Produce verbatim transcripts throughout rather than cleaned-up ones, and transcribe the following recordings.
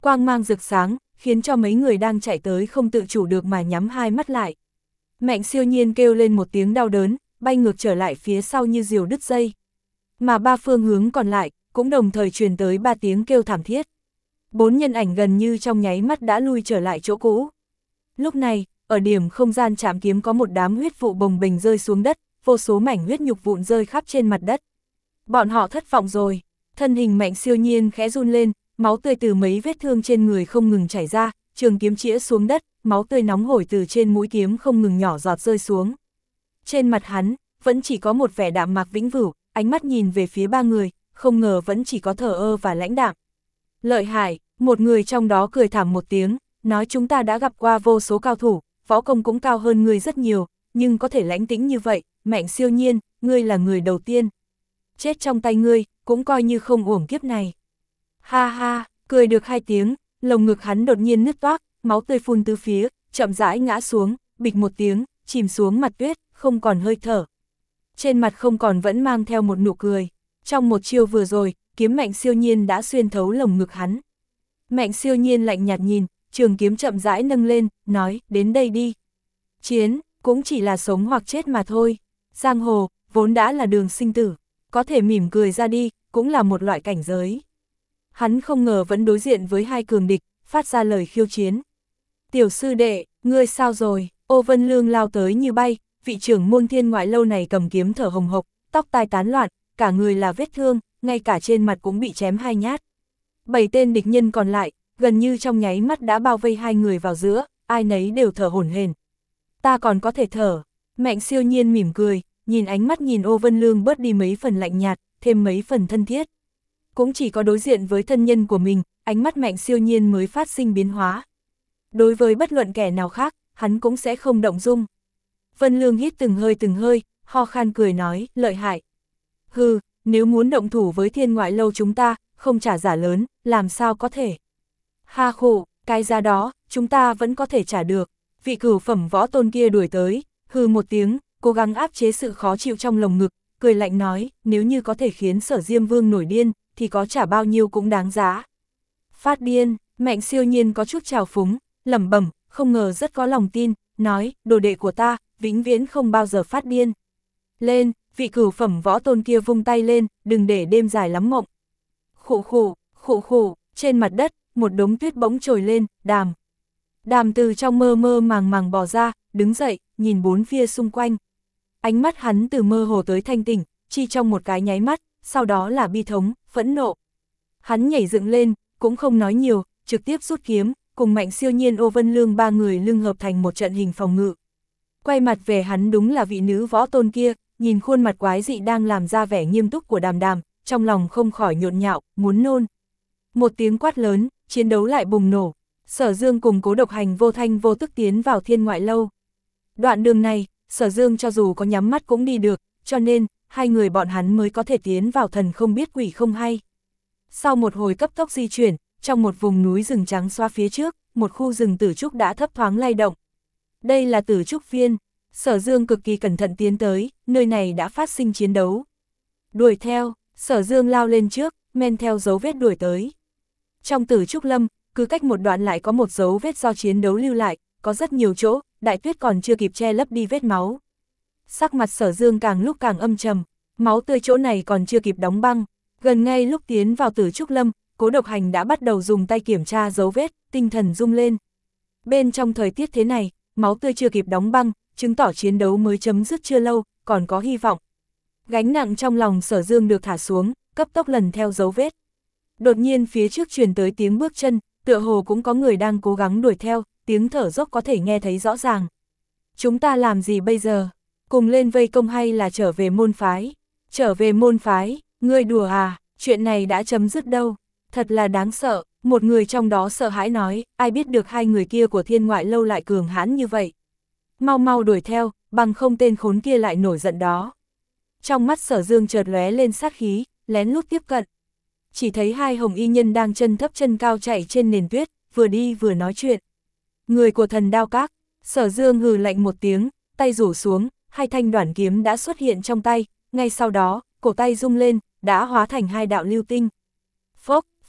quang mang rực sáng, khiến cho mấy người đang chạy tới không tự chủ được mà nhắm hai mắt lại. Mạnh Siêu Nhiên kêu lên một tiếng đau đớn, bay ngược trở lại phía sau như diều đứt dây. Mà ba phương hướng còn lại, cũng đồng thời truyền tới ba tiếng kêu thảm thiết. Bốn nhân ảnh gần như trong nháy mắt đã lui trở lại chỗ cũ. Lúc này, ở điểm không gian chạm kiếm có một đám huyết vụ bồng bềnh rơi xuống đất, vô số mảnh huyết nhục vụn rơi khắp trên mặt đất. Bọn họ thất vọng rồi, thân hình Mạnh Siêu Nhiên khẽ run lên, máu tươi từ mấy vết thương trên người không ngừng chảy ra, trường kiếm chĩa xuống đất, máu tươi nóng hổi từ trên mũi kiếm không ngừng nhỏ giọt rơi xuống. Trên mặt hắn, vẫn chỉ có một vẻ đạm mạc vĩnh cửu, ánh mắt nhìn về phía ba người, không ngờ vẫn chỉ có thờ ơ và lãnh đạm. Lợi hại, một người trong đó cười thảm một tiếng, nói chúng ta đã gặp qua vô số cao thủ, võ công cũng cao hơn ngươi rất nhiều, nhưng có thể lãnh tĩnh như vậy, Mạnh Siêu Nhiên, ngươi là người đầu tiên. Chết trong tay ngươi, cũng coi như không uổng kiếp này. Ha ha, cười được hai tiếng, lồng ngực hắn đột nhiên nứt toác, máu tươi phun tứ phía, chậm rãi ngã xuống, bịch một tiếng, chìm xuống mặt tuyết, không còn hơi thở. Trên mặt không còn vẫn mang theo một nụ cười. Trong một chiêu vừa rồi, kiếm Mạnh Siêu Nhiên đã xuyên thấu lồng ngực hắn. Mạnh Siêu Nhiên lạnh nhạt nhìn, trường kiếm chậm rãi nâng lên, nói, đến đây đi. Chiến, cũng chỉ là sống hoặc chết mà thôi. Giang hồ, vốn đã là đường sinh tử, có thể mỉm cười ra đi, cũng là một loại cảnh giới. Hắn không ngờ vẫn đối diện với hai cường địch, phát ra lời khiêu chiến. Tiểu sư đệ, ngươi sao rồi? Ô Vân Lương lao tới như bay, vị trưởng môn Thiên Ngoại Lâu này cầm kiếm thở hồng hộc, tóc tai tán loạn, cả người là vết thương, ngay cả trên mặt cũng bị chém hai nhát. Bảy tên địch nhân còn lại, gần như trong nháy mắt đã bao vây hai người vào giữa, ai nấy đều thở hổn hển. Ta còn có thể thở. Mạnh Siêu Nhiên mỉm cười, nhìn ánh mắt nhìn Ô Vân Lương bớt đi mấy phần lạnh nhạt, thêm mấy phần thân thiết. Cũng chỉ có đối diện với thân nhân của mình, ánh mắt Mạnh Siêu Nhiên mới phát sinh biến hóa. Đối với bất luận kẻ nào khác, hắn cũng sẽ không động dung. Vân Lương hít từng hơi từng hơi, ho khan cười nói, lợi hại. Hừ, nếu muốn động thủ với Thiên Ngoại Lâu chúng ta, không trả giá lớn, làm sao có thể. Ha khổ, cái giá đó, chúng ta vẫn có thể trả được. Vị cửu phẩm võ tôn kia đuổi tới, hừ một tiếng, cố gắng áp chế sự khó chịu trong lồng ngực, cười lạnh nói, nếu như có thể khiến Sở Diêm Vương nổi điên, thì có trả bao nhiêu cũng đáng giá. Phát điên, Mạnh Siêu Nhiên có chút trào phúng, lẩm bẩm, không ngờ rất có lòng tin, nói, đồ đệ của ta, vĩnh viễn không bao giờ phát điên. Lên, vị cửu phẩm võ tôn kia vung tay lên, đừng để đêm dài lắm mộng. Khụ khụ, khụ khụ, trên mặt đất, một đống tuyết bỗng trồi lên, đàm. Đàm từ trong mơ mơ màng màng bò ra, đứng dậy, nhìn bốn phía xung quanh. Ánh mắt hắn từ mơ hồ tới thanh tỉnh, chỉ trong một cái nháy mắt, sau đó là bi thống, phẫn nộ. Hắn nhảy dựng lên, cũng không nói nhiều, trực tiếp rút kiếm, cùng Mạnh Siêu Nhiên Ô Vân Lương ba người lưng hợp thành một trận hình phòng ngự. Quay mặt về hắn đúng là vị nữ võ tôn kia, nhìn khuôn mặt quái dị đang làm ra vẻ nghiêm túc của Đàm Đàm, trong lòng không khỏi nhộn nhạo, muốn nôn. Một tiếng quát lớn, chiến đấu lại bùng nổ. Sở Dương cùng Cố Độc Hành vô thanh vô tức tiến vào Thiên Ngoại Lâu. Đoạn đường này, Sở Dương cho dù có nhắm mắt cũng đi được, cho nên, hai người bọn hắn mới có thể tiến vào thần không biết quỷ không hay. Sau một hồi cấp tốc di chuyển, trong một vùng núi rừng trắng xóa phía trước, một khu rừng tử trúc đã thấp thoáng lay động. Đây là tử trúc viên, Sở Dương cực kỳ cẩn thận tiến tới, nơi này đã phát sinh chiến đấu. Đuổi theo, Sở Dương lao lên trước, men theo dấu vết đuổi tới. Trong tử trúc lâm, cứ cách một đoạn lại có một dấu vết do chiến đấu lưu lại, có rất nhiều chỗ, đại tuyết còn chưa kịp che lấp đi vết máu. Sắc mặt Sở Dương càng lúc càng âm trầm, máu tươi chỗ này còn chưa kịp đóng băng. Gần ngay lúc tiến vào tử trúc lâm, Cố Độc Hành đã bắt đầu dùng tay kiểm tra dấu vết, tinh thần rung lên. Bên trong thời tiết thế này, máu tươi chưa kịp đóng băng, chứng tỏ chiến đấu mới chấm dứt chưa lâu, còn có hy vọng. Gánh nặng trong lòng Sở Dương được thả xuống, cấp tốc lần theo dấu vết. Đột nhiên phía trước truyền tới tiếng bước chân, tựa hồ cũng có người đang cố gắng đuổi theo, tiếng thở dốc có thể nghe thấy rõ ràng. Chúng ta làm gì bây giờ? Cùng lên vây công hay là trở về môn phái? Trở về môn phái, ngươi đùa à, chuyện này đã chấm dứt đâu. Thật là đáng sợ, một người trong đó sợ hãi nói, ai biết được hai người kia của Thiên Ngoại Lâu lại cường hãn như vậy. Mau mau đuổi theo, bằng không tên khốn kia lại nổi giận đó. Trong mắt Sở Dương chợt lóe lên sát khí, lén lút tiếp cận. Chỉ thấy hai hồng y nhân đang chân thấp chân cao chạy trên nền tuyết, vừa đi vừa nói chuyện. Người của Thần Đao Các, Sở Dương hừ lạnh một tiếng, tay rủ xuống, hai thanh đoản kiếm đã xuất hiện trong tay, ngay sau đó, cổ tay rung lên, đã hóa thành hai đạo lưu tinh. Phốc, phốc,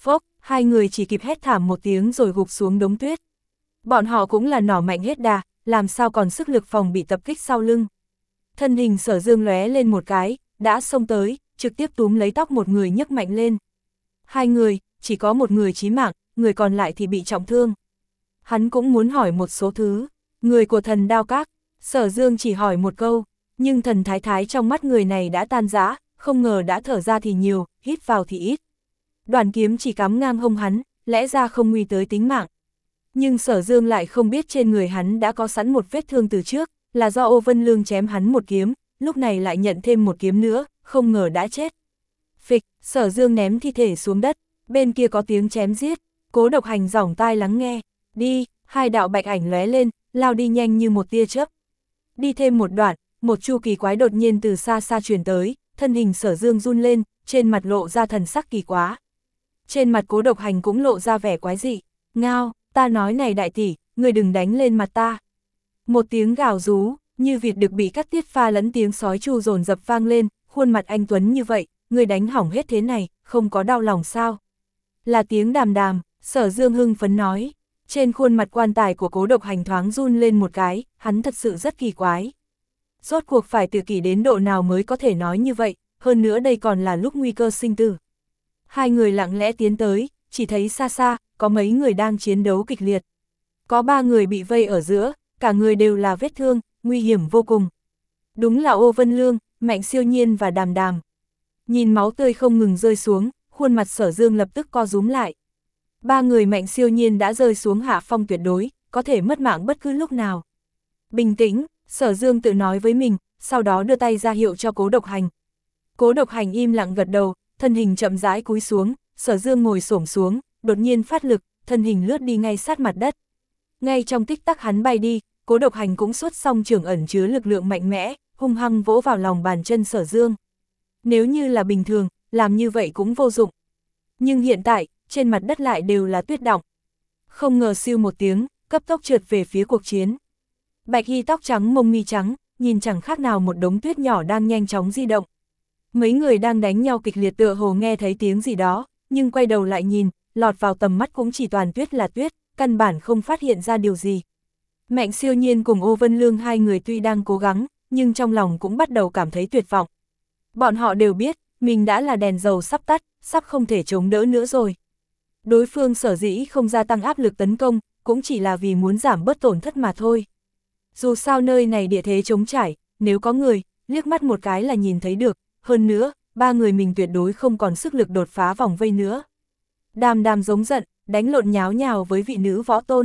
Hai người chỉ kịp hét thảm một tiếng rồi gục xuống đống tuyết. Bọn họ cũng là nỏ mạnh hết đà, làm sao còn sức lực phòng bị tập kích sau lưng. Thân hình Sở Dương lóe lên một cái, đã xông tới, trực tiếp túm lấy tóc một người nhấc mạnh lên. Hai người, chỉ có một người chí mạng, người còn lại thì bị trọng thương. Hắn cũng muốn hỏi một số thứ, người của Thần Đao Các, Sở Dương chỉ hỏi một câu, nhưng thần thái thái trong mắt người này đã tan rã, không ngờ đã thở ra thì nhiều, hít vào thì ít. Đoàn kiếm chỉ cắm ngang hông hắn, lẽ ra không nguy tới tính mạng. Nhưng Sở Dương lại không biết trên người hắn đã có sẵn một vết thương từ trước, là do Ô Vân Lương chém hắn một kiếm, lúc này lại nhận thêm một kiếm nữa, không ngờ đã chết. Phịch, Sở Dương ném thi thể xuống đất, bên kia có tiếng chém giết, Cố Độc Hành dỏng tai lắng nghe, đi, hai đạo bạch ảnh lóe lên, lao đi nhanh như một tia chớp. Đi thêm một đoạn, một chu kỳ quái đột nhiên từ xa xa truyền tới, thân hình Sở Dương run lên, trên mặt lộ ra thần sắc kỳ quá. Trên mặt Cố Độc Hành cũng lộ ra vẻ quái dị, ngao, ta nói này đại tỷ, ngươi đừng đánh lên mặt ta. Một tiếng gào rú, như vịt được bị cắt tiết pha lẫn tiếng sói chu dồn dập vang lên, khuôn mặt anh Tuấn như vậy, ngươi đánh hỏng hết thế này, không có đau lòng sao? Là tiếng Đàm Đàm, Sở Dương hưng phấn nói, trên khuôn mặt quan tài của Cố Độc Hành thoáng run lên một cái, hắn thật sự rất kỳ quái. Rốt cuộc phải tự kỷ đến độ nào mới có thể nói như vậy, hơn nữa đây còn là lúc nguy cơ sinh tử. Hai người lặng lẽ tiến tới, chỉ thấy xa xa, có mấy người đang chiến đấu kịch liệt. Có ba người bị vây ở giữa, cả người đều là vết thương, nguy hiểm vô cùng. Đúng là Ô Vân Lương, Mạnh Siêu Nhiên và Đàm Đàm. Nhìn máu tươi không ngừng rơi xuống, khuôn mặt Sở Dương lập tức co rúm lại. Ba người Mạnh Siêu Nhiên đã rơi xuống hạ phong tuyệt đối, có thể mất mạng bất cứ lúc nào. Bình tĩnh, Sở Dương tự nói với mình, sau đó đưa tay ra hiệu cho Cố Độc Hành. Cố Độc Hành im lặng gật đầu, thân hình chậm rãi cúi xuống, Sở Dương ngồi xổm xuống, đột nhiên phát lực, thân hình lướt đi ngay sát mặt đất. Ngay trong tích tắc hắn bay đi, Cố Độc Hành cũng xuất xong trường ẩn chứa lực lượng mạnh mẽ, hung hăng vỗ vào lòng bàn chân Sở Dương. Nếu như là bình thường, làm như vậy cũng vô dụng. Nhưng hiện tại, trên mặt đất lại đều là tuyết đọng. Không ngờ siêu một tiếng, cấp tốc trượt về phía cuộc chiến. Bạch y tóc trắng mông mi trắng, nhìn chẳng khác nào một đống tuyết nhỏ đang nhanh chóng di động. Mấy người đang đánh nhau kịch liệt tựa hồ nghe thấy tiếng gì đó, nhưng quay đầu lại nhìn, lọt vào tầm mắt cũng chỉ toàn tuyết là tuyết, căn bản không phát hiện ra điều gì. Mạnh Siêu Nhiên cùng Ô Vân Lương hai người tuy đang cố gắng, nhưng trong lòng cũng bắt đầu cảm thấy tuyệt vọng. Bọn họ đều biết, mình đã là đèn dầu sắp tắt, sắp không thể chống đỡ nữa rồi. Đối phương sở dĩ không gia tăng áp lực tấn công, cũng chỉ là vì muốn giảm bớt tổn thất mà thôi. Dù sao nơi này địa thế trống trải, nếu có người, liếc mắt một cái là nhìn thấy được, hơn nữa, ba người mình tuyệt đối không còn sức lực đột phá vòng vây nữa. Đàm Đàm giống giận, đánh lộn nháo nhào với vị nữ võ tôn.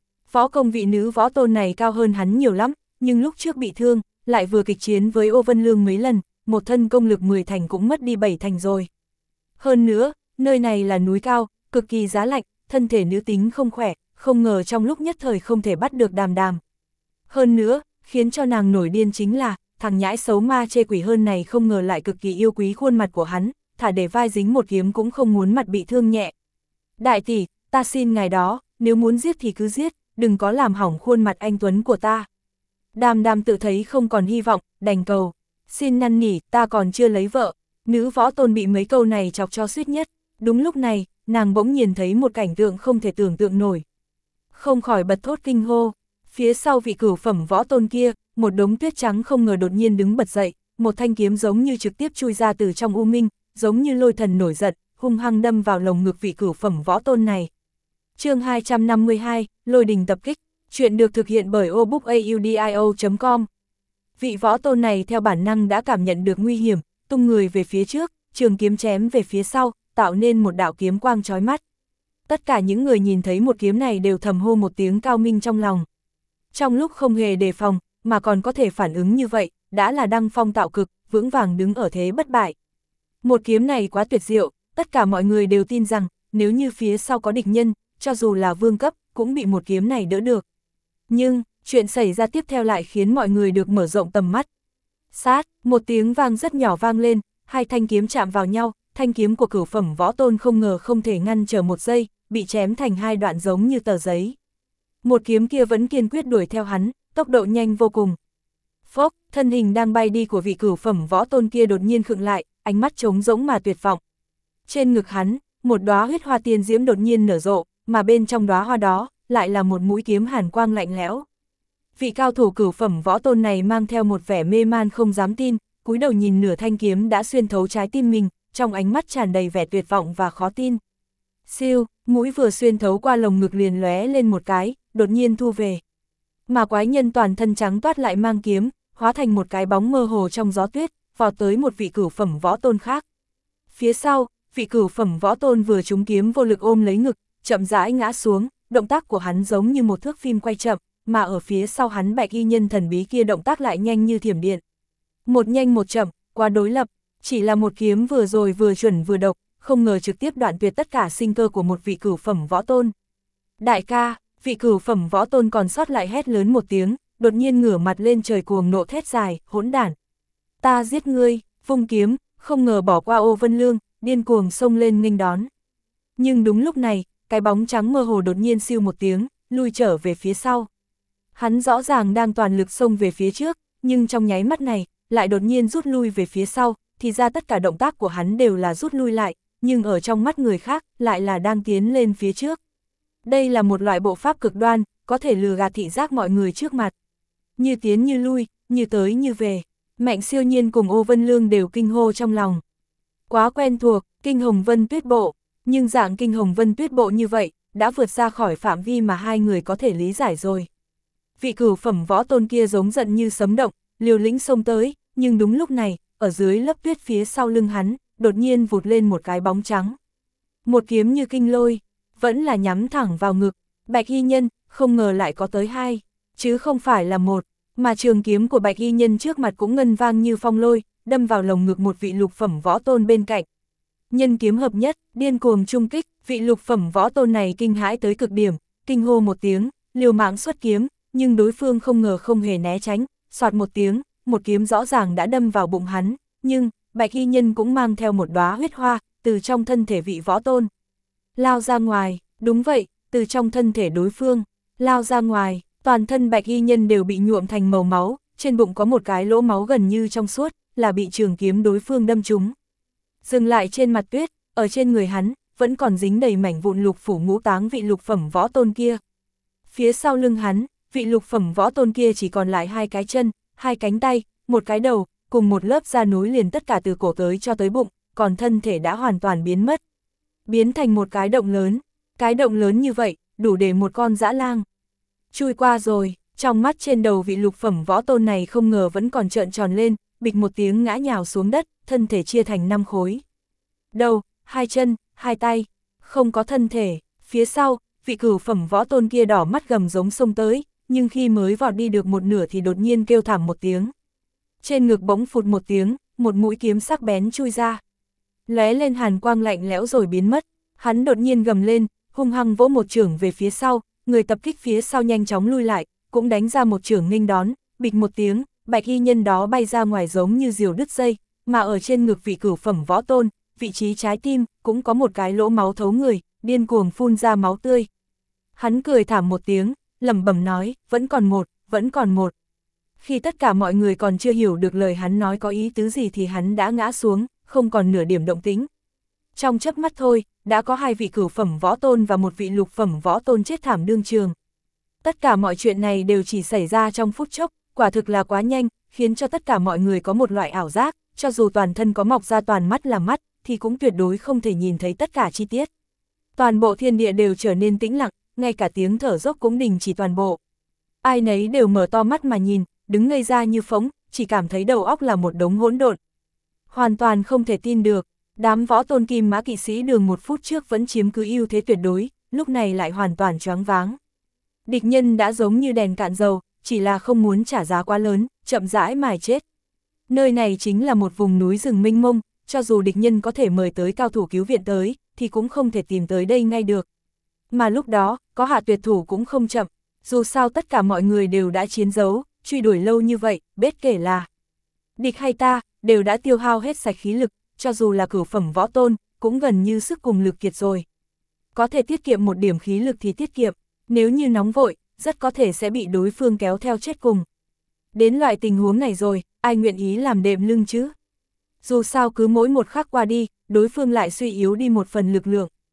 Võ công vị nữ võ tôn này cao hơn hắn nhiều lắm, nhưng lúc trước bị thương, lại vừa kịch chiến với Ô Vân Lương mấy lần, một thân công lực mười thành cũng mất đi bảy thành rồi. Hơn nữa, nơi này là núi cao, cực kỳ giá lạnh, thân thể nữ tính không khỏe, không ngờ trong lúc nhất thời không thể bắt được Đàm Đàm. Hơn nữa, khiến cho nàng nổi điên chính là, thằng nhãi xấu ma chê quỷ hơn này không ngờ lại cực kỳ yêu quý khuôn mặt của hắn, thả để vai dính một kiếm cũng không muốn mặt bị thương nhẹ. Đại tỷ, ta xin ngài đó, nếu muốn giết thì cứ giết, đừng có làm hỏng khuôn mặt anh Tuấn của ta. Đàm Đàm tự thấy không còn hy vọng, đành cầu, xin năn nỉ, ta còn chưa lấy vợ. Nữ võ tôn bị mấy câu này chọc cho suýt nhất. Đúng lúc này, nàng bỗng nhìn thấy một cảnh tượng không thể tưởng tượng nổi. Không khỏi bật thốt kinh hô, phía sau vị cửu phẩm võ tôn kia, một đống tuyết trắng không ngờ đột nhiên đứng bật dậy, một thanh kiếm giống như trực tiếp chui ra từ trong u minh, giống như lôi thần nổi giận, hung hăng đâm vào lồng ngực vị cửu phẩm võ tôn này. Chương hai trăm năm mươi hai, Lôi đình tập kích, chuyện được thực hiện bởi obookaudio chấm com. Vị võ tôn này theo bản năng đã cảm nhận được nguy hiểm, tung người về phía trước, trường kiếm chém về phía sau, tạo nên một đạo kiếm quang chói mắt. Tất cả những người nhìn thấy một kiếm này đều thầm hô một tiếng cao minh trong lòng. Trong lúc không hề đề phòng, mà còn có thể phản ứng như vậy, đã là đăng phong tạo cực, vững vàng đứng ở thế bất bại. Một kiếm này quá tuyệt diệu, tất cả mọi người đều tin rằng, nếu như phía sau có địch nhân, cho dù là vương cấp, cũng bị một kiếm này đỡ được. Nhưng, chuyện xảy ra tiếp theo lại khiến mọi người được mở rộng tầm mắt. Sát, một tiếng vang rất nhỏ vang lên, hai thanh kiếm chạm vào nhau, thanh kiếm của cửu phẩm võ tôn không ngờ không thể ngăn trở một giây, bị chém thành hai đoạn giống như tờ giấy. Một kiếm kia vẫn kiên quyết đuổi theo hắn, tốc độ nhanh vô cùng. Phốc, thân hình đang bay đi của vị cửu phẩm võ tôn kia đột nhiên khựng lại, ánh mắt trống rỗng mà tuyệt vọng. Trên ngực hắn, một đóa huyết hoa tiên diễm đột nhiên nở rộ, mà bên trong đóa hoa đó, lại là một mũi kiếm hàn quang lạnh lẽo. Vị cao thủ cửu phẩm võ tôn này mang theo một vẻ mê man không dám tin, cúi đầu nhìn nửa thanh kiếm đã xuyên thấu trái tim mình, trong ánh mắt tràn đầy vẻ tuyệt vọng và khó tin. Siêu, mũi vừa xuyên thấu qua lồng ngực liền lóe lên một cái, đột nhiên thu về. Mà quái nhân toàn thân trắng toát lại mang kiếm, hóa thành một cái bóng mơ hồ trong gió tuyết, vọt tới một vị cửu phẩm võ tôn khác. Phía sau, vị cửu phẩm võ tôn vừa trúng kiếm vô lực ôm lấy ngực, chậm rãi ngã xuống, động tác của hắn giống như một thước phim quay chậm, mà ở phía sau hắn bạch y nhân thần bí kia động tác lại nhanh như thiểm điện. Một nhanh một chậm, qua đối lập, chỉ là một kiếm vừa rồi vừa chuẩn vừa độc, không ngờ trực tiếp đoạn tuyệt tất cả sinh cơ của một vị cửu phẩm võ tôn. Đại ca, vị cửu phẩm võ tôn còn sót lại hét lớn một tiếng, đột nhiên ngửa mặt lên trời cuồng nộ thét dài, hỗn đản. Ta giết ngươi, vung kiếm, không ngờ bỏ qua Ô Vân Lương, điên cuồng xông lên nghênh đón. Nhưng đúng lúc này, cái bóng trắng mơ hồ đột nhiên siêu một tiếng, lui trở về phía sau. Hắn rõ ràng đang toàn lực xông về phía trước, nhưng trong nháy mắt này, lại đột nhiên rút lui về phía sau, thì ra tất cả động tác của hắn đều là rút lui lại, nhưng ở trong mắt người khác, lại là đang tiến lên phía trước. Đây là một loại bộ pháp cực đoan, có thể lừa gạt thị giác mọi người trước mặt. Như tiến như lui, như tới như về, Mạnh Siêu Nhiên cùng Ô Vân Lương đều kinh hô trong lòng. Quá quen thuộc, Kinh Hồng Vân Tuyết Bộ, nhưng dạng Kinh Hồng Vân Tuyết Bộ như vậy, đã vượt ra khỏi phạm vi mà hai người có thể lý giải rồi. Vị cửu phẩm võ tôn kia giống giận như sấm động, liều lĩnh xông tới, nhưng đúng lúc này, ở dưới lớp tuyết phía sau lưng hắn, đột nhiên vụt lên một cái bóng trắng. Một kiếm như kinh lôi, vẫn là nhắm thẳng vào ngực, Bạch Y Nhân, không ngờ lại có tới hai, chứ không phải là một, mà trường kiếm của Bạch Y Nhân trước mặt cũng ngân vang như phong lôi, đâm vào lồng ngực một vị lục phẩm võ tôn bên cạnh. Nhân kiếm hợp nhất, điên cuồng trung kích, vị lục phẩm võ tôn này kinh hãi tới cực điểm, kinh hô một tiếng, liều mạng xuất kiếm, nhưng đối phương không ngờ không hề né tránh, soạt một tiếng, một kiếm rõ ràng đã đâm vào bụng hắn, nhưng Bạch Y Nhân cũng mang theo một đóa huyết hoa, từ trong thân thể vị võ tôn. Lao ra ngoài, đúng vậy, từ trong thân thể đối phương, lao ra ngoài, toàn thân Bạch Y Nhân đều bị nhuộm thành màu máu, trên bụng có một cái lỗ máu gần như trong suốt, là bị trường kiếm đối phương đâm trúng. Dừng lại trên mặt tuyết, ở trên người hắn, vẫn còn dính đầy mảnh vụn lục phủ ngũ táng vị lục phẩm võ tôn kia. Phía sau lưng hắn, vị lục phẩm võ tôn kia chỉ còn lại hai cái chân, hai cánh tay, một cái đầu, cùng một lớp da nối liền tất cả từ cổ tới cho tới bụng, còn thân thể đã hoàn toàn biến mất. Biến thành một cái động lớn, cái động lớn như vậy, đủ để một con dã lang chui qua rồi. Trong mắt trên đầu vị lục phẩm võ tôn này không ngờ vẫn còn trợn tròn lên, bịch một tiếng ngã nhào xuống đất, thân thể chia thành năm khối. Đầu, hai chân, hai tay, không có thân thể. Phía sau, vị cửu phẩm võ tôn kia đỏ mắt gầm giống xông tới, nhưng khi mới vọt đi được một nửa thì đột nhiên kêu thảm một tiếng. Trên ngực bỗng phụt một tiếng, một mũi kiếm sắc bén chui ra. Lóe lên hàn quang lạnh lẽo rồi biến mất, hắn đột nhiên gầm lên, hung hăng vỗ một chưởng về phía sau, người tập kích phía sau nhanh chóng lui lại, cũng đánh ra một chưởng nghênh đón, bịch một tiếng, Bạch Y Nhân đó bay ra ngoài giống như diều đứt dây, mà ở trên ngực vị cửu phẩm võ tôn, vị trí trái tim, cũng có một cái lỗ máu thấu người, điên cuồng phun ra máu tươi. Hắn cười thảm một tiếng, lẩm bẩm nói, vẫn còn một, vẫn còn một. Khi tất cả mọi người còn chưa hiểu được lời hắn nói có ý tứ gì thì hắn đã ngã xuống, không còn nửa điểm động tĩnh. Trong chớp mắt thôi, đã có hai vị cửu phẩm võ tôn và một vị lục phẩm võ tôn chết thảm đương trường. Tất cả mọi chuyện này đều chỉ xảy ra trong phút chốc, quả thực là quá nhanh, khiến cho tất cả mọi người có một loại ảo giác, cho dù toàn thân có mọc ra toàn mắt là mắt, thì cũng tuyệt đối không thể nhìn thấy tất cả chi tiết. Toàn bộ thiên địa đều trở nên tĩnh lặng, ngay cả tiếng thở dốc cũng đình chỉ toàn bộ. Ai nấy đều mở to mắt mà nhìn, đứng ngây ra như phỗng, chỉ cảm thấy đầu óc là một đống hỗn độn. Hoàn toàn không thể tin được, đám võ tôn kim mã kỵ sĩ đường một phút trước vẫn chiếm cứ ưu thế tuyệt đối, lúc này lại hoàn toàn choáng váng. Địch nhân đã giống như đèn cạn dầu, chỉ là không muốn trả giá quá lớn, chậm rãi mài chết. Nơi này chính là một vùng núi rừng mênh mông, cho dù địch nhân có thể mời tới cao thủ cứu viện tới, thì cũng không thể tìm tới đây ngay được. Mà lúc đó, có hạ tuyệt thủ cũng không chậm, dù sao tất cả mọi người đều đã chiến đấu, truy đuổi lâu như vậy, bất kể là địch hay ta, đều đã tiêu hao hết sạch khí lực, cho dù là cửu phẩm võ tôn, cũng gần như sức cùng lực kiệt rồi. Có thể tiết kiệm một điểm khí lực thì tiết kiệm, nếu như nóng vội, rất có thể sẽ bị đối phương kéo theo chết cùng. Đến loại tình huống này rồi, ai nguyện ý làm đệm lưng chứ? Dù sao cứ mỗi một khắc qua đi, đối phương lại suy yếu đi một phần lực lượng,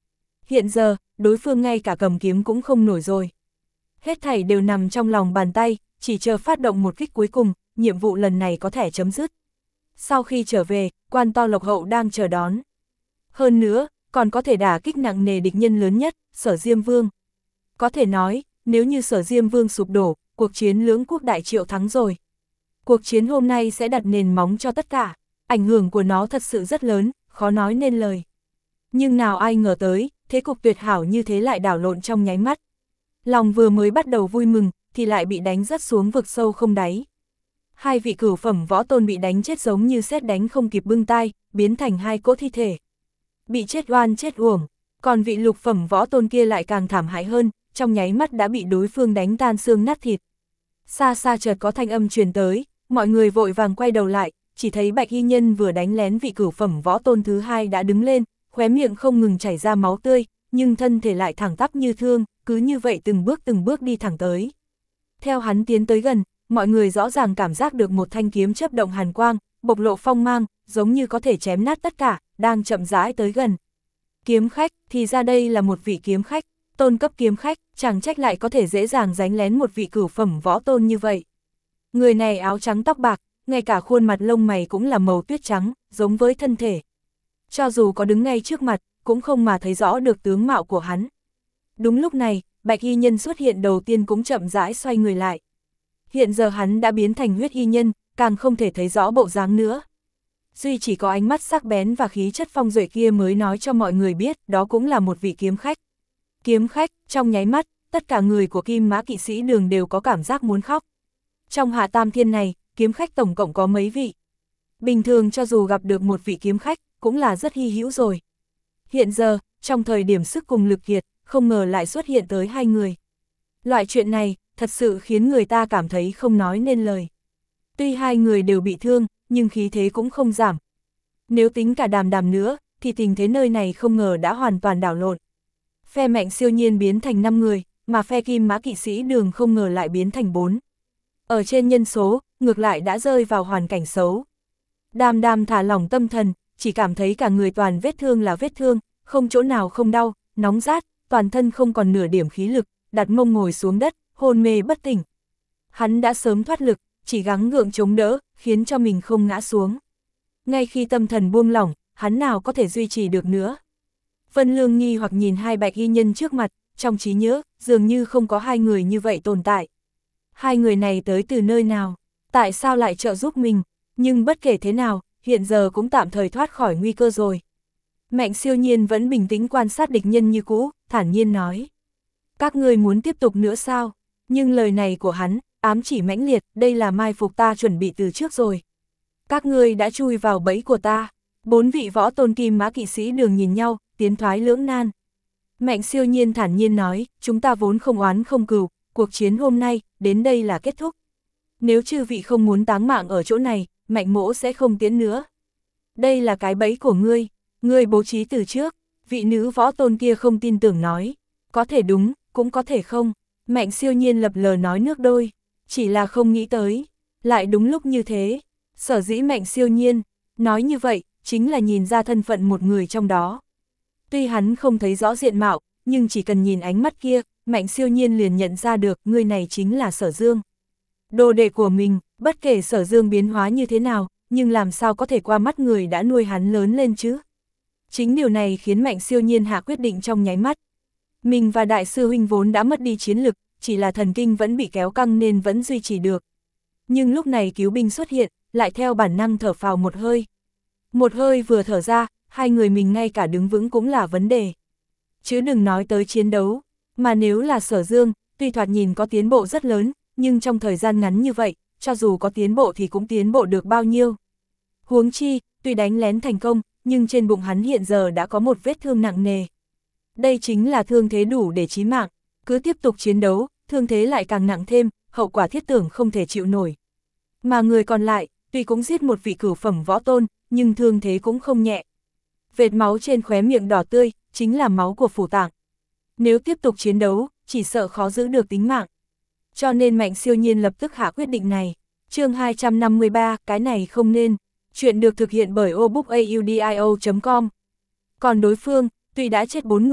Hiện giờ, đối phương ngay cả cầm kiếm cũng không nổi rồi. Hết thảy đều nằm trong lòng bàn tay, chỉ chờ phát động một kích cuối cùng, nhiệm vụ lần này có thể chấm dứt. Sau khi trở về, quan to lộc hậu đang chờ đón. Hơn nữa, còn có thể đả kích nặng nề địch nhân lớn nhất, Sở Diêm Vương. Có thể nói, nếu như Sở Diêm Vương sụp đổ, cuộc chiến lưỡng quốc đại triệu thắng rồi. Cuộc chiến hôm nay sẽ đặt nền móng cho tất cả, ảnh hưởng của nó thật sự rất lớn, khó nói nên lời. Nhưng nào ai ngờ tới, thế cục tuyệt hảo như thế lại đảo lộn trong nháy mắt. Lòng vừa mới bắt đầu vui mừng, thì lại bị đánh rất xuống vực sâu không đáy. Hai vị cửu phẩm võ tôn bị đánh chết giống như sét đánh không kịp bưng tai, biến thành hai cỗ thi thể. Bị chết oan chết uổng, còn vị lục phẩm võ tôn kia lại càng thảm hại hơn, trong nháy mắt đã bị đối phương đánh tan xương nát thịt. Xa xa chợt có thanh âm truyền tới, mọi người vội vàng quay đầu lại, chỉ thấy Bạch Y Nhân vừa đánh lén vị cửu phẩm võ tôn thứ hai đã đứng lên, khóe miệng không ngừng chảy ra máu tươi, nhưng thân thể lại thẳng tắp như thương, cứ như vậy từng bước từng bước đi thẳng tới. Theo hắn tiến tới gần, mọi người rõ ràng cảm giác được một thanh kiếm chớp động hàn quang, bộc lộ phong mang, giống như có thể chém nát tất cả, đang chậm rãi tới gần. Kiếm khách, thì ra đây là một vị kiếm khách, tôn cấp kiếm khách, chẳng trách lại có thể dễ dàng đánh lén một vị cửu phẩm võ tôn như vậy. Người này áo trắng tóc bạc, ngay cả khuôn mặt lông mày cũng là màu tuyết trắng, giống với thân thể. Cho dù có đứng ngay trước mặt, cũng không mà thấy rõ được tướng mạo của hắn. Đúng lúc này, Bạch Y Nhân xuất hiện đầu tiên cũng chậm rãi xoay người lại. Hiện giờ hắn đã biến thành huyết y nhân, càng không thể thấy rõ bộ dáng nữa. Duy chỉ có ánh mắt sắc bén và khí chất phong duệ kia mới nói cho mọi người biết đó cũng là một vị kiếm khách. Kiếm khách, trong nháy mắt, tất cả người của Kim Mã Kỵ Sĩ Đường đều có cảm giác muốn khóc. Trong Hạ Tam Thiên này, kiếm khách tổng cộng có mấy vị. Bình thường cho dù gặp được một vị kiếm khách, cũng là rất hy hữu rồi. Hiện giờ, trong thời điểm sức cùng lực kiệt, không ngờ lại xuất hiện tới hai người. Loại chuyện này, thật sự khiến người ta cảm thấy không nói nên lời. Tuy hai người đều bị thương, nhưng khí thế cũng không giảm. Nếu tính cả Đàm Đàm nữa, thì tình thế nơi này không ngờ đã hoàn toàn đảo lộn. Phe Mạnh Siêu Nhiên biến thành năm người, mà phe Kim Mã Kỵ Sĩ Đường không ngờ lại biến thành bốn. Ở trên nhân số, ngược lại đã rơi vào hoàn cảnh xấu. Đàm Đàm thả lỏng tâm thần, chỉ cảm thấy cả người toàn vết thương là vết thương, không chỗ nào không đau, nóng rát, toàn thân không còn nửa điểm khí lực, đặt mông ngồi xuống đất, hôn mê bất tỉnh. Hắn đã sớm thoát lực, chỉ gắng gượng chống đỡ, khiến cho mình không ngã xuống. Ngay khi tâm thần buông lỏng, hắn nào có thể duy trì được nữa. Vân Lương nghi hoặc nhìn hai Bạch Y Nhân trước mặt, trong trí nhớ, dường như không có hai người như vậy tồn tại. Hai người này tới từ nơi nào? Tại sao lại trợ giúp mình? Nhưng bất kể thế nào, hiện giờ cũng tạm thời thoát khỏi nguy cơ rồi. Mạnh Siêu Nhiên vẫn bình tĩnh quan sát địch nhân như cũ, thản nhiên nói. Các ngươi muốn tiếp tục nữa sao? Nhưng lời này của hắn, ám chỉ mãnh liệt, đây là mai phục ta chuẩn bị từ trước rồi. Các ngươi đã chui vào bẫy của ta. Bốn vị võ tôn Kim Mã Kỵ Sĩ Đường nhìn nhau, tiến thoái lưỡng nan. Mạnh Siêu Nhiên thản nhiên nói, chúng ta vốn không oán không cừu, cuộc chiến hôm nay, đến đây là kết thúc. Nếu chư vị không muốn táng mạng ở chỗ này, Mạnh mỗ sẽ không tiến nữa. Đây là cái bẫy của ngươi, ngươi bố trí từ trước. Vị nữ võ tôn kia không tin tưởng nói, có thể đúng, cũng có thể không. Mạnh Siêu Nhiên lập lờ nói nước đôi, chỉ là không nghĩ tới, lại đúng lúc như thế. Sở dĩ Mạnh Siêu Nhiên nói như vậy, chính là nhìn ra thân phận một người trong đó. Tuy hắn không thấy rõ diện mạo, nhưng chỉ cần nhìn ánh mắt kia, Mạnh Siêu Nhiên liền nhận ra được người này chính là Sở Dương. Đồ đệ của mình, bất kể Sở Dương biến hóa như thế nào, nhưng làm sao có thể qua mắt người đã nuôi hắn lớn lên chứ? Chính điều này khiến Mạnh Siêu Nhiên hạ quyết định trong nháy mắt. Mình và đại sư huynh vốn đã mất đi chiến lực, chỉ là thần kinh vẫn bị kéo căng nên vẫn duy trì được. Nhưng lúc này cứu binh xuất hiện, lại theo bản năng thở phào một hơi. Một hơi vừa thở ra, hai người mình ngay cả đứng vững cũng là vấn đề. Chứ đừng nói tới chiến đấu, mà nếu là Sở Dương, tuy thoạt nhìn có tiến bộ rất lớn, nhưng trong thời gian ngắn như vậy, cho dù có tiến bộ thì cũng tiến bộ được bao nhiêu. Huống chi, tuy đánh lén thành công, nhưng trên bụng hắn hiện giờ đã có một vết thương nặng nề. Đây chính là thương thế đủ để chí mạng, cứ tiếp tục chiến đấu, thương thế lại càng nặng thêm, hậu quả thiết tưởng không thể chịu nổi. Mà người còn lại, tuy cũng giết một vị cửu phẩm võ tôn, nhưng thương thế cũng không nhẹ. Vệt máu trên khóe miệng đỏ tươi, chính là máu của phủ tạng. Nếu tiếp tục chiến đấu, chỉ sợ khó giữ được tính mạng. Cho nên Mạnh Siêu Nhiên lập tức hạ quyết định này. Chương hai trăm năm mươi ba, cái này không nên. Chuyện được thực hiện bởi obookaudio chấm com. Còn đối phương, tuy đã chết bốn người,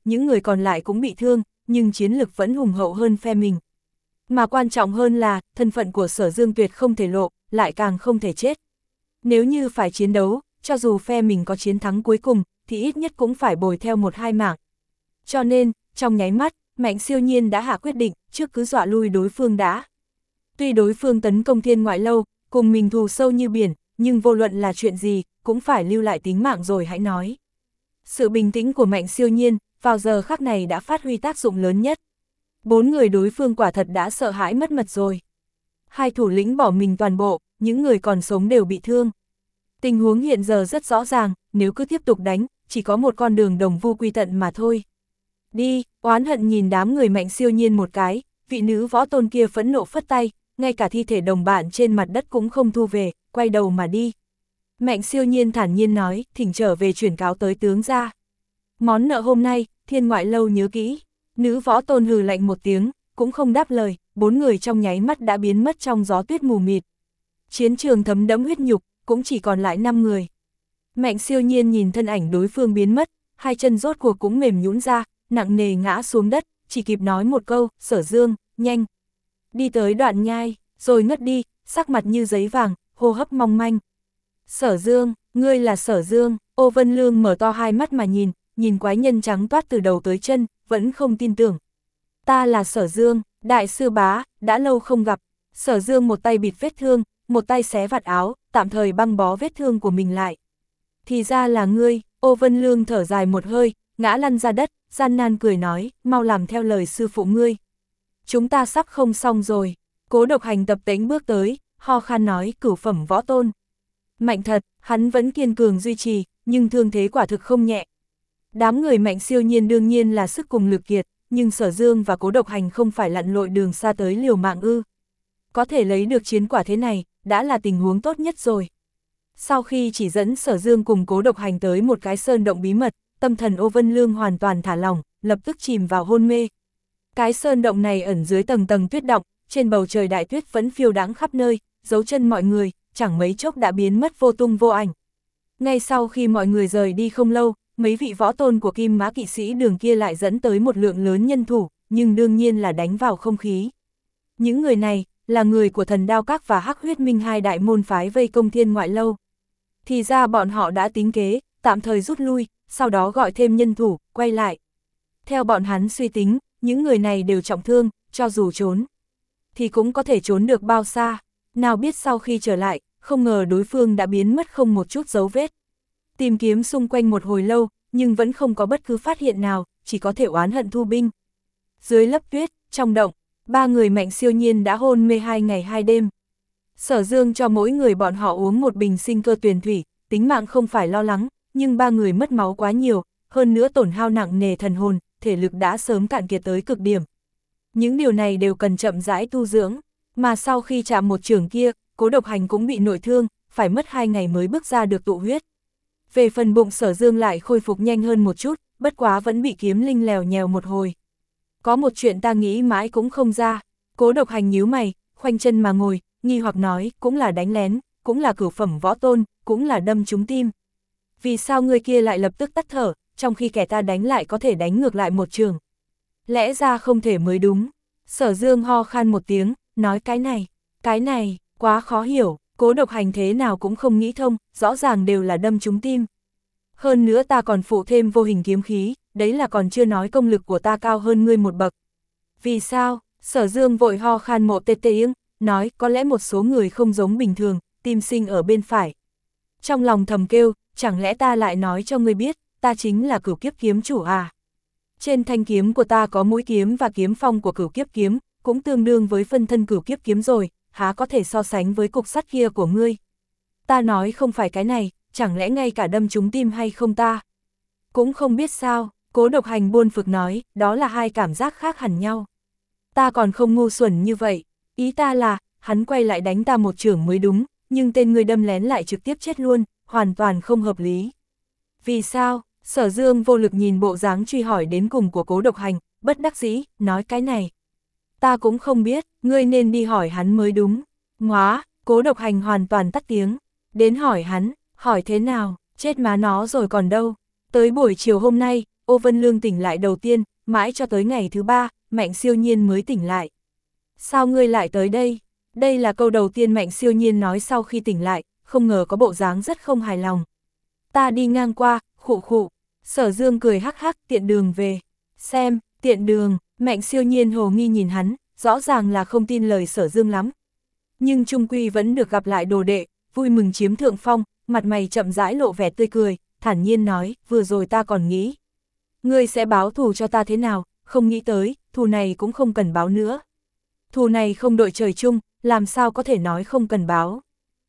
những người còn lại cũng bị thương, nhưng chiến lực vẫn hùng hậu hơn phe mình. Mà quan trọng hơn là, thân phận của Sở Dương tuyệt không thể lộ, lại càng không thể chết. Nếu như phải chiến đấu, cho dù phe mình có chiến thắng cuối cùng, thì ít nhất cũng phải bồi theo một hai mạng. Cho nên, trong nháy mắt, Mạnh Siêu Nhiên đã hạ quyết định, trước cứ dọa lui đối phương đã. Tuy đối phương tấn công Thiên Ngoại Lâu, cùng mình thù sâu như biển, nhưng vô luận là chuyện gì, cũng phải lưu lại tính mạng rồi hãy nói. Sự bình tĩnh của Mạnh Siêu Nhiên, vào giờ khắc này đã phát huy tác dụng lớn nhất. Bốn người đối phương quả thật đã sợ hãi mất mật rồi. Hai thủ lĩnh bỏ mình toàn bộ, những người còn sống đều bị thương. Tình huống hiện giờ rất rõ ràng, nếu cứ tiếp tục đánh, chỉ có một con đường đồng vu quy tận mà thôi. Đi, oán hận nhìn đám người Mạnh Siêu Nhiên một cái, vị nữ võ tôn kia phẫn nộ phất tay, ngay cả thi thể đồng bạn trên mặt đất cũng không thu về, quay đầu mà đi. Mạnh Siêu Nhiên thản nhiên nói, thỉnh trở về chuyển cáo tới tướng gia. Món nợ hôm nay, Thiên Ngoại Lâu nhớ kỹ. Nữ võ tôn hừ lạnh một tiếng, cũng không đáp lời, bốn người trong nháy mắt đã biến mất trong gió tuyết mù mịt. Chiến trường thấm đẫm huyết nhục, cũng chỉ còn lại năm người. Mạnh Siêu Nhiên nhìn thân ảnh đối phương biến mất, hai chân rốt cuộc cũng mềm nhũn ra, nặng nề ngã xuống đất, chỉ kịp nói một câu, Sở Dương, nhanh. Đi tới đoạn nhai, rồi ngất đi, sắc mặt như giấy vàng, hô hấp mong manh. Sở Dương, ngươi là Sở Dương, Ô Vân Lương mở to hai mắt mà nhìn, nhìn quái nhân trắng toát từ đầu tới chân, vẫn không tin tưởng. Ta là Sở Dương, đại sư bá, đã lâu không gặp. Sở Dương một tay bịt vết thương, một tay xé vạt áo, tạm thời băng bó vết thương của mình lại. Thì ra là ngươi, Ô Vân Lương thở dài một hơi, ngã lăn ra đất, gian nan cười nói, mau làm theo lời sư phụ ngươi. Chúng ta sắp không xong rồi. Cố Độc Hành tập tễnh bước tới, ho khan nói, cửu phẩm võ tôn. Mạnh thật, hắn vẫn kiên cường duy trì, nhưng thương thế quả thực không nhẹ. Đám người Mạnh Siêu Nhiên đương nhiên là sức cùng lực kiệt, nhưng Sở Dương và Cố Độc Hành không phải lặn lội đường xa tới liều mạng ư. Có thể lấy được chiến quả thế này, đã là tình huống tốt nhất rồi. Sau khi chỉ dẫn Sở Dương cùng Cố Độc Hành tới một cái sơn động bí mật, tâm thần Ô Vân Lương hoàn toàn thả lỏng, lập tức chìm vào hôn mê. Cái sơn động này ẩn dưới tầng tầng tuyết động, trên bầu trời đại tuyết vẫn phiêu đãng khắp nơi, dấu chân mọi người, chẳng mấy chốc đã biến mất vô tung vô ảnh. Ngay sau khi mọi người rời đi không lâu, mấy vị võ tôn của Kim Mã kỵ sĩ đường kia lại dẫn tới một lượng lớn nhân thủ, nhưng đương nhiên là đánh vào không khí. Những người này, là người của Thần Đao Các và Hắc Huyết Minh hai đại môn phái vây công Thiên Ngoại Lâu. Thì ra bọn họ đã tính kế, tạm thời rút lui, sau đó gọi thêm nhân thủ, quay lại. Theo bọn hắn suy tính, những người này đều trọng thương, cho dù trốn, thì cũng có thể trốn được bao xa. Nào biết sau khi trở lại, không ngờ đối phương đã biến mất không một chút dấu vết. Tìm kiếm xung quanh một hồi lâu, nhưng vẫn không có bất cứ phát hiện nào, chỉ có thể oán hận thu binh. Dưới lớp tuyết, trong động, ba người Mạnh Siêu Nhiên đã hôn mê hai ngày hai đêm. Sở Dương cho mỗi người bọn họ uống một bình sinh cơ tuyền thủy, tính mạng không phải lo lắng, nhưng ba người mất máu quá nhiều, hơn nữa tổn hao nặng nề thần hồn, thể lực đã sớm cạn kiệt tới cực điểm. Những điều này đều cần chậm rãi tu dưỡng, mà sau khi chạm một chưởng kia, Cố Độc Hành cũng bị nội thương, phải mất hai ngày mới bước ra được tụ huyết. Về phần bụng Sở Dương lại khôi phục nhanh hơn một chút, bất quá vẫn bị kiếm linh lèo nhèo một hồi. Có một chuyện ta nghĩ mãi cũng không ra. Cố Độc Hành nhíu mày, khoanh chân mà ngồi, nghi hoặc nói, cũng là đánh lén, cũng là cửu phẩm võ tôn, cũng là đâm trúng tim. Vì sao người kia lại lập tức tắt thở, trong khi kẻ ta đánh lại có thể đánh ngược lại một trường? Lẽ ra không thể mới đúng. Sở Dương ho khan một tiếng, nói cái này, cái này, quá khó hiểu. Cố Độc Hành thế nào cũng không nghĩ thông, rõ ràng đều là đâm trúng tim. Hơn nữa ta còn phụ thêm vô hình kiếm khí, đấy là còn chưa nói công lực của ta cao hơn ngươi một bậc. Vì sao? Sở Dương vội ho khan một tê tê yên, nói có lẽ một số người không giống bình thường, tim sinh ở bên phải. Trong lòng thầm kêu, chẳng lẽ ta lại nói cho ngươi biết, ta chính là Cửu Kiếp kiếm chủ à? Trên thanh kiếm của ta có mũi kiếm và kiếm phong của Cửu Kiếp kiếm, cũng tương đương với phân thân Cửu Kiếp kiếm rồi, há có thể so sánh với cục sắt kia của ngươi. Ta nói không phải cái này, chẳng lẽ ngay cả đâm trúng tim hay không ta? Cũng không biết sao, Cố Độc Hành buồn phực nói, đó là hai cảm giác khác hẳn nhau. Ta còn không ngu xuẩn như vậy, ý ta là, hắn quay lại đánh ta một chưởng mới đúng, nhưng tên người đâm lén lại trực tiếp chết luôn, hoàn toàn không hợp lý. Vì sao? Sở Dương vô lực nhìn bộ dáng truy hỏi đến cùng của Cố Độc Hành, bất đắc dĩ, nói cái này. Ta cũng không biết, ngươi nên đi hỏi hắn mới đúng. Ngoá, Cố Độc Hành hoàn toàn tắt tiếng. Đến hỏi hắn, hỏi thế nào, chết má nó rồi còn đâu. Tới buổi chiều hôm nay, Ô Vân Lương tỉnh lại đầu tiên, mãi cho tới ngày thứ ba, Mạnh Siêu Nhiên mới tỉnh lại. Sao ngươi lại tới đây? Đây là câu đầu tiên Mạnh Siêu Nhiên nói sau khi tỉnh lại, không ngờ có bộ dáng rất không hài lòng. Ta đi ngang qua, khụ khụ. Sở Dương cười hắc hắc, tiện đường về. Xem, tiện đường, Mạnh Siêu Nhiên hồ nghi nhìn hắn, rõ ràng là không tin lời Sở Dương lắm. Nhưng trung quy vẫn được gặp lại đồ đệ, vui mừng chiếm thượng phong, mặt mày chậm rãi lộ vẻ tươi cười, thản nhiên nói, vừa rồi ta còn nghĩ. Ngươi sẽ báo thù cho ta thế nào, không nghĩ tới, thù này cũng không cần báo nữa. Thù này không đội trời chung, làm sao có thể nói không cần báo.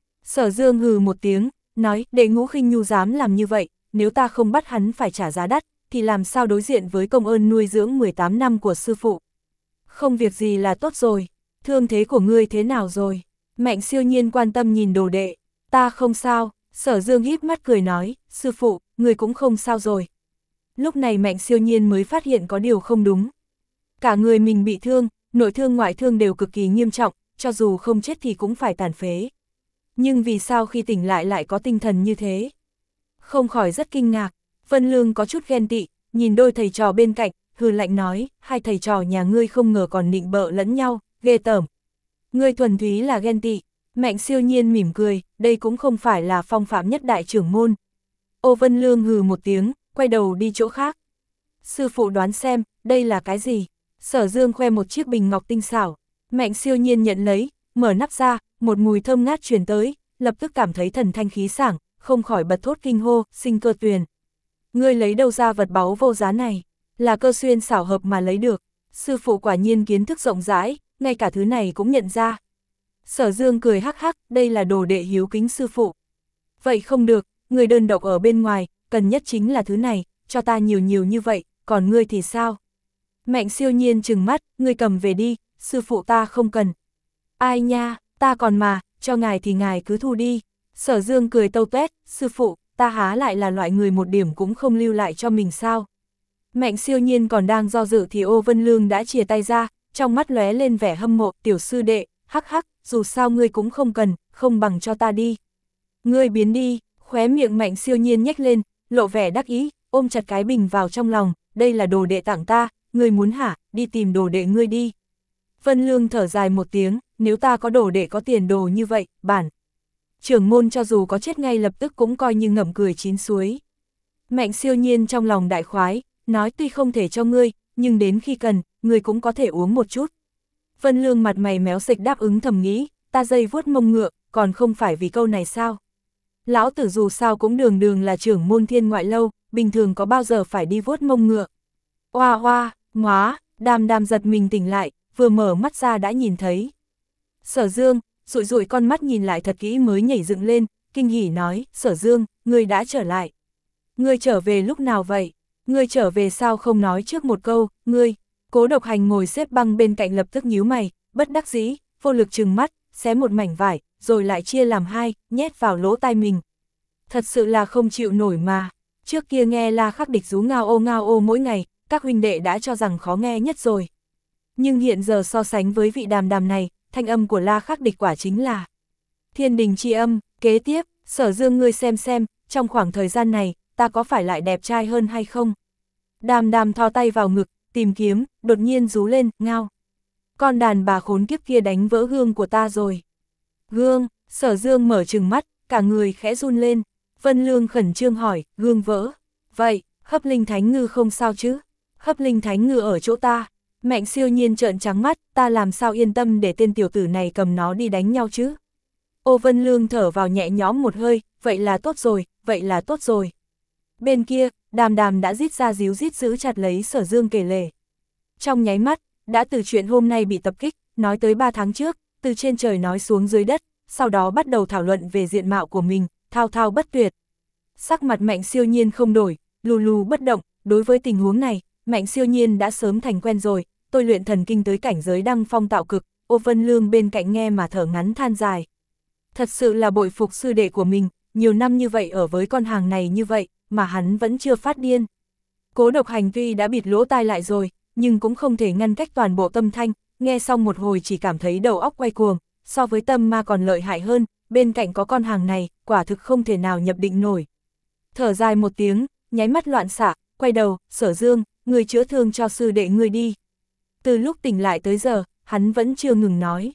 Sở Dương hừ một tiếng, nói, đệ Ngũ Khinh Nhu dám làm như vậy, nếu ta không bắt hắn phải trả giá đắt, thì làm sao đối diện với công ơn nuôi dưỡng mười tám năm của sư phụ. Không việc gì là tốt rồi, thương thế của ngươi thế nào rồi? Mạnh Siêu Nhiên quan tâm nhìn đồ đệ, ta không sao, Sở Dương híp mắt cười nói, sư phụ, ngươi cũng không sao rồi. Lúc này Mạnh Siêu Nhiên mới phát hiện có điều không đúng. Cả người mình bị thương, nội thương ngoại thương đều cực kỳ nghiêm trọng, cho dù không chết thì cũng phải tàn phế. Nhưng vì sao khi tỉnh lại lại có tinh thần như thế? Không khỏi rất kinh ngạc, Vân Lương có chút ghen tị, nhìn đôi thầy trò bên cạnh, hừ lạnh nói, hai thầy trò nhà ngươi không ngờ còn nịnh bợ lẫn nhau, ghê tởm. Ngươi thuần túy là ghen tị. Mạnh Siêu Nhiên mỉm cười, đây cũng không phải là phong phạm nhất đại trưởng môn. Ô Vân Lương hừ một tiếng, quay đầu đi chỗ khác. Sư phụ đoán xem, đây là cái gì? Sở Dương khoe một chiếc bình ngọc tinh xảo. Mạnh Siêu Nhiên nhận lấy, mở nắp ra, một mùi thơm ngát truyền tới, lập tức cảm thấy thần thanh khí sảng, không khỏi bật thốt kinh hô, sinh cơ tuyền. Ngươi lấy đâu ra vật báu vô giá này? Là cơ xuyên xảo hợp mà lấy được. Sư phụ quả nhiên kiến thức rộng rãi, ngay cả thứ này cũng nhận ra. Sở Dương cười hắc hắc, đây là đồ đệ hiếu kính sư phụ. Vậy không được, người đơn độc ở bên ngoài, cần nhất chính là thứ này, cho ta nhiều nhiều như vậy, còn ngươi thì sao? Mạnh Siêu Nhiên trừng mắt, ngươi cầm về đi, sư phụ ta không cần. Ai nha, ta còn mà, cho ngài thì ngài cứ thu đi. Sở Dương cười tâu tuét, sư phụ, ta há lại là loại người một điểm cũng không lưu lại cho mình sao? Mạnh Siêu Nhiên còn đang do dự thì Ô Vân Lương đã chìa tay ra, trong mắt lóe lên vẻ hâm mộ, tiểu sư đệ, hắc hắc, dù sao ngươi cũng không cần, không bằng cho ta đi. Ngươi biến đi, khóe miệng Mạnh Siêu Nhiên nhếch lên, lộ vẻ đắc ý, ôm chặt cái bình vào trong lòng, đây là đồ đệ tặng ta, ngươi muốn hả, đi tìm đồ đệ ngươi đi. Vân Lương thở dài một tiếng, nếu ta có đồ đệ có tiền đồ như vậy, bản trưởng môn cho dù có chết ngay lập tức cũng coi như ngậm cười chín suối. Mạnh Siêu Nhiên trong lòng đại khoái, nói tuy không thể cho ngươi, nhưng đến khi cần, ngươi cũng có thể uống một chút. Vân Lương mặt mày méo xệch đáp ứng thầm nghĩ, ta dây vuốt mông ngựa, còn không phải vì câu này sao? Lão tử dù sao cũng đường đường là trưởng môn Thiên Ngoại Lâu, bình thường có bao giờ phải đi vuốt mông ngựa. Oa oa, ngóa, Đàm Đàm giật mình tỉnh lại, vừa mở mắt ra đã nhìn thấy. Sở Dương, rụi rụi con mắt nhìn lại thật kỹ mới nhảy dựng lên, kinh hỉ nói, Sở Dương, ngươi đã trở lại. Ngươi trở về lúc nào vậy? Ngươi trở về sao không nói trước một câu, ngươi? Cố Độc Hành ngồi xếp băng bên cạnh lập tức nhíu mày, bất đắc dĩ, vô lực trừng mắt, xé một mảnh vải, rồi lại chia làm hai, nhét vào lỗ tai mình. Thật sự là không chịu nổi mà, trước kia nghe La Khắc Địch rú ngao ô ngao ô mỗi ngày, các huynh đệ đã cho rằng khó nghe nhất rồi. Nhưng hiện giờ so sánh với vị Đàm Đàm này, thanh âm của La Khắc Địch quả chính là thiên đình chi âm. Kế tiếp, Sở Dương ngươi xem xem, trong khoảng thời gian này, ta có phải lại đẹp trai hơn hay không? Đàm Đàm thò tay vào ngực, tìm kiếm, đột nhiên rú lên, ngao. Con đàn bà khốn kiếp kia đánh vỡ gương của ta rồi. Gương, Sở Dương mở trừng mắt, cả người khẽ run lên. Vân Lương khẩn trương hỏi, gương vỡ. Vậy, Hấp Linh Thánh Ngư không sao chứ? Hấp Linh Thánh Ngư ở chỗ ta. Mạnh Siêu Nhiên trợn trắng mắt, ta làm sao yên tâm để tên tiểu tử này cầm nó đi đánh nhau chứ? Ô Vân Lương thở vào nhẹ nhõm một hơi, vậy là tốt rồi, vậy là tốt rồi. Bên kia, Đàm Đàm đã rít ra díu rít giữ chặt lấy Sở Dương kể lể. Trong nháy mắt, đã từ chuyện hôm nay bị tập kích, nói tới ba tháng trước, từ trên trời nói xuống dưới đất, sau đó bắt đầu thảo luận về diện mạo của mình, thao thao bất tuyệt. Sắc mặt Mạnh Siêu Nhiên không đổi, lù lù bất động, đối với tình huống này, Mạnh Siêu Nhiên đã sớm thành quen rồi, tôi luyện thần kinh tới cảnh giới đăng phong tạo cực, Ô Vân Lương bên cạnh nghe mà thở ngắn than dài. Thật sự là bội phục sư đệ của mình, nhiều năm như vậy ở với con hàng này như vậy, mà hắn vẫn chưa phát điên. Cố Độc Hành tuy đã bịt lỗ tai lại rồi, nhưng cũng không thể ngăn cách toàn bộ tâm thanh, nghe xong một hồi chỉ cảm thấy đầu óc quay cuồng, so với tâm ma còn lợi hại hơn, bên cạnh có con hàng này, quả thực không thể nào nhập định nổi. Thở dài một tiếng, nháy mắt loạn xạ, quay đầu, Sở Dương, người chữa thương cho sư đệ ngươi đi. Từ lúc tỉnh lại tới giờ, hắn vẫn chưa ngừng nói.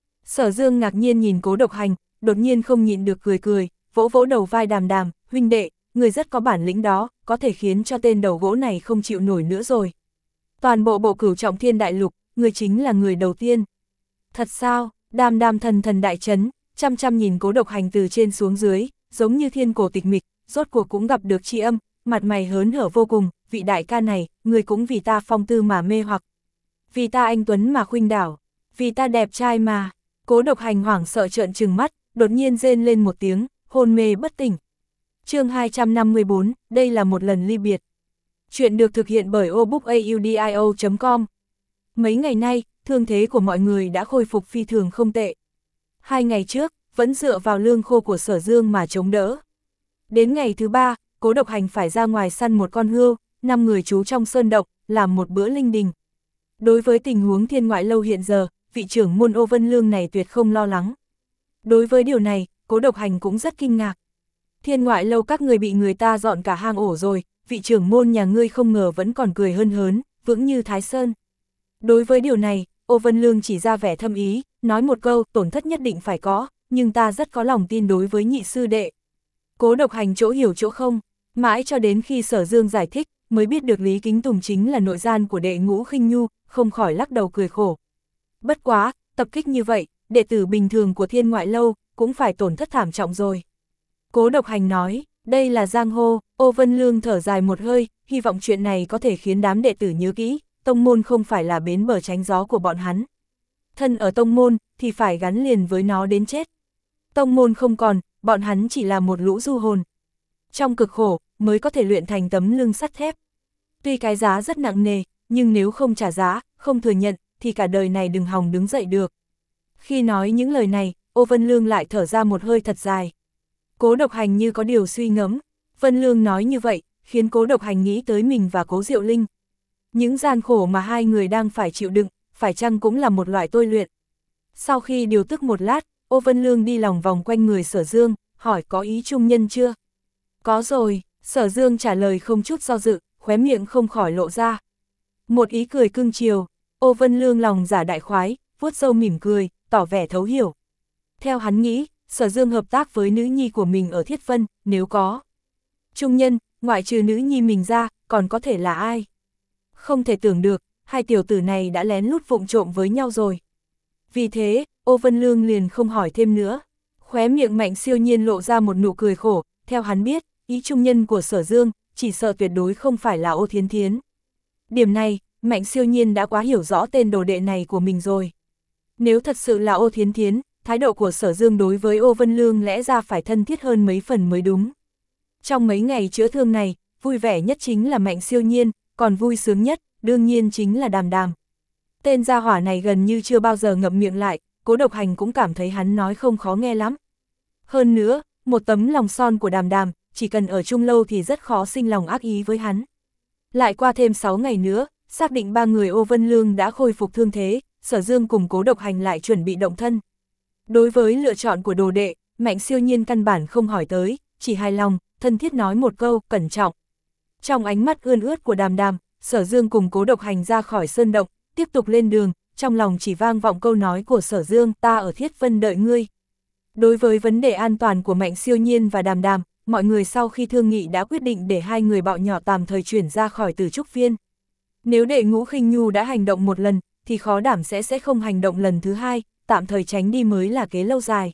Sở Dương ngạc nhiên nhìn Cố Độc Hành, đột nhiên không nhịn được cười cười, vỗ vỗ đầu vai Đàm Đàm, huynh đệ, người rất có bản lĩnh đó, có thể khiến cho tên đầu gỗ này không chịu nổi nữa rồi. Toàn bộ bộ Cửu Trọng Thiên Đại Lục, người chính là người đầu tiên. Thật sao? Đàm Đàm thần thần đại chấn, chăm chăm nhìn Cố Độc Hành từ trên xuống dưới, giống như thiên cổ tịch mịch, rốt cuộc cũng gặp được tri âm, mặt mày hớn hở vô cùng, vị đại ca này, người cũng vì ta phong tư mà mê hoặc. Vì ta anh tuấn mà khuynh đảo, vì ta đẹp trai mà. Cố Độc Hành hoảng sợ trợn trừng mắt, đột nhiên rên lên một tiếng, hôn mê bất tỉnh. Chương hai trăm năm mươi bốn, đây là một lần ly biệt. Chuyện được thực hiện bởi obookaudio chấm com. Mấy ngày nay, thương thế của mọi người đã khôi phục phi thường không tệ. Hai ngày trước, vẫn dựa vào lương khô của Sở Dương mà chống đỡ. Đến ngày thứ ba, Cố Độc Hành phải ra ngoài săn một con hươu, năm người trú trong sơn động, làm một bữa linh đình. Đối với tình huống Thiên Ngoại Lâu hiện giờ, vị trưởng môn Ô Vân Lương này tuyệt không lo lắng. Đối với điều này, Cố Độc Hành cũng rất kinh ngạc. Thiên Ngoại Lâu các người bị người ta dọn cả hang ổ rồi, vị trưởng môn nhà ngươi không ngờ vẫn còn cười hân hớn, vững như Thái Sơn. Đối với điều này, Ô Vân Lương chỉ ra vẻ thâm ý, nói một câu, tổn thất nhất định phải có, nhưng ta rất có lòng tin đối với nhị sư đệ. Cố Độc Hành chỗ hiểu chỗ không, mãi cho đến khi Sở Dương giải thích, mới biết được Lý Kính Tùng chính là nội gian của đệ Ngũ Khinh Nhu, không khỏi lắc đầu cười khổ. Bất quá, tập kích như vậy, đệ tử bình thường của Thiên Ngoại Lâu, cũng phải tổn thất thảm trọng rồi. Cố Độc Hành nói, đây là giang hồ. Ô Vân Lương thở dài một hơi, hy vọng chuyện này có thể khiến đám đệ tử nhớ kỹ, tông môn không phải là bến bờ tránh gió của bọn hắn. Thân ở tông môn, thì phải gắn liền với nó đến chết. Tông môn không còn, bọn hắn chỉ là một lũ du hồn. Trong cực khổ, mới có thể luyện thành tấm lưng sắt thép. Tuy cái giá rất nặng nề, nhưng nếu không trả giá, không thừa nhận, thì cả đời này đừng hòng đứng dậy được. Khi nói những lời này, Ô Vân Lương lại thở ra một hơi thật dài. Cố Độc Hành như có điều suy ngẫm. Vân Lương nói như vậy, khiến Cố Độc Hành nghĩ tới mình và Cố Diệu Linh. Những gian khổ mà hai người đang phải chịu đựng, phải chăng cũng là một loại tôi luyện. Sau khi điều tức một lát, Ô Vân Lương đi lòng vòng quanh người Sở Dương, hỏi có ý trung nhân chưa? Có rồi, Sở Dương trả lời không chút do dự, khóe miệng không khỏi lộ ra. Một ý cười cưng chiều, Ô Vân Lương lòng giả đại khoái, vuốt râu mỉm cười, tỏ vẻ thấu hiểu. Theo hắn nghĩ, Sở Dương hợp tác với nữ nhi của mình ở Thiết Vân, nếu có trung nhân, ngoại trừ nữ nhi mình ra, còn có thể là ai? Không thể tưởng được, hai tiểu tử này đã lén lút vụng trộm với nhau rồi. Vì thế, Ô Vân Lương liền không hỏi thêm nữa. Khóe miệng Mạnh Siêu Nhiên lộ ra một nụ cười khổ, theo hắn biết, ý trung nhân của Sở Dương, chỉ sợ tuyệt đối không phải là Ô Thiến Thiến. Điểm này, Mạnh Siêu Nhiên đã quá hiểu rõ tên đồ đệ này của mình rồi. Nếu thật sự là Ô Thiến Thiến, thái độ của Sở Dương đối với Ô Vân Lương lẽ ra phải thân thiết hơn mấy phần mới đúng. Trong mấy ngày chữa thương này, vui vẻ nhất chính là Mạnh Siêu Nhiên, còn vui sướng nhất, đương nhiên chính là Đàm Đàm. Tên gia hỏa này gần như chưa bao giờ ngậm miệng lại, Cố Độc Hành cũng cảm thấy hắn nói không khó nghe lắm. Hơn nữa, một tấm lòng son của Đàm Đàm, chỉ cần ở chung lâu thì rất khó sinh lòng ác ý với hắn. Lại qua thêm sáu ngày nữa, xác định ba người Ô Vân Lương đã khôi phục thương thế, Sở Dương cùng Cố Độc Hành lại chuẩn bị động thân. Đối với lựa chọn của đồ đệ, Mạnh Siêu Nhiên căn bản không hỏi tới, chỉ hài lòng, thân thiết nói một câu, cẩn trọng. Trong ánh mắt ươn ướt của Đàm Đàm, Sở Dương cùng Cố Độc Hành ra khỏi sơn động, tiếp tục lên đường, trong lòng chỉ vang vọng câu nói của Sở Dương, ta ở Thiết Vân đợi ngươi. Đối với vấn đề an toàn của Mạnh Siêu Nhiên và Đàm Đàm, mọi người sau khi thương nghị đã quyết định để hai người bọ nhỏ tạm thời chuyển ra khỏi Tử Trúc Viên. Nếu đệ Ngũ Khinh Nhu đã hành động một lần, thì khó đảm sẽ sẽ không hành động lần thứ hai, tạm thời tránh đi mới là kế lâu dài.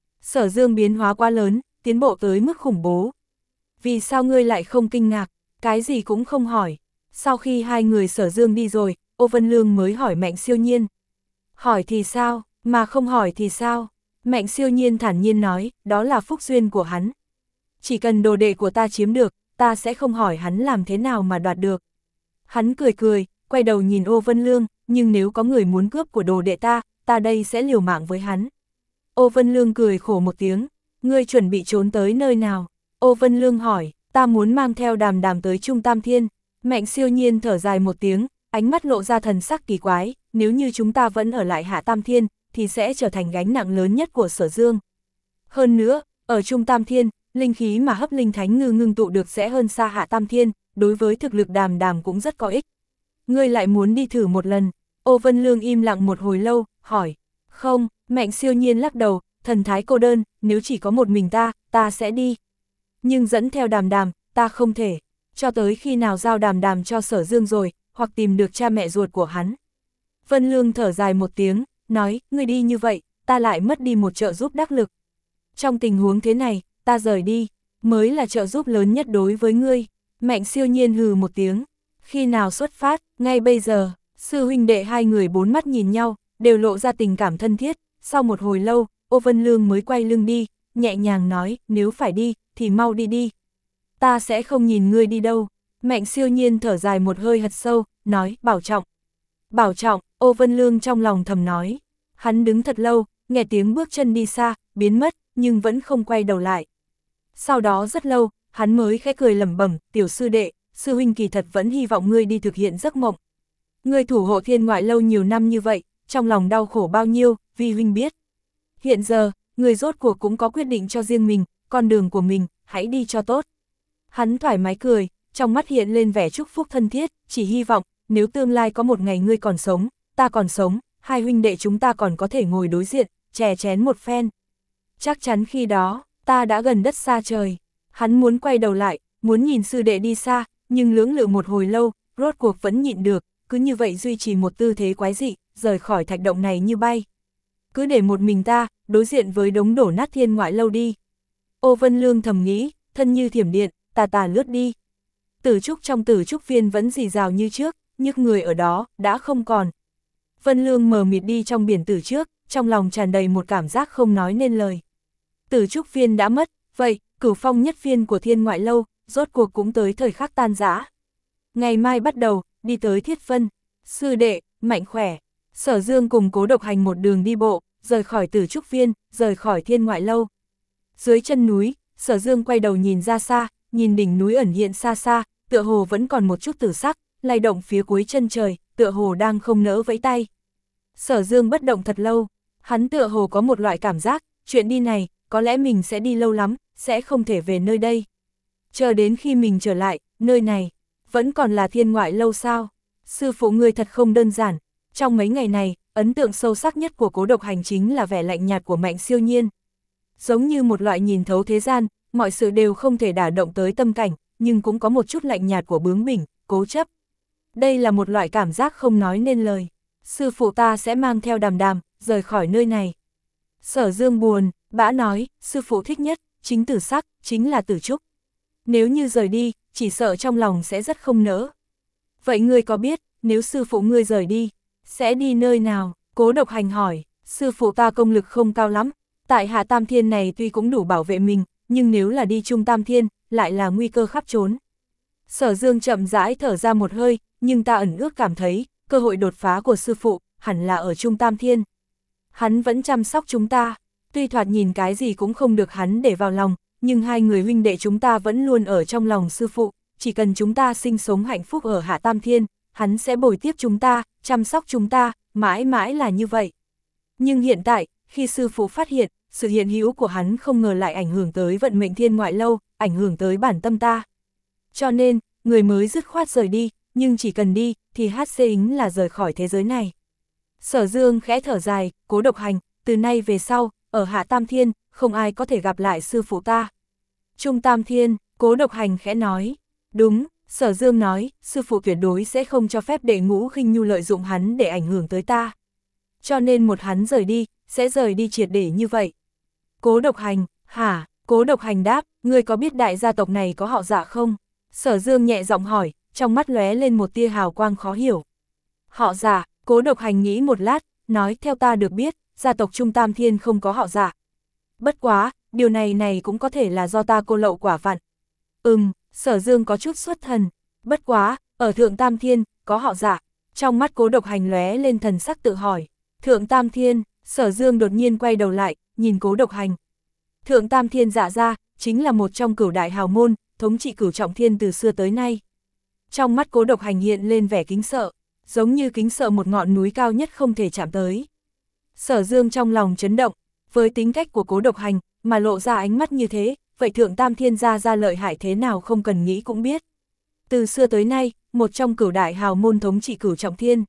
Sở Dương biến hóa quá lớn, tiến bộ tới mức khủng bố. Vì sao ngươi lại không kinh ngạc, cái gì cũng không hỏi? Sau khi hai người Sở Dương đi rồi, Ô Vân Lương mới hỏi Mạnh Siêu Nhiên. Hỏi thì sao, mà không hỏi thì sao? Mạnh Siêu Nhiên thản nhiên nói, đó là phúc duyên của hắn. Chỉ cần đồ đệ của ta chiếm được, ta sẽ không hỏi hắn làm thế nào mà đoạt được. Hắn cười cười, quay đầu nhìn Ô Vân Lương, nhưng nếu có người muốn cướp của đồ đệ ta, ta đây sẽ liều mạng với hắn. Ô Vân Lương cười khổ một tiếng, ngươi chuẩn bị trốn tới nơi nào? Ô Vân Lương hỏi, ta muốn mang theo Đàm Đàm tới Trung Tam Thiên. Mạnh Siêu Nhiên thở dài một tiếng, ánh mắt lộ ra thần sắc kỳ quái, nếu như chúng ta vẫn ở lại Hạ Tam Thiên, thì sẽ trở thành gánh nặng lớn nhất của Sở Dương. Hơn nữa, ở Trung Tam Thiên, linh khí mà hấp linh thánh ngư ngưng tụ được sẽ hơn xa Hạ Tam Thiên, đối với thực lực Đàm Đàm cũng rất có ích. Ngươi lại muốn đi thử một lần? Ô Vân Lương im lặng một hồi lâu, hỏi. Không, Mạnh Siêu Nhiên lắc đầu, thần thái cô đơn, nếu chỉ có một mình ta, ta sẽ đi. Nhưng dẫn theo Đàm Đàm, ta không thể. Cho tới khi nào giao Đàm Đàm cho Sở Dương rồi, hoặc tìm được cha mẹ ruột của hắn. Vân Lương thở dài một tiếng, nói, ngươi đi như vậy, ta lại mất đi một trợ giúp đắc lực. Trong tình huống thế này, ta rời đi, mới là trợ giúp lớn nhất đối với ngươi. Mạnh Siêu Nhiên hừ một tiếng. Khi nào xuất phát, ngay bây giờ, sư huynh đệ hai người bốn mắt nhìn nhau, đều lộ ra tình cảm thân thiết. Sau một hồi lâu, Ô Vân Lương mới quay lưng đi, nhẹ nhàng nói, nếu phải đi, thì mau đi đi. Ta sẽ không nhìn ngươi đi đâu. Mạnh Siêu Nhiên thở dài một hơi hthật sâu, nói, bảo trọng. Bảo trọng, Ô Vân Lương trong lòng thầm nói. Hắn đứng thật lâu, nghe tiếng bước chân đi xa, biến mất, nhưng vẫn không quay đầu lại. Sau đó rất lâu, hắn mới khẽ cười lẩm bẩm, tiểu sư đệ, sư huynh kỳ thật vẫn hy vọng ngươi đi thực hiện giấc mộng. Ngươi thủ hộ thiên ngoại lâu nhiều năm như vậy, trong lòng đau khổ bao nhiêu, vi huynh biết. Hiện giờ, ngươi rốt cuộc cũng có quyết định cho riêng mình, con đường của mình, hãy đi cho tốt. Hắn thoải mái cười, trong mắt hiện lên vẻ chúc phúc thân thiết, chỉ hy vọng, nếu tương lai có một ngày ngươi còn sống, ta còn sống, hai huynh đệ chúng ta còn có thể ngồi đối diện, chè chén một phen. Chắc chắn khi đó, ta đã gần đất xa trời. Hắn muốn quay đầu lại, muốn nhìn sư đệ đi xa, nhưng lưỡng lự một hồi lâu, rốt cuộc vẫn nhịn được, cứ như vậy duy trì một tư thế quái dị, rời khỏi thạch động này như bay. Cứ để một mình ta, đối diện với đống đổ nát thiên ngoại lâu đi. Ô Vân Lương thầm nghĩ, thân như thiểm điện, tà tà lướt đi. Tử trúc trong tử trúc viên vẫn rì rào như trước, nhưng người ở đó, đã không còn. Vân Lương mờ mịt đi trong biển tử trước, trong lòng tràn đầy một cảm giác không nói nên lời. Tử trúc viên đã mất, vậy, cửu phong nhất viên của thiên ngoại lâu, rốt cuộc cũng tới thời khắc tan rã. Ngày mai bắt đầu, đi tới Thiết Vân, sư đệ, mạnh khỏe. Sở Dương cùng Cố Độc Hành một đường đi bộ, rời khỏi Tử trúc viên, rời khỏi thiên ngoại lâu. Dưới chân núi, Sở Dương quay đầu nhìn ra xa, nhìn đỉnh núi ẩn hiện xa xa, tựa hồ vẫn còn một chút tử sắc, lay động phía cuối chân trời, tựa hồ đang không nỡ vẫy tay. Sở Dương bất động thật lâu, hắn tựa hồ có một loại cảm giác, chuyện đi này, có lẽ mình sẽ đi lâu lắm, sẽ không thể về nơi đây. Chờ đến khi mình trở lại, nơi này, vẫn còn là thiên ngoại lâu sao? Sư phụ ngươi thật không đơn giản. Trong mấy ngày này, ấn tượng sâu sắc nhất của Cố Độc Hành chính là vẻ lạnh nhạt của Mạnh Siêu Nhiên. Giống như một loại nhìn thấu thế gian, mọi sự đều không thể đả động tới tâm cảnh, nhưng cũng có một chút lạnh nhạt của bướng bỉnh, cố chấp. Đây là một loại cảm giác không nói nên lời. Sư phụ ta sẽ mang theo Đàm Đàm, rời khỏi nơi này. Sở Dương buồn, bã nói, sư phụ thích nhất, chính tử sắc, chính là tử trúc. Nếu như rời đi, chỉ sợ trong lòng sẽ rất không nỡ. Vậy ngươi có biết, nếu sư phụ ngươi rời đi, sẽ đi nơi nào? Cố Độc Hành hỏi, sư phụ ta công lực không cao lắm, tại Hạ Tam Thiên này tuy cũng đủ bảo vệ mình, nhưng nếu là đi Trung Tam Thiên, lại là nguy cơ khắp trốn. Sở Dương chậm rãi thở ra một hơi, nhưng ta ẩn ước cảm thấy, cơ hội đột phá của sư phụ, hẳn là ở Trung Tam Thiên. Hắn vẫn chăm sóc chúng ta, tuy thoạt nhìn cái gì cũng không được hắn để vào lòng, nhưng hai người huynh đệ chúng ta vẫn luôn ở trong lòng sư phụ, chỉ cần chúng ta sinh sống hạnh phúc ở Hạ Tam Thiên, hắn sẽ bồi tiếp chúng ta, chăm sóc chúng ta, mãi mãi là như vậy. Nhưng hiện tại, khi sư phụ phát hiện, sự hiện hữu của hắn không ngờ lại ảnh hưởng tới vận mệnh thiên ngoại lâu, ảnh hưởng tới bản tâm ta. Cho nên, người mới dứt khoát rời đi, nhưng chỉ cần đi, thì hát xê ính là rời khỏi thế giới này. Sở Dương khẽ thở dài, Cố Độc Hành, từ nay về sau, ở Hạ Tam Thiên, không ai có thể gặp lại sư phụ ta. Trung Tam Thiên, Cố Độc Hành khẽ nói, đúng, Sở Dương nói, sư phụ tuyệt đối sẽ không cho phép đệ Ngũ Khinh Nhu lợi dụng hắn để ảnh hưởng tới ta. Cho nên một hắn rời đi, sẽ rời đi triệt để như vậy. Cố Độc Hành, hả? Cố Độc Hành đáp, ngươi có biết đại gia tộc này có họ Dạ không? Sở Dương nhẹ giọng hỏi, trong mắt lóe lên một tia hào quang khó hiểu. Họ Dạ, Cố Độc Hành nghĩ một lát, nói theo ta được biết, gia tộc Trung Tam Thiên không có họ Dạ. Bất quá, điều này này cũng có thể là do ta cô lậu quả vặt. Ừm, Sở Dương có chút xuất thần. Bất quá, ở Thượng Tam Thiên, có họ Dạ. Trong mắt Cố Độc Hành lóe lên thần sắc tự hỏi. Thượng Tam Thiên, Sở Dương đột nhiên quay đầu lại, nhìn Cố Độc Hành. Thượng Tam Thiên Dạ gia, chính là một trong cửu đại hào môn, thống trị cửu trọng thiên từ xưa tới nay. Trong mắt Cố Độc Hành hiện lên vẻ kính sợ, giống như kính sợ một ngọn núi cao nhất không thể chạm tới. Sở Dương trong lòng chấn động, với tính cách của Cố Độc Hành, mà lộ ra ánh mắt như thế, vậy Thượng Tam Thiên gia gia lợi hại thế nào không cần nghĩ cũng biết. Từ xưa tới nay, một trong cửu đại hào môn thống trị Cửu Trọng Thiên.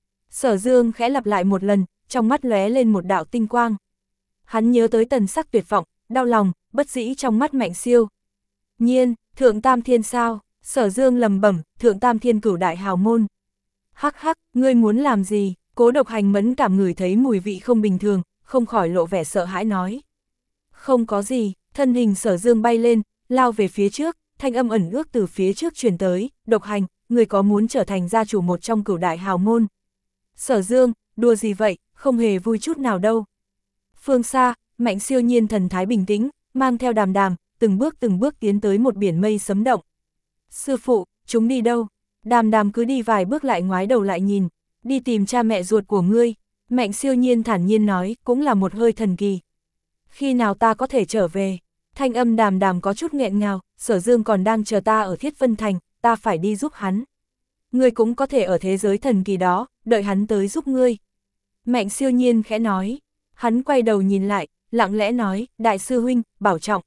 Sở Dương khẽ lặp lại một lần, trong mắt lóe lên một đạo tinh quang. Hắn nhớ tới tần sắc tuyệt vọng, đau lòng, bất dĩ trong mắt Mạnh Siêu. Nhiên, Thượng Tam Thiên sao? Sở Dương lầm bẩm, Thượng Tam Thiên cửu đại hào môn. Hắc hắc, ngươi muốn làm gì? Cố Độc Hành mẫn cảm ngửi thấy mùi vị không bình thường, không khỏi lộ vẻ sợ hãi nói. Không có gì, thân hình Sở Dương bay lên, lao về phía trước, thanh âm ẩn ước từ phía trước truyền tới, Độc Hành, người có muốn trở thành gia chủ một trong cửu đại hào môn? Sở Dương, đùa gì vậy, không hề vui chút nào đâu. Phương xa, Mạnh Siêu Nhiên thần thái bình tĩnh, mang theo Đàm Đàm, từng bước từng bước tiến tới một biển mây sấm động. Sư phụ, chúng đi đâu? Đàm Đàm cứ đi vài bước lại ngoái đầu lại nhìn, đi tìm cha mẹ ruột của ngươi. Mạnh Siêu Nhiên thản nhiên nói, cũng là một hơi thần kỳ. Khi nào ta có thể trở về? Thanh âm Đàm Đàm có chút nghẹn ngào, Sở Dương còn đang chờ ta ở Thiết Vân Thành, ta phải đi giúp hắn. Ngươi cũng có thể ở thế giới thần kỳ đó, đợi hắn tới giúp ngươi. Mạnh Siêu Nhiên khẽ nói, hắn quay đầu nhìn lại, lặng lẽ nói, đại sư huynh, bảo trọng.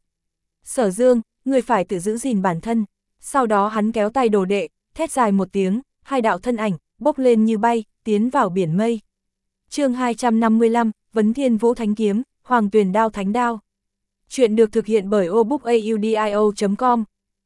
Sở Dương, ngươi phải tự giữ gìn bản thân. Sau đó hắn kéo tay đồ đệ, thét dài một tiếng, hai đạo thân ảnh, bốc lên như bay, tiến vào biển mây. Chương hai trăm năm mươi lăm, Vấn Thiên Vũ Thánh Kiếm, Hoàng Tuyền Đao Thánh Đao. Chuyện được thực hiện bởi obookaudio chấm com.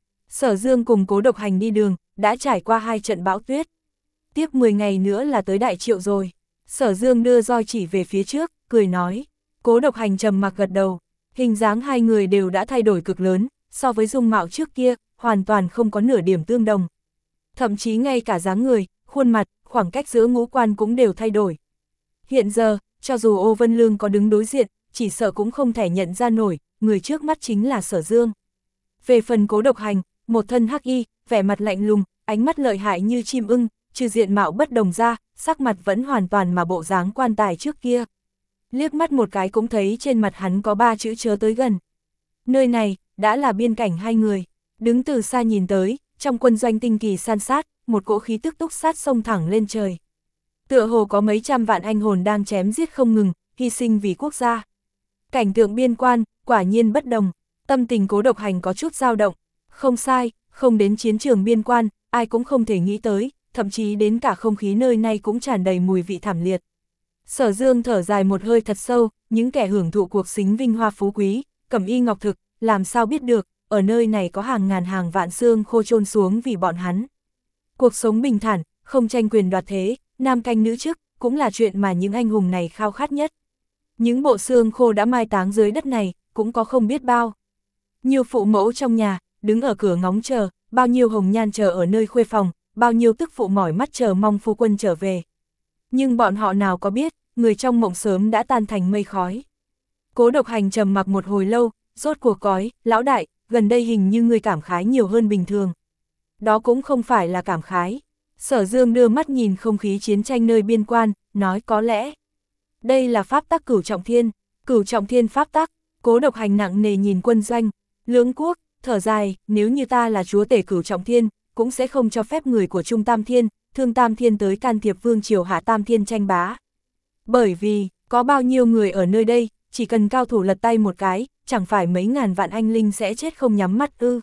Sở Dương cùng Cố Độc Hành đi đường, đã trải qua hai trận bão tuyết. Tiếp mười ngày nữa là tới Đại Triệu rồi. Sở Dương đưa roi chỉ về phía trước, cười nói. Cố Độc Hành trầm mặc gật đầu. Hình dáng hai người đều đã thay đổi cực lớn, so với dung mạo trước kia, hoàn toàn không có nửa điểm tương đồng. Thậm chí ngay cả dáng người, khuôn mặt, khoảng cách giữa ngũ quan cũng đều thay đổi. Hiện giờ, cho dù Ô Vân Lương có đứng đối diện, chỉ sợ cũng không thể nhận ra nổi, người trước mắt chính là Sở Dương. Về phần Cố Độc Hành, một thân hắc y, vẻ mặt lạnh lùng, ánh mắt lợi hại như chim ưng, trừ diện mạo bất đồng ra, sắc mặt vẫn hoàn toàn mà bộ dáng quan tài trước kia. Liếc mắt một cái cũng thấy trên mặt hắn có ba chữ chớ tới gần. Nơi này, đã là biên cảnh hai người. Đứng từ xa nhìn tới, trong quân doanh tinh kỳ san sát, một cỗ khí tức túc sát xông thẳng lên trời. Tựa hồ có mấy trăm vạn anh hồn đang chém giết không ngừng, hy sinh vì quốc gia. Cảnh tượng biên quan, quả nhiên bất đồng, tâm tình Cố Độc Hành có chút dao động. Không sai, không đến chiến trường biên quan, ai cũng không thể nghĩ tới, thậm chí đến cả không khí nơi này cũng tràn đầy mùi vị thảm liệt. Sở Dương thở dài một hơi thật sâu, những kẻ hưởng thụ cuộc sinh vinh hoa phú quý, cẩm y ngọc thực, làm sao biết được, ở nơi này có hàng ngàn hàng vạn xương khô chôn xuống vì bọn hắn. Cuộc sống bình thản, không tranh quyền đoạt thế, nam canh nữ chức, cũng là chuyện mà những anh hùng này khao khát nhất. Những bộ xương khô đã mai táng dưới đất này, cũng có không biết bao. Nhiều phụ mẫu trong nhà, đứng ở cửa ngóng chờ, bao nhiêu hồng nhan chờ ở nơi khuê phòng, bao nhiêu tức phụ mỏi mắt chờ mong phu quân trở về. Nhưng bọn họ nào có biết, người trong mộng sớm đã tan thành mây khói. Cố Độc Hành trầm mặc một hồi lâu, rốt cuộc cói, lão đại, gần đây hình như người cảm khái nhiều hơn bình thường. Đó cũng không phải là cảm khái. Sở Dương đưa mắt nhìn không khí chiến tranh nơi biên quan, nói có lẽ. Đây là pháp tắc Cửu Trọng Thiên, Cửu Trọng Thiên pháp tắc. Cố Độc Hành nặng nề nhìn quân doanh, lưỡng quốc, thở dài, nếu như ta là chúa tể Cửu Trọng Thiên, cũng sẽ không cho phép người của Trung Tam Thiên, Thương Tam Thiên tới can thiệp vương triều Hạ Tam Thiên tranh bá. Bởi vì, có bao nhiêu người ở nơi đây, chỉ cần cao thủ lật tay một cái, chẳng phải mấy ngàn vạn anh linh sẽ chết không nhắm mắt ư.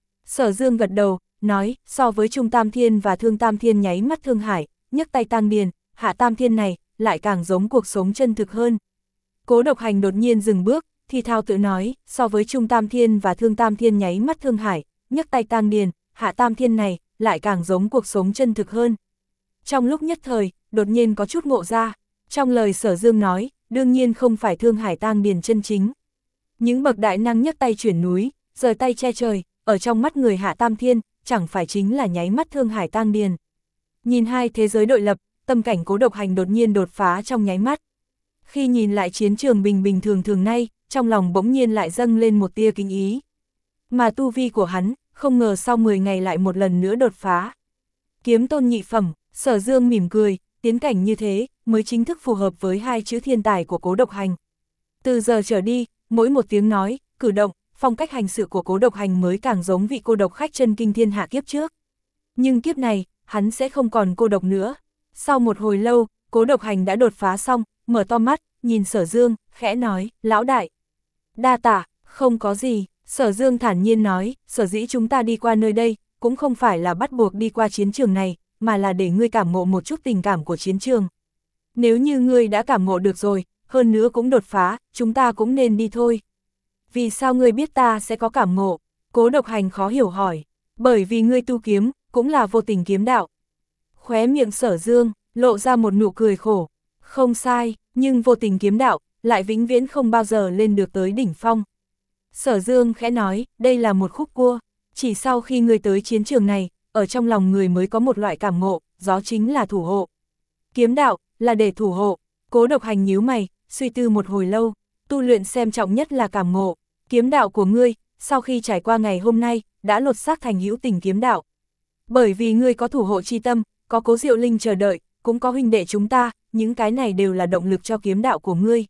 Sở Dương gật đầu, nói, so với Trung Tam Thiên và Thương Tam Thiên nháy mắt thương hải, nhấc tay tăng điền, Hạ Tam Thiên này, lại càng giống cuộc sống chân thực hơn. Cố Độc Hành đột nhiên dừng bước, thì thao tự nói, so với Trung Tam Thiên và Thương Tam Thiên nháy mắt thương hải, nhấc tay tăng điền, Hạ Tam Thiên này, lại càng giống cuộc sống chân thực hơn. Trong lúc nhất thời, đột nhiên có chút ngộ ra, trong lời Sở Dương nói, đương nhiên không phải thương hải tang điền chân chính. Những bậc đại năng nhấc tay chuyển núi, rời tay che trời, ở trong mắt người Hạ Tam Thiên, chẳng phải chính là nháy mắt thương hải tang điền. Nhìn hai thế giới đối lập, tâm cảnh Cố Độc Hành đột nhiên đột phá trong nháy mắt. Khi nhìn lại chiến trường bình bình thường thường nay, trong lòng bỗng nhiên lại dâng lên một tia kính ý. Mà tu vi của hắn, không ngờ sau mười ngày lại một lần nữa đột phá. Kiếm tôn nhị phẩm, Sở Dương mỉm cười, tiến cảnh như thế, mới chính thức phù hợp với hai chữ thiên tài của Cố Độc Hành. Từ giờ trở đi, mỗi một tiếng nói, cử động, phong cách hành sự của Cố Độc Hành mới càng giống vị cô độc khách chân kinh thiên hạ kiếp trước. Nhưng kiếp này, hắn sẽ không còn cô độc nữa. Sau một hồi lâu, Cố Độc Hành đã đột phá xong, mở to mắt, nhìn Sở Dương, khẽ nói, lão đại. Đa tạ, không có gì, Sở Dương thản nhiên nói, sở dĩ chúng ta đi qua nơi đây, cũng không phải là bắt buộc đi qua chiến trường này, mà là để ngươi cảm ngộ một chút tình cảm của chiến trường. Nếu như ngươi đã cảm ngộ được rồi, hơn nữa cũng đột phá, chúng ta cũng nên đi thôi. Vì sao ngươi biết ta sẽ có cảm ngộ? Cố Độc Hành khó hiểu hỏi. Bởi vì ngươi tu kiếm, cũng là vô tình kiếm đạo. Khóe miệng Sở Dương, lộ ra một nụ cười khổ. Không sai, nhưng vô tình kiếm đạo, lại vĩnh viễn không bao giờ lên được tới đỉnh phong. Sở Dương khẽ nói, đây là một khúc cua. Chỉ sau khi ngươi tới chiến trường này, ở trong lòng người mới có một loại cảm ngộ, đó chính là thủ hộ. Kiếm đạo, là để thủ hộ. Cố Độc Hành nhíu mày, suy tư một hồi lâu, tu luyện xem trọng nhất là cảm ngộ. Kiếm đạo của ngươi, sau khi trải qua ngày hôm nay, đã lột xác thành hữu tình kiếm đạo. Bởi vì ngươi có thủ hộ chi tâm, có Cố Diệu Linh chờ đợi, cũng có huynh đệ chúng ta, những cái này đều là động lực cho kiếm đạo của ngươi.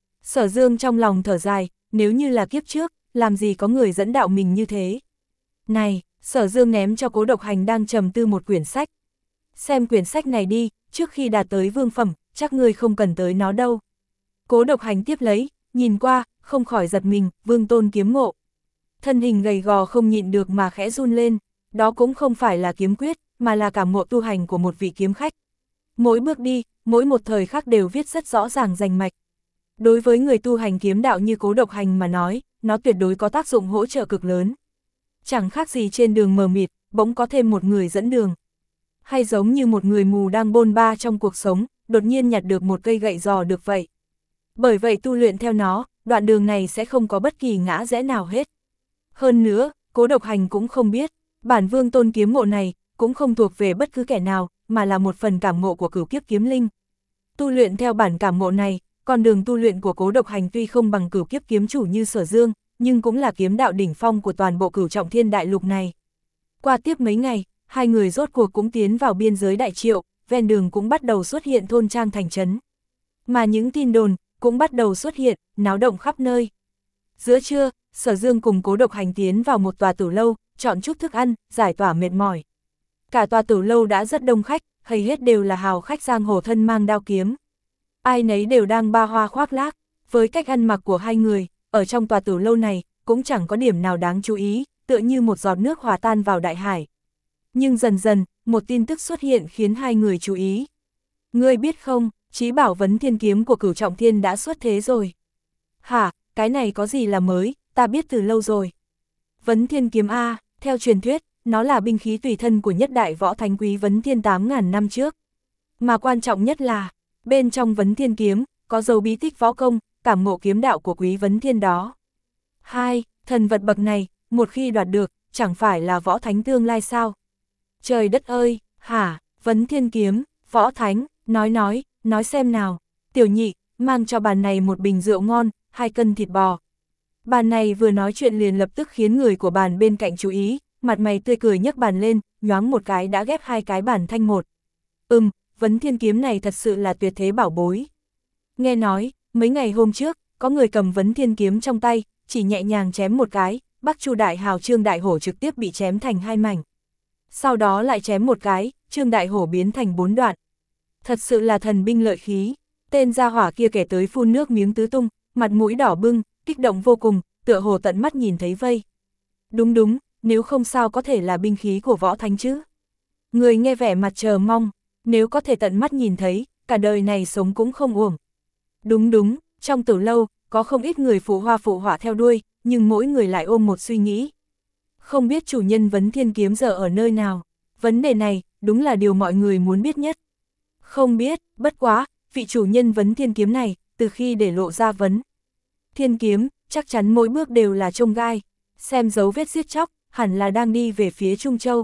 Sở Dương trong lòng thở dài, nếu như là kiếp trước, làm gì có người dẫn đạo mình như thế. Này, Sở Dương ném cho Cố Độc Hành đang trầm tư một quyển sách. Xem quyển sách này đi, trước khi đạt tới vương phẩm, chắc ngươi không cần tới nó đâu. Cố Độc Hành tiếp lấy, nhìn qua, không khỏi giật mình, vương tôn kiếm ngộ. Thân hình gầy gò không nhịn được mà khẽ run lên, đó cũng không phải là kiếm quyết, mà là cảm ngộ tu hành của một vị kiếm khách. Mỗi bước đi, mỗi một thời khắc đều viết rất rõ ràng rành mạch. Đối với người tu hành kiếm đạo như Cố Độc Hành mà nói, nó tuyệt đối có tác dụng hỗ trợ cực lớn. Chẳng khác gì trên đường mờ mịt, bỗng có thêm một người dẫn đường. Hay giống như một người mù đang bôn ba trong cuộc sống, đột nhiên nhặt được một cây gậy giò được vậy. Bởi vậy tu luyện theo nó, đoạn đường này sẽ không có bất kỳ ngã rẽ nào hết. Hơn nữa, Cố Độc Hành cũng không biết, bản vương tôn kiếm ngộ này, cũng không thuộc về bất cứ kẻ nào, mà là một phần cảm ngộ của cửu kiếp kiếm linh. Tu luyện theo bản cảm ngộ này, con đường tu luyện của Cố Độc Hành tuy không bằng cửu kiếp kiếm chủ như Sở Dương, nhưng cũng là kiếm đạo đỉnh phong của toàn bộ Cửu Trọng Thiên đại lục này. Qua tiếp mấy ngày, hai người rốt cuộc cũng tiến vào biên giới Đại Triệu, ven đường cũng bắt đầu xuất hiện thôn trang thành trấn. Mà những tin đồn cũng bắt đầu xuất hiện, náo động khắp nơi. Giữa trưa, Sở Dương cùng Cố Độc Hành tiến vào một tòa tử lâu, chọn chút thức ăn, giải tỏa mệt mỏi. Cả tòa tử lâu đã rất đông khách, hầu hết đều là hào khách giang hồ thân mang đao kiếm. Ai nấy đều đang ba hoa khoác lác, với cách ăn mặc của hai người, ở trong tòa tử lâu này, cũng chẳng có điểm nào đáng chú ý, tựa như một giọt nước hòa tan vào đại hải. Nhưng dần dần, một tin tức xuất hiện khiến hai người chú ý. Ngươi biết không, Chí Bảo Vấn Thiên Kiếm của Cửu Trọng Thiên đã xuất thế rồi. Hả, cái này có gì là mới, ta biết từ lâu rồi. Vấn Thiên Kiếm A, theo truyền thuyết, nó là binh khí tùy thân của nhất đại võ thánh Quý Vấn Thiên tám ngàn năm trước. Mà quan trọng nhất là, bên trong Vấn Thiên Kiếm, có dấu bí tích võ công, cảm ngộ kiếm đạo của Quý Vấn Thiên đó. Hai, thần vật bậc này, một khi đoạt được, chẳng phải là võ thánh tương lai sao? Trời đất ơi, hả, Vấn Thiên Kiếm, võ thánh, nói nói, nói xem nào. Tiểu Nhị, mang cho bàn này một bình rượu ngon, hai cân thịt bò. Bàn này vừa nói chuyện liền lập tức khiến người của bàn bên cạnh chú ý, mặt mày tươi cười nhấc bàn lên, nhoáng một cái đã ghép hai cái bàn thanh một. Ừm, Vấn Thiên Kiếm này thật sự là tuyệt thế bảo bối. Nghe nói, mấy ngày hôm trước, có người cầm Vấn Thiên Kiếm trong tay, chỉ nhẹ nhàng chém một cái, Bắc Chu Đại Hào Trương Đại Hổ trực tiếp bị chém thành hai mảnh. Sau đó lại chém một cái, Trương Đại Hổ biến thành bốn đoạn. Thật sự là thần binh lợi khí, tên gia hỏa kia kể tới phun nước miếng tứ tung, mặt mũi đỏ bưng, kích động vô cùng, tựa hồ tận mắt nhìn thấy vây. Đúng đúng, nếu không sao có thể là binh khí của võ thánh chứ. Người nghe vẻ mặt chờ mong, nếu có thể tận mắt nhìn thấy, cả đời này sống cũng không uổng. Đúng đúng, trong tử lâu, có không ít người phụ hoa phụ họa theo đuôi, nhưng mỗi người lại ôm một suy nghĩ. Không biết chủ nhân Vấn Thiên Kiếm giờ ở nơi nào, vấn đề này, đúng là điều mọi người muốn biết nhất. Không biết, bất quá, vị chủ nhân Vấn Thiên Kiếm này, từ khi để lộ ra Vấn Thiên Kiếm, chắc chắn mỗi bước đều là chông gai, xem dấu vết giết chóc, hẳn là đang đi về phía Trung Châu.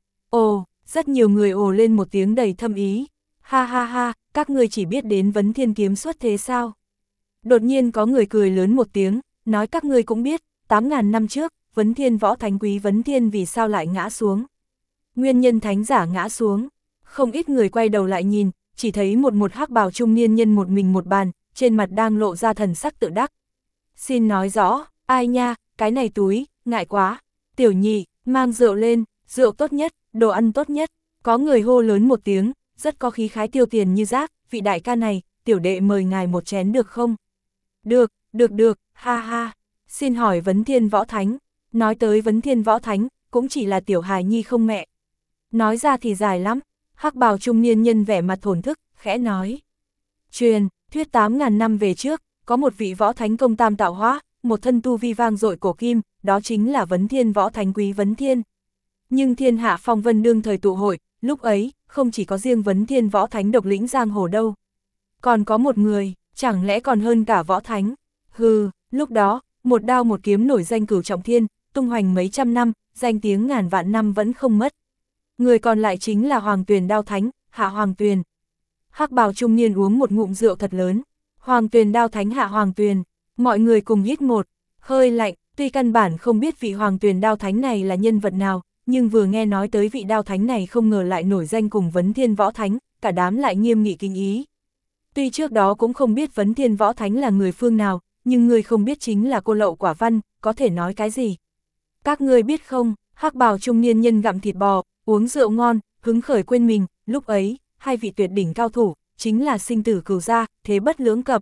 Ồ, rất nhiều người ồ lên một tiếng đầy thâm ý. Ha ha ha, các ngươi chỉ biết đến Vấn Thiên Kiếm xuất thế sao? Đột nhiên có người cười lớn một tiếng, nói các ngươi cũng biết, tám ngàn năm trước, Vấn Thiên võ thánh Quý Vấn Thiên vì sao lại ngã xuống. Nguyên nhân thánh giả ngã xuống, không ít người quay đầu lại nhìn, chỉ thấy một một hắc bào trung niên nhân một mình một bàn, trên mặt đang lộ ra thần sắc tự đắc. Xin nói rõ, ai nha, cái này túi, ngại quá. Tiểu Nhị, mang rượu lên, rượu tốt nhất, đồ ăn tốt nhất. Có người hô lớn một tiếng, rất có khí khái tiêu tiền như rác, vị đại ca này, tiểu đệ mời ngài một chén được không? Được, được được, ha ha. Xin hỏi Vấn Thiên võ thánh. Nói tới Vấn Thiên võ thánh, cũng chỉ là tiểu hài nhi không mẹ. Nói ra thì dài lắm, hắc bào trung niên nhân vẻ mặt thổn thức, khẽ nói. Truyền, thuyết tám ngàn năm về trước, có một vị võ thánh công tam tạo hóa, một thân tu vi vang dội cổ kim, đó chính là Vấn Thiên võ thánh Quý Vấn Thiên. Nhưng thiên hạ phong vân đương thời tụ hội, lúc ấy, không chỉ có riêng Vấn Thiên võ thánh độc lĩnh giang hồ đâu. Còn có một người, chẳng lẽ còn hơn cả võ thánh? Hừ, lúc đó, một đao một kiếm nổi danh cửu trọng thiên, tung hoành mấy trăm năm, danh tiếng ngàn vạn năm vẫn không mất. Người còn lại chính là Hoàng Tuyền Đao Thánh, Hạ Hoàng Tuyền. Hắc bào trung niên uống một ngụm rượu thật lớn. Hoàng Tuyền Đao Thánh Hạ Hoàng Tuyền, mọi người cùng hít một hơi lạnh, tuy căn bản không biết vị Hoàng Tuyền Đao Thánh này là nhân vật nào, nhưng vừa nghe nói tới vị Đao Thánh này không ngờ lại nổi danh cùng Vấn Thiên võ thánh, cả đám lại nghiêm nghị kính ý. Tuy trước đó cũng không biết Vấn Thiên võ thánh là người phương nào, nhưng người không biết chính là cô lậu quả văn, có thể nói cái gì? Các ngươi biết không, hắc bào trung niên nhân gặm thịt bò, uống rượu ngon, hứng khởi quên mình, lúc ấy, hai vị tuyệt đỉnh cao thủ, chính là sinh tử cửu gia, thế bất lưỡng cập.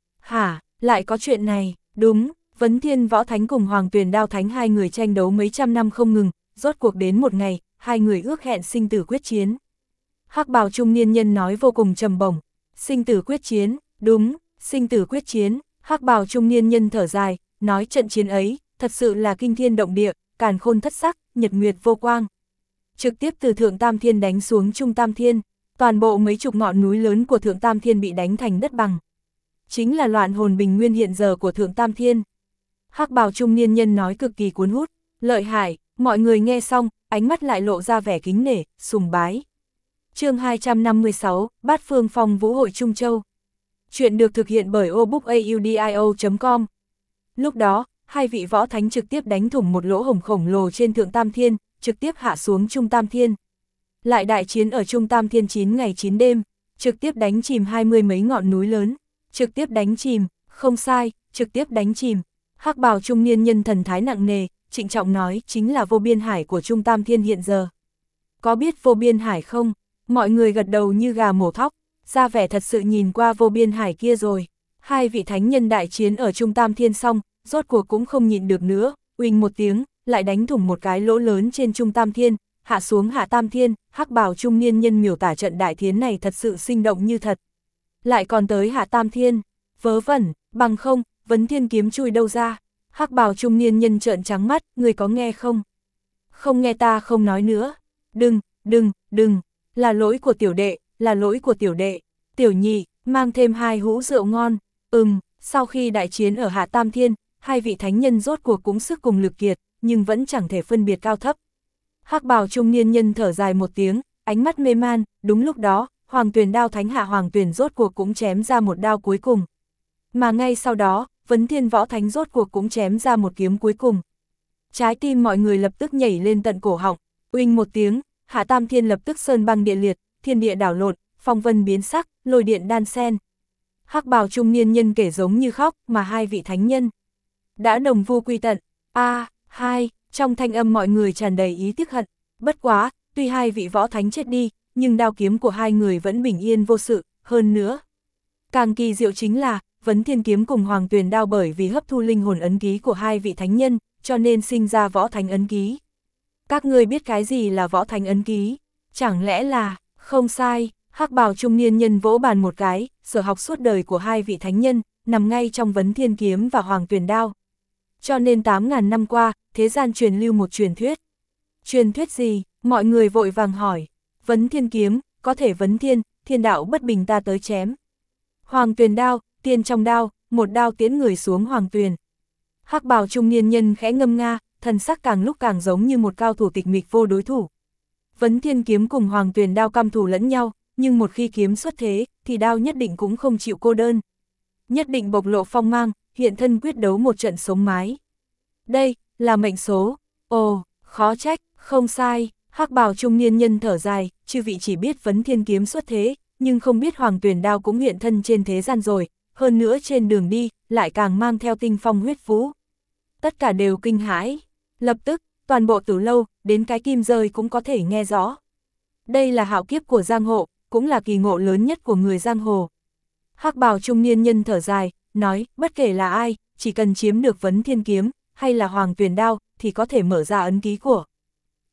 Hả, lại có chuyện này, đúng, Vấn Thiên võ thánh cùng Hoàng Tuyền Đao Thánh hai người tranh đấu mấy trăm năm không ngừng, rốt cuộc đến một ngày, hai người ước hẹn sinh tử quyết chiến. Hắc bào trung niên nhân nói vô cùng trầm bổng, sinh tử quyết chiến, đúng, sinh tử quyết chiến, hắc bào trung niên nhân thở dài, nói trận chiến ấy, thật sự là kinh thiên động địa, càn khôn thất sắc, nhật nguyệt vô quang. Trực tiếp từ Thượng Tam Thiên đánh xuống Trung Tam Thiên, toàn bộ mấy chục ngọn núi lớn của Thượng Tam Thiên bị đánh thành đất bằng. Chính là loạn hồn bình nguyên hiện giờ của Thượng Tam Thiên. Hắc bào trung niên nhân nói cực kỳ cuốn hút, lợi hại, mọi người nghe xong, ánh mắt lại lộ ra vẻ kính nể, sùng bái. Chương hai trăm năm mươi sáu, Bát Phương Phong Vũ Hội Trung Châu. Chuyện được thực hiện bởi obookaudio chấm com. Lúc đó, hai vị võ thánh trực tiếp đánh thủng một lỗ hổng khổng lồ trên Thượng Tam Thiên, trực tiếp hạ xuống Trung Tam Thiên. Lại đại chiến ở Trung Tam Thiên chín ngày chín đêm, trực tiếp đánh chìm hai mươi mấy ngọn núi lớn, trực tiếp đánh chìm, không sai, trực tiếp đánh chìm. Hắc bào trung niên nhân thần thái nặng nề, trịnh trọng nói chính là vô biên hải của Trung Tam Thiên hiện giờ. Có biết vô biên hải không? Mọi người gật đầu như gà mổ thóc, ra vẻ thật sự nhìn qua vô biên hải kia rồi. Hai vị thánh nhân đại chiến ở Trung Tam Thiên xong, rốt cuộc cũng không nhịn được nữa, uỳnh một tiếng, lại đánh thủng một cái lỗ lớn trên Trung Tam Thiên, hạ xuống Hạ Tam Thiên. Hắc bào trung niên nhân miểu tả trận đại chiến này thật sự sinh động như thật. Lại còn tới Hạ Tam Thiên, vớ vẩn, bằng không, Vấn Thiên kiếm chui đâu ra? Hắc bào trung niên nhân trợn trắng mắt, người có nghe không? Không nghe ta không nói nữa. Đừng, đừng, đừng, là lỗi của tiểu đệ, là lỗi của tiểu đệ. Tiểu nhị, mang thêm hai hũ rượu ngon. Ừm, sau khi đại chiến ở Hạ Tam Thiên, hai vị thánh nhân rốt cuộc cũng sức cùng lực kiệt, nhưng vẫn chẳng thể phân biệt cao thấp. Hắc bào trung niên nhân thở dài một tiếng, ánh mắt mê man, đúng lúc đó, Hoàng Tuyền Đao Thánh Hạ Hoàng Tuyền rốt cuộc cũng chém ra một đao cuối cùng. Mà ngay sau đó, Vấn Thiên võ thánh rốt cuộc cũng chém ra một kiếm cuối cùng. Trái tim mọi người lập tức nhảy lên tận cổ họng, uỳnh một tiếng, Hạ Tam Thiên lập tức sơn băng địa liệt, thiên địa đảo lộn, phong vân biến sắc, lôi điện đan sen. Hắc bào trung niên nhân kể giống như khóc, mà hai vị thánh nhân đã đồng vu quy tận. A, à, hai, trong thanh âm mọi người tràn đầy ý tiếc hận. Bất quá, tuy hai vị võ thánh chết đi, nhưng đao kiếm của hai người vẫn bình yên vô sự. Hơn nữa, càng kỳ diệu chính là Vấn Thiên kiếm cùng Hoàng Tuyền đao bởi vì hấp thu linh hồn ấn ký của hai vị thánh nhân, cho nên sinh ra võ thánh ấn ký. Các ngươi biết cái gì là võ thánh ấn ký? Chẳng lẽ là, không sai, hắc bào trung niên nhân vỗ bàn một cái, sở học suốt đời của hai vị thánh nhân, nằm ngay trong Vấn Thiên kiếm và Hoàng Tuyền đao. Cho nên tám ngàn năm qua, thế gian truyền lưu một truyền thuyết. Truyền thuyết gì? Mọi người vội vàng hỏi. Vấn Thiên kiếm, có thể vấn thiên, thiên đạo bất bình ta tới chém. Hoàng Tuyền đao, tiên trong đao, một đao tiến người xuống Hoàng Tuyền. Hắc bào trung niên nhân khẽ ngâm nga, thần sắc càng lúc càng giống như một cao thủ tịch mịch vô đối thủ. Vấn Thiên kiếm cùng Hoàng Tuyền đao căm thù lẫn nhau, nhưng một khi kiếm xuất thế, thì đao nhất định cũng không chịu cô đơn. Nhất định bộc lộ phong mang, hiện thân quyết đấu một trận sống mái. Đây, là mệnh số. Ồ, khó trách, không sai. Hắc bào trung niên nhân thở dài, chư vị chỉ biết Vấn Thiên kiếm xuất thế, nhưng không biết Hoàng Tuyền đao cũng hiện thân trên thế gian rồi, hơn nữa trên đường đi, lại càng mang theo tinh phong huyết vũ. Tất cả đều kinh hãi. Lập tức, toàn bộ Tử lâu, đến cái kim rơi cũng có thể nghe rõ. Đây là hạo kiếp của giang hồ, cũng là kỳ ngộ lớn nhất của người giang hồ. Hắc bào trung niên nhân thở dài, nói, bất kể là ai, chỉ cần chiếm được Vấn Thiên kiếm, hay là Hoàng Tuyền đao, thì có thể mở ra ấn ký của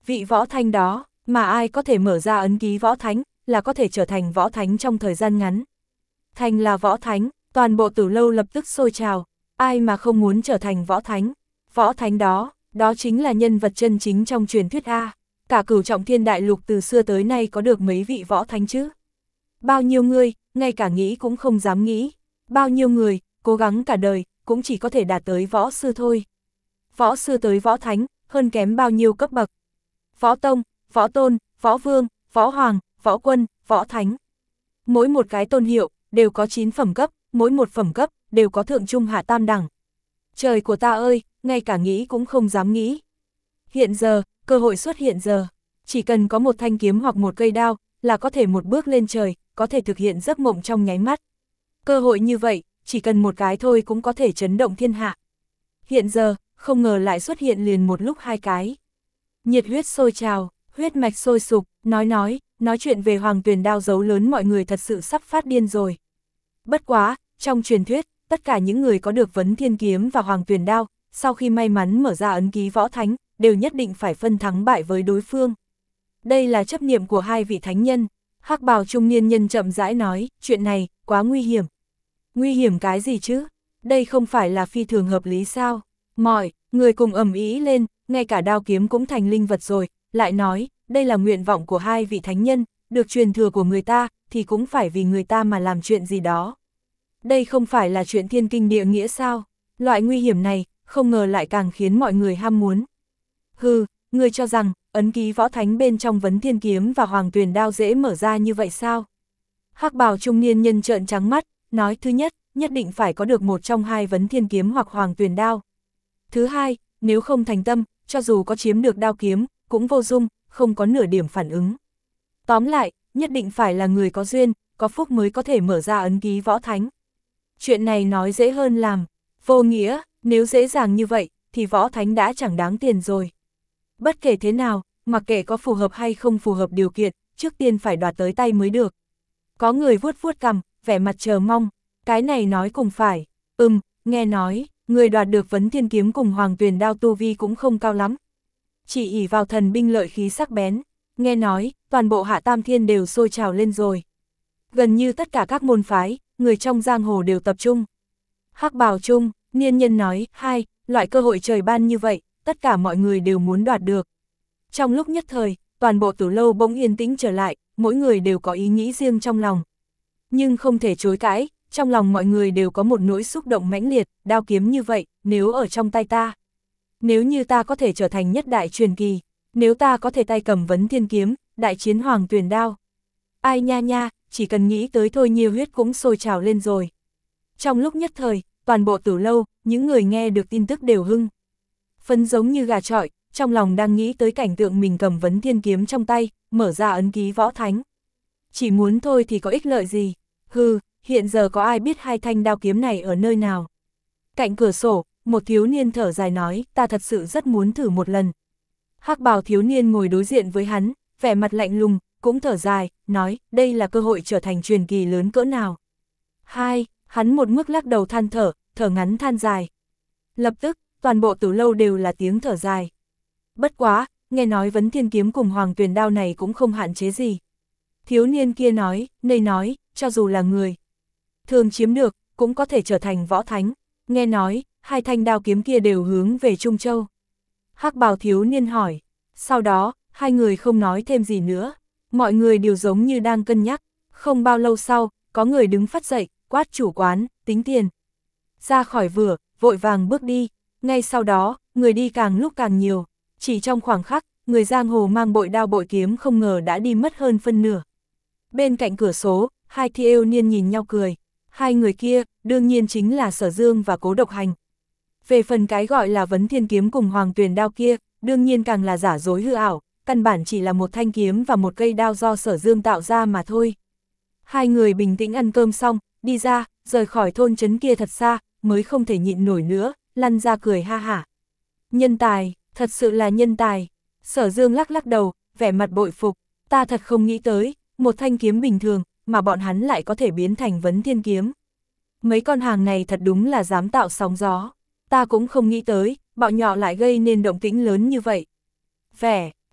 Vị võ thánh đó, mà ai có thể mở ra ấn ký võ thánh, là có thể trở thành võ thánh trong thời gian ngắn. Thành là võ thánh, toàn bộ Tử Lâu lập tức sôi trào, ai mà không muốn trở thành võ thánh. Võ thánh đó, đó chính là nhân vật chân chính trong truyền thuyết A. Cả Cửu Trọng Thiên Đại Lục từ xưa tới nay có được mấy vị võ thánh chứ? Bao nhiêu người, ngay cả nghĩ cũng không dám nghĩ. Bao nhiêu người, cố gắng cả đời, cũng chỉ có thể đạt tới võ sư thôi. Võ sư tới võ thánh, hơn kém bao nhiêu cấp bậc. Võ tông, võ tôn, võ vương, võ hoàng, võ quân, võ thánh. Mỗi một cái tôn hiệu, đều có chín phẩm cấp, mỗi một phẩm cấp, đều có thượng trung hạ tam đẳng. Trời của ta ơi, ngay cả nghĩ cũng không dám nghĩ. Hiện giờ, cơ hội xuất hiện giờ. Chỉ cần có một thanh kiếm hoặc một cây đao, là có thể một bước lên trời, có thể thực hiện giấc mộng trong nháy mắt. Cơ hội như vậy, chỉ cần một cái thôi cũng có thể chấn động thiên hạ. Hiện giờ, không ngờ lại xuất hiện liền một lúc hai cái. Nhiệt huyết sôi trào, huyết mạch sôi sục, nói nói, nói chuyện về Hoàng Tuyền Đao dấu lớn mọi người thật sự sắp phát điên rồi. Bất quá, trong truyền thuyết, tất cả những người có được Vấn Thiên Kiếm và Hoàng Tuyền Đao, sau khi may mắn mở ra ấn ký võ thánh, đều nhất định phải phân thắng bại với đối phương. Đây là chấp niệm của hai vị thánh nhân. Hắc bào trung niên nhân chậm rãi nói, chuyện này, quá nguy hiểm. Nguy hiểm cái gì chứ? Đây không phải là phi thường hợp lý sao? Mọi người cùng ầm ĩ lên, ngay cả đao kiếm cũng thành linh vật rồi, lại nói, đây là nguyện vọng của hai vị thánh nhân, được truyền thừa của người ta, thì cũng phải vì người ta mà làm chuyện gì đó. Đây không phải là chuyện thiên kinh địa nghĩa sao? Loại nguy hiểm này, không ngờ lại càng khiến mọi người ham muốn. Hừ, người cho rằng, ấn ký võ thánh bên trong Vấn Thiên Kiếm và Hoàng Tuyền Đao dễ mở ra như vậy sao? Hắc bào trung niên nhân trợn trắng mắt, nói thứ nhất, nhất định phải có được một trong hai Vấn Thiên Kiếm hoặc Hoàng Tuyền Đao. Thứ hai, nếu không thành tâm, cho dù có chiếm được đao kiếm, cũng vô dụng, không có nửa điểm phản ứng. Tóm lại, nhất định phải là người có duyên, có phúc mới có thể mở ra ấn ký võ thánh. Chuyện này nói dễ hơn làm, vô nghĩa, nếu dễ dàng như vậy, thì võ thánh đã chẳng đáng tiền rồi. Bất kể thế nào, mặc kệ có phù hợp hay không phù hợp điều kiện, trước tiên phải đoạt tới tay mới được. Có người vuốt vuốt cằm, vẻ mặt chờ mong, cái này nói cùng phải, ừm, nghe nói, người đoạt được Vấn Thiên Kiếm cùng Hoàng Tuyền Đao tu vi cũng không cao lắm. Chỉ ỷ vào thần binh lợi khí sắc bén, nghe nói, toàn bộ Hạ Tam Thiên đều sôi trào lên rồi. Gần như tất cả các môn phái, người trong giang hồ đều tập trung. Hắc bào trung, niên nhân nói, hai, loại cơ hội trời ban như vậy, tất cả mọi người đều muốn đoạt được. Trong lúc nhất thời, toàn bộ Tử Lâu bỗng yên tĩnh trở lại, mỗi người đều có ý nghĩ riêng trong lòng. Nhưng không thể chối cãi, trong lòng mọi người đều có một nỗi xúc động mãnh liệt, đao kiếm như vậy, nếu ở trong tay ta. Nếu như ta có thể trở thành nhất đại truyền kỳ, nếu ta có thể tay cầm Vấn Thiên Kiếm, đại chiến Hoàng Tuyền Đao. Ai nha nha, chỉ cần nghĩ tới thôi nhiêu huyết cũng sôi trào lên rồi. Trong lúc nhất thời, toàn bộ Tử Lâu, những người nghe được tin tức đều hưng. Phấn giống như gà trọi, trong lòng đang nghĩ tới cảnh tượng mình cầm Vấn Thiên Kiếm trong tay, mở ra ấn ký võ thánh. Chỉ muốn thôi thì có ích lợi gì? Hừ, hiện giờ có ai biết hai thanh đao kiếm này ở nơi nào? Cạnh cửa sổ, một thiếu niên thở dài nói, ta thật sự rất muốn thử một lần. Hắc bào thiếu niên ngồi đối diện với hắn, vẻ mặt lạnh lùng, cũng thở dài, nói, đây là cơ hội trở thành truyền kỳ lớn cỡ nào. Hai, hắn một mức lắc đầu than thở, thở ngắn than dài. Lập tức, toàn bộ Tử Lâu đều là tiếng thở dài. Bất quá, nghe nói Vấn Thiên Kiếm cùng Hoàng Tuyền Đao này cũng không hạn chế gì. Thiếu niên kia nói, nây nói, cho dù là người thường chiếm được, cũng có thể trở thành võ thánh. Nghe nói, hai thanh đao kiếm kia đều hướng về Trung Châu. Hắc bào thiếu niên hỏi. Sau đó, hai người không nói thêm gì nữa. Mọi người đều giống như đang cân nhắc. Không bao lâu sau, có người đứng phát dậy, quát chủ quán, tính tiền. Ra khỏi vựa, vội vàng bước đi. Ngay sau đó, người đi càng lúc càng nhiều. Chỉ trong khoảng khắc, người giang hồ mang bội đao bội kiếm không ngờ đã đi mất hơn phân nửa. Bên cạnh cửa sổ, hai thi êu niên nhìn nhau cười. Hai người kia, đương nhiên chính là Sở Dương và Cố Độc Hành. Về phần cái gọi là Vấn Thiên Kiếm cùng Hoàng Tuyền Đao kia, đương nhiên càng là giả dối hư ảo, căn bản chỉ là một thanh kiếm và một cây đao do Sở Dương tạo ra mà thôi. Hai người bình tĩnh ăn cơm xong, đi ra, rời khỏi thôn trấn kia thật xa, mới không thể nhịn nổi nữa, lăn ra cười ha hả. Nhân tài, thật sự là nhân tài. Sở Dương lắc lắc đầu, vẻ mặt bội phục, ta thật không nghĩ tới, một thanh kiếm bình thường, mà bọn hắn lại có thể biến thành Vấn Thiên Kiếm. Mấy con hàng này thật đúng là dám tạo sóng gió. Ta cũng không nghĩ tới, bọn nhỏ lại gây nên động tĩnh lớn như vậy. Vẻ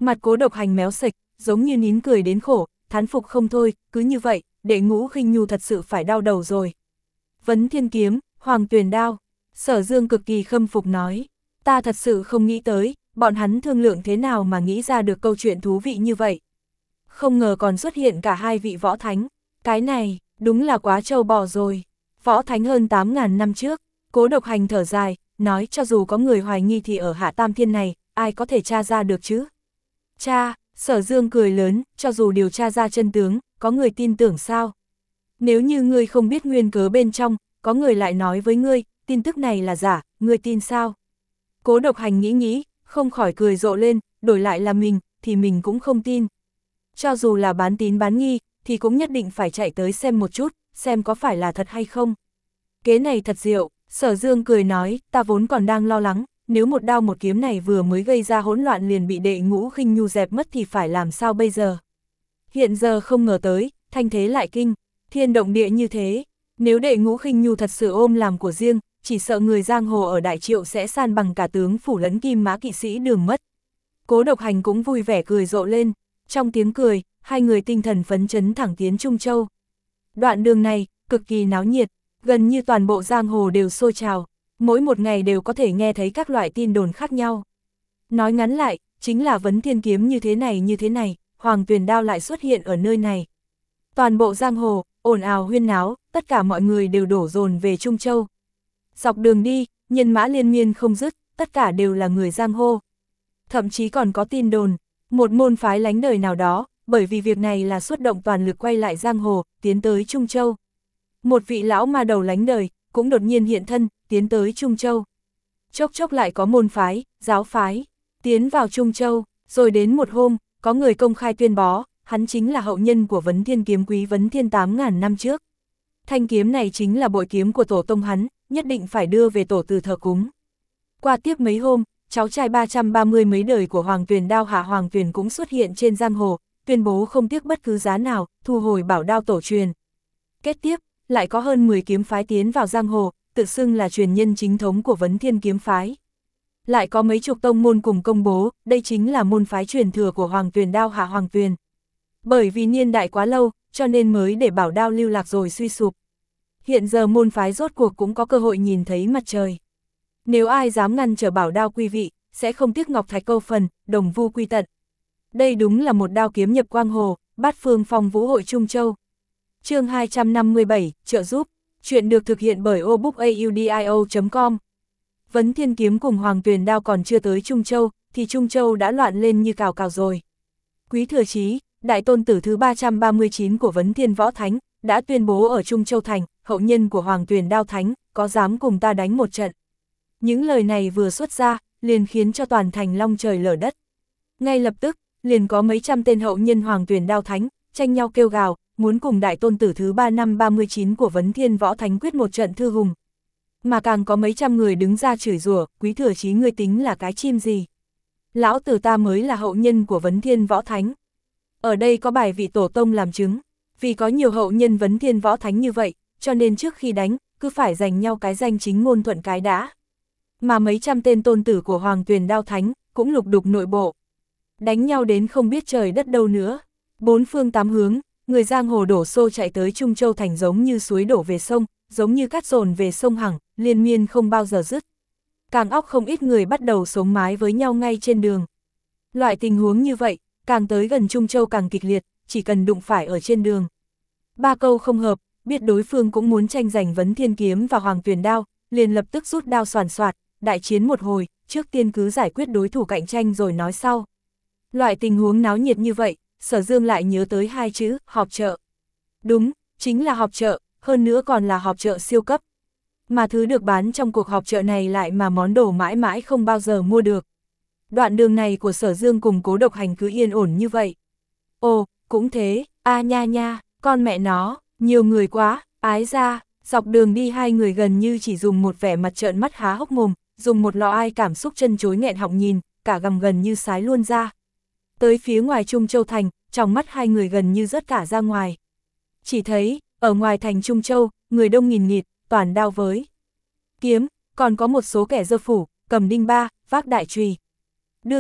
Mặt Cố Độc Hành méo sệch, giống như nín cười đến khổ, thán phục không thôi, cứ như vậy, Đệ Ngũ Khinh Nhu thật sự phải đau đầu rồi. Vấn Thiên Kiếm, Hoàng Tuyền Đao, Sở Dương cực kỳ khâm phục nói, ta thật sự không nghĩ tới, bọn hắn thương lượng thế nào mà nghĩ ra được câu chuyện thú vị như vậy. Không ngờ còn xuất hiện cả hai vị võ thánh, cái này, đúng là quá trâu bò rồi. Võ thánh hơn tám ngàn năm trước, Cố Độc Hành thở dài, nói cho dù có người hoài nghi thì ở Hạ Tam Thiên này, ai có thể tra ra được chứ? Cha, Sở Dương cười lớn, cho dù điều tra ra chân tướng, có người tin tưởng sao? Nếu như ngươi không biết nguyên cớ bên trong, có người lại nói với ngươi, tin tức này là giả, ngươi tin sao? Cố Độc Hành nghĩ nghĩ, không khỏi cười rộ lên, đổi lại là mình, thì mình cũng không tin. Cho dù là bán tín bán nghi, thì cũng nhất định phải chạy tới xem một chút, xem có phải là thật hay không. Kế này thật diệu, Sở Dương cười nói, ta vốn còn đang lo lắng, nếu một đao một kiếm này vừa mới gây ra hỗn loạn liền bị Đệ Ngũ Khinh Nhu dẹp mất thì phải làm sao bây giờ. Hiện giờ không ngờ tới, thanh thế lại kinh, thiên động địa như thế, nếu Đệ Ngũ Khinh Nhu thật sự ôm làm của riêng, chỉ sợ người giang hồ ở Đại Triệu sẽ san bằng cả tướng phủ lẫn Kim Mã kỵ sĩ đường mất. Cố Độc Hành cũng vui vẻ cười rộ lên, trong tiếng cười, hai người tinh thần phấn chấn thẳng tiến Trung Châu. Đoạn đường này, cực kỳ náo nhiệt, gần như toàn bộ giang hồ đều sôi trào, mỗi một ngày đều có thể nghe thấy các loại tin đồn khác nhau. Nói ngắn lại, chính là Vấn Thiên Kiếm như thế này như thế này, Hoàng Tuyền Đao lại xuất hiện ở nơi này. Toàn bộ giang hồ, ồn ào huyên náo, tất cả mọi người đều đổ dồn về Trung Châu. Dọc đường đi, nhân mã liên miên không dứt, tất cả đều là người giang hồ. Thậm chí còn có tin đồn, một môn phái lánh đời nào đó, bởi vì việc này là xuất động toàn lực quay lại giang hồ, tiến tới Trung Châu. Một vị lão ma đầu lánh đời, cũng đột nhiên hiện thân, tiến tới Trung Châu. Chốc chốc lại có môn phái, giáo phái, tiến vào Trung Châu, rồi đến một hôm, có người công khai tuyên bố, hắn chính là hậu nhân của Vấn Thiên Kiếm quý Vấn Thiên tám ngàn năm trước. Thanh kiếm này chính là bội kiếm của tổ tông hắn, nhất định phải đưa về tổ từ thờ cúng. Qua tiếp mấy hôm, cháu trai ba trăm ba mươi mấy đời của Hoàng Tuyền Đao Hạ Hoàng Tuyền cũng xuất hiện trên giang hồ, tuyên bố không tiếc bất cứ giá nào, thu hồi bảo đao tổ truyền. Kết tiếp, lại có hơn mười kiếm phái tiến vào giang hồ, tự xưng là truyền nhân chính thống của Vấn Thiên kiếm phái. Lại có mấy chục tông môn cùng công bố, đây chính là môn phái truyền thừa của Hoàng Tuyền Đao Hạ Hoàng Tuyền. Bởi vì niên đại quá lâu, cho nên mới để bảo đao lưu lạc rồi suy sụp. Hiện giờ môn phái rốt cuộc cũng có cơ hội nhìn thấy mặt trời. Nếu ai dám ngăn trở bảo đao quy vị, sẽ không tiếc ngọc thạch câu phần, đồng vu quy tận. Đây đúng là một đao kiếm nhập quang hồ, bát phương phong vũ hội Trung Châu. Chương hai trăm năm mươi bảy, trợ giúp. Chuyện được thực hiện bởi obookaudio chấm com. Vấn Thiên Kiếm cùng Hoàng Tuyền Đao còn chưa tới Trung Châu, thì Trung Châu đã loạn lên như cào cào rồi. Quý Thừa Chí, đại tôn tử thứ ba trăm ba mươi chín của Vấn Thiên Võ Thánh, đã tuyên bố ở Trung Châu Thành, hậu nhân của Hoàng Tuyền Đao Thánh, có dám cùng ta đánh một trận. Những lời này vừa xuất ra, liền khiến cho toàn thành long trời lở đất. Ngay lập tức, liền có mấy trăm tên hậu nhân Hoàng Tuyền Đao Thánh, tranh nhau kêu gào, muốn cùng đại tôn tử thứ ba năm ba mươi chín của Vấn Thiên Võ Thánh quyết một trận thư hùng. Mà càng có mấy trăm người đứng ra chửi rủa, Quý Thừa Chí ngươi tính là cái chim gì? Lão tử ta mới là hậu nhân của Vấn Thiên Võ Thánh. Ở đây có bài vị tổ tông làm chứng, vì có nhiều hậu nhân Vấn Thiên Võ Thánh như vậy, cho nên trước khi đánh, cứ phải giành nhau cái danh chính ngôn thuận cái đã. Mà mấy trăm tên tôn tử của Hoàng Tuyền Đao Thánh, cũng lục đục nội bộ. Đánh nhau đến không biết trời đất đâu nữa. Bốn phương tám hướng, người giang hồ đổ xô chạy tới Trung Châu Thành giống như suối đổ về sông, giống như cát dồn về sông Hằng, liên miên không bao giờ dứt. Càng óc không ít người bắt đầu sống mái với nhau ngay trên đường. Loại tình huống như vậy, càng tới gần Trung Châu càng kịch liệt, chỉ cần đụng phải ở trên đường. Ba câu không hợp, biết đối phương cũng muốn tranh giành Vấn Thiên Kiếm và Hoàng Tuyền Đao, liền lập tức rút đao soàn soạt, đại chiến một hồi, trước tiên cứ giải quyết đối thủ cạnh tranh rồi nói sau. Loại tình huống náo nhiệt như vậy, Sở Dương lại nhớ tới hai chữ, họp chợ. Đúng, chính là họp chợ, hơn nữa còn là họp chợ siêu cấp. Mà thứ được bán trong cuộc họp chợ này lại mà món đồ mãi mãi không bao giờ mua được. Đoạn đường này của Sở Dương cùng Cố Độc Hành cứ yên ổn như vậy. Ồ, cũng thế, a nha nha, con mẹ nó, nhiều người quá, ái ra, dọc đường đi hai người gần như chỉ dùng một vẻ mặt trợn mắt há hốc mồm, dùng một lọ ai cảm xúc chân chối nghẹn họng nhìn, cả gầm gần như sái luôn ra. Tới phía ngoài Trung Châu Thành, trong mắt hai người gần như rớt cả ra ngoài. Chỉ thấy, ở ngoài thành Trung Châu, người đông nghìn nghịt, toàn đao với kiếm, còn có một số kẻ dơ phủ, cầm đinh ba, vác đại chùy. Đương nhiên,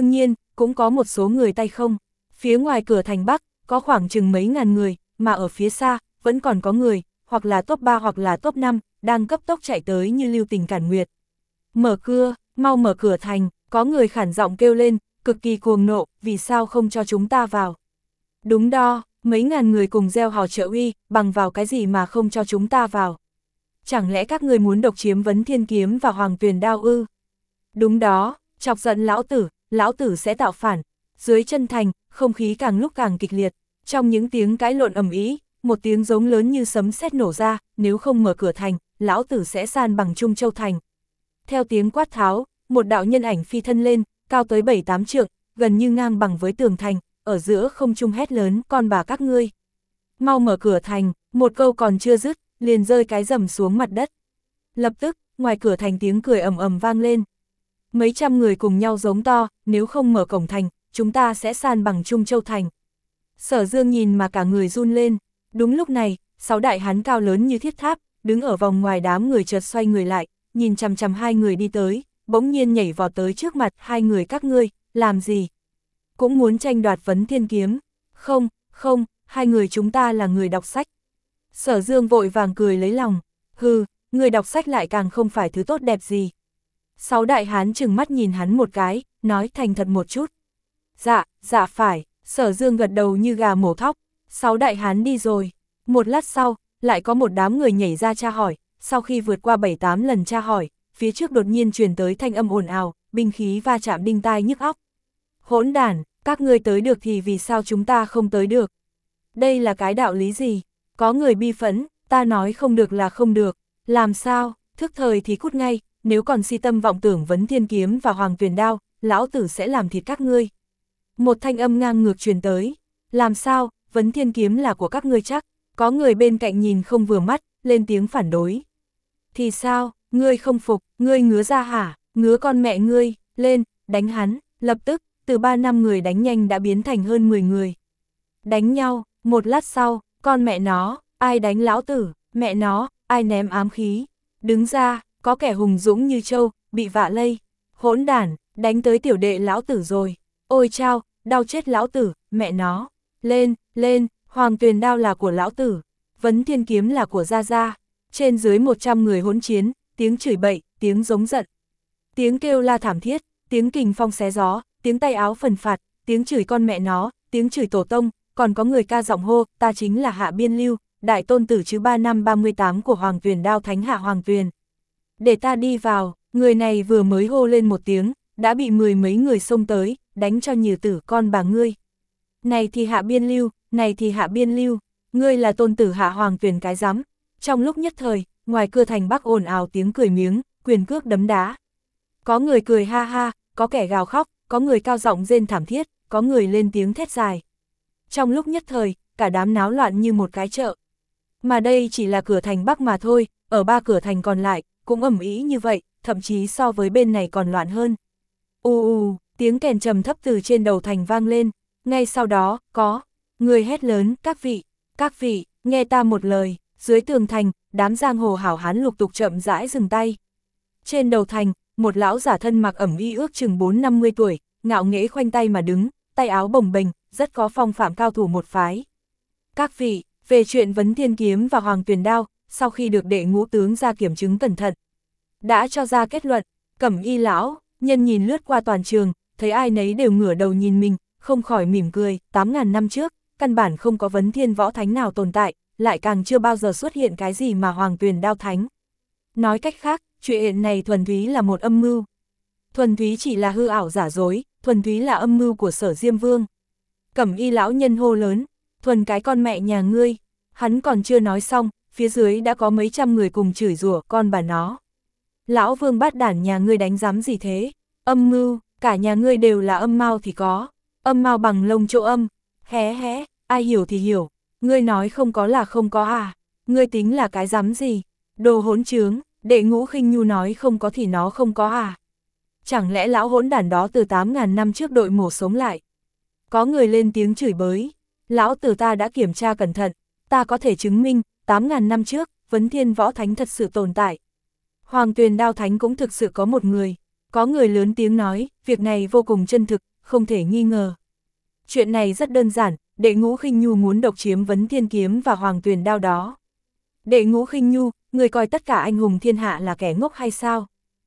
cũng có một số người tay không. Phía ngoài cửa thành Bắc, có khoảng chừng mấy ngàn người, mà ở phía xa, vẫn còn có người, hoặc là top ba hoặc là top năm, đang cấp tốc chạy tới như lưu tình cản nguyệt. Mở cửa, mau mở cửa thành, có người khản giọng kêu lên, cực kỳ cuồng nộ, vì sao không cho chúng ta vào. Đúng đó, mấy ngàn người cùng gieo hò trợ uy, bằng vào cái gì mà không cho chúng ta vào. Chẳng lẽ các người muốn độc chiếm Vấn Thiên Kiếm và Hoàng Tuyền Đao ư? Đúng đó, chọc giận lão tử, lão tử sẽ tạo phản. Dưới chân thành, không khí càng lúc càng kịch liệt. Trong những tiếng cãi lộn ầm ĩ, một tiếng giống lớn như sấm sét nổ ra, nếu không mở cửa thành, lão tử sẽ san bằng Trung Châu thành. Theo tiếng quát tháo, một đạo nhân ảnh phi thân lên, cao tới bảy tám trượng, gần như ngang bằng với tường thành, ở giữa không trung hét lớn, con bà các ngươi. Mau mở cửa thành, một câu còn chưa dứt, liền rơi cái rầm xuống mặt đất. Lập tức, ngoài cửa thành tiếng cười ầm ầm vang lên. Mấy trăm người cùng nhau giống to, nếu không mở cổng thành, chúng ta sẽ san bằng Trung Châu thành. Sở Dương nhìn mà cả người run lên. Đúng lúc này, sáu đại hán cao lớn như thiết tháp, đứng ở vòng ngoài đám người chợt xoay người lại, nhìn chằm chằm hai người đi tới, bỗng nhiên nhảy vào tới trước mặt hai người các ngươi, làm gì? Cũng muốn tranh đoạt Vấn Thiên Kiếm. Không, không, hai người chúng ta là người đọc sách. Sở Dương vội vàng cười lấy lòng. Hừ, người đọc sách lại càng không phải thứ tốt đẹp gì. Sáu đại hán chừng mắt nhìn hắn một cái, nói thành thật một chút. Dạ, dạ phải, Sở Dương gật đầu như gà mổ thóc. Sáu đại hán đi rồi. Một lát sau, lại có một đám người nhảy ra tra hỏi. Sau khi vượt qua bảy tám lần tra hỏi, phía trước đột nhiên truyền tới thanh âm ồn ào, binh khí va chạm đinh tai nhức óc. Hỗn đản, các ngươi tới được thì vì sao chúng ta không tới được? Đây là cái đạo lý gì? Có người bi phẫn, ta nói không được là không được. Làm sao, thức thời thì cút ngay, nếu còn si tâm vọng tưởng Vấn Thiên Kiếm và Hoàng Tuyền Đao, lão tử sẽ làm thịt các ngươi. Một thanh âm ngang ngược truyền tới. Làm sao, Vấn Thiên Kiếm là của các ngươi chắc? Có người bên cạnh nhìn không vừa mắt, lên tiếng phản đối. Thì sao, ngươi không phục, ngươi ngứa ra hả? Ngứa con mẹ ngươi, lên, đánh hắn. Lập tức, từ ba năm người đánh nhanh đã biến thành hơn mười người. Đánh nhau, một lát sau, con mẹ nó, ai đánh lão tử, mẹ nó, ai ném ám khí. Đứng ra, có kẻ hùng dũng như trâu, bị vạ lây. Hỗn đản, đánh tới tiểu đệ lão tử rồi. Ôi chao, đau chết lão tử, mẹ nó. Lên, lên, Hoàng Tuyền Đao là của lão tử. Vấn Thiên Kiếm là của Gia Gia. Trên dưới một trăm người hỗn chiến, tiếng chửi bậy, tiếng giống giận. Tiếng kêu la thảm thiết, tiếng kình phong xé gió, tiếng tay áo phần phạt, tiếng chửi con mẹ nó, tiếng chửi tổ tông, còn có người ca giọng hô, ta chính là Hạ Biên Lưu, đại tôn tử chứ ba năm ba mươi tám của Hoàng Tuyền Đao Thánh Hạ Hoàng Tuyền. Để ta đi vào, người này vừa mới hô lên một tiếng, đã bị mười mấy người xông tới, đánh cho nhừ tử con bà ngươi. Này thì Hạ Biên Lưu, này thì Hạ Biên Lưu, ngươi là tôn tử Hạ Hoàng Tuyền cái rắm. Trong lúc nhất thời, ngoài cửa thành Bắc ồn ào tiếng cười miếng, quyền cước đấm đá. Có người cười ha ha, có kẻ gào khóc, có người cao giọng rên thảm thiết, có người lên tiếng thét dài. Trong lúc nhất thời, cả đám náo loạn như một cái chợ. Mà đây chỉ là cửa thành Bắc mà thôi, ở ba cửa thành còn lại, cũng ầm ĩ như vậy, thậm chí so với bên này còn loạn hơn. U u, tiếng kèn trầm thấp từ trên đầu thành vang lên, ngay sau đó, có người hét lớn, các vị, các vị, nghe ta một lời. Dưới tường thành, đám giang hồ hảo hán lục tục chậm rãi dừng tay. Trên đầu thành, một lão giả thân mặc ẩm y ước chừng bốn năm mươi tuổi, ngạo nghễ khoanh tay mà đứng, tay áo bồng bềnh, rất có phong phạm cao thủ một phái. Các vị, về chuyện Vấn Thiên Kiếm và Hoàng Tuyền Đao, sau khi được đệ ngũ tướng ra kiểm chứng cẩn thận, đã cho ra kết luận, Cẩm y lão, nhân nhìn lướt qua toàn trường, thấy ai nấy đều ngửa đầu nhìn mình, không khỏi mỉm cười, tám ngàn năm trước, căn bản không có Vấn Thiên võ thánh nào tồn tại, lại càng chưa bao giờ xuất hiện cái gì mà Hoàng Tuyền Đao thánh. Nói cách khác, chuyện này thuần túy là một âm mưu. Thuần túy chỉ là hư ảo giả dối, thuần túy là âm mưu của Sở Diêm Vương. Cẩm y lão nhân hô lớn, thuần cái con mẹ nhà ngươi. Hắn còn chưa nói xong, phía dưới đã có mấy trăm người cùng chửi rủa con bà nó. Lão Vương bát đản nhà ngươi đánh giám gì thế? Âm mưu, cả nhà ngươi đều là âm mao thì có. Âm mao bằng lông chỗ âm. Hé hé, ai hiểu thì hiểu. Ngươi nói không có là không có à? Ngươi tính là cái giám gì? Đồ hỗn trướng, đệ ngũ khinh nhu nói không có thì nó không có à? Chẳng lẽ lão hỗn đản đó từ tám ngàn năm trước đội mổ sống lại? Có người lên tiếng chửi bới. Lão tử ta đã kiểm tra cẩn thận, ta có thể chứng minh, tám ngàn năm trước, Vấn Thiên võ thánh thật sự tồn tại. Hoàng Tuyền Đao thánh cũng thực sự có một người. Có người lớn tiếng nói, việc này vô cùng chân thực, không thể nghi ngờ. Chuyện này rất đơn giản, Đệ Ngũ Khinh Nhu muốn độc chiếm Vấn Thiên Kiếm và Hoàng Tuyền Đao đó. Đệ Ngũ Khinh Nhu, người coi tất cả anh hùng thiên hạ là kẻ ngốc hay sao?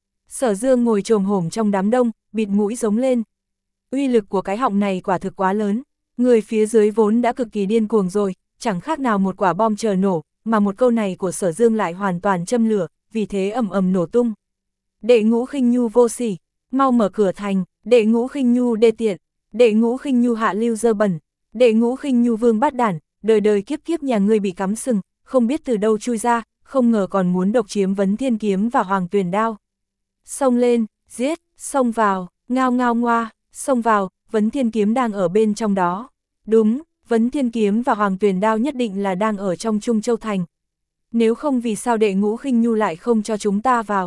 Sở Dương ngồi chồm hổm trong đám đông, bịt mũi giống lên. Uy lực của cái họng này quả thực quá lớn, người phía dưới vốn đã cực kỳ điên cuồng rồi, chẳng khác nào một quả bom chờ nổ, mà một câu này của Sở Dương lại hoàn toàn châm lửa, vì thế ầm ầm nổ tung. Đệ Ngũ Khinh Nhu vô sỉ, mau mở cửa thành, Đệ Ngũ Khinh Nhu đê tiện, Đệ Ngũ Khinh Nhu hạ lưu dơ bẩn, Đệ Ngũ Khinh Nhu vương bát đản, đời đời kiếp kiếp nhà ngươi bị cắm sừng, không biết từ đâu chui ra, không ngờ còn muốn độc chiếm Vấn Thiên Kiếm và Hoàng Tuyền Đao. Xông lên, giết, xông vào, ngao ngao ngoa, xông vào, Vấn Thiên Kiếm đang ở bên trong đó. Đúng, Vấn Thiên Kiếm và Hoàng Tuyền Đao nhất định là đang ở trong Trung Châu Thành. Nếu không vì sao Đệ Ngũ Khinh Nhu lại không cho chúng ta vào.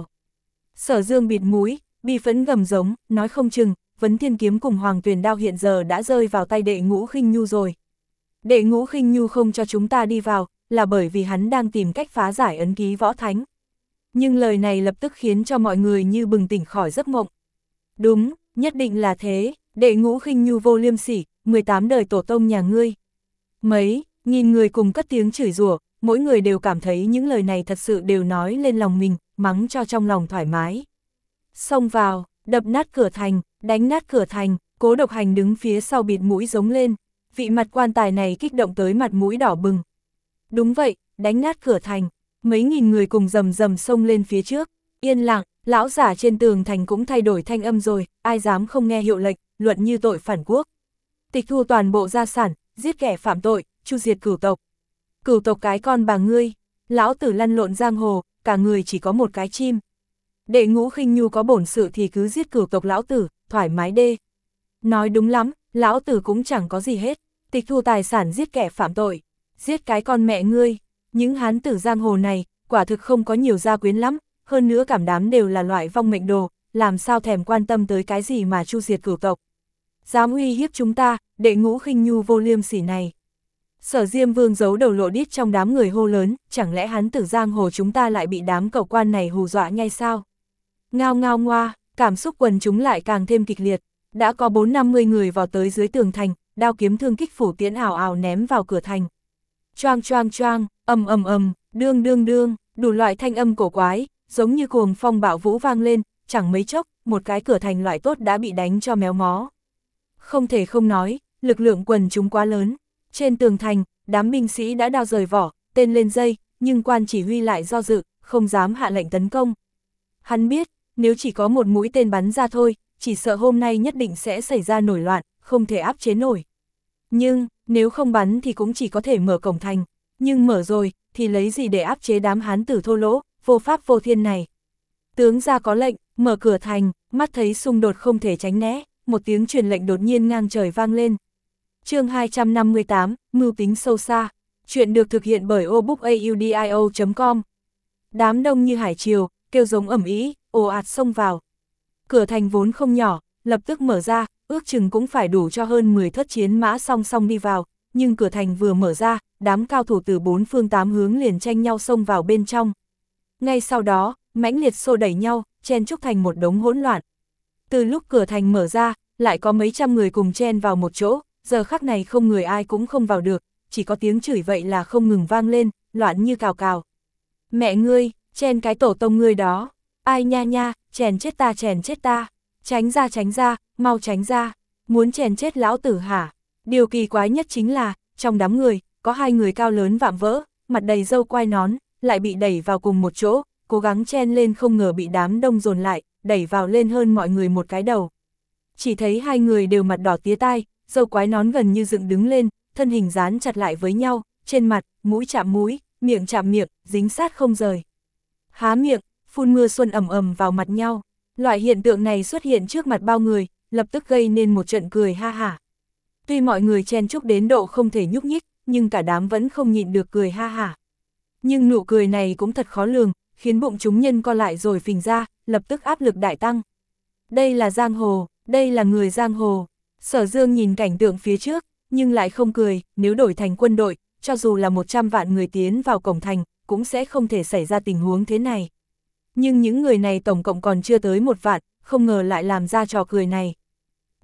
Sở Dương bịt mũi, bi phẫn gầm giống, nói không chừng, Vấn Thiên Kiếm cùng Hoàng Tuyền Đao hiện giờ đã rơi vào tay Đệ Ngũ Khinh Nhu rồi. Đệ Ngũ Khinh Nhu không cho chúng ta đi vào, là bởi vì hắn đang tìm cách phá giải ấn ký võ thánh. Nhưng lời này lập tức khiến cho mọi người như bừng tỉnh khỏi giấc mộng. Đúng, nhất định là thế, Đệ Ngũ Khinh Nhu vô liêm sỉ, mười tám đời tổ tông nhà ngươi. Mấy, nghìn người cùng cất tiếng chửi rủa, mỗi người đều cảm thấy những lời này thật sự đều nói lên lòng mình, mắng cho trong lòng thoải mái. Xông vào, đập nát cửa thành, đánh nát cửa thành, Cố Độc Hành đứng phía sau bịt mũi giống lên, vị mặt quan tài này kích động tới mặt mũi đỏ bừng. Đúng vậy, đánh nát cửa thành, mấy nghìn người cùng rầm rầm xông lên phía trước, yên lặng, lão giả trên tường thành cũng thay đổi thanh âm rồi, ai dám không nghe hiệu lệnh, luận như tội phản quốc. Tịch thu toàn bộ gia sản, giết kẻ phạm tội, chu diệt cửu tộc. Cửu tộc cái con bà ngươi, lão tử lăn lộn giang hồ, cả người chỉ có một cái chim. Đệ Ngũ Khinh Nhu có bổn sự thì cứ giết cửu tộc lão tử, thoải mái đê. Nói đúng lắm, lão tử cũng chẳng có gì hết, tịch thu tài sản giết kẻ phạm tội, giết cái con mẹ ngươi. Những hán tử giang hồ này, quả thực không có nhiều gia quyến lắm, hơn nữa cảm đám đều là loại vong mệnh đồ, làm sao thèm quan tâm tới cái gì mà chu diệt cửu tộc. Dám uy hiếp chúng ta, Đệ Ngũ Khinh Nhu vô liêm sỉ này. Sở Diêm Vương giấu đầu lộ đít trong đám người hô lớn, chẳng lẽ hán tử giang hồ chúng ta lại bị đám cẩu quan này hù dọa ngay sao? Ngao ngao ngoa, cảm xúc quần chúng lại càng thêm kịch liệt, đã có bốn năm mươi người vào tới dưới tường thành, đao kiếm thương kích phủ tiễn ảo ảo ném vào cửa thành. Choang choang choang, ầm ầm ầm, đương đương đương, đủ loại thanh âm cổ quái, giống như cuồng phong bạo vũ vang lên, chẳng mấy chốc, một cái cửa thành loại tốt đã bị đánh cho méo mó. Không thể không nói, lực lượng quần chúng quá lớn. Trên tường thành, đám binh sĩ đã đao rời vỏ, tên lên dây, nhưng quan chỉ huy lại do dự, không dám hạ lệnh tấn công. Hắn biết, nếu chỉ có một mũi tên bắn ra thôi, chỉ sợ hôm nay nhất định sẽ xảy ra nổi loạn, không thể áp chế nổi. Nhưng, nếu không bắn thì cũng chỉ có thể mở cổng thành, nhưng mở rồi, thì lấy gì để áp chế đám hán tử thô lỗ, vô pháp vô thiên này. Tướng ra có lệnh, mở cửa thành, mắt thấy xung đột không thể tránh né, một tiếng truyền lệnh đột nhiên ngang trời vang lên. Chương hai trăm năm mươi tám, mưu tính sâu xa. Chuyện được thực hiện bởi obookaudio chấm com. Đám đông như hải triều, kêu giống ầm ĩ, ồ ạt xông vào. Cửa thành vốn không nhỏ, lập tức mở ra, ước chừng cũng phải đủ cho hơn mười thất chiến mã song song đi vào, nhưng cửa thành vừa mở ra, đám cao thủ từ bốn phương tám hướng liền tranh nhau xông vào bên trong. Ngay sau đó, mãnh liệt xô đẩy nhau, chen chúc thành một đống hỗn loạn. Từ lúc cửa thành mở ra, lại có mấy trăm người cùng chen vào một chỗ, giờ khắc này không người ai cũng không vào được, chỉ có tiếng chửi vậy là không ngừng vang lên, loạn như cào cào. Mẹ ngươi, chen cái tổ tông ngươi đó, ai nha nha, chèn chết ta chèn chết ta, tránh ra tránh ra, mau tránh ra, muốn chèn chết lão tử hả? Điều kỳ quái nhất chính là, trong đám người, có hai người cao lớn vạm vỡ, mặt đầy râu quai nón, lại bị đẩy vào cùng một chỗ, cố gắng chen lên không ngờ bị đám đông dồn lại, đẩy vào lên hơn mọi người một cái đầu. Chỉ thấy hai người đều mặt đỏ tía tai, râu quái nón gần như dựng đứng lên, thân hình dán chặt lại với nhau, trên mặt, mũi chạm mũi, miệng chạm miệng, dính sát không rời. Há miệng, phun mưa xuân ầm ầm vào mặt nhau. Loại hiện tượng này xuất hiện trước mặt bao người, lập tức gây nên một trận cười ha hả. Tuy mọi người chen chúc đến độ không thể nhúc nhích, nhưng cả đám vẫn không nhịn được cười ha hả. Nhưng nụ cười này cũng thật khó lường, khiến bụng chúng nhân co lại rồi phình ra, lập tức áp lực đại tăng. Đây là giang hồ, đây là người giang hồ. Sở Dương nhìn cảnh tượng phía trước, nhưng lại không cười, nếu đổi thành quân đội, cho dù là một trăm vạn người tiến vào cổng thành, cũng sẽ không thể xảy ra tình huống thế này. Nhưng những người này tổng cộng còn chưa tới một vạn, không ngờ lại làm ra trò cười này.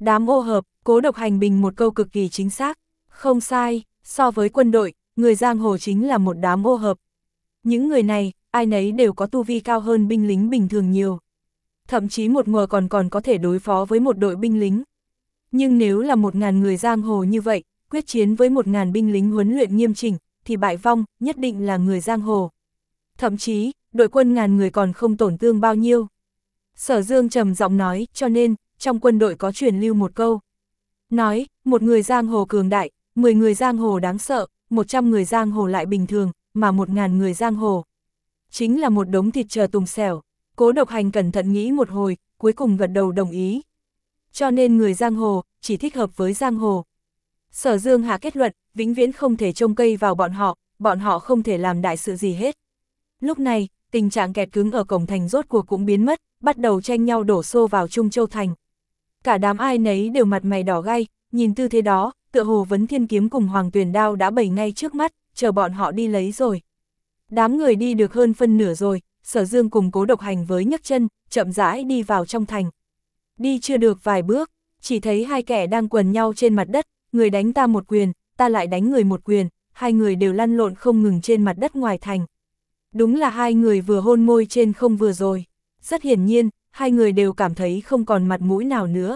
Đám ô hợp, Cố Độc Hành bình một câu cực kỳ chính xác. Không sai, so với quân đội, người giang hồ chính là một đám ô hợp. Những người này, ai nấy đều có tu vi cao hơn binh lính bình thường nhiều. Thậm chí một ngờ còn còn có thể đối phó với một đội binh lính. Nhưng nếu là một ngàn người giang hồ như vậy, quyết chiến với một ngàn binh lính huấn luyện nghiêm chỉnh, thì bại vong, nhất định là người giang hồ. Thậm chí, đội quân ngàn người còn không tổn thương bao nhiêu. Sở Dương trầm giọng nói, cho nên, trong quân đội có truyền lưu một câu. Nói, một người giang hồ cường đại, mười người giang hồ đáng sợ, một trăm người giang hồ lại bình thường, mà một ngàn người giang hồ. Chính là một đống thịt chờ tùng xẻo. Cố Độc Hành cẩn thận nghĩ một hồi, cuối cùng gật đầu đồng ý. Cho nên người giang hồ, chỉ thích hợp với giang hồ. Sở Dương hạ kết luận, vĩnh viễn không thể trông cây vào bọn họ, bọn họ không thể làm đại sự gì hết. Lúc này, tình trạng kẹt cứng ở cổng thành rốt cuộc cũng biến mất, bắt đầu tranh nhau đổ xô vào Trung Châu Thành. Cả đám ai nấy đều mặt mày đỏ gay, nhìn tư thế đó, tựa hồ Vấn Thiên Kiếm cùng Hoàng Tuyền Đao đã bày ngay trước mắt, chờ bọn họ đi lấy rồi. Đám người đi được hơn phân nửa rồi, Sở Dương cùng Cố Độc Hành với nhấc chân, chậm rãi đi vào trong thành. Đi chưa được vài bước, chỉ thấy hai kẻ đang quần nhau trên mặt đất, người đánh ta một quyền, ta lại đánh người một quyền, hai người đều lăn lộn không ngừng trên mặt đất ngoài thành. Đúng là hai người vừa hôn môi trên không vừa rồi. Rất hiển nhiên, hai người đều cảm thấy không còn mặt mũi nào nữa.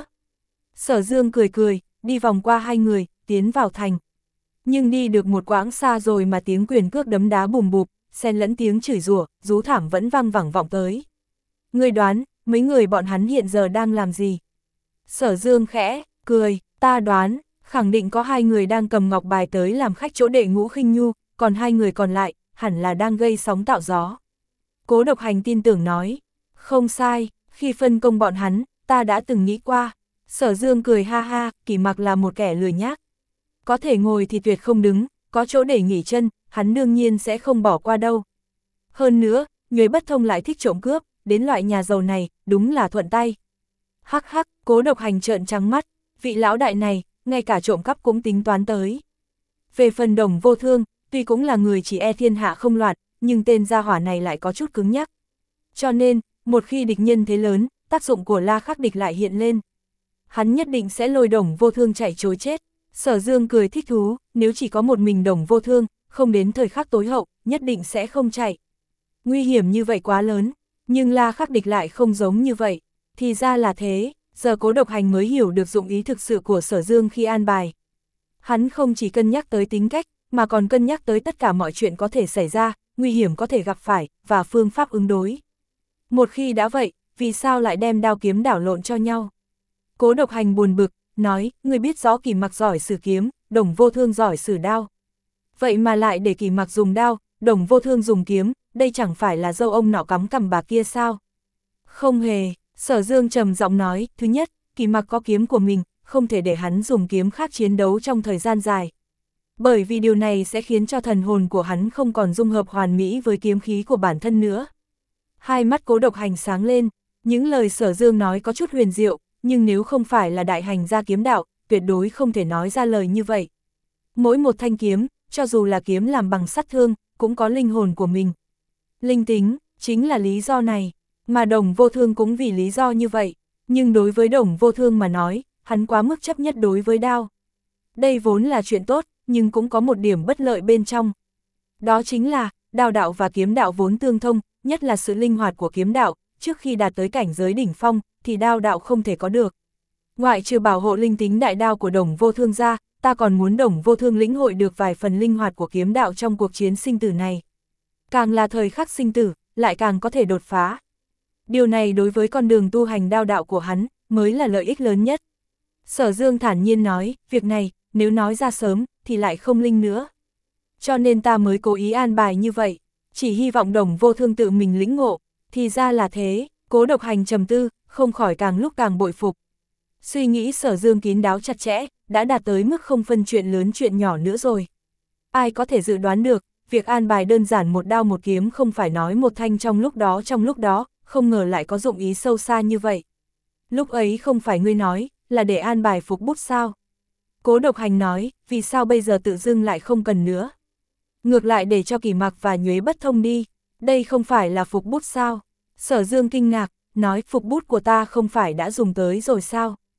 Sở Dương cười cười, đi vòng qua hai người, tiến vào thành. Nhưng đi được một quãng xa rồi mà tiếng quyền cước đấm đá bùm bụp, xen lẫn tiếng chửi rủa, rú thảm vẫn vang vẳng vọng tới. Ngươi đoán, mấy người bọn hắn hiện giờ đang làm gì? Sở Dương khẽ, cười, ta đoán, khẳng định có hai người đang cầm ngọc bài tới làm khách chỗ Đệ Ngũ Khinh Nhu, còn hai người còn lại, hẳn là đang gây sóng tạo gió. Cố Độc Hành tin tưởng nói, không sai, khi phân công bọn hắn, ta đã từng nghĩ qua. Sở Dương cười ha ha, Kỷ Mặc là một kẻ lười nhác. Có thể ngồi thì tuyệt không đứng, có chỗ để nghỉ chân, hắn đương nhiên sẽ không bỏ qua đâu. Hơn nữa, Nhuế Bất Thông lại thích trộm cướp, đến loại nhà giàu này, đúng là thuận tay. Hắc hắc, Cố Độc Hành trợn trắng mắt, vị lão đại này, ngay cả trộm cắp cũng tính toán tới. Về phần Đồng Vô Thương, tuy cũng là người chỉ e thiên hạ không loạn, nhưng tên gia hỏa này lại có chút cứng nhắc. Cho nên, một khi địch nhân thế lớn, tác dụng của La Khắc Địch lại hiện lên. Hắn nhất định sẽ lôi Đồng Vô Thương chạy trối chết. Sở Dương cười thích thú, nếu chỉ có một mình Đồng Vô Thương, không đến thời khắc tối hậu, nhất định sẽ không chạy. Nguy hiểm như vậy quá lớn, nhưng La Khắc Địch lại không giống như vậy. Thì ra là thế, giờ Cố Độc Hành mới hiểu được dụng ý thực sự của Sở Dương khi an bài. Hắn không chỉ cân nhắc tới tính cách, mà còn cân nhắc tới tất cả mọi chuyện có thể xảy ra, nguy hiểm có thể gặp phải, và phương pháp ứng đối. Một khi đã vậy, vì sao lại đem đao kiếm đảo lộn cho nhau? Cố Độc Hành buồn bực, nói, ngươi biết rõ Kỷ Mặc giỏi sử kiếm, Đồng Vô Thương giỏi sử đao. Vậy mà lại để Kỷ Mặc dùng đao, Đồng Vô Thương dùng kiếm, đây chẳng phải là dâu ông nọ cắm cằm bà kia sao? Không hề, Sở Dương trầm giọng nói, thứ nhất, Kỷ Mặc có kiếm của mình, không thể để hắn dùng kiếm khác chiến đấu trong thời gian dài. Bởi vì điều này sẽ khiến cho thần hồn của hắn không còn dung hợp hoàn mỹ với kiếm khí của bản thân nữa. Hai mắt Cố Độc Hành sáng lên, những lời Sở Dương nói có chút huyền diệu, nhưng nếu không phải là đại hành gia kiếm đạo, tuyệt đối không thể nói ra lời như vậy. Mỗi một thanh kiếm, cho dù là kiếm làm bằng sắt thương, cũng có linh hồn của mình. Linh tính, chính là lý do này, mà Đồng Vô Thương cũng vì lý do như vậy, nhưng đối với Đồng Vô Thương mà nói, hắn quá mức chấp nhất đối với đao. Đây vốn là chuyện tốt, nhưng cũng có một điểm bất lợi bên trong. Đó chính là, đao đạo và kiếm đạo vốn tương thông, nhất là sự linh hoạt của kiếm đạo, trước khi đạt tới cảnh giới đỉnh phong, thì đao đạo không thể có được. Ngoại trừ bảo hộ linh tính đại đao của Đồng Vô Thương ra, ta còn muốn Đồng Vô Thương lĩnh hội được vài phần linh hoạt của kiếm đạo trong cuộc chiến sinh tử này. Càng là thời khắc sinh tử, lại càng có thể đột phá. Điều này đối với con đường tu hành đao đạo của hắn, mới là lợi ích lớn nhất. Sở Dương thản nhiên nói, việc này, nếu nói ra sớm, thì lại không linh nữa. Cho nên ta mới cố ý an bài như vậy, chỉ hy vọng Đồng Vô Thương tự mình lĩnh ngộ, thì ra là thế. Cố Độc Hành trầm tư, không khỏi càng lúc càng bội phục. Suy nghĩ Sở Dương kín đáo chặt chẽ, đã đạt tới mức không phân chuyện lớn chuyện nhỏ nữa rồi. Ai có thể dự đoán được, việc an bài đơn giản một đao một kiếm không phải nói một thanh trong lúc đó trong lúc đó, không ngờ lại có dụng ý sâu xa như vậy. Lúc ấy không phải ngươi nói, là để an bài Phục Bút sao? Cố Độc Hành nói, vì sao bây giờ tự dưng lại không cần nữa? Ngược lại để cho Kỷ Mặc và Nhuế Bất Thông đi, đây không phải là Phục Bút sao? Sở Dương kinh ngạc, nói Phục Bút của ta không phải đã dùng tới rồi sao?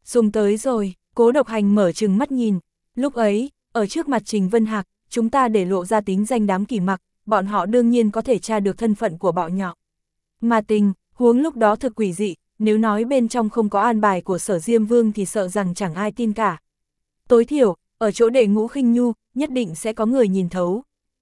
Dùng tới rồi, Cố Độc Hành mở trừng mắt nhìn. Lúc ấy, ở trước mặt Trình Vân Hạc, chúng ta để lộ ra tính danh đám Kỷ Mặc, bọn họ đương nhiên có thể tra được thân phận của bọn nhỏ. Mà tình, huống lúc đó thực quỷ dị, nếu nói bên trong không có an bài của Sở Diêm Vương thì sợ rằng chẳng ai tin cả. Tối thiểu, ở chỗ Đệ Ngũ Khinh Nhu, nhất định sẽ có người nhìn thấu.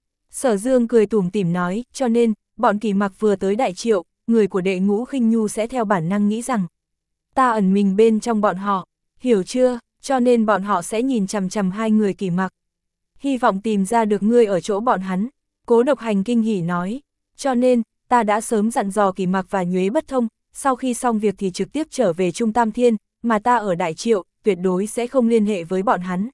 Sở Dương cười tủm tỉm nói, cho nên, bọn Kỷ Mặc vừa tới Đại Triệu, người của Đệ Ngũ Khinh Nhu sẽ theo bản năng nghĩ rằng ta ẩn mình bên trong bọn họ, hiểu chưa, cho nên bọn họ sẽ nhìn chằm chằm hai người Kỷ Mặc. Hy vọng tìm ra được ngươi ở chỗ bọn hắn, Cố Độc Hành kinh hỉ nói, cho nên, ta đã sớm dặn dò Kỷ Mặc và Nhuế Bất Thông, sau khi xong việc thì trực tiếp trở về Trung Tam Thiên, mà ta ở Đại Triệu, tuyệt đối sẽ không liên hệ với bọn hắn.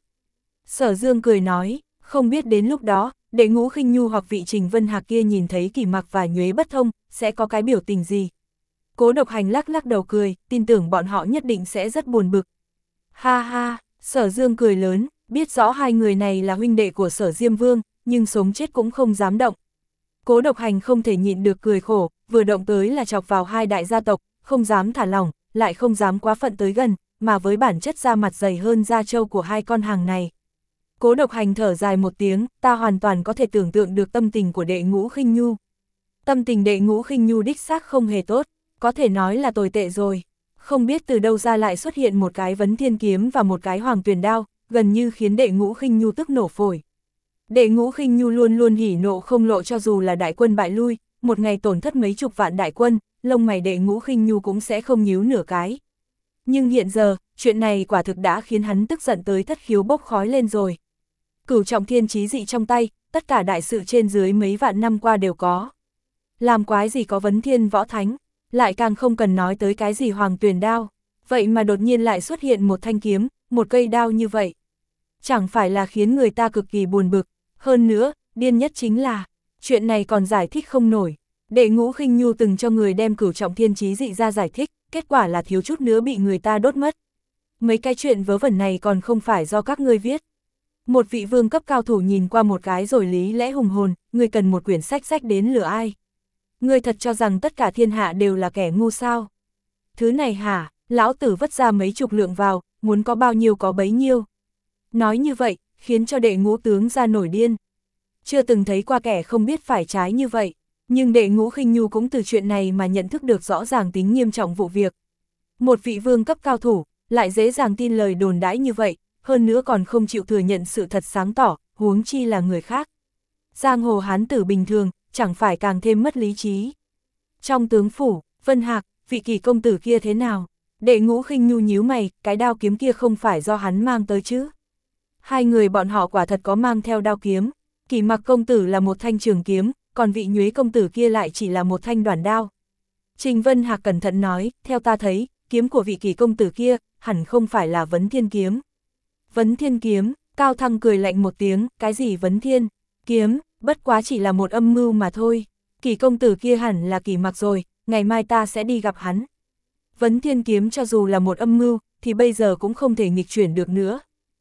Sở Dương cười nói, không biết đến lúc đó, Đệ Ngũ Khinh Nhu hoặc vị Trình Vân Hạc kia nhìn thấy Kỷ Mặc và Nhuế Bất Thông, sẽ có cái biểu tình gì? Cố Độc Hành lắc lắc đầu cười, tin tưởng bọn họ nhất định sẽ rất buồn bực. Ha ha, Sở Dương cười lớn, biết rõ hai người này là huynh đệ của Sở Diêm Vương, nhưng sống chết cũng không dám động. Cố Độc Hành không thể nhịn được cười khổ, vừa động tới là chọc vào hai đại gia tộc, không dám thả lỏng, lại không dám quá phận tới gần, mà với bản chất da mặt dày hơn da trâu của hai con hàng này. Cố Độc Hành thở dài một tiếng, ta hoàn toàn có thể tưởng tượng được tâm tình của Đệ Ngũ Khinh Nhu. Tâm tình Đệ Ngũ Khinh Nhu đích xác không hề tốt, có thể nói là tồi tệ rồi. Không biết từ đâu ra lại xuất hiện một cái Vấn Thiên Kiếm và một cái Hoàng Tuyền Đao, gần như khiến Đệ Ngũ Khinh Nhu tức nổ phổi. Đệ Ngũ Khinh Nhu luôn luôn hỉ nộ không lộ, cho dù là đại quân bại lui, một ngày tổn thất mấy chục vạn đại quân, lông mày Đệ Ngũ Khinh Nhu cũng sẽ không nhíu nửa cái. Nhưng hiện giờ, chuyện này quả thực đã khiến hắn tức giận tới thất khiếu bốc khói lên rồi. Cửu trọng thiên chí dị trong tay, tất cả đại sự trên dưới mấy vạn năm qua đều có. Làm quái gì có Vấn Thiên Võ Thánh, lại càng không cần nói tới cái gì Hoàng Tuyền Đao, vậy mà đột nhiên lại xuất hiện một thanh kiếm, một cây đao như vậy. Chẳng phải là khiến người ta cực kỳ buồn bực, hơn nữa, điên nhất chính là, chuyện này còn giải thích không nổi. Đệ Ngũ Khinh Nhu từng cho người đem cửu trọng thiên chí dị ra giải thích, kết quả là thiếu chút nữa bị người ta đốt mất. Mấy cái chuyện vớ vẩn này còn không phải do các ngươi viết. Một vị vương cấp cao thủ nhìn qua một cái rồi lý lẽ hùng hồn, ngươi cần một quyển sách sách đến lừa ai? Ngươi thật cho rằng tất cả thiên hạ đều là kẻ ngu sao? Thứ này hả, lão tử vất ra mấy chục lượng vào, muốn có bao nhiêu có bấy nhiêu. Nói như vậy, khiến cho Đệ Ngũ tướng ra nổi điên. Chưa từng thấy qua kẻ không biết phải trái như vậy, nhưng Đệ Ngũ Khinh Nhu cũng từ chuyện này mà nhận thức được rõ ràng tính nghiêm trọng vụ việc. Một vị vương cấp cao thủ, lại dễ dàng tin lời đồn đãi như vậy, hơn nữa còn không chịu thừa nhận sự thật sáng tỏ, huống chi là người khác. Giang hồ hán tử bình thường, chẳng phải càng thêm mất lý trí. Trong tướng phủ, Vân Hạc, vị Kỳ công tử kia thế nào? Đệ Ngũ Khinh Nhu nhíu mày, cái đao kiếm kia không phải do hắn mang tới chứ? Hai người bọn họ quả thật có mang theo đao kiếm. Kỳ Mặc công tử là một thanh trường kiếm, còn vị Nhuế công tử kia lại chỉ là một thanh đoản đao. Trình Vân Hạc cẩn thận nói, theo ta thấy, kiếm của vị Kỳ công tử kia, hẳn không phải là Vấn Thiên kiếm. Vấn Thiên kiếm, Cao Thăng cười lạnh một tiếng, cái gì Vấn Thiên kiếm, bất quá chỉ là một âm mưu mà thôi. Kỳ công tử kia hẳn là Kỳ Mặc rồi, ngày mai ta sẽ đi gặp hắn. Vấn Thiên kiếm cho dù là một âm mưu, thì bây giờ cũng không thể nghịch chuyển được nữa.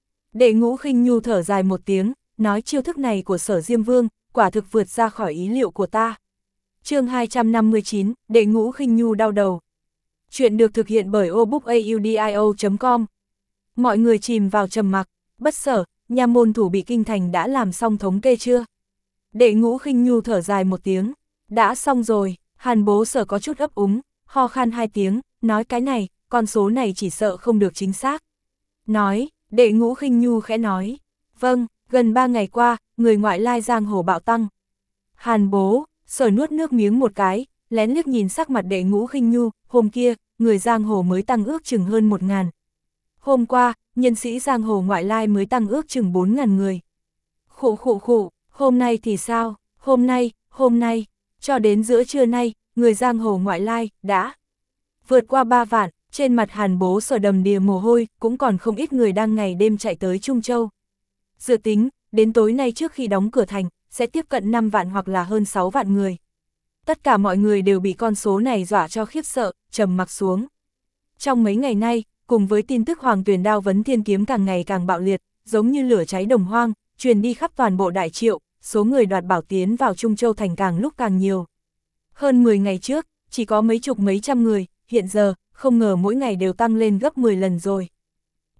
Đệ Ngũ Khinh Nhu thở dài một tiếng, nói chiêu thức này của Sở Diêm Vương, quả thực vượt ra khỏi ý liệu của ta. Chương hai trăm năm mươi chín, Đệ Ngũ Khinh Nhu đau đầu. Chuyện được thực hiện bởi obookaudio chấm com. Mọi người chìm vào trầm mặc. Bất Sở, nhà môn thủ bị kinh thành đã làm xong thống kê chưa? Đệ Ngũ Khinh Nhu thở dài một tiếng. Đã xong rồi. Hàn Bố Sở có chút ấp úng, ho khan hai tiếng, nói cái này, con số này chỉ sợ không được chính xác. Nói, Đệ Ngũ Khinh Nhu khẽ nói. Vâng, gần ba ngày qua, người ngoại lai giang hồ bạo tăng. Hàn Bố Sở nuốt nước miếng một cái, lén liếc nhìn sắc mặt Đệ Ngũ Khinh Nhu, hôm kia, người giang hồ mới tăng ước chừng hơn một ngàn. Hôm qua, nhân sĩ giang hồ ngoại lai mới tăng ước chừng bốn ngàn người. Khụ khụ khụ, hôm nay thì sao? Hôm nay, hôm nay, cho đến giữa trưa nay, người giang hồ ngoại lai, đã vượt qua ba vạn, trên mặt Hàn Bố Sở đầm đìa mồ hôi, cũng còn không ít người đang ngày đêm chạy tới Trung Châu. Dự tính, đến tối nay trước khi đóng cửa thành, sẽ tiếp cận năm vạn hoặc là hơn sáu vạn người. Tất cả mọi người đều bị con số này dọa cho khiếp sợ, trầm mặc xuống. Trong mấy ngày nay, cùng với tin tức Hoàng Tuyền Đao Vấn Thiên kiếm càng ngày càng bạo liệt, giống như lửa cháy đồng hoang, truyền đi khắp toàn bộ Đại Triệu, số người đoạt bảo tiến vào Trung Châu thành càng lúc càng nhiều. Hơn mười ngày trước, chỉ có mấy chục mấy trăm người, hiện giờ, không ngờ mỗi ngày đều tăng lên gấp mười lần rồi.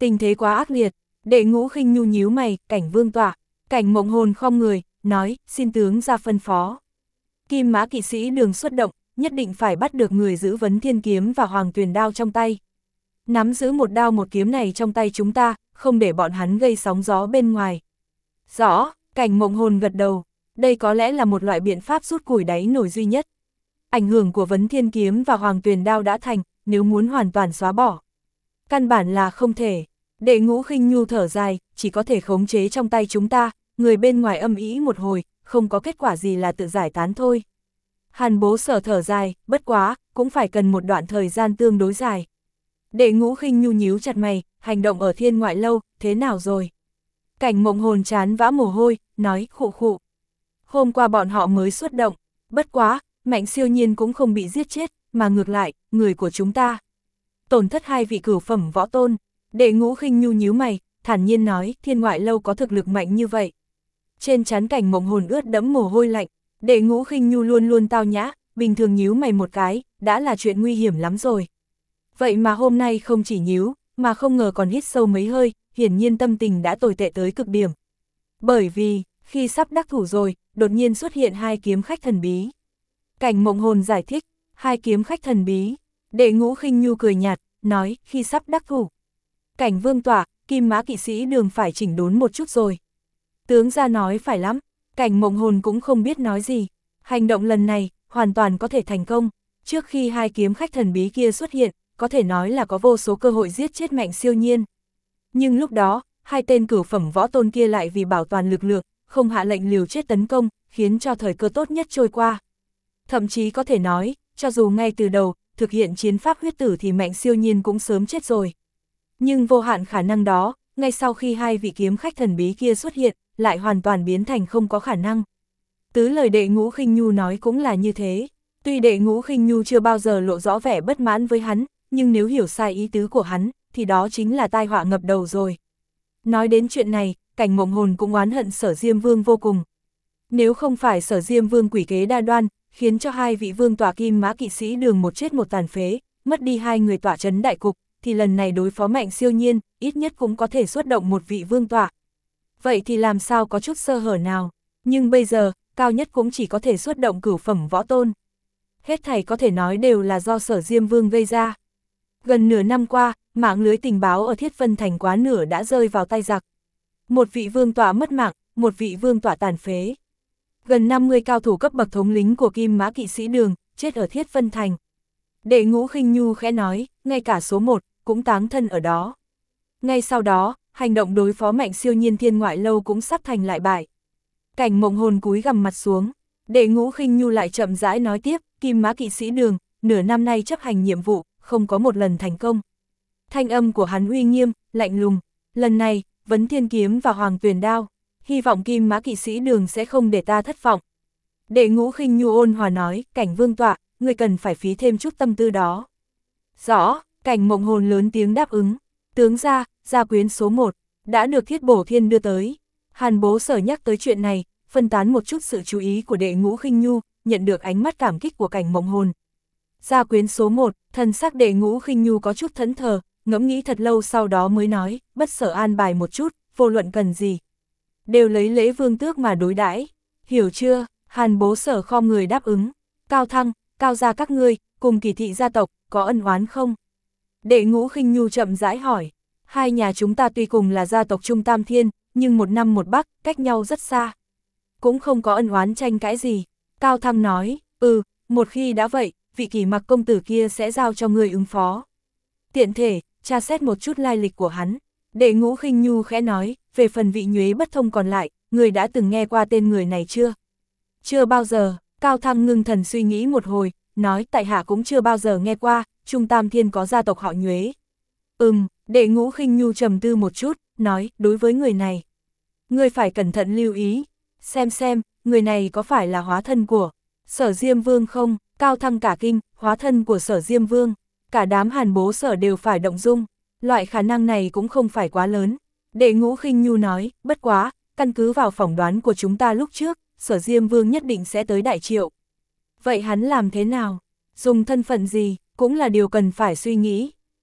Tình thế quá ác liệt, Đệ Ngũ Khinh Nhu nhíu mày, Cảnh Vương tọa, Cảnh Mộng Hồn khom người, nói, xin tướng ra phân phó. Kim Mã kỵ sĩ Đường xuất động, nhất định phải bắt được người giữ Vấn Thiên kiếm và Hoàng Tuyền đao trong tay. Nắm giữ một đao một kiếm này trong tay chúng ta, không để bọn hắn gây sóng gió bên ngoài. Rõ, Cảnh Mộng Hồn gật đầu, đây có lẽ là một loại biện pháp rút củi đáy nổi duy nhất. Ảnh hưởng của Vấn Thiên kiếm và Hoàng Tuyền đao đã thành, nếu muốn hoàn toàn xóa bỏ. Căn bản là không thể. Đệ Ngũ Khinh Nhu thở dài, chỉ có thể khống chế trong tay chúng ta, người bên ngoài âm ý một hồi, không có kết quả gì là tự giải tán thôi. Hàn Bố Sở thở dài, bất quá, cũng phải cần một đoạn thời gian tương đối dài. Đệ Ngũ Khinh Nhu nhíu chặt mày, hành động ở Thiên Ngoại Lâu, thế nào rồi? Cảnh Mộng Hồn chán vã mồ hôi, nói, khụ khụ. Hôm qua bọn họ mới xuất động, bất quá, Mạnh Siêu Nhiên cũng không bị giết chết, mà ngược lại, người của chúng ta tổn thất hai vị cửu phẩm võ tôn. Đệ Ngũ Khinh Nhu nhíu mày, thản nhiên nói, Thiên Ngoại Lâu có thực lực mạnh như vậy. Trên trán Cảnh Mộng Hồn ướt đẫm mồ hôi lạnh, Đệ Ngũ Khinh Nhu luôn luôn tao nhã, bình thường nhíu mày một cái, đã là chuyện nguy hiểm lắm rồi. Vậy mà hôm nay không chỉ nhíu, mà không ngờ còn hít sâu mấy hơi, hiển nhiên tâm tình đã tồi tệ tới cực điểm. Bởi vì, khi sắp đắc thủ rồi, đột nhiên xuất hiện hai kiếm khách thần bí. Cảnh Mộng Hồn giải thích, hai kiếm khách thần bí. Đệ Ngũ Khinh Nhu cười nhạt, nói, khi sắp đắc thủ. Cảnh Vương tọa, Kim Mã kỵ sĩ Đường phải chỉnh đốn một chút rồi. Tướng gia nói phải lắm, Cảnh Mộng Hồn cũng không biết nói gì. Hành động lần này, hoàn toàn có thể thành công. Trước khi hai kiếm khách thần bí kia xuất hiện, có thể nói là có vô số cơ hội giết chết Mạnh Siêu Nhiên. Nhưng lúc đó, hai tên cửu phẩm võ tôn kia lại vì bảo toàn lực lượng, không hạ lệnh liều chết tấn công, khiến cho thời cơ tốt nhất trôi qua. Thậm chí có thể nói, cho dù ngay từ đầu, thực hiện chiến pháp huyết tử thì Mạnh Siêu Nhiên cũng sớm chết rồi. Nhưng vô hạn khả năng đó, ngay sau khi hai vị kiếm khách thần bí kia xuất hiện, lại hoàn toàn biến thành không có khả năng. Tứ lời Đệ Ngũ Khinh Nhu nói cũng là như thế. Tuy Đệ Ngũ Khinh Nhu chưa bao giờ lộ rõ vẻ bất mãn với hắn, nhưng nếu hiểu sai ý tứ của hắn, thì đó chính là tai họa ngập đầu rồi. Nói đến chuyện này, Cảnh Mộng Hồn cũng oán hận Sở Diêm Vương vô cùng. Nếu không phải Sở Diêm Vương quỷ kế đa đoan, khiến cho hai vị vương tọa Kim Mã kỵ sĩ Đường một chết một tàn phế, mất đi hai người tọa trấn đại cục, thì lần này đối phó Mạnh Siêu Nhiên, ít nhất cũng có thể xuất động một vị vương tọa. Vậy thì làm sao có chút sơ hở nào, nhưng bây giờ, cao nhất cũng chỉ có thể xuất động cửu phẩm võ tôn. Hết thảy có thể nói đều là do Sở Diêm Vương gây ra. Gần nửa năm qua, mạng lưới tình báo ở Thiết Vân Thành quá nửa đã rơi vào tay giặc. Một vị vương tọa mất mạng, một vị vương tọa tàn phế. Gần năm mươi cao thủ cấp bậc thống lĩnh của Kim Mã kỵ sĩ Đường, chết ở Thiết Vân Thành. Đệ Ngũ Khinh Nhu khẽ nói, ngay cả số một, cũng táng thân ở đó. Ngay sau đó, hành động đối phó Mạnh Siêu Nhiên Thiên Ngoại Lâu cũng sắp thành lại bại. Cảnh Mộng Hồn cúi gằm mặt xuống, Đệ Ngũ Khinh Nhu lại chậm rãi nói tiếp, Kim Mã kỵ sĩ Đường, nửa năm nay chấp hành nhiệm vụ, không có một lần thành công. Thanh âm của hắn uy nghiêm, lạnh lùng, lần này, Vấn Thiên kiếm và Hoàng Tuyền đao, hy vọng Kim Mã kỵ sĩ Đường sẽ không để ta thất vọng. Đệ Ngũ Khinh Nhu ôn hòa nói, Cảnh Vương tọa, ngươi cần phải phí thêm chút tâm tư đó. Rõ, Cảnh Mộng Hồn lớn tiếng đáp ứng, tướng gia, gia quyến số một, đã được Thiết Bổ Thiên đưa tới. Hàn Bố Sở nhắc tới chuyện này, phân tán một chút sự chú ý của Đệ Ngũ Khinh Nhu, nhận được ánh mắt cảm kích của Cảnh Mộng Hồn. Gia quyến số một, thần sắc Đệ Ngũ Khinh Nhu có chút thẫn thờ, ngẫm nghĩ thật lâu sau đó mới nói, bất sở an bài một chút, vô luận cần gì. Đều lấy lễ vương tước mà đối đãi, hiểu chưa? Hàn Bố Sở khom người đáp ứng. Cao Thăng, Cao gia các ngươi, cùng Kỳ thị gia tộc, có ân oán không? Đệ Ngũ Khinh Nhu chậm rãi hỏi. Hai nhà chúng ta tuy cùng là gia tộc Trung Tam Thiên, nhưng một Nam một Bắc, cách nhau rất xa. Cũng không có ân oán tranh cãi gì. Cao Thăng nói, ừ, một khi đã vậy, vị Kỷ Mặc công tử kia sẽ giao cho ngươi ứng phó. Tiện thể, tra xét một chút lai lịch của hắn. Đệ Ngũ Khinh Nhu khẽ nói, về phần vị Nhuế Bất Thông còn lại, người đã từng nghe qua tên người này chưa? Chưa bao giờ. Cao Thăng ngưng thần suy nghĩ một hồi, nói tại hạ cũng chưa bao giờ nghe qua, Trung Tam Thiên có gia tộc họ Nhuế. Ừm, Đệ Ngũ Khinh Nhu trầm tư một chút, nói, đối với người này, ngươi phải cẩn thận lưu ý, xem xem, người này có phải là hóa thân của Sở Diêm Vương không? Cao Thăng cả kinh, hóa thân của Sở Diêm Vương, cả đám Hàn Bố Sở đều phải động dung, loại khả năng này cũng không phải quá lớn. Đệ Ngũ Khinh Nhu nói, bất quá, căn cứ vào phỏng đoán của chúng ta lúc trước, Sở Diêm Vương nhất định sẽ tới Đại Triệu. Vậy hắn làm thế nào? Dùng thân phận gì? Cũng là điều cần phải suy nghĩ.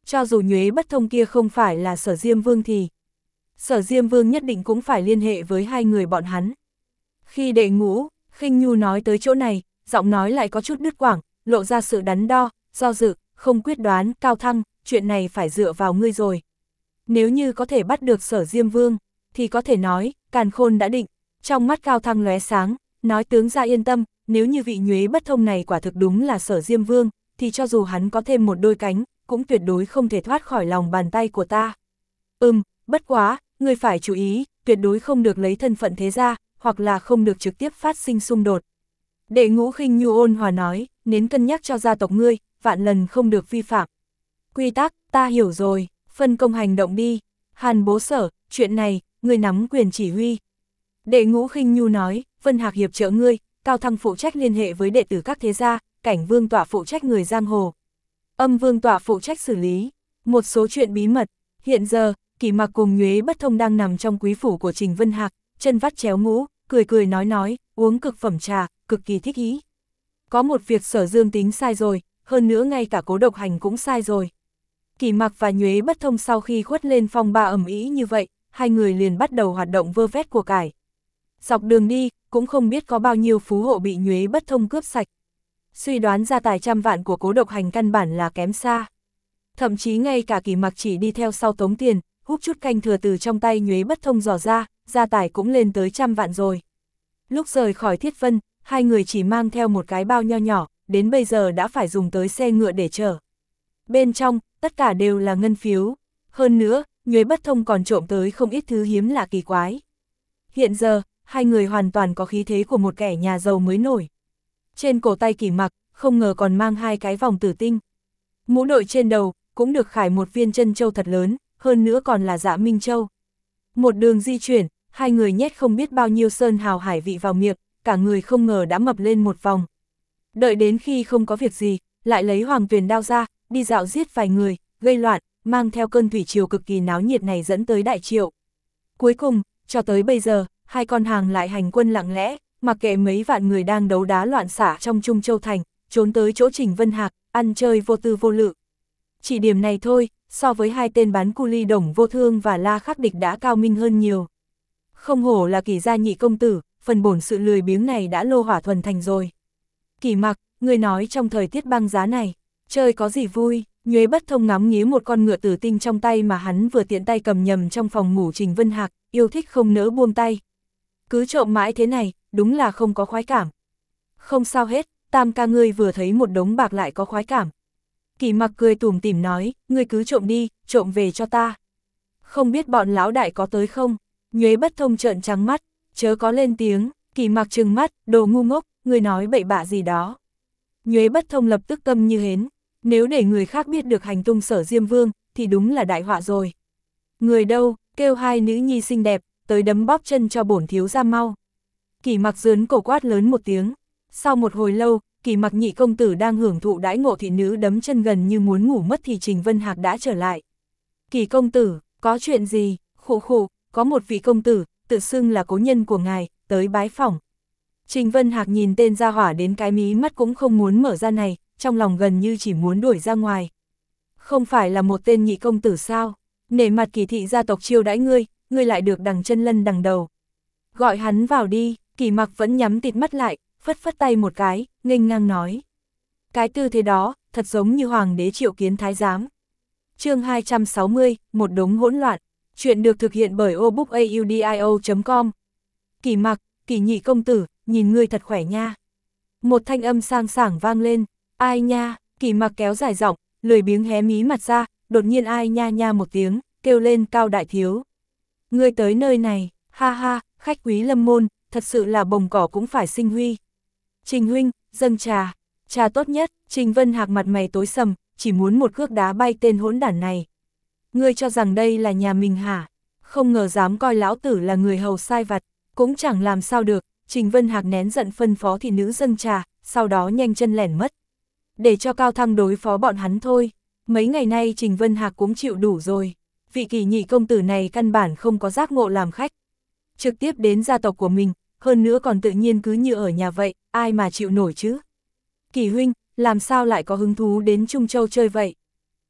cho dù Nhuế Bất Thông kia không phải là Sở Diêm Vương thì Sở Diêm Vương nhất định cũng phải liên hệ với hai người bọn hắn. Khi Đệ Ngũ, Khinh Nhu nói tới chỗ này, giọng nói lại có chút đứt quãng, lộ ra sự đắn đo, do dự, không quyết đoán. Cao Thăng, chuyện này phải dựa vào ngươi rồi. Nếu như có thể bắt được Sở Diêm Vương, thì có thể nói, càn khôn đã định. Trong mắt Cao Thăng lóe sáng, nói tướng ra yên tâm, nếu như vị Nhuế Bất Thông này quả thực đúng là Sở Diêm Vương, thì cho dù hắn có thêm một đôi cánh, cũng tuyệt đối không thể thoát khỏi lòng bàn tay của ta. Ừm, bất quá, ngươi phải chú ý, tuyệt đối không được lấy thân phận thế gia, hoặc là không được trực tiếp phát sinh xung đột. Đệ Ngũ Khinh Nhu ôn hòa nói, nên cân nhắc cho gia tộc ngươi, vạn lần không được vi phạm. Quy tắc, ta hiểu rồi, phân công hành động đi. Hàn Bố Sở, chuyện này, ngươi nắm quyền chỉ huy. Đệ Ngũ Khinh Nhu nói, Vân Hạc hiệp trợ ngươi, Cao Thăng phụ trách liên hệ với đệ tử các thế gia, Cảnh Vương tọa phụ trách người giang hồ. Âm Vương tọa phụ trách xử lý một số chuyện bí mật. Hiện giờ, Kỷ Mặc cùng Nhuế Bất Thông đang nằm trong quý phủ của Trình Vân Hạc, chân vắt chéo mũ, cười cười nói nói, uống cực phẩm trà, cực kỳ thích ý. Có một việc Sở Dương tính sai rồi, hơn nữa ngay cả Cố Độc Hành cũng sai rồi. Kỷ Mặc và Nhuế Bất Thông sau khi khuất lên phong ba ầm ĩ như vậy, hai người liền bắt đầu hoạt động vơ vét của cải. Dọc đường đi, cũng không biết có bao nhiêu phú hộ bị Nhuế Bất Thông cướp sạch. Suy đoán gia tài trăm vạn của Cố Độc Hành căn bản là kém xa. Thậm chí ngay cả Kỷ Mặc chỉ đi theo sau tống tiền, hút chút canh thừa từ trong tay Nhuế Bất Thông dò ra, gia tài cũng lên tới trăm vạn rồi. Lúc rời khỏi Thiết Vân, hai người chỉ mang theo một cái bao nho nhỏ, đến bây giờ đã phải dùng tới xe ngựa để chở. Bên trong, tất cả đều là ngân phiếu. Hơn nữa, Nhuế Bất Thông còn trộm tới không ít thứ hiếm lạ kỳ quái. Hiện giờ, hai người hoàn toàn có khí thế của một kẻ nhà giàu mới nổi. Trên cổ tay Kỷ Mặc, không ngờ còn mang hai cái vòng tử tinh. Mũ đội trên đầu, cũng được khải một viên chân châu thật lớn, hơn nữa còn là Dạ Minh Châu. Một đường di chuyển, hai người nhét không biết bao nhiêu sơn hào hải vị vào miệng, cả người không ngờ đã mập lên một vòng. Đợi đến khi không có việc gì, lại lấy Hoàng Tuyền đao ra, đi dạo giết vài người, gây loạn, mang theo cơn thủy triều cực kỳ náo nhiệt này dẫn tới Đại Triệu. Cuối cùng, cho tới bây giờ, hai con hàng lại hành quân lặng lẽ, mặc kệ mấy vạn người đang đấu đá loạn xả trong Trung Châu Thành, trốn tới chỗ Trình Vân Hạc, ăn chơi vô tư vô lự. Chỉ điểm này thôi, so với hai tên bán cu ly Đồng Vô Thương và La Khắc Địch đã cao minh hơn nhiều. Không hổ là Kỷ gia nhị công tử, phần bổn sự lười biếng này đã lô hỏa thuần thành rồi. Kỷ Mặc, người nói trong thời tiết băng giá này, chơi có gì vui? Nhuế Bất Thông ngắm nghía một con ngựa tử tinh trong tay mà hắn vừa tiện tay cầm nhầm trong phòng ngủ Trình Vân Hạc, yêu thích không nỡ buông tay. Cứ trộm mãi thế này, đúng là không có khoái cảm. Không sao hết, Tam ca ngươi vừa thấy một đống bạc lại có khoái cảm. Kỷ Mặc cười tủm tỉm nói, ngươi cứ trộm đi, trộm về cho ta. Không biết bọn lão đại có tới không? Nhuế Bất Thông trợn trắng mắt, chớ có lên tiếng. Kỷ Mặc trừng mắt, đồ ngu ngốc, ngươi nói bậy bạ gì đó. Nhuế Bất Thông lập tức câm như hến, nếu để người khác biết được hành tung Sở Diêm Vương, thì đúng là đại họa rồi. Người đâu, kêu hai nữ nhi xinh đẹp, tới đấm bóp chân cho bổn thiếu ra mau. Kỷ Mặc giớn cổ quát lớn một tiếng. Sau một hồi lâu, Kỷ Mặc nhị công tử đang hưởng thụ đãi ngộ thị nữ đấm chân gần như muốn ngủ mất thì Trình Vân Hạc đã trở lại. Kỷ công tử, có chuyện gì? Khụ khụ, có một vị công tử, tự xưng là cố nhân của ngài, tới bái phỏng. Trình Vân Hạc nhìn tên gia hỏa đến cái mí mắt cũng không muốn mở ra này, trong lòng gần như chỉ muốn đuổi ra ngoài. Không phải là một tên nhị công tử sao? Nể mặt Kỷ thị gia tộc chiêu đãi ngươi, ngươi lại được đằng chân lân đằng đầu. Gọi hắn vào đi. Kỷ Mặc vẫn nhắm tịt mắt lại, phất phất tay một cái, nghênh ngang nói. Cái tư thế đó, thật giống như hoàng đế triệu kiến thái giám. Chương hai trăm sáu mươi, một đống hỗn loạn. Chuyện được thực hiện bởi obookaudio chấm com. Kỷ Mặc, Kỷ nhị công tử, nhìn ngươi thật khỏe nha. Một thanh âm sang sảng vang lên, ai nha? Kỷ Mặc kéo dài giọng, lười biếng hé mí mặt ra, đột nhiên ai nha nha một tiếng, kêu lên Cao đại thiếu. Ngươi tới nơi này, ha ha, khách quý lâm môn, thật sự là bồng cỏ cũng phải sinh huy. Trình huynh, dâng trà, trà tốt nhất. Trình Vân Hạc mặt mày tối sầm, chỉ muốn một cước đá bay tên hỗn đản này. Ngươi cho rằng đây là nhà mình hả? Không ngờ dám coi lão tử là người hầu sai vặt, cũng chẳng làm sao được. Trình Vân Hạc nén giận phân phó thị nữ dâng trà, sau đó nhanh chân lẻn mất. Để cho Cao Thăng đối phó bọn hắn thôi. Mấy ngày nay Trình Vân Hạc cũng chịu đủ rồi. Vị Kỷ nhị công tử này căn bản không có giác ngộ làm khách. Trực tiếp đến gia tộc của mình, hơn nữa còn tự nhiên cứ như ở nhà vậy, ai mà chịu nổi chứ? Kỷ huynh, làm sao lại có hứng thú đến Trung Châu chơi vậy?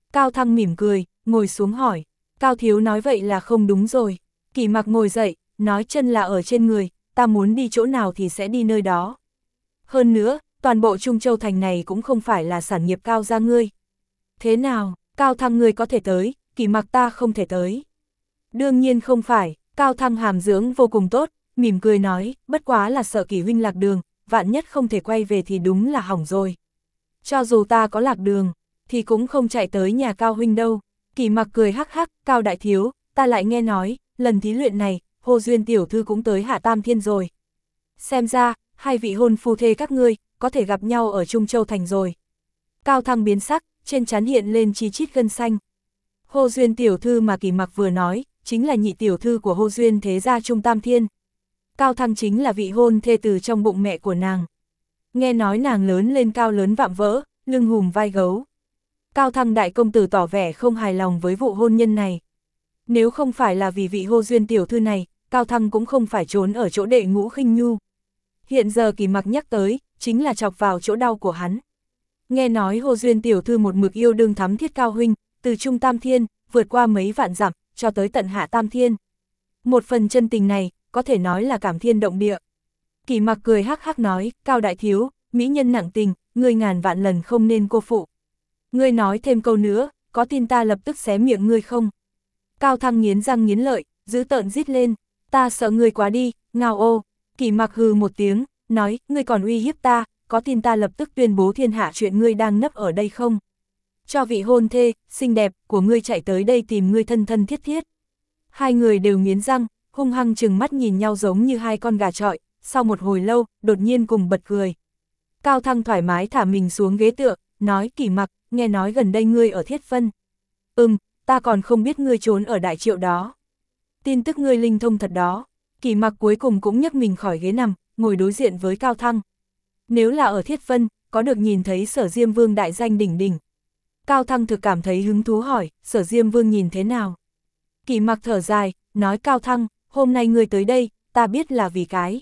Cao Thăng mỉm cười, ngồi xuống hỏi. Cao thiếu nói vậy là không đúng rồi. Kỷ Mặc ngồi dậy, nói chân là ở trên người, ta muốn đi chỗ nào thì sẽ đi nơi đó. Hơn nữa, toàn bộ Trung Châu thành này cũng không phải là sản nghiệp Cao gia ngươi. Thế nào, Cao Thăng ngươi có thể tới, Kỷ Mặc ta không thể tới. Đương nhiên không phải, Cao Thăng hàm dưỡng vô cùng tốt, mỉm cười nói, bất quá là sợ Kỷ huynh lạc đường, vạn nhất không thể quay về thì đúng là hỏng rồi. Cho dù ta có lạc đường, thì cũng không chạy tới nhà Cao huynh đâu. Kỷ Mặc cười hắc hắc, Cao đại thiếu, ta lại nghe nói, lần thí luyện này, Hồ Duyên tiểu thư cũng tới Hạ Tam Thiên rồi. Xem ra, hai vị hôn phu thê các ngươi, có thể gặp nhau ở Trung Châu thành rồi. Cao Thăng biến sắc, trên trán hiện lên chi chít gân xanh. Hồ Duyên tiểu thư mà Kỷ Mặc vừa nói, chính là nhị tiểu thư của Hồ Duyên thế gia Trung Tam Thiên. Cao Thăng chính là vị hôn thê từ trong bụng mẹ của nàng. Nghe nói nàng lớn lên cao lớn vạm vỡ, lưng hùm vai gấu. Cao Thăng đại công tử tỏ vẻ không hài lòng với vụ hôn nhân này. Nếu không phải là vì vị Hồ Duyên tiểu thư này, Cao Thăng cũng không phải trốn ở chỗ đệ Ngũ Khinh Nhu. Hiện giờ Kỷ Mặc nhắc tới, chính là chọc vào chỗ đau của hắn. Nghe nói Hồ Duyên tiểu thư một mực yêu đương thắm thiết Cao huynh, từ Trung Tam Thiên, vượt qua mấy vạn dặm, cho tới tận Hạ Tam Thiên. Một phần chân tình này, có thể nói là cảm thiên động địa. Kỷ Mặc cười hắc hắc nói, Cao đại thiếu, mỹ nhân nặng tình, ngươi ngàn vạn lần không nên cô phụ. Ngươi nói thêm câu nữa, có tin ta lập tức xé miệng ngươi không? Cao Thăng nghiến răng nghiến lợi, giữ tợn rít lên, ta sợ ngươi quá đi, ngao ô. Kỷ Mặc hừ một tiếng, nói, ngươi còn uy hiếp ta, có tin ta lập tức tuyên bố thiên hạ chuyện ngươi đang nấp ở đây không? Cho vị hôn thê, xinh đẹp, của ngươi chạy tới đây tìm ngươi thân thân thiết thiết. Hai người đều nghiến răng, hung hăng chừng mắt nhìn nhau giống như hai con gà trọi, sau một hồi lâu, đột nhiên cùng bật cười. Cao Thăng thoải mái thả mình xuống ghế tựa, nói, Kỷ Mặc, nghe nói gần đây ngươi ở Thiết Vân. Ừm, ta còn không biết ngươi trốn ở Đại Triệu đó. Tin tức ngươi linh thông thật đó. Kỷ Mặc cuối cùng cũng nhấc mình khỏi ghế nằm, ngồi đối diện với Cao Thăng. Nếu là ở Thiết Vân, có được nhìn thấy Sở Diêm Vương đại danh đỉnh đỉnh. Cao Thăng thực cảm thấy hứng thú hỏi, Sở Diêm Vương nhìn thế nào? Kỷ Mặc thở dài, nói, Cao Thăng, hôm nay ngươi tới đây, ta biết là vì cái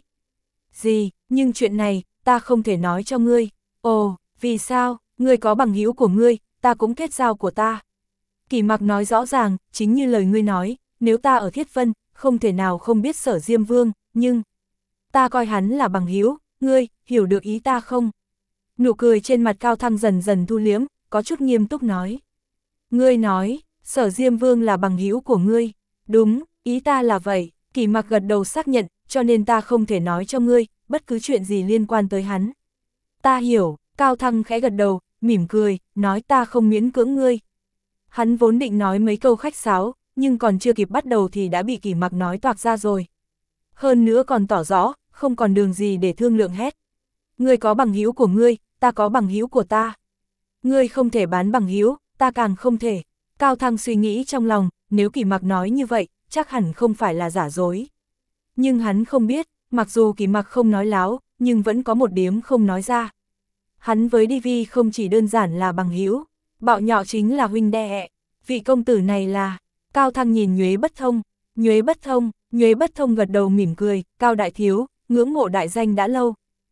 gì, nhưng chuyện này, ta không thể nói cho ngươi. Ồ, vì sao, ngươi có bằng hữu của ngươi, ta cũng kết giao của ta. Kỷ Mặc nói rõ ràng, chính như lời ngươi nói, nếu ta ở Thiết Vân, không thể nào không biết Sở Diêm Vương, nhưng ta coi hắn là bằng hữu, ngươi, hiểu được ý ta không? Nụ cười trên mặt Cao Thăng dần dần thu liếm, có chút nghiêm túc nói. Ngươi nói, Sở Diêm Vương là bằng hữu của ngươi. Đúng, ý ta là vậy. Kỷ Mặc gật đầu xác nhận, cho nên ta không thể nói cho ngươi, bất cứ chuyện gì liên quan tới hắn. Ta hiểu, Cao Thăng khẽ gật đầu, mỉm cười, nói, ta không miễn cưỡng ngươi. Hắn vốn định nói mấy câu khách sáo, nhưng còn chưa kịp bắt đầu thì đã bị Kỷ Mặc nói toạc ra rồi. Hơn nữa còn tỏ rõ, không còn đường gì để thương lượng hết. Ngươi có bằng hữu của ngươi, ta có bằng hữu của ta. Ngươi không thể bán bằng hữu, ta càng không thể. Cao Thăng suy nghĩ trong lòng, nếu Kỷ Mặc nói như vậy, chắc hẳn không phải là giả dối. Nhưng hắn không biết, mặc dù Kỷ Mặc không nói láo, nhưng vẫn có một điếm không nói ra. Hắn với Đi Vi không chỉ đơn giản là bằng hữu, Bạo Nhọ chính là huynh đệ. Vị công tử này là... Cao Thăng nhìn Nhuế Bất Thông, Nhuế Bất Thông, Nhuế Bất Thông gật đầu mỉm cười, Cao đại thiếu, ngưỡng mộ đại danh đã lâu.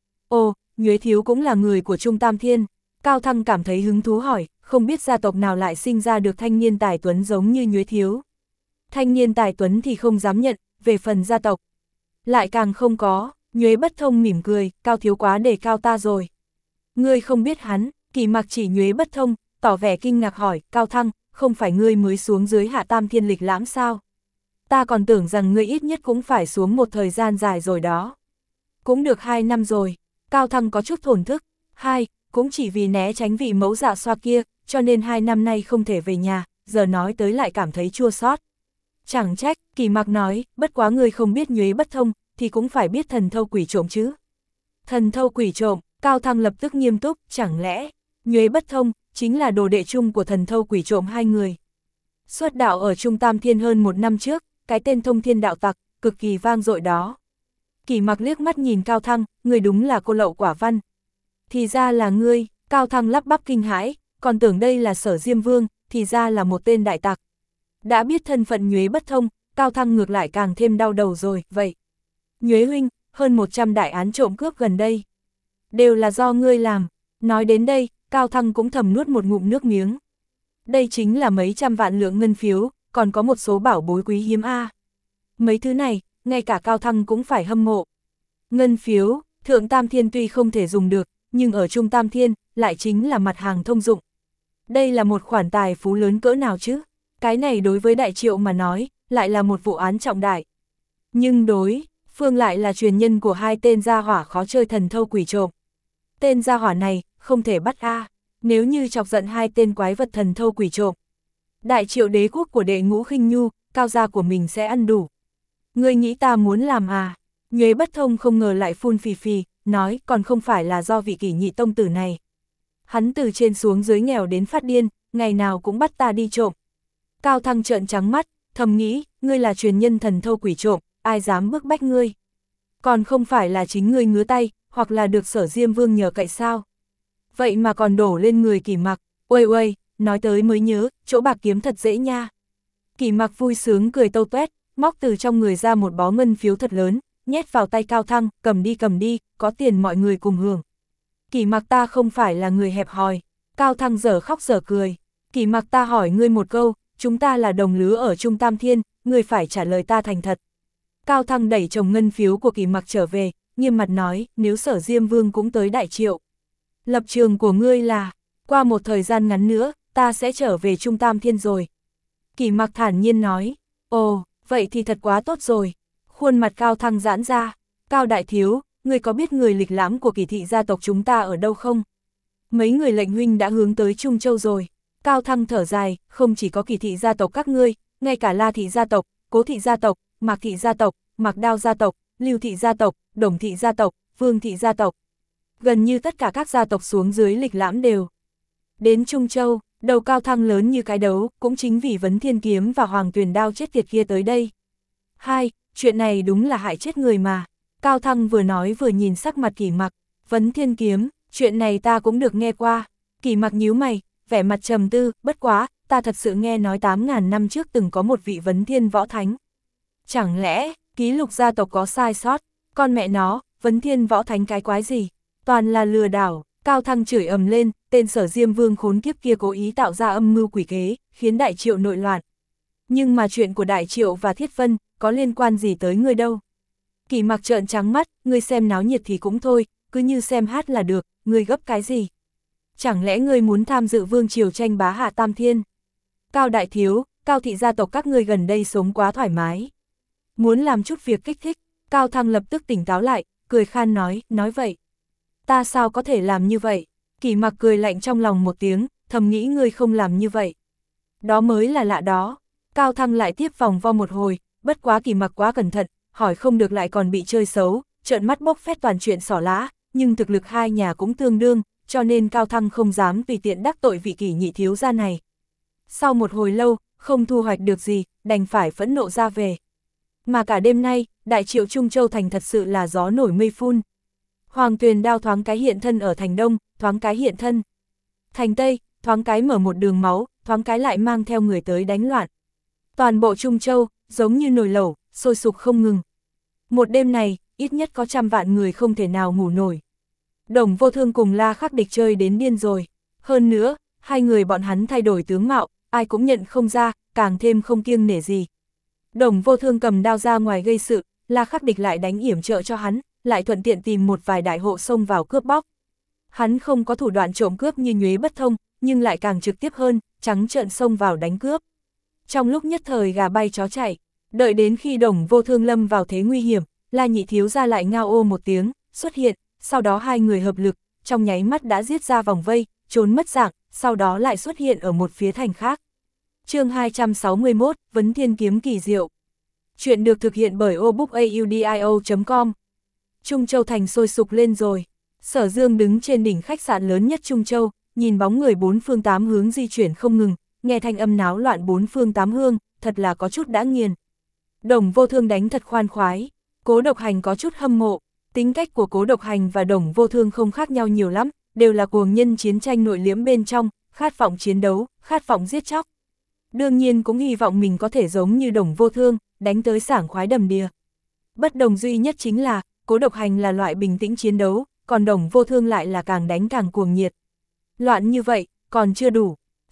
Ồ, Nhuế thiếu cũng là người của Trung Tam Thiên. Cao Thăng cảm thấy hứng thú hỏi, không biết gia tộc nào lại sinh ra được thanh niên tài tuấn giống như Nhuế thiếu. Thanh niên tài tuấn thì không dám nhận, về phần gia tộc lại càng không có. Nhuế Bất Thông mỉm cười, Cao thiếu quá đề cao ta rồi. Ngươi không biết hắn. Kỷ Mặc chỉ Nhuế Bất Thông, tỏ vẻ kinh ngạc hỏi, Cao Thăng, không phải ngươi mới xuống dưới Hạ Tam Thiên lịch lãm sao? Ta còn tưởng rằng ngươi ít nhất cũng phải xuống một thời gian dài rồi đó. Cũng được hai năm rồi. Cao Thăng có chút thổn thức. Hai, cũng chỉ vì né tránh vị mẫu dạ xoa kia, cho nên hai năm nay không thể về nhà, giờ nói tới lại cảm thấy chua xót. Chẳng trách, Kỷ Mặc nói, bất quá ngươi không biết Nhuế Bất Thông, thì cũng phải biết thần thâu quỷ trộm chứ. Thần thâu quỷ trộm, Cao Thăng lập tức nghiêm túc, chẳng lẽ, Nhuế Bất Thông, chính là đồ đệ chung của thần thâu quỷ trộm hai người. Xuất đạo ở Trung Tam Thiên hơn một năm trước, cái tên thông thiên đạo tặc, cực kỳ vang dội đó. Kỷ Mặc liếc mắt nhìn Cao Thăng, người đúng là cô lậu quả văn. Thì ra là ngươi. Cao Thăng lắp bắp kinh hãi, còn tưởng đây là Sở Diêm Vương, thì ra là một tên đại tặc. Đã biết thân phận Nhuế Bất Thông, Cao Thăng ngược lại càng thêm đau đầu rồi, vậy. Nhuế huynh, hơn một trăm đại án trộm cướp gần đây. Đều là do ngươi làm. Nói đến đây, Cao Thăng cũng thầm nuốt một ngụm nước miếng. Đây chính là mấy trăm vạn lượng ngân phiếu, còn có một số bảo bối quý hiếm a. Mấy thứ này, ngay cả Cao Thăng cũng phải hâm mộ. Ngân phiếu, Thượng Tam Thiên tuy không thể dùng được, nhưng ở Trung Tam Thiên, lại chính là mặt hàng thông dụng. Đây là một khoản tài phú lớn cỡ nào chứ? Cái này đối với Đại Triệu mà nói, lại là một vụ án trọng đại. Nhưng đối phương lại là truyền nhân của hai tên gia hỏa khó chơi thần thâu quỷ trộm. Tên gia hỏa này, không thể bắt a. Nếu như chọc giận hai tên quái vật thần thâu quỷ trộm, Đại Triệu đế quốc của Đệ Ngũ Khinh Nhu, Cao gia của mình sẽ ăn đủ. Ngươi nghĩ ta muốn làm à? Nhuế Bất Thông không ngờ lại phun phì phì, nói còn không phải là do vị Kỷ Nhị tông tử này. Hắn từ trên xuống dưới nghèo đến phát điên, ngày nào cũng bắt ta đi trộm. Cao Thăng trợn trắng mắt, thầm nghĩ, ngươi là truyền nhân thần thâu quỷ trộm, ai dám bức bách ngươi? Còn không phải là chính ngươi ngứa tay, hoặc là được Sở Diêm Vương nhờ cậy sao? Vậy mà còn đổ lên người Kỷ Mặc, uầy uầy, nói tới mới nhớ, chỗ bạc kiếm thật dễ nha. Kỷ Mặc vui sướng cười tâu tuét, móc từ trong người ra một bó ngân phiếu thật lớn, nhét vào tay Cao Thăng, cầm đi cầm đi, có tiền mọi người cùng hưởng. Kỷ Mặc ta không phải là người hẹp hòi. Cao Thăng dở khóc dở cười. Kỷ Mặc ta hỏi ngươi một câu, chúng ta là đồng lứa ở Trung Tam Thiên, ngươi phải trả lời ta thành thật. Cao Thăng đẩy chồng ngân phiếu của Kỷ Mặc trở về, nghiêm mặt nói, nếu Sở Diêm Vương cũng tới Đại Triệu. Lập trường của ngươi là, qua một thời gian ngắn nữa, ta sẽ trở về Trung Tam Thiên rồi. Kỷ Mặc thản nhiên nói, ồ, vậy thì thật quá tốt rồi. Khuôn mặt Cao Thăng giãn ra, Cao Đại Thiếu, ngươi có biết người lịch lãm của Kỷ thị gia tộc chúng ta ở đâu không? Mấy người lệnh huynh đã hướng tới Trung Châu rồi. Cao Thăng thở dài, không chỉ có Kỷ thị gia tộc các ngươi, ngay cả La thị gia tộc, Cố thị gia tộc, Mạc thị gia tộc, Mạc Đao gia tộc, Lưu thị gia tộc, Đồng thị gia tộc, Vương thị gia tộc. Gần như tất cả các gia tộc xuống dưới lịch lãm đều đến Trung Châu. Đầu Cao Thăng lớn như cái đấu, cũng chính vì Vấn Thiên Kiếm và Hoàng Tuyền Đao chết tiệt kia tới đây. Hai, chuyện này đúng là hại chết người mà. Cao Thăng vừa nói vừa nhìn sắc mặt Kỷ Mặc, Vấn Thiên Kiếm, chuyện này ta cũng được nghe qua. Kỷ Mặc nhíu mày, vẻ mặt trầm tư, bất quá, ta thật sự nghe nói tám ngàn năm trước từng có một vị Vấn Thiên Võ Thánh. Chẳng lẽ, ký lục gia tộc có sai sót, con mẹ nó, Vấn Thiên Võ Thánh cái quái gì, toàn là lừa đảo. Cao Thăng chửi ầm lên, tên Sở Diêm Vương khốn kiếp kia cố ý tạo ra âm mưu quỷ kế, khiến Đại Triệu nội loạn. Nhưng mà chuyện của Đại Triệu và Thiết Vân, có liên quan gì tới ngươi đâu? Kỷ Mặc trợn trắng mắt, ngươi xem náo nhiệt thì cũng thôi, cứ như xem hát là được, ngươi gấp cái gì? Chẳng lẽ ngươi muốn tham dự vương triều tranh bá hạ Tam Thiên? Cao Đại Thiếu, Cao thị gia tộc các ngươi gần đây sống quá thoải mái. Muốn làm chút việc kích thích, Cao Thăng lập tức tỉnh táo lại, cười khan nói, nói vậy. Ta sao có thể làm như vậy? Kỷ Mặc cười lạnh trong lòng một tiếng, thầm nghĩ ngươi không làm như vậy. Đó mới là lạ đó. Cao Thăng lại tiếp vòng vo một hồi, bất quá Kỷ Mặc quá cẩn thận, hỏi không được lại còn bị chơi xấu, trợn mắt bốc phét toàn chuyện xỏ lá, nhưng thực lực hai nhà cũng tương đương, cho nên Cao Thăng không dám tùy tiện đắc tội vị Kỷ nhị thiếu gia này. Sau một hồi lâu, không thu hoạch được gì, đành phải phẫn nộ ra về. Mà cả đêm nay, Đại Triệu Trung Châu thành thật sự là gió nổi mây phun. Hoàng Tuyền Đao thoáng cái hiện thân ở thành Đông, thoáng cái hiện thân thành Tây, thoáng cái mở một đường máu, thoáng cái lại mang theo người tới đánh loạn. Toàn bộ Trung Châu, giống như nồi lẩu, sôi sục không ngừng. Một đêm này, ít nhất có trăm vạn người không thể nào ngủ nổi. Đồng Vô Thương cùng La Khắc Địch chơi đến điên rồi. Hơn nữa, hai người bọn hắn thay đổi tướng mạo, ai cũng nhận không ra, càng thêm không kiêng nể gì. Đồng Vô Thương cầm đao ra ngoài gây sự, La Khắc Địch lại đánh yểm trợ cho hắn, lại thuận tiện tìm một vài đại hộ xông vào cướp bóc. Hắn không có thủ đoạn trộm cướp như Nhuế Bất Thông, nhưng lại càng trực tiếp hơn, trắng trợn xông vào đánh cướp. Trong lúc nhất thời gà bay chó chạy, đợi đến khi Đồng Vô Thương lâm vào thế nguy hiểm, La nhị thiếu gia lại ngao ô một tiếng, xuất hiện, sau đó hai người hợp lực, trong nháy mắt đã giết ra vòng vây, trốn mất dạng, sau đó lại xuất hiện ở một phía thành khác. Chương hai trăm sáu mươi mốt, Vấn Thiên Kiếm kỳ diệu. Chuyện được thực hiện bởi obookaudio chấm com. Trung Châu thành sôi sục lên rồi. Sở Dương đứng trên đỉnh khách sạn lớn nhất Trung Châu, nhìn bóng người bốn phương tám hướng di chuyển không ngừng, nghe thanh âm náo loạn bốn phương tám hướng, thật là có chút đã nghiền. Đồng Vô Thương đánh thật khoan khoái, Cố Độc Hành có chút hâm mộ, tính cách của Cố Độc Hành và Đồng Vô Thương không khác nhau nhiều lắm, đều là cuồng nhân chiến tranh nội liễm bên trong, khát vọng chiến đấu, khát vọng giết chóc. Đương nhiên cũng hy vọng mình có thể giống như Đồng Vô Thương, đánh tới sảng khoái đầm đìa. Bất đồng duy nhất chính là, Cố Độc Hành là loại bình tĩnh chiến đấu, còn Đồng Vô Thương lại là càng đánh càng cuồng nhiệt. Loạn như vậy, còn chưa đủ.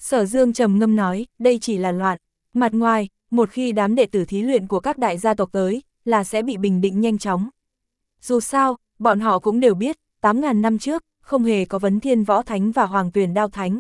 Sở Dương trầm ngâm nói, đây chỉ là loạn. Mặt ngoài, một khi đám đệ tử thí luyện của các đại gia tộc tới, là sẽ bị bình định nhanh chóng. Dù sao, bọn họ cũng đều biết, tám ngàn năm trước, không hề có Vấn Thiên Võ Thánh và Hoàng Tuyền Đao Thánh.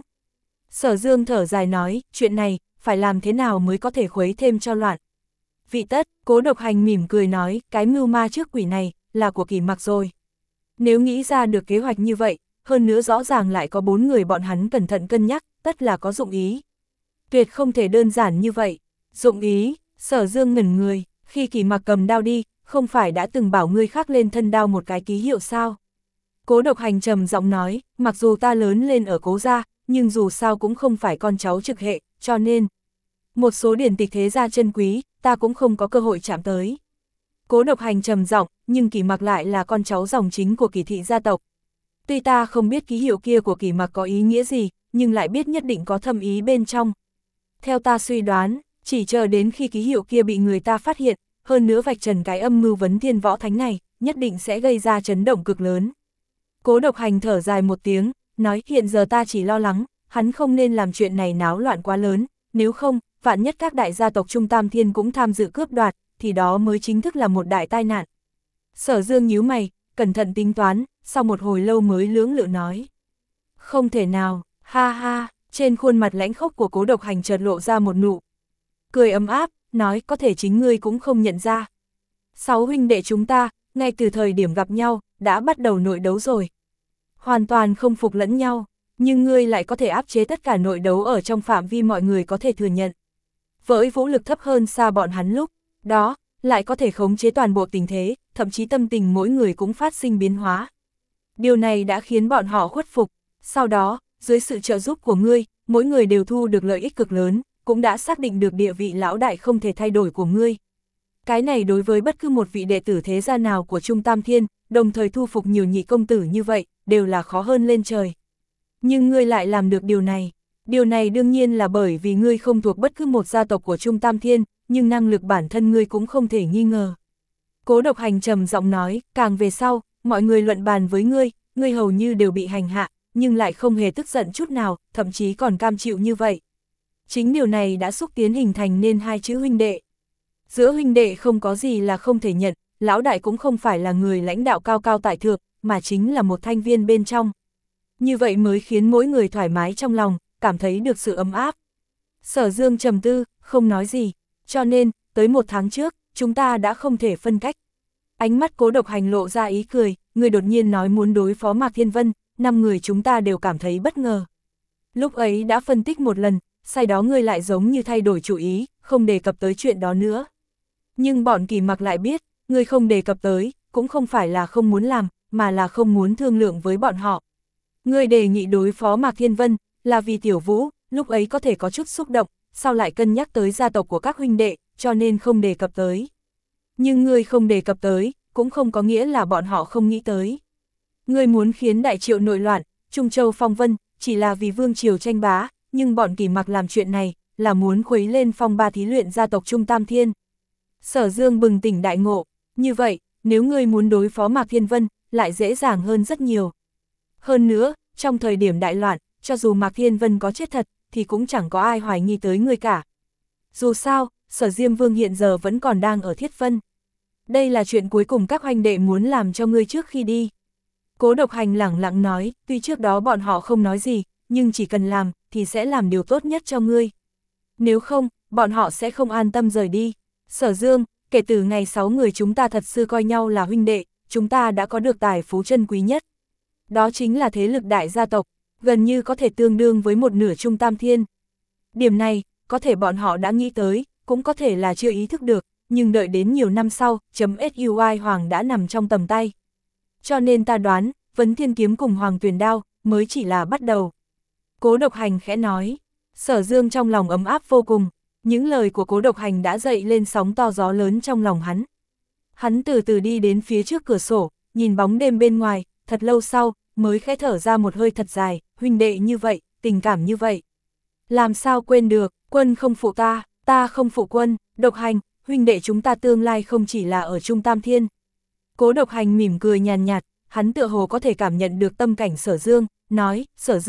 Sở Dương thở dài nói, chuyện này, phải làm thế nào mới có thể khuấy thêm cho loạn. Vị Tất, Cố Độc Hành mỉm cười nói, cái mưu ma trước quỷ này, là của Kỳ Mặc rồi. Nếu nghĩ ra được kế hoạch như vậy, hơn nữa rõ ràng lại có bốn người bọn hắn cẩn thận cân nhắc, tất là có dụng ý. Tuyệt không thể đơn giản như vậy. Dụng ý, Sở Dương ngẩn người, khi Kỳ Mặc cầm đao đi, không phải đã từng bảo ngươi khắc lên thân đao một cái ký hiệu sao? Cố Độc Hành trầm giọng nói, mặc dù ta lớn lên ở Cố gia, nhưng dù sao cũng không phải con cháu trực hệ, cho nên một số điển tịch thế gia chân quý, ta cũng không có cơ hội chạm tới. Cố Độc Hành trầm giọng, nhưng Kỳ Mặc lại là con cháu dòng chính của Kỳ thị gia tộc. Tuy ta không biết ký hiệu kia của Kỳ Mặc có ý nghĩa gì, nhưng lại biết nhất định có thâm ý bên trong. Theo ta suy đoán, chỉ chờ đến khi ký hiệu kia bị người ta phát hiện, hơn nữa vạch trần cái âm mưu Vấn Thiên Võ Thánh này, nhất định sẽ gây ra chấn động cực lớn. Cố Độc Hành thở dài một tiếng, nói hiện giờ ta chỉ lo lắng, hắn không nên làm chuyện này náo loạn quá lớn, nếu không, vạn nhất các đại gia tộc Trung Tam Thiên cũng tham dự cướp đoạt, thì đó mới chính thức là một đại tai nạn. Sở Dương nhíu mày, cẩn thận tính toán, sau một hồi lâu mới lưỡng lự nói. Không thể nào, ha ha, trên khuôn mặt lãnh khốc của Cố Độc Hành chợt lộ ra một nụ cười ấm áp, nói có thể chính ngươi cũng không nhận ra. Sáu huynh đệ chúng ta, ngay từ thời điểm gặp nhau, đã bắt đầu nội đấu rồi. Hoàn toàn không phục lẫn nhau, nhưng ngươi lại có thể áp chế tất cả nội đấu ở trong phạm vi mọi người có thể thừa nhận. Với vũ lực thấp hơn xa bọn hắn lúc đó, lại có thể khống chế toàn bộ tình thế, thậm chí tâm tình mỗi người cũng phát sinh biến hóa. Điều này đã khiến bọn họ khuất phục, sau đó, dưới sự trợ giúp của ngươi, mỗi người đều thu được lợi ích cực lớn, cũng đã xác định được địa vị lão đại không thể thay đổi của ngươi. Cái này đối với bất cứ một vị đệ tử thế gia nào của Trung Tam Thiên, đồng thời thu phục nhiều nhị công tử như vậy, đều là khó hơn lên trời. Nhưng ngươi lại làm được điều này. Điều này đương nhiên là bởi vì ngươi không thuộc bất cứ một gia tộc của Trung Tam Thiên, nhưng năng lực bản thân ngươi cũng không thể nghi ngờ. Cố Độc Hành trầm giọng nói, càng về sau, mọi người luận bàn với ngươi, ngươi hầu như đều bị hành hạ, nhưng lại không hề tức giận chút nào, thậm chí còn cam chịu như vậy. Chính điều này đã xúc tiến hình thành nên hai chữ huynh đệ. Giữa huynh đệ không có gì là không thể nhận, lão đại cũng không phải là người lãnh đạo cao cao tại thượng, mà chính là một thanh viên bên trong. Như vậy mới khiến mỗi người thoải mái trong lòng, cảm thấy được sự ấm áp. Sở Dương trầm tư, không nói gì, cho nên, tới một tháng trước, chúng ta đã không thể phân cách. Ánh mắt Cố Độc Hành lộ ra ý cười, người đột nhiên nói muốn đối phó Mạc Thiên Vân, năm người chúng ta đều cảm thấy bất ngờ. Lúc ấy đã phân tích một lần, sau đó ngươi lại giống như thay đổi chủ ý, không đề cập tới chuyện đó nữa. Nhưng bọn Kỳ Mặc lại biết, ngươi không đề cập tới, cũng không phải là không muốn làm, mà là không muốn thương lượng với bọn họ. Ngươi đề nghị đối phó Mạc Thiên Vân, là vì Tiểu Vũ, lúc ấy có thể có chút xúc động, sau lại cân nhắc tới gia tộc của các huynh đệ, cho nên không đề cập tới. Nhưng ngươi không đề cập tới, cũng không có nghĩa là bọn họ không nghĩ tới. Ngươi muốn khiến Đại Triệu nội loạn, Trung Châu phong vân, chỉ là vì vương triều tranh bá, nhưng bọn Kỳ Mặc làm chuyện này, là muốn khuấy lên phong ba thí luyện gia tộc Trung Tam Thiên. Sở Dương bừng tỉnh đại ngộ, như vậy, nếu ngươi muốn đối phó Mạc Thiên Vân, lại dễ dàng hơn rất nhiều. Hơn nữa, trong thời điểm đại loạn, cho dù Mạc Thiên Vân có chết thật, thì cũng chẳng có ai hoài nghi tới ngươi cả. Dù sao, Sở Diêm Vương hiện giờ vẫn còn đang ở Thiết Vân. Đây là chuyện cuối cùng các huynh đệ muốn làm cho ngươi trước khi đi. Cố Độc Hành lẳng lặng nói, tuy trước đó bọn họ không nói gì, nhưng chỉ cần làm, thì sẽ làm điều tốt nhất cho ngươi. Nếu không, bọn họ sẽ không an tâm rời đi. Sở Dương, kể từ ngày sáu người chúng ta thật sự coi nhau là huynh đệ, chúng ta đã có được tài phú chân quý nhất. Đó chính là thế lực đại gia tộc, gần như có thể tương đương với một nửa Trung Tam Thiên. Điểm này, có thể bọn họ đã nghĩ tới, cũng có thể là chưa ý thức được, nhưng đợi đến nhiều năm sau, .sui Hoàng đã nằm trong tầm tay. Cho nên ta đoán, Vấn Thiên Kiếm cùng Hoàng Tuyền Đao, mới chỉ là bắt đầu. Cố Độc Hành khẽ nói, Sở Dương trong lòng ấm áp vô cùng, những lời của Cố Độc Hành đã dậy lên sóng to gió lớn trong lòng hắn. Hắn từ từ đi đến phía trước cửa sổ, nhìn bóng đêm bên ngoài, thật lâu sau, mới khẽ thở ra một hơi thật dài, huynh đệ như vậy, tình cảm như vậy. Làm sao quên được, quân không phụ ta, ta không phụ quân, Độc Hành, huynh đệ chúng ta tương lai không chỉ là ở Trung Tam Thiên. Cố Độc Hành mỉm cười nhàn nhạt, hắn tựa hồ có thể cảm nhận được tâm cảnh Sở Dương, nói, Sở Dương,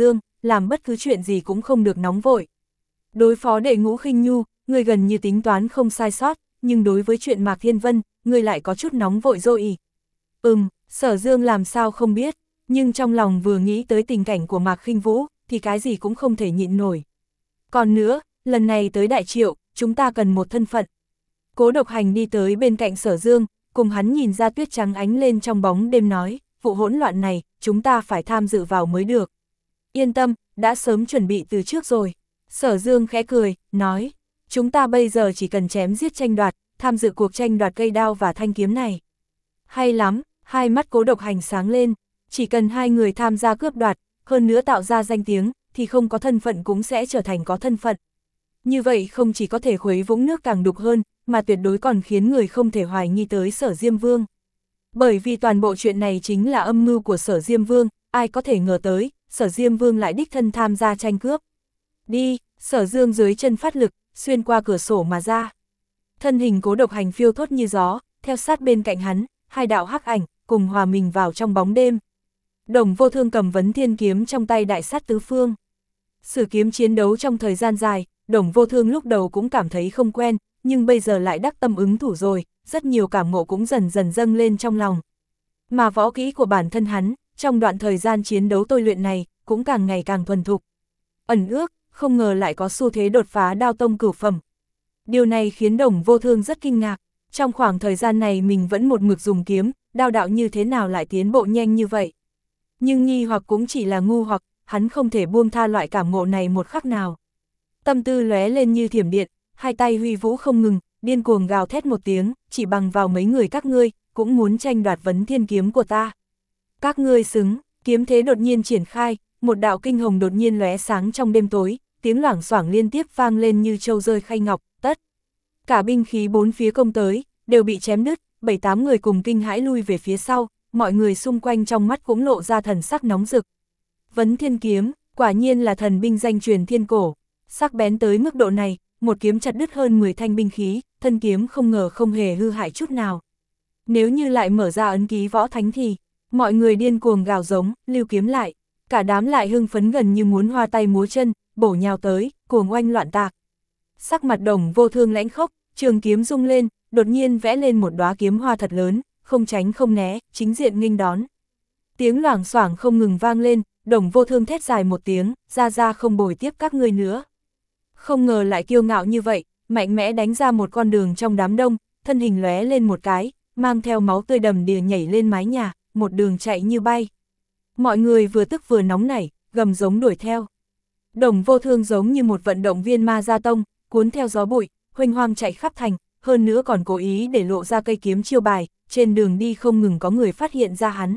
làm bất cứ chuyện gì cũng không được nóng vội. Đối phó đệ Ngũ Khinh Nhu, người gần như tính toán không sai sót, nhưng đối với chuyện Mạc Thiên Vân, người lại có chút nóng vội rồi. Ừm, Sở Dương làm sao không biết, nhưng trong lòng vừa nghĩ tới tình cảnh của Mạc Khinh Vũ, thì cái gì cũng không thể nhịn nổi. Còn nữa, lần này tới Đại Triệu, chúng ta cần một thân phận. Cố Độc Hành đi tới bên cạnh Sở Dương, cùng hắn nhìn ra tuyết trắng ánh lên trong bóng đêm nói, vụ hỗn loạn này, chúng ta phải tham dự vào mới được. Yên tâm, đã sớm chuẩn bị từ trước rồi. Sở Dương khẽ cười, nói, chúng ta bây giờ chỉ cần chém giết tranh đoạt, tham dự cuộc tranh đoạt cây đao và thanh kiếm này. Hay lắm, hai mắt Cố Độc Hành sáng lên, chỉ cần hai người tham gia cướp đoạt, hơn nữa tạo ra danh tiếng, thì không có thân phận cũng sẽ trở thành có thân phận. Như vậy không chỉ có thể khuấy vũng nước càng đục hơn, mà tuyệt đối còn khiến người không thể hoài nghi tới Sở Diêm Vương. Bởi vì toàn bộ chuyện này chính là âm mưu của Sở Diêm Vương, ai có thể ngờ tới, Sở Diêm Vương lại đích thân tham gia tranh cướp. Đi, Sở Dương dưới chân phát lực, xuyên qua cửa sổ mà ra. Thân hình Cố Độc Hành phiêu thốt như gió, theo sát bên cạnh hắn, hai đạo hắc ảnh, cùng hòa mình vào trong bóng đêm. Đồng Vô Thương cầm vấn thiên kiếm trong tay đại sát tứ phương. Sử kiếm chiến đấu trong thời gian dài, Đồng Vô Thương lúc đầu cũng cảm thấy không quen, nhưng bây giờ lại đắc tâm ứng thủ rồi, rất nhiều cảm ngộ cũng dần dần dâng lên trong lòng. Mà võ kỹ của bản thân hắn, trong đoạn thời gian chiến đấu tôi luyện này, cũng càng ngày càng thuần thục. Ẩn ước, không ngờ lại có xu thế đột phá đao tông cửu phẩm. Điều này khiến Đồng Vô Thương rất kinh ngạc, trong khoảng thời gian này mình vẫn một mực dùng kiếm, đao đạo như thế nào lại tiến bộ nhanh như vậy. Nhưng nghi hoặc cũng chỉ là ngu hoặc, hắn không thể buông tha loại cảm ngộ này một khắc nào. Tâm tư lóe lên như thiểm điện, hai tay huy vũ không ngừng, điên cuồng gào thét một tiếng, chỉ bằng vào mấy người các ngươi, cũng muốn tranh đoạt vấn thiên kiếm của ta. Các ngươi xứng, kiếm thế đột nhiên triển khai, một đạo kinh hồng đột nhiên lóe sáng trong đêm tối, tiếng loảng xoảng liên tiếp vang lên như châu rơi khay ngọc, tất. Cả binh khí bốn phía công tới, đều bị chém đứt, bảy tám người cùng kinh hãi lui về phía sau, mọi người xung quanh trong mắt cũng lộ ra thần sắc nóng rực. Vấn thiên kiếm, quả nhiên là thần binh danh truyền thiên cổ, sắc bén tới mức độ này, một kiếm chặt đứt hơn mười thanh binh khí, thân kiếm không ngờ không hề hư hại chút nào. Nếu như lại mở ra ấn ký võ thánh thì, mọi người điên cuồng gào giống, lưu kiếm lại, cả đám lại hưng phấn gần như muốn hoa tay múa chân, bổ nhào tới, cuồng oanh loạn tạc. Sắc mặt Đồng Vô Thương lãnh khốc, trường kiếm rung lên, đột nhiên vẽ lên một đóa kiếm hoa thật lớn, không tránh không né, chính diện nghênh đón. Tiếng loảng xoảng không ngừng vang lên, Đồng Vô Thương thét dài một tiếng, ra ra không bồi tiếp các ngươi nữa. Không ngờ lại kiêu ngạo như vậy, mạnh mẽ đánh ra một con đường trong đám đông, thân hình lóe lên một cái, mang theo máu tươi đầm đìa nhảy lên mái nhà, một đường chạy như bay. Mọi người vừa tức vừa nóng nảy, gầm giống đuổi theo. Đồng Vô Thương giống như một vận động viên ma gia tông, cuốn theo gió bụi, huênh hoang chạy khắp thành, hơn nữa còn cố ý để lộ ra cây kiếm chiêu bài, trên đường đi không ngừng có người phát hiện ra hắn.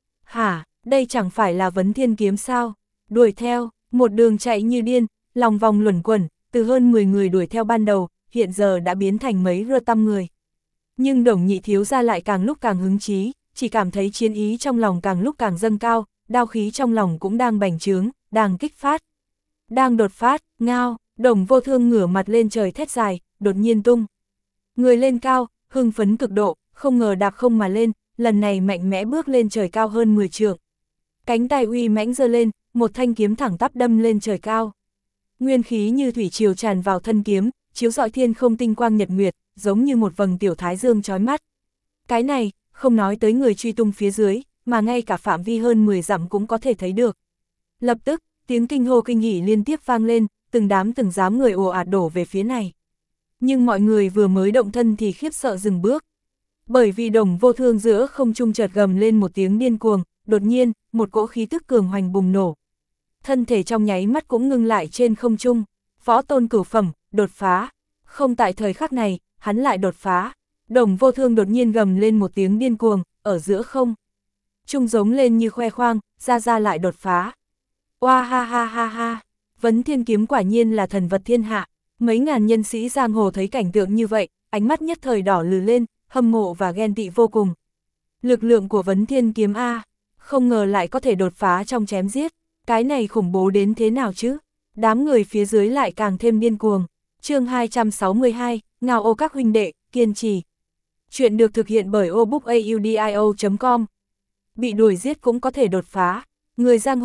Hả, đây chẳng phải là vấn thiên kiếm sao? Đuổi theo, một đường chạy như điên, lòng vòng luẩn quẩn, từ hơn mười người đuổi theo ban đầu, hiện giờ đã biến thành mấy rơ tăm người. Nhưng Đồng nhị thiếu gia lại càng lúc càng hứng chí, chỉ cảm thấy chiến ý trong lòng càng lúc càng dâng cao, đao khí trong lòng cũng đang bành trướng, đang kích phát. Đang đột phát, ngao, Đồng Vô Thương ngửa mặt lên trời thét dài, đột nhiên tung. Người lên cao, hưng phấn cực độ, không ngờ đạp không mà lên, lần này mạnh mẽ bước lên trời cao hơn mười trượng. Cánh tay uy mãnh giơ lên, một thanh kiếm thẳng tắp đâm lên trời cao. Nguyên khí như thủy triều tràn vào thân kiếm, chiếu rọi thiên không tinh quang nhật nguyệt, giống như một vầng tiểu thái dương chói mắt. Cái này, không nói tới người truy tung phía dưới, mà ngay cả phạm vi hơn mười dặm cũng có thể thấy được. Lập tức, tiếng kinh hô kinh hỉ liên tiếp vang lên, từng đám từng dám người ồ ạt đổ về phía này. Nhưng mọi người vừa mới động thân thì khiếp sợ dừng bước. Bởi vì Đồng Vô Thương giữa không trung chợt gầm lên một tiếng điên cuồng, đột nhiên, một cỗ khí tức cường hoành bùng nổ. Thân thể trong nháy mắt cũng ngưng lại trên không trung, võ tôn cửu phẩm, đột phá. Không tại thời khắc này, hắn lại đột phá. Đồng Vô Thương đột nhiên gầm lên một tiếng điên cuồng, ở giữa không. Trung giống lên như khoe khoang, ra ra lại đột phá. Oa ha ha ha ha, vấn thiên kiếm quả nhiên là thần vật thiên hạ. Mấy ngàn nhân sĩ giang hồ thấy cảnh tượng như vậy, ánh mắt nhất thời đỏ lừ lên, hâm mộ và ghen tị vô cùng. Lực lượng của vấn thiên kiếm A, không ngờ lại có thể đột phá trong chém giết, cái này khủng bố đến thế nào chứ? Đám người phía dưới lại càng thêm điên cuồng. Chương hai trăm sáu mươi hai, ngao ô các huynh đệ, kiên trì. Chuyện được thực hiện bởi obookaudio chấm com. Bị đuổi giết cũng có thể đột phá, người giang hồ,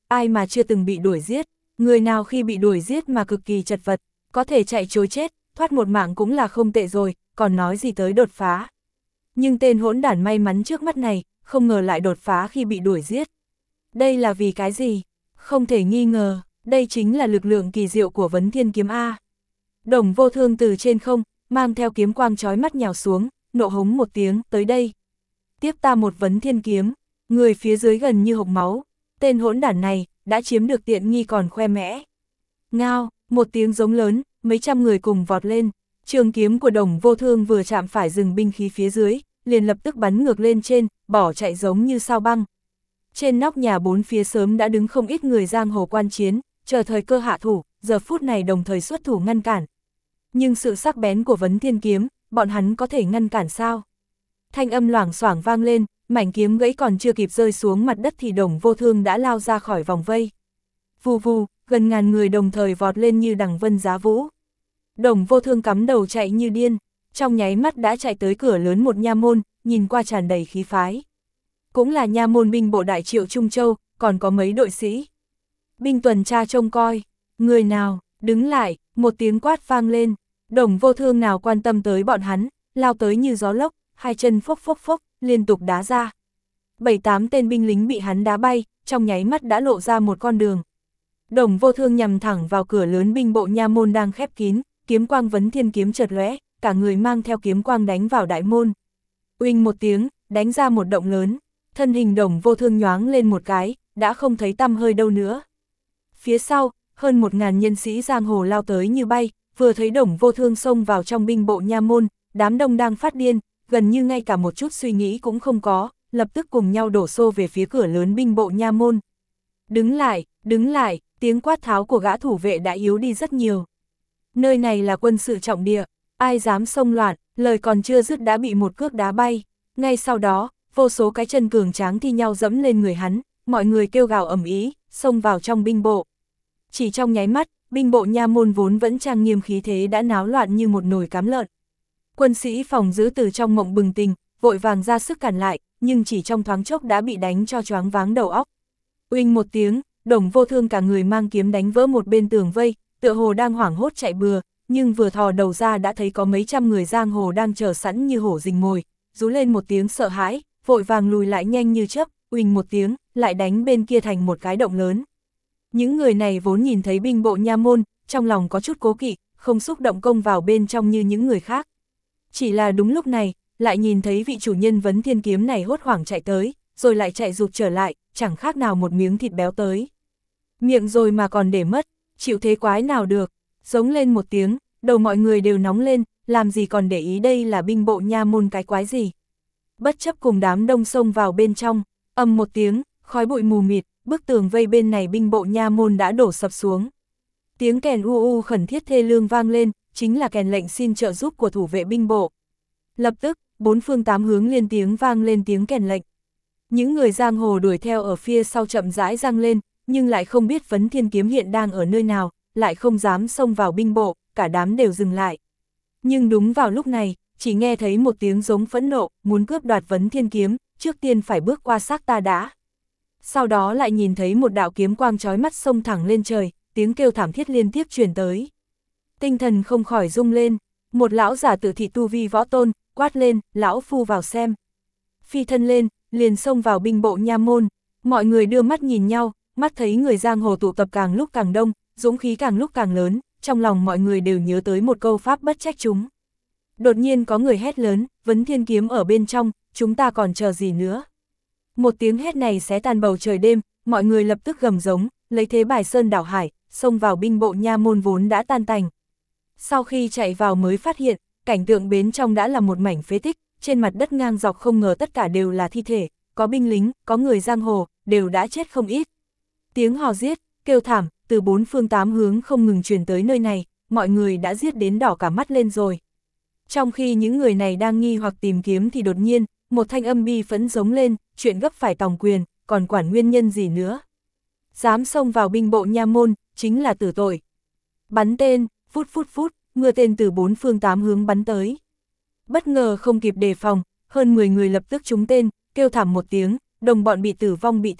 ai mà chưa từng bị đuổi giết, người nào khi bị đuổi giết mà cực kỳ chật vật, có thể chạy trối chết, thoát một mạng cũng là không tệ rồi, còn nói gì tới đột phá. Nhưng tên hỗn đản may mắn trước mắt này, không ngờ lại đột phá khi bị đuổi giết. Đây là vì cái gì? Không thể nghi ngờ, đây chính là lực lượng kỳ diệu của Vấn Thiên Kiếm A. Đồng Vô Thương từ trên không, mang theo kiếm quang chói mắt nhào xuống, nộ hống một tiếng, tới đây. Tiếp ta một Vấn Thiên Kiếm, người phía dưới gần như hộc máu, tên hỗn đản này, đã chiếm được tiện nghi còn khoe mẽ. Ngao, một tiếng giống lớn, mấy trăm người cùng vọt lên, trường kiếm của Đồng Vô Thương vừa chạm phải rừng binh khí phía dưới, liền lập tức bắn ngược lên trên, bỏ chạy giống như sao băng. Trên nóc nhà bốn phía sớm đã đứng không ít người giang hồ quan chiến, chờ thời cơ hạ thủ, giờ phút này đồng thời xuất thủ ngăn cản. Nhưng sự sắc bén của Vấn Thiên Kiếm, bọn hắn có thể ngăn cản sao? Thanh âm loảng xoảng vang lên, mảnh kiếm gãy còn chưa kịp rơi xuống mặt đất thì Đồng Vô Thương đã lao ra khỏi vòng vây. Vù vù, gần ngàn người đồng thời vọt lên như đằng vân giá vũ. Đồng Vô Thương cắm đầu chạy như điên, trong nháy mắt đã chạy tới cửa lớn một nha môn, nhìn qua tràn đầy khí phái. Cũng là nha môn binh bộ đại triệu Trung Châu, còn có mấy đội sĩ. Binh tuần tra trông coi, người nào, đứng lại, một tiếng quát vang lên, Đồng Vô Thương nào quan tâm tới bọn hắn, lao tới như gió lốc, hai chân phốc phốc phốc, liên tục đá ra. Bảy tám tên binh lính bị hắn đá bay, trong nháy mắt đã lộ ra một con đường. Đồng Vô Thương nhằm thẳng vào cửa lớn binh bộ nha môn đang khép kín, kiếm quang Vấn Thiên Kiếm chợt lóe, cả người mang theo kiếm quang đánh vào đại môn. Uỳnh một tiếng, đánh ra một động lớn, thân hình Đồng Vô Thương nhoáng lên một cái, đã không thấy tăm hơi đâu nữa. Phía sau, hơn một ngàn nhân sĩ giang hồ lao tới như bay, vừa thấy Đồng Vô Thương xông vào trong binh bộ nha môn, đám đông đang phát điên, gần như ngay cả một chút suy nghĩ cũng không có, lập tức cùng nhau đổ xô về phía cửa lớn binh bộ nha môn. Đứng lại, đứng lại, tiếng quát tháo của gã thủ vệ đã yếu đi rất nhiều. Nơi này là quân sự trọng địa, ai dám xông loạn, lời còn chưa dứt đã bị một cước đá bay. Ngay sau đó, vô số cái chân cường tráng thi nhau dẫm lên người hắn, mọi người kêu gào ầm ĩ, xông vào trong binh bộ. Chỉ trong nháy mắt, binh bộ nha môn vốn vẫn trang nghiêm khí thế đã náo loạn như một nồi cám lợn. Quân sĩ phòng giữ từ trong mộng bừng tỉnh, vội vàng ra sức cản lại, nhưng chỉ trong thoáng chốc đã bị đánh cho choáng váng đầu óc. Uỳnh một tiếng, Đồng Vô Thương cả người mang kiếm đánh vỡ một bên tường vây, tựa hồ đang hoảng hốt chạy bừa, nhưng vừa thò đầu ra đã thấy có mấy trăm người giang hồ đang chờ sẵn như hổ rình mồi, rú lên một tiếng sợ hãi, vội vàng lùi lại nhanh như chớp, uỳnh một tiếng, lại đánh bên kia thành một cái động lớn. Những người này vốn nhìn thấy binh bộ nha môn, trong lòng có chút cố kỵ, không xúc động công vào bên trong như những người khác. Chỉ là đúng lúc này, lại nhìn thấy vị chủ nhân Vấn Thiên Kiếm này hốt hoảng chạy tới, rồi lại chạy rụt trở lại, chẳng khác nào một miếng thịt béo tới. Miệng rồi mà còn để mất, chịu thế quái nào được, giống lên một tiếng, đầu mọi người đều nóng lên, làm gì còn để ý đây là binh bộ nha môn cái quái gì. Bất chấp cùng đám đông xông vào bên trong, ầm một tiếng, khói bụi mù mịt, bức tường vây bên này binh bộ nha môn đã đổ sập xuống. Tiếng kèn u u khẩn thiết thê lương vang lên, chính là kèn lệnh xin trợ giúp của thủ vệ binh bộ. Lập tức, bốn phương tám hướng liên tiếng vang lên tiếng kèn lệnh. Những người giang hồ đuổi theo ở phía sau chậm rãi giang lên, nhưng lại không biết Vấn Thiên Kiếm hiện đang ở nơi nào, lại không dám xông vào binh bộ, cả đám đều dừng lại. Nhưng đúng vào lúc này, chỉ nghe thấy một tiếng giống phẫn nộ, muốn cướp đoạt Vấn Thiên Kiếm, trước tiên phải bước qua xác ta đã. Sau đó lại nhìn thấy một đạo kiếm quang chói mắt xông thẳng lên trời, tiếng kêu thảm thiết liên tiếp truyền tới. Tinh thần không khỏi rung lên, một lão giả tự thị tu vi võ tôn, quát lên, lão phu vào xem. Phi thân lên, liền xông vào binh bộ nha môn, mọi người đưa mắt nhìn nhau, mắt thấy người giang hồ tụ tập càng lúc càng đông, dũng khí càng lúc càng lớn, trong lòng mọi người đều nhớ tới một câu pháp bất trách chúng. Đột nhiên có người hét lớn, Vấn Thiên Kiếm ở bên trong, chúng ta còn chờ gì nữa. Một tiếng hét này xé tan bầu trời đêm, mọi người lập tức gầm giống, lấy thế bài sơn đảo hải, xông vào binh bộ nha môn vốn đã tan tành. Sau khi chạy vào mới phát hiện, cảnh tượng bên trong đã là một mảnh phế tích, trên mặt đất ngang dọc không ngờ tất cả đều là thi thể, có binh lính, có người giang hồ, đều đã chết không ít. Tiếng hò giết, kêu thảm, từ bốn phương tám hướng không ngừng truyền tới nơi này, mọi người đã giết đến đỏ cả mắt lên rồi. Trong khi những người này đang nghi hoặc tìm kiếm thì đột nhiên, một thanh âm bi phẫn giống lên, chuyện gấp phải tòng quyền, còn quản nguyên nhân gì nữa. Dám xông vào binh bộ nha môn, chính là tử tội. Bắn tên, phút phút phút, mưa tên từ bốn phương tám hướng bắn tới. Bất ngờ không kịp đề phòng, hơn mười người lập tức trúng tên, kêu thảm một tiếng, đồng bọn bị tử vong bị thương,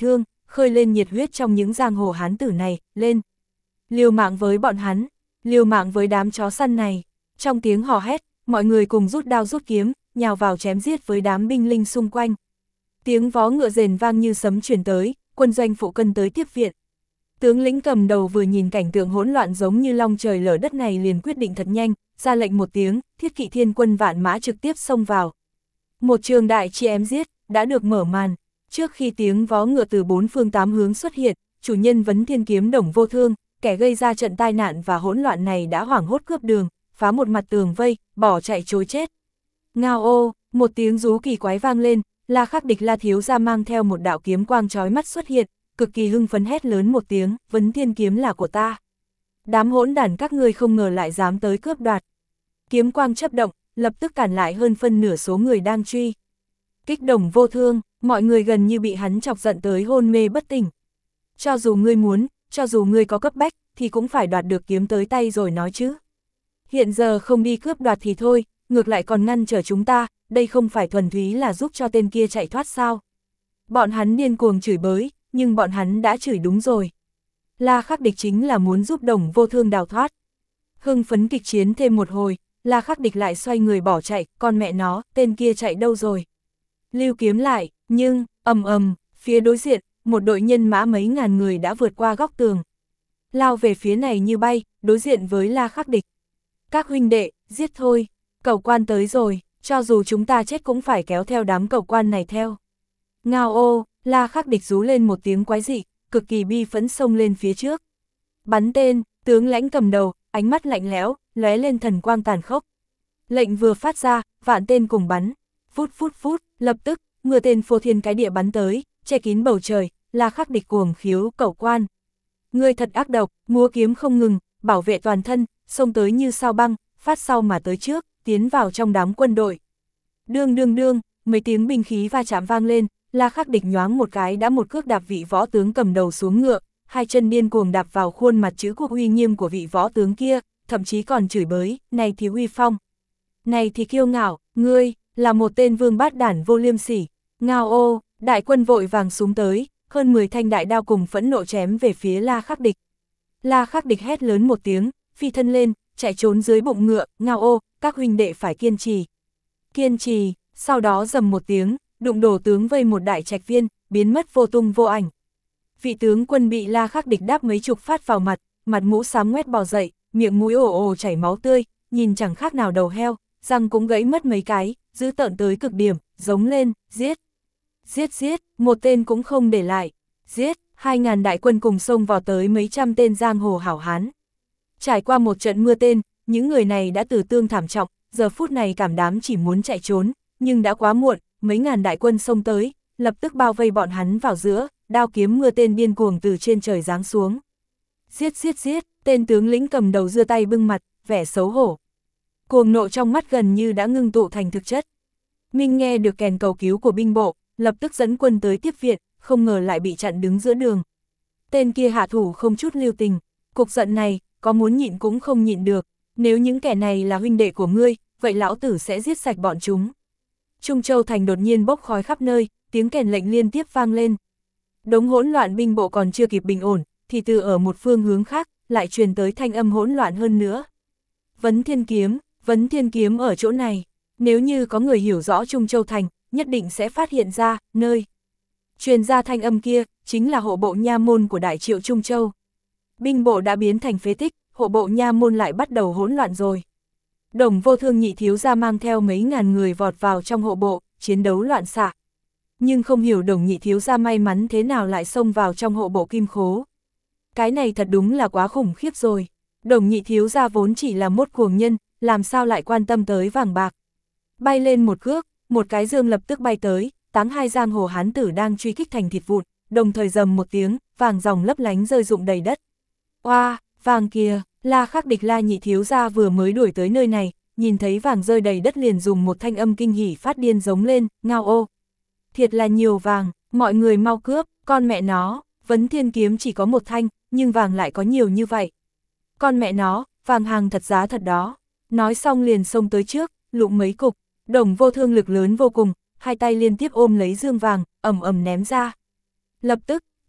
khơi lên nhiệt huyết trong những giang hồ hán tử này, lên. Liều mạng với bọn hắn, liều mạng với đám chó săn này. Trong tiếng hò hét, mọi người cùng rút đao rút kiếm, nhào vào chém giết với đám binh linh xung quanh. Tiếng vó ngựa rền vang như sấm truyền tới, quân doanh phụ cân tới tiếp viện. Tướng lĩnh cầm đầu vừa nhìn cảnh tượng hỗn loạn giống như long trời lở đất này liền quyết định thật nhanh, ra lệnh một tiếng, thiết kỵ thiên quân vạn mã trực tiếp xông vào. Một trường đại chi ém giết, đã được mở màn. Trước khi tiếng vó ngựa từ bốn phương tám hướng xuất hiện, chủ nhân Vấn Thiên Kiếm Đồng Vô Thương, kẻ gây ra trận tai nạn và hỗn loạn này đã hoảng hốt cướp đường, phá một mặt tường vây, bỏ chạy trối chết. Ngao ô, một tiếng rú kỳ quái vang lên, La Khắc Địch La thiếu gia mang theo một đạo kiếm quang chói mắt xuất hiện, cực kỳ hưng phấn hét lớn một tiếng, Vấn Thiên kiếm là của ta. Đám hỗn đản các ngươi không ngờ lại dám tới cướp đoạt. Kiếm quang chớp động, lập tức cản lại hơn phân nửa số người đang truy. Kích Đồng Vô Thương, mọi người gần như bị hắn chọc giận tới hôn mê bất tỉnh. Cho dù ngươi muốn, cho dù ngươi có cấp bách, thì cũng phải đoạt được kiếm tới tay rồi nói chứ. Hiện giờ không đi cướp đoạt thì thôi, ngược lại còn ngăn trở chúng ta, đây không phải thuần túy là giúp cho tên kia chạy thoát sao. Bọn hắn điên cuồng chửi bới, nhưng bọn hắn đã chửi đúng rồi. La Khắc Địch chính là muốn giúp Đồng Vô Thương đào thoát. Hưng phấn kịch chiến thêm một hồi, La Khắc Địch lại xoay người bỏ chạy, con mẹ nó, tên kia chạy đâu rồi. Lưu kiếm lại, nhưng, ầm ầm, phía đối diện, một đội nhân mã mấy ngàn người đã vượt qua góc tường. Lao về phía này như bay, đối diện với La Khắc Địch. Các huynh đệ, giết thôi, cẩu quan tới rồi, cho dù chúng ta chết cũng phải kéo theo đám cẩu quan này theo. Ngao ô, La Khắc Địch rú lên một tiếng quái dị, cực kỳ bi phẫn xông lên phía trước. Bắn tên, tướng lãnh cầm đầu, ánh mắt lạnh lẽo, lóe lên thần quang tàn khốc. Lệnh vừa phát ra, vạn tên cùng bắn. Phút phút phút, lập tức, mưa tên phô thiên cái địa bắn tới, che kín bầu trời, La Khắc Địch cuồng khiếu cẩu quan. Ngươi thật ác độc, múa kiếm không ngừng, bảo vệ toàn thân, xông tới như sao băng, phát sau mà tới trước, tiến vào trong đám quân đội. Đương đương đương, mấy tiếng binh khí va chạm vang lên, La Khắc Địch nhoáng một cái đã một cước đạp vị võ tướng cầm đầu xuống ngựa, hai chân điên cuồng đạp vào khuôn mặt chữ quốc uy nghiêm của vị võ tướng kia, thậm chí còn chửi bới, này thì uy phong, này thì kiêu ngạo, ngươi là một tên vương bát đản vô liêm sỉ. Ngao ô, đại quân vội vàng xuống tới, hơn mười thanh đại đao cùng phẫn nộ chém về phía La Khắc Địch. La Khắc Địch hét lớn một tiếng, phi thân lên, chạy trốn dưới bụng ngựa, ngao ô, các huynh đệ phải kiên trì. Kiên trì, sau đó rầm một tiếng, đụng đổ tướng vây một đại trạch viên, biến mất vô tung vô ảnh. Vị tướng quân bị La Khắc Địch đáp mấy chục phát vào mặt, mặt mũ xám ngoét bò dậy, miệng mũi ồ ồ chảy máu tươi, nhìn chẳng khác nào đầu heo, răng cũng gãy mất mấy cái, dữ tợn tới cực điểm, giống lên, giết. Giết giết, một tên cũng không để lại, giết, hai ngàn đại quân cùng xông vào tới mấy trăm tên giang hồ hảo hán. Trải qua một trận mưa tên, những người này đã tử thương thảm trọng, giờ phút này cảm đám chỉ muốn chạy trốn, nhưng đã quá muộn, mấy ngàn đại quân xông tới, lập tức bao vây bọn hắn vào giữa, đao kiếm mưa tên điên cuồng từ trên trời giáng xuống. Giết giết giết, tên tướng lĩnh cầm đầu giơ tay bưng mặt, vẻ xấu hổ. Cuồng nộ trong mắt gần như đã ngưng tụ thành thực chất. Minh nghe được kèn cầu cứu của binh bộ, lập tức dẫn quân tới tiếp viện, không ngờ lại bị chặn đứng giữa đường. Tên kia hạ thủ không chút lưu tình, cục giận này, có muốn nhịn cũng không nhịn được, nếu những kẻ này là huynh đệ của ngươi, vậy lão tử sẽ giết sạch bọn chúng. Trung Châu thành đột nhiên bốc khói khắp nơi, tiếng kèn lệnh liên tiếp vang lên. Đống hỗn loạn binh bộ còn chưa kịp bình ổn, thì từ ở một phương hướng khác, lại truyền tới thanh âm hỗn loạn hơn nữa. Vấn Thiên kiếm, Vấn Thiên kiếm ở chỗ này, nếu như có người hiểu rõ Trung Châu thành, nhất định sẽ phát hiện ra, nơi truyền ra thanh âm kia, chính là hộ bộ nha môn của Đại Triệu Trung Châu. Binh bộ đã biến thành phế tích, hộ bộ nha môn lại bắt đầu hỗn loạn rồi. Đồng Vô Thương nhị thiếu gia mang theo mấy ngàn người vọt vào trong hộ bộ, chiến đấu loạn xạ. Nhưng không hiểu Đồng nhị thiếu gia may mắn thế nào lại xông vào trong hộ bộ kim khố. Cái này thật đúng là quá khủng khiếp rồi. Đồng nhị thiếu gia vốn chỉ là một cuồng nhân, làm sao lại quan tâm tới vàng bạc. Bay lên một cước, một cái dương lập tức bay tới, táng hai giang hồ hán tử đang truy kích thành thịt vụn, đồng thời rầm một tiếng, vàng ròng lấp lánh rơi rụng đầy đất. Oa, vàng kìa, La Khắc Địch La nhị thiếu gia vừa mới đuổi tới nơi này, nhìn thấy vàng rơi đầy đất liền dùng một thanh âm kinh hỉ phát điên giống lên, ngao ô. Thiệt là nhiều vàng, mọi người mau cướp, con mẹ nó, Vấn Thiên kiếm chỉ có một thanh, nhưng vàng lại có nhiều như vậy. Con mẹ nó, vàng hàng thật giá thật đó. Nói xong liền xông tới trước, lụm mấy cục, Đồng Vô Thương lực lớn vô cùng, hai tay liên tiếp ôm lấy dương vàng, ầm ầm ném ra. Lập tức,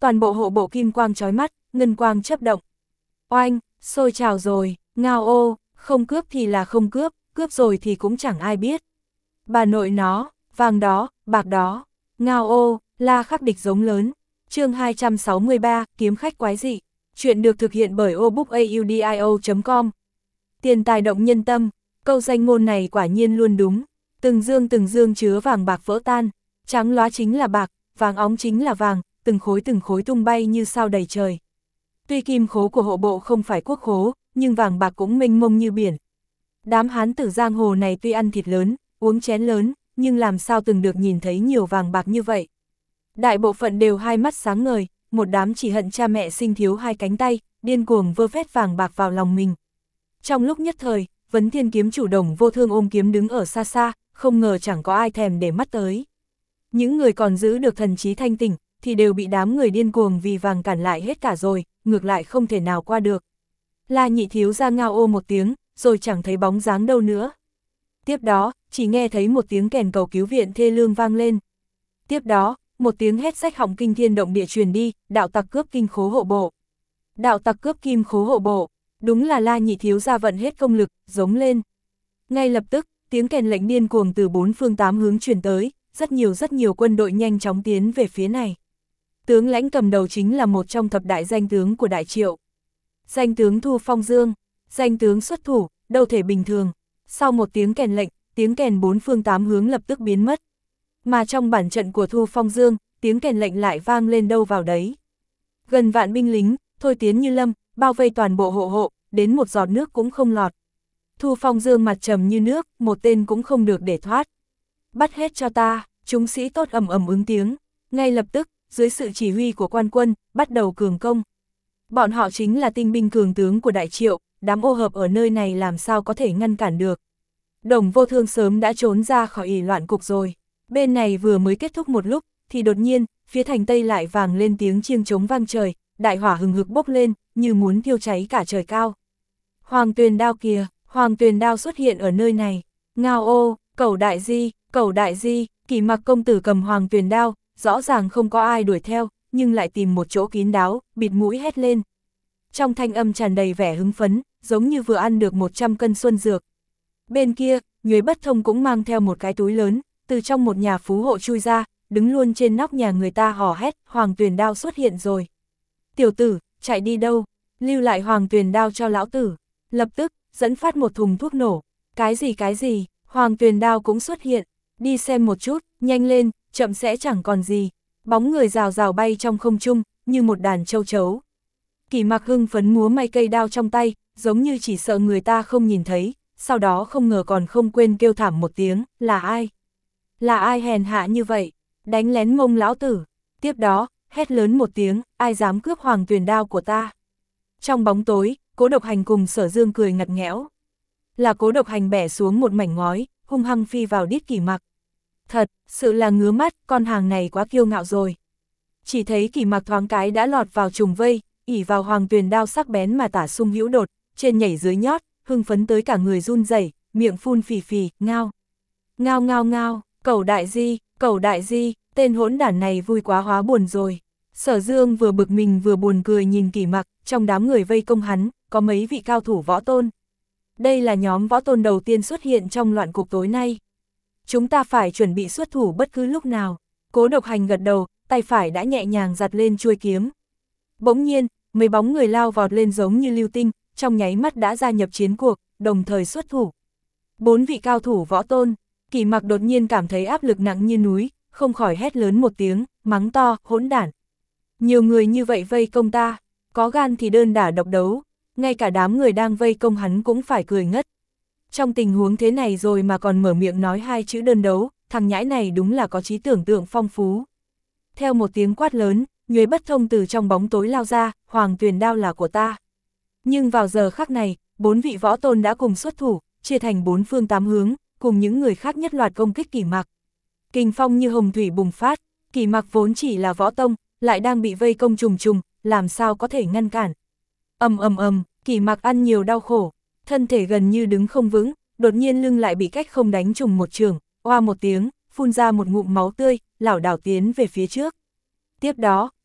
toàn bộ hộ bộ kim quang chói mắt, ngân quang chớp động. Oanh, sôi trào rồi, ngao ô, không cướp thì là không cướp, cướp rồi thì cũng chẳng ai biết. Bà nội nó, vàng đó, bạc đó, ngao ô, la khắc địch giống lớn. Chương hai trăm sáu mươi ba, kiếm khách quái dị. Chuyện được thực hiện bởi obookaudio chấm com. Tiền tài động nhân tâm, câu danh ngôn này quả nhiên luôn đúng. Từng dương từng dương chứa vàng bạc vỡ tan, trắng lóa chính là bạc, vàng óng chính là vàng, từng khối từng khối tung bay như sao đầy trời. Tuy kim khố của hộ bộ không phải quốc khố, nhưng vàng bạc cũng mênh mông như biển. Đám hán tử giang hồ này tuy ăn thịt lớn, uống chén lớn, nhưng làm sao từng được nhìn thấy nhiều vàng bạc như vậy. Đại bộ phận đều hai mắt sáng ngời, một đám chỉ hận cha mẹ sinh thiếu hai cánh tay, điên cuồng vơ vét vàng bạc vào lòng mình. Trong lúc nhất thời, Vấn Thiên kiếm chủ Đồng Vô Thương ôm kiếm đứng ở xa xa, không ngờ chẳng có ai thèm để mắt tới. Những người còn giữ được thần trí thanh tỉnh, thì đều bị đám người điên cuồng vì vàng cản lại hết cả rồi, ngược lại không thể nào qua được. La Nhị thiếu ra ngao ô một tiếng, rồi chẳng thấy bóng dáng đâu nữa. Tiếp đó, chỉ nghe thấy một tiếng kèn cầu cứu viện thê lương vang lên. Tiếp đó, một tiếng hét rách họng kinh thiên động địa truyền đi, đạo tặc cướp kinh khố hộ bộ. Đạo tặc cướp kim khố hộ bộ, đúng là La Nhị thiếu ra vận hết công lực, giống lên. Ngay lập tức, tiếng kèn lệnh điên cuồng từ bốn phương tám hướng truyền tới, rất nhiều rất nhiều quân đội nhanh chóng tiến về phía này. Tướng lãnh cầm đầu chính là một trong thập đại danh tướng của Đại Triệu. Danh tướng Thu Phong Dương, danh tướng xuất thủ, đâu thể bình thường. Sau một tiếng kèn lệnh, tiếng kèn bốn phương tám hướng lập tức biến mất. Mà trong bản trận của Thu Phong Dương, tiếng kèn lệnh lại vang lên đâu vào đấy. Gần vạn binh lính, thôi tiến như lâm, bao vây toàn bộ hộ hộ, đến một giọt nước cũng không lọt. Thu Phong Dương mặt trầm như nước, một tên cũng không được để thoát. Bắt hết cho ta, chúng sĩ tốt ầm ầm ứng tiếng. Ngay lập tức, dưới sự chỉ huy của quan quân, bắt đầu cường công. Bọn họ chính là tinh binh cường tướng của Đại Triệu, đám ô hợp ở nơi này làm sao có thể ngăn cản được. Đồng Vô Thương sớm đã trốn ra khỏi ỉ loạn cục rồi. Bên này vừa mới kết thúc một lúc, thì đột nhiên, phía thành Tây lại vang lên tiếng chiêng trống vang trời, đại hỏa hừng hực bốc lên, như muốn thiêu cháy cả trời cao. Hoàng Tuyền Đao kìa, Hoàng Tuyền Đao xuất hiện ở nơi này. Ngao ô, Cẩu Đại Di, Cẩu Đại Di, Kỷ Mặc công tử cầm Hoàng Tuyền Đao, rõ ràng không có ai đuổi theo, nhưng lại tìm một chỗ kín đáo, bịt mũi hét lên. Trong thanh âm tràn đầy vẻ hứng phấn, giống như vừa ăn được một trăm cân xuân dược. Bên kia, Nhuế Bất Thông cũng mang theo một cái túi lớn, từ trong một nhà phú hộ chui ra, đứng luôn trên nóc nhà người ta hò hét, Hoàng Tuyền Đao xuất hiện rồi. Tiểu tử, chạy đi đâu, lưu lại Hoàng Tuyền Đao cho lão tử. Lập tức, dẫn phát một thùng thuốc nổ. Cái gì cái gì, Hoàng Tuyền Đao cũng xuất hiện, đi xem một chút, nhanh lên, chậm sẽ chẳng còn gì. Bóng người rào rào bay trong không trung, như một đàn châu chấu. Kỷ Mặc hưng phấn múa may cây đao trong tay, giống như chỉ sợ người ta không nhìn thấy, sau đó không ngờ còn không quên kêu thảm một tiếng, là ai? Là ai hèn hạ như vậy? Đánh lén mông lão tử. Tiếp đó, hét lớn một tiếng, ai dám cướp Hoàng Tuyền Đao của ta? Trong bóng tối, Cố Độc Hành cùng Sở Dương cười ngặt nghẽo. Là Cố Độc Hành bẻ xuống một mảnh ngói, hung hăng phi vào đít Kỷ Mặc. Thật, sự là ngứa mắt, con hàng này quá kiêu ngạo rồi. Chỉ thấy Kỷ Mặc thoáng cái đã lọt vào trùng vây, ỉ vào Hoàng Tuyền Đao sắc bén mà tả sung hữu đột, trên nhảy dưới nhót, hưng phấn tới cả người run rẩy, miệng phun phì phì, ngao. Ngao ngao ngao, Cẩu Đại Di, Cẩu Đại Di, tên hỗn đản này vui quá hóa buồn rồi. Sở Dương vừa bực mình vừa buồn cười nhìn Kỷ Mặc, trong đám người vây công hắn, có mấy vị cao thủ võ tôn. Đây là nhóm võ tôn đầu tiên xuất hiện trong loạn cục tối nay. Chúng ta phải chuẩn bị xuất thủ bất cứ lúc nào. Cố Độc Hành gật đầu, tay phải đã nhẹ nhàng giật lên chuôi kiếm. Bỗng nhiên, mấy bóng người lao vọt lên giống như lưu tinh, trong nháy mắt đã gia nhập chiến cuộc, đồng thời xuất thủ. Bốn vị cao thủ võ tôn, Kỷ Mặc đột nhiên cảm thấy áp lực nặng như núi, không khỏi hét lớn một tiếng, mắng to, hỗn đản. Nhiều người như vậy vây công ta, có gan thì đơn đả độc đấu, ngay cả đám người đang vây công hắn cũng phải cười ngất. Trong tình huống thế này rồi mà còn mở miệng nói hai chữ đơn đấu, thằng nhãi này đúng là có trí tưởng tượng phong phú. Theo một tiếng quát lớn, Nhuế Bất Thông từ trong bóng tối lao ra, Hoàng Tuyền Đao là của ta. Nhưng vào giờ khắc này, bốn vị võ tôn đã cùng xuất thủ, chia thành bốn phương tám hướng, cùng những người khác nhất loạt công kích Kỷ Mặc. Kình phong như hồng thủy bùng phát, Kỷ Mặc vốn chỉ là võ tông, lại đang bị vây công trùng trùng, làm sao có thể ngăn cản. Ầm ầm ầm, Kỷ Mặc ăn nhiều đau khổ, thân thể gần như đứng không vững, đột nhiên lưng lại bị cách không đánh trùng một trường, oa một tiếng, phun ra một ngụm máu tươi, lảo đảo tiến về phía trước. Tiếp đó,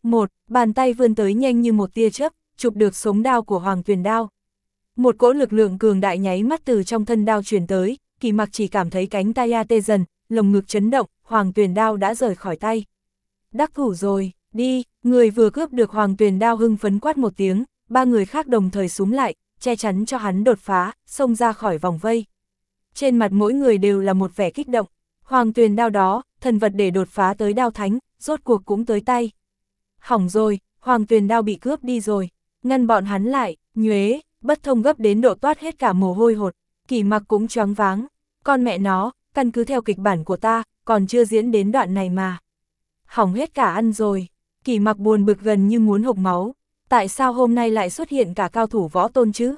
Một, bàn tay vươn tới nhanh như một tia chớp, chụp được sống đao của Hoàng Tuyền Đao. Một cỗ lực lượng cường đại nháy mắt từ trong thân đao truyền tới, Kỳ Mặc chỉ cảm thấy cánh tay a tê dần, lồng ngực chấn động, Hoàng Tuyền Đao đã rời khỏi tay. Đắc thủ rồi, đi, người vừa cướp được Hoàng Tuyền Đao hưng phấn quát một tiếng, ba người khác đồng thời xúm lại, che chắn cho hắn đột phá, xông ra khỏi vòng vây. Trên mặt mỗi người đều là một vẻ kích động, Hoàng Tuyền Đao đó, thần vật để đột phá tới đao thánh, rốt cuộc cũng tới tay. Hỏng rồi, Hoàng Tuyền Đao bị cướp đi rồi, ngăn bọn hắn lại, nhuế, Bất Thông gấp đến độ toát hết cả mồ hôi hột, Kỳ Mặc cũng choáng váng, con mẹ nó, căn cứ theo kịch bản của ta, còn chưa diễn đến đoạn này mà. Hỏng hết cả ăn rồi, Kỳ Mặc buồn bực gần như muốn hộc máu, tại sao hôm nay lại xuất hiện cả cao thủ võ tôn chứ?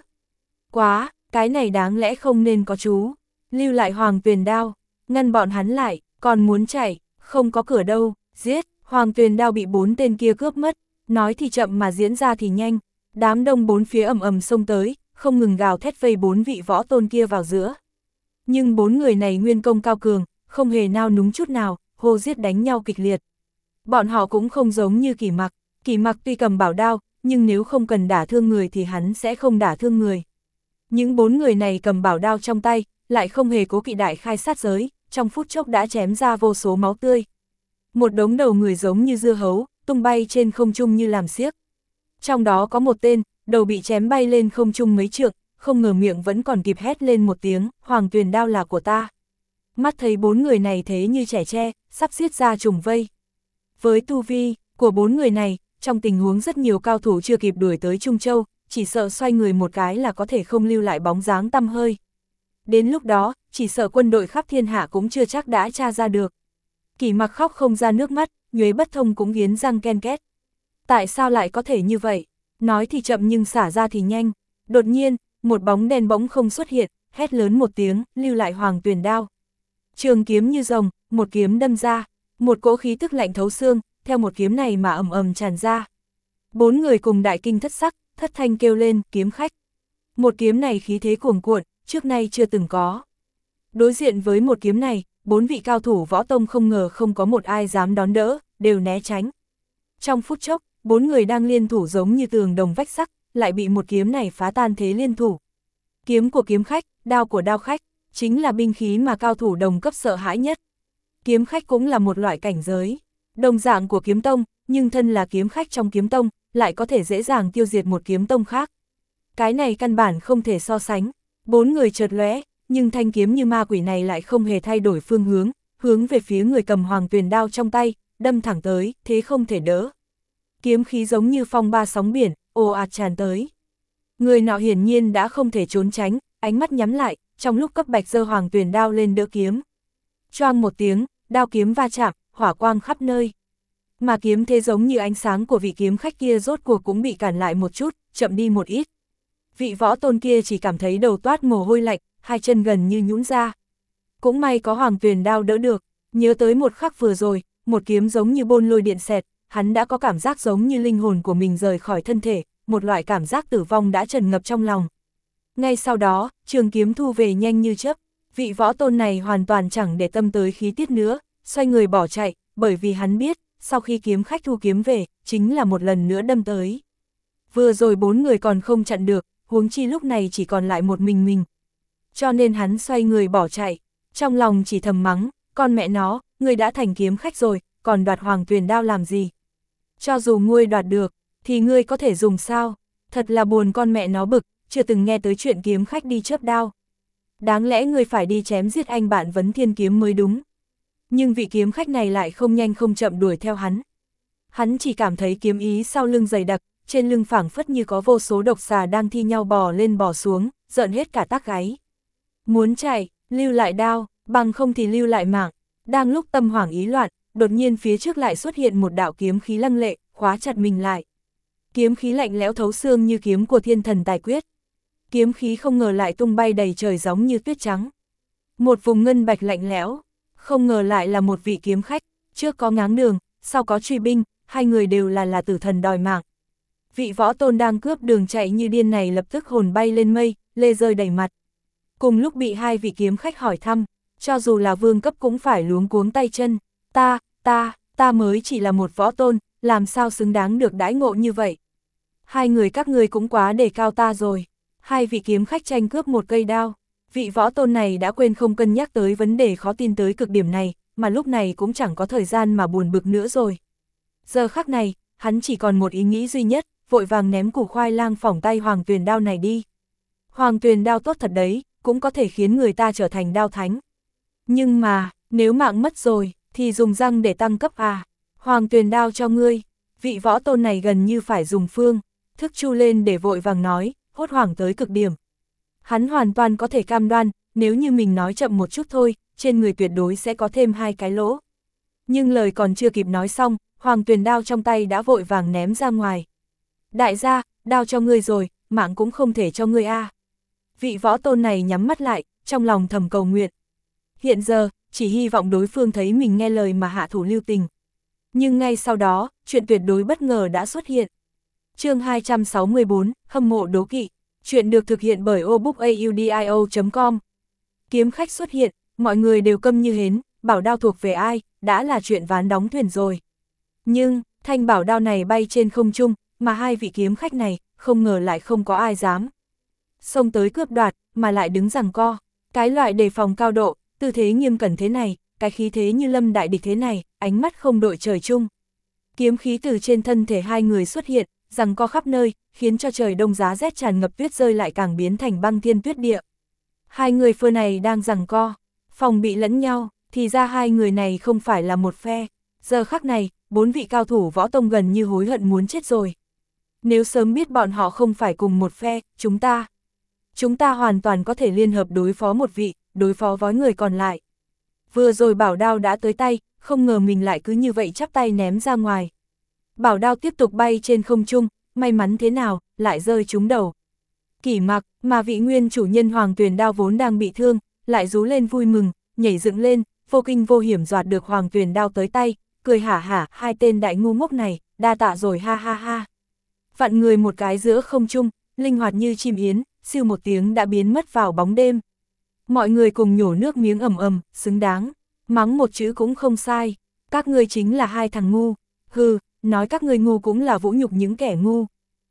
Quá, cái này đáng lẽ không nên có chú, lưu lại Hoàng Tuyền Đao, ngăn bọn hắn lại, còn muốn chạy, không có cửa đâu, giết, Hoàng Tuyền Đao bị bốn tên kia cướp mất, nói thì chậm mà diễn ra thì nhanh, đám đông bốn phía ầm ầm xông tới, không ngừng gào thét vây bốn vị võ tôn kia vào giữa. Nhưng bốn người này nguyên công cao cường, không hề nao núng chút nào, hô giết đánh nhau kịch liệt. Bọn họ cũng không giống như Kỳ Mặc, Kỳ Mặc tuy cầm bảo đao, nhưng nếu không cần đả thương người thì hắn sẽ không đả thương người. Những bốn người này cầm bảo đao trong tay, lại không hề cố kỵ đại khai sát giới, trong phút chốc đã chém ra vô số máu tươi. Một đống đầu người giống như dưa hấu, tung bay trên không trung như làm xiếc. Trong đó có một tên, đầu bị chém bay lên không trung mấy trượng, không ngờ miệng vẫn còn kịp hét lên một tiếng, Hoàng Tuyền Đao là của ta. Mắt thấy bốn người này thế như trẻ tre, sắp giết ra trùng vây. Với tu vi của bốn người này, trong tình huống rất nhiều cao thủ chưa kịp đuổi tới Trung Châu, chỉ sợ xoay người một cái là có thể không lưu lại bóng dáng tăm hơi. Đến lúc đó, chỉ sợ quân đội khắp thiên hạ cũng chưa chắc đã tra ra được. Kỳ Mặc khóc không ra nước mắt, nhuế Bất Thông cũng nghiến răng ken két. Tại sao lại có thể như vậy? Nói thì chậm nhưng xả ra thì nhanh. Đột nhiên, một bóng đen bỗng không xuất hiện, hét lớn một tiếng, lưu lại Hoàng Tuyền Đao. Trường kiếm như rồng, một kiếm đâm ra, một cỗ khí tức lạnh thấu xương, theo một kiếm này mà ầm ầm tràn ra. Bốn người cùng đại kinh thất sắc, thất thanh kêu lên, kiếm khách. Một kiếm này khí thế cuồng cuộn, trước nay chưa từng có. Đối diện với một kiếm này, bốn vị cao thủ võ tông không ngờ không có một ai dám đón đỡ, đều né tránh. Trong phút chốc, bốn người đang liên thủ giống như tường đồng vách sắt, lại bị một kiếm này phá tan thế liên thủ. Kiếm của kiếm khách, đao của đao khách, chính là binh khí mà cao thủ đồng cấp sợ hãi nhất. Kiếm khách cũng là một loại cảnh giới, đồng dạng của kiếm tông, nhưng thân là kiếm khách trong kiếm tông, lại có thể dễ dàng tiêu diệt một kiếm tông khác. Cái này căn bản không thể so sánh, bốn người chợt lóe, nhưng thanh kiếm như ma quỷ này lại không hề thay đổi phương hướng, hướng về phía người cầm Hoàng Tuyền Đao trong tay, đâm thẳng tới, thế không thể đỡ. Kiếm khí giống như phong ba sóng biển, ồ ạt tràn tới. Người nọ hiển nhiên đã không thể trốn tránh, ánh mắt nhắm lại, trong lúc cấp bạch giơ Hoàng Tuyền Đao lên đỡ kiếm. Choang một tiếng, đao kiếm va chạm, hỏa quang khắp nơi. Mà kiếm thế giống như ánh sáng của vị kiếm khách kia rốt cuộc cũng bị cản lại một chút, chậm đi một ít. Vị võ tôn kia chỉ cảm thấy đầu toát mồ hôi lạnh, hai chân gần như nhũn ra. Cũng may có Hoàng Tuyền Đao đỡ được, nhớ tới một khắc vừa rồi, một kiếm giống như bôn lôi điện xẹt, hắn đã có cảm giác giống như linh hồn của mình rời khỏi thân thể, một loại cảm giác tử vong đã tràn ngập trong lòng. Ngay sau đó, trường kiếm thu về nhanh như chớp, vị võ tôn này hoàn toàn chẳng để tâm tới khí tiết nữa, xoay người bỏ chạy, bởi vì hắn biết, sau khi kiếm khách thu kiếm về, chính là một lần nữa đâm tới. Vừa rồi bốn người còn không chặn được, huống chi lúc này chỉ còn lại một mình mình. Cho nên hắn xoay người bỏ chạy, trong lòng chỉ thầm mắng, con mẹ nó, ngươi đã thành kiếm khách rồi, còn đoạt Hoàng Tuyền Đao làm gì? Cho dù ngươi đoạt được, thì ngươi có thể dùng sao? Thật là buồn con mẹ nó bực, chưa từng nghe tới chuyện kiếm khách đi chớp đao. Đáng lẽ ngươi phải đi chém giết anh bạn Vấn Thiên Kiếm mới đúng. Nhưng vị kiếm khách này lại không nhanh không chậm đuổi theo hắn. Hắn chỉ cảm thấy kiếm ý sau lưng dày đặc, trên lưng phảng phất như có vô số độc xà đang thi nhau bò lên bò xuống, giận hết cả tắc gáy. Muốn chạy, lưu lại đao, bằng không thì lưu lại mạng. Đang lúc tâm hoảng ý loạn, đột nhiên phía trước lại xuất hiện một đạo kiếm khí lăng lệ, khóa chặt mình lại. Kiếm khí lạnh lẽo thấu xương như kiếm của thiên thần tài quyết. Kiếm khí không ngờ lại tung bay đầy trời giống như tuyết trắng. Một vùng ngân bạch lạnh lẽo, không ngờ lại là một vị kiếm khách, trước có ngáng đường, sau có truy binh, hai người đều là là tử thần đòi mạng. Vị võ tôn đang cướp đường chạy như điên này lập tức hồn bay lên mây, lê rơi đầy mặt. Cùng lúc bị hai vị kiếm khách hỏi thăm, cho dù là vương cấp cũng phải luống cuống tay chân, ta, ta, ta mới chỉ là một võ tôn, làm sao xứng đáng được đãi ngộ như vậy. Hai người các ngươi cũng quá đề cao ta rồi. Hai vị kiếm khách tranh cướp một cây đao. Vị võ tôn này đã quên không cân nhắc tới vấn đề khó tin tới cực điểm này, mà lúc này cũng chẳng có thời gian mà buồn bực nữa rồi. Giờ khắc này, hắn chỉ còn một ý nghĩ duy nhất, vội vàng ném củ khoai lang phỏng tay Hoàng Tuyền đao này đi. Hoàng Tuyền đao tốt thật đấy, cũng có thể khiến người ta trở thành đao thánh. Nhưng mà, nếu mạng mất rồi, thì dùng răng để tăng cấp à? Hoàng Tuyền đao cho ngươi. Vị võ tôn này gần như phải dùng phương thức chu lên để vội vàng nói, hốt hoảng tới cực điểm. Hắn hoàn toàn có thể cam đoan, nếu như mình nói chậm một chút thôi, trên người tuyệt đối sẽ có thêm hai cái lỗ. Nhưng lời còn chưa kịp nói xong, Hoàng Tuyền đao trong tay đã vội vàng ném ra ngoài. Đại gia, đao cho ngươi rồi, mạng cũng không thể cho ngươi a. Vị võ tôn này nhắm mắt lại, trong lòng thầm cầu nguyện. Hiện giờ, chỉ hy vọng đối phương thấy mình nghe lời mà hạ thủ lưu tình. Nhưng ngay sau đó, chuyện tuyệt đối bất ngờ đã xuất hiện. Chương hai trăm sáu mươi bốn, hâm mộ đố kỵ. Chuyện được thực hiện bởi obookaudio chấm com. Kiếm khách xuất hiện, mọi người đều câm như hến, bảo đao thuộc về ai, đã là chuyện ván đóng thuyền rồi. Nhưng, thanh bảo đao này bay trên không trung, mà hai vị kiếm khách này, không ngờ lại không có ai dám xông tới cướp đoạt, mà lại đứng giằng co. Cái loại đề phòng cao độ, tư thế nghiêm cẩn thế này, cái khí thế như lâm đại địch thế này, ánh mắt không đội trời chung. Kiếm khí từ trên thân thể hai người xuất hiện, giằng co khắp nơi, khiến cho trời đông giá rét tràn ngập tuyết rơi lại càng biến thành băng thiên tuyết địa. Hai người phơ này đang giằng co, phòng bị lẫn nhau, thì ra hai người này không phải là một phe. Giờ khắc này, bốn vị cao thủ võ tông gần như hối hận muốn chết rồi. Nếu sớm biết bọn họ không phải cùng một phe, chúng ta, chúng ta hoàn toàn có thể liên hợp đối phó một vị, đối phó với người còn lại. Vừa rồi bảo đao đã tới tay, không ngờ mình lại cứ như vậy chắp tay ném ra ngoài. Bảo đao tiếp tục bay trên không trung, may mắn thế nào, lại rơi trúng đầu. Kỷ Mặc, mà vị nguyên chủ nhân Hoàng Tuyền đao vốn đang bị thương, lại rú lên vui mừng, nhảy dựng lên, vô kinh vô hiểm đoạt được Hoàng Tuyền đao tới tay, cười hả hả, hai tên đại ngu ngốc này, đa tạ rồi ha ha ha. Vặn người một cái giữa không trung, linh hoạt như chim yến, siêu một tiếng đã biến mất vào bóng đêm. Mọi người cùng nhổ nước miếng ầm ầm, xứng đáng, mắng một chữ cũng không sai, các ngươi chính là hai thằng ngu, hừ, nói các ngươi ngu cũng là vũ nhục những kẻ ngu.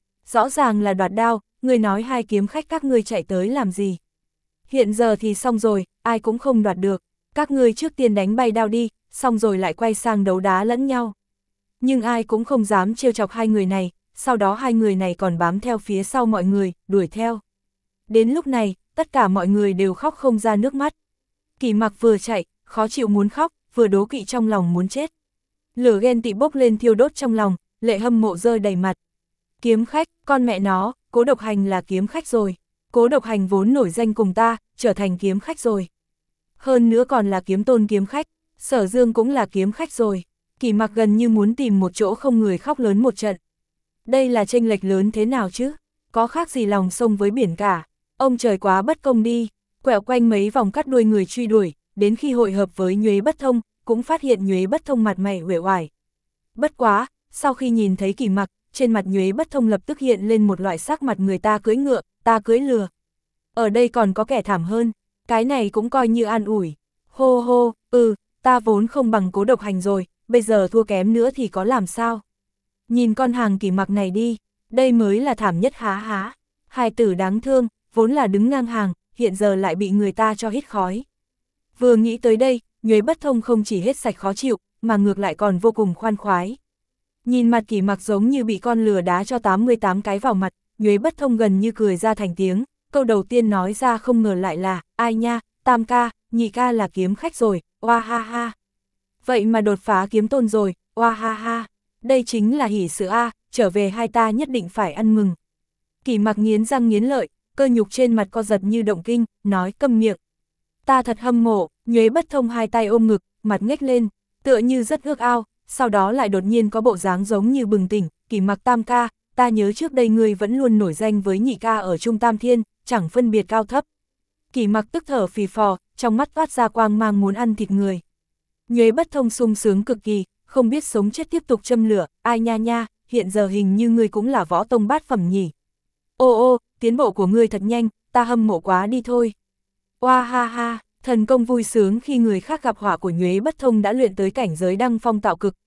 Rõ ràng là đoạt đao, ngươi nói hai kiếm khách các ngươi chạy tới làm gì. Hiện giờ thì xong rồi, ai cũng không đoạt được, các ngươi trước tiên đánh bay đao đi, xong rồi lại quay sang đấu đá lẫn nhau. Nhưng ai cũng không dám trêu chọc hai người này, sau đó hai người này còn bám theo phía sau mọi người, đuổi theo. Đến lúc này, tất cả mọi người đều khóc không ra nước mắt. Kỷ Mặc vừa chạy, khó chịu muốn khóc, vừa đố kỵ trong lòng muốn chết. Lửa ghen tị bốc lên thiêu đốt trong lòng, lệ hâm mộ rơi đầy mặt. Kiếm khách, con mẹ nó, Cố Độc Hành là kiếm khách rồi. Cố Độc Hành vốn nổi danh cùng ta, trở thành kiếm khách rồi. Hơn nữa còn là kiếm tôn kiếm khách, Sở Dương cũng là kiếm khách rồi. Kỷ Mặc gần như muốn tìm một chỗ không người khóc lớn một trận. Đây là chênh lệch lớn thế nào chứ? Có khác gì lòng sông với biển cả. Ông trời quá bất công đi, quẹo quanh mấy vòng cắt đuôi người truy đuổi, đến khi hội hợp với Nhuế Bất Thông, cũng phát hiện Nhuế Bất Thông mặt mày uể oải. Bất quá, sau khi nhìn thấy Kỷ Mặc, trên mặt Nhuế Bất Thông lập tức hiện lên một loại sắc mặt người ta cưỡi ngựa, ta cưỡi lừa. Ở đây còn có kẻ thảm hơn, cái này cũng coi như an ủi. Hô hô, ừ, ta vốn không bằng Cố Độc Hành rồi, bây giờ thua kém nữa thì có làm sao? Nhìn con hàng Kỷ Mặc này đi, đây mới là thảm nhất há há. Hài tử đáng thương, vốn là đứng ngang hàng, hiện giờ lại bị người ta cho hít khói. Vừa nghĩ tới đây, Nhuế Bất Thông không chỉ hết sạch khó chịu, mà ngược lại còn vô cùng khoan khoái. Nhìn mặt Kỷ Mặc giống như bị con lừa đá cho tám mươi tám cái vào mặt, Nhuế Bất Thông gần như cười ra thành tiếng, câu đầu tiên nói ra không ngờ lại là, ai nha, tam ca, nhị ca là kiếm khách rồi, oa ha ha. Vậy mà đột phá kiếm tôn rồi, oa ha ha, đây chính là hỷ sự a, trở về hai ta nhất định phải ăn mừng. Kỷ Mặc nghiến răng nghiến lợi, cơ nhục trên mặt co giật như động kinh, nói câm miệng. Ta thật hâm mộ, Nhuế Bất Thông hai tay ôm ngực, mặt nhếch lên, tựa như rất ước ao, sau đó lại đột nhiên có bộ dáng giống như bừng tỉnh, Kỷ Mặc tam ca, ta nhớ trước đây ngươi vẫn luôn nổi danh với nhị ca ở Trung Tam Thiên, chẳng phân biệt cao thấp. Kỷ Mặc tức thở phì phò, trong mắt toát ra quang mang muốn ăn thịt người. Nhuế Bất Thông sung sướng cực kỳ, không biết sống chết tiếp tục châm lửa, ai nha nha, hiện giờ hình như ngươi cũng là võ tông bát phẩm nhỉ. Ô ô, tiến bộ của ngươi thật nhanh, ta hâm mộ quá đi thôi. Oa ha ha, thần công vui sướng khi người khác gặp họa của Nhuế Bất Thông đã luyện tới cảnh giới đăng phong tạo cực,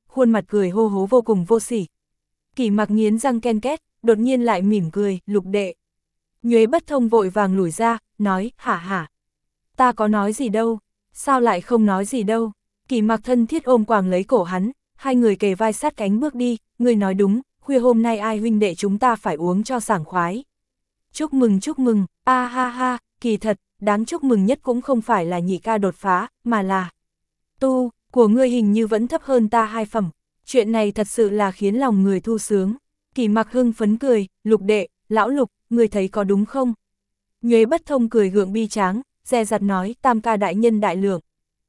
khuôn mặt cười hô hố vô cùng vô sỉ. Kỷ Mặc nghiến răng ken két, đột nhiên lại mỉm cười, Lục đệ. Nhuế Bất Thông vội vàng lùi ra, nói, hả hả. Ta có nói gì đâu, sao lại không nói gì đâu. Kỷ Mặc thân thiết ôm quàng lấy cổ hắn, hai người kề vai sát cánh bước đi, ngươi nói đúng, khuya hôm nay ai huynh đệ chúng ta phải uống cho sảng khoái. Chúc mừng chúc mừng, a ha ha, kỳ thật, đáng chúc mừng nhất cũng không phải là nhị ca đột phá, mà là tu, của ngươi hình như vẫn thấp hơn ta hai phẩm. Chuyện này thật sự là khiến lòng người thu sướng. Kỷ Mặc hưng phấn cười, Lục đệ, lão Lục, ngươi thấy có đúng không? Nhuế Bất Thông cười gượng bi tráng, dè dặt nói, Tam ca đại nhân đại lượng.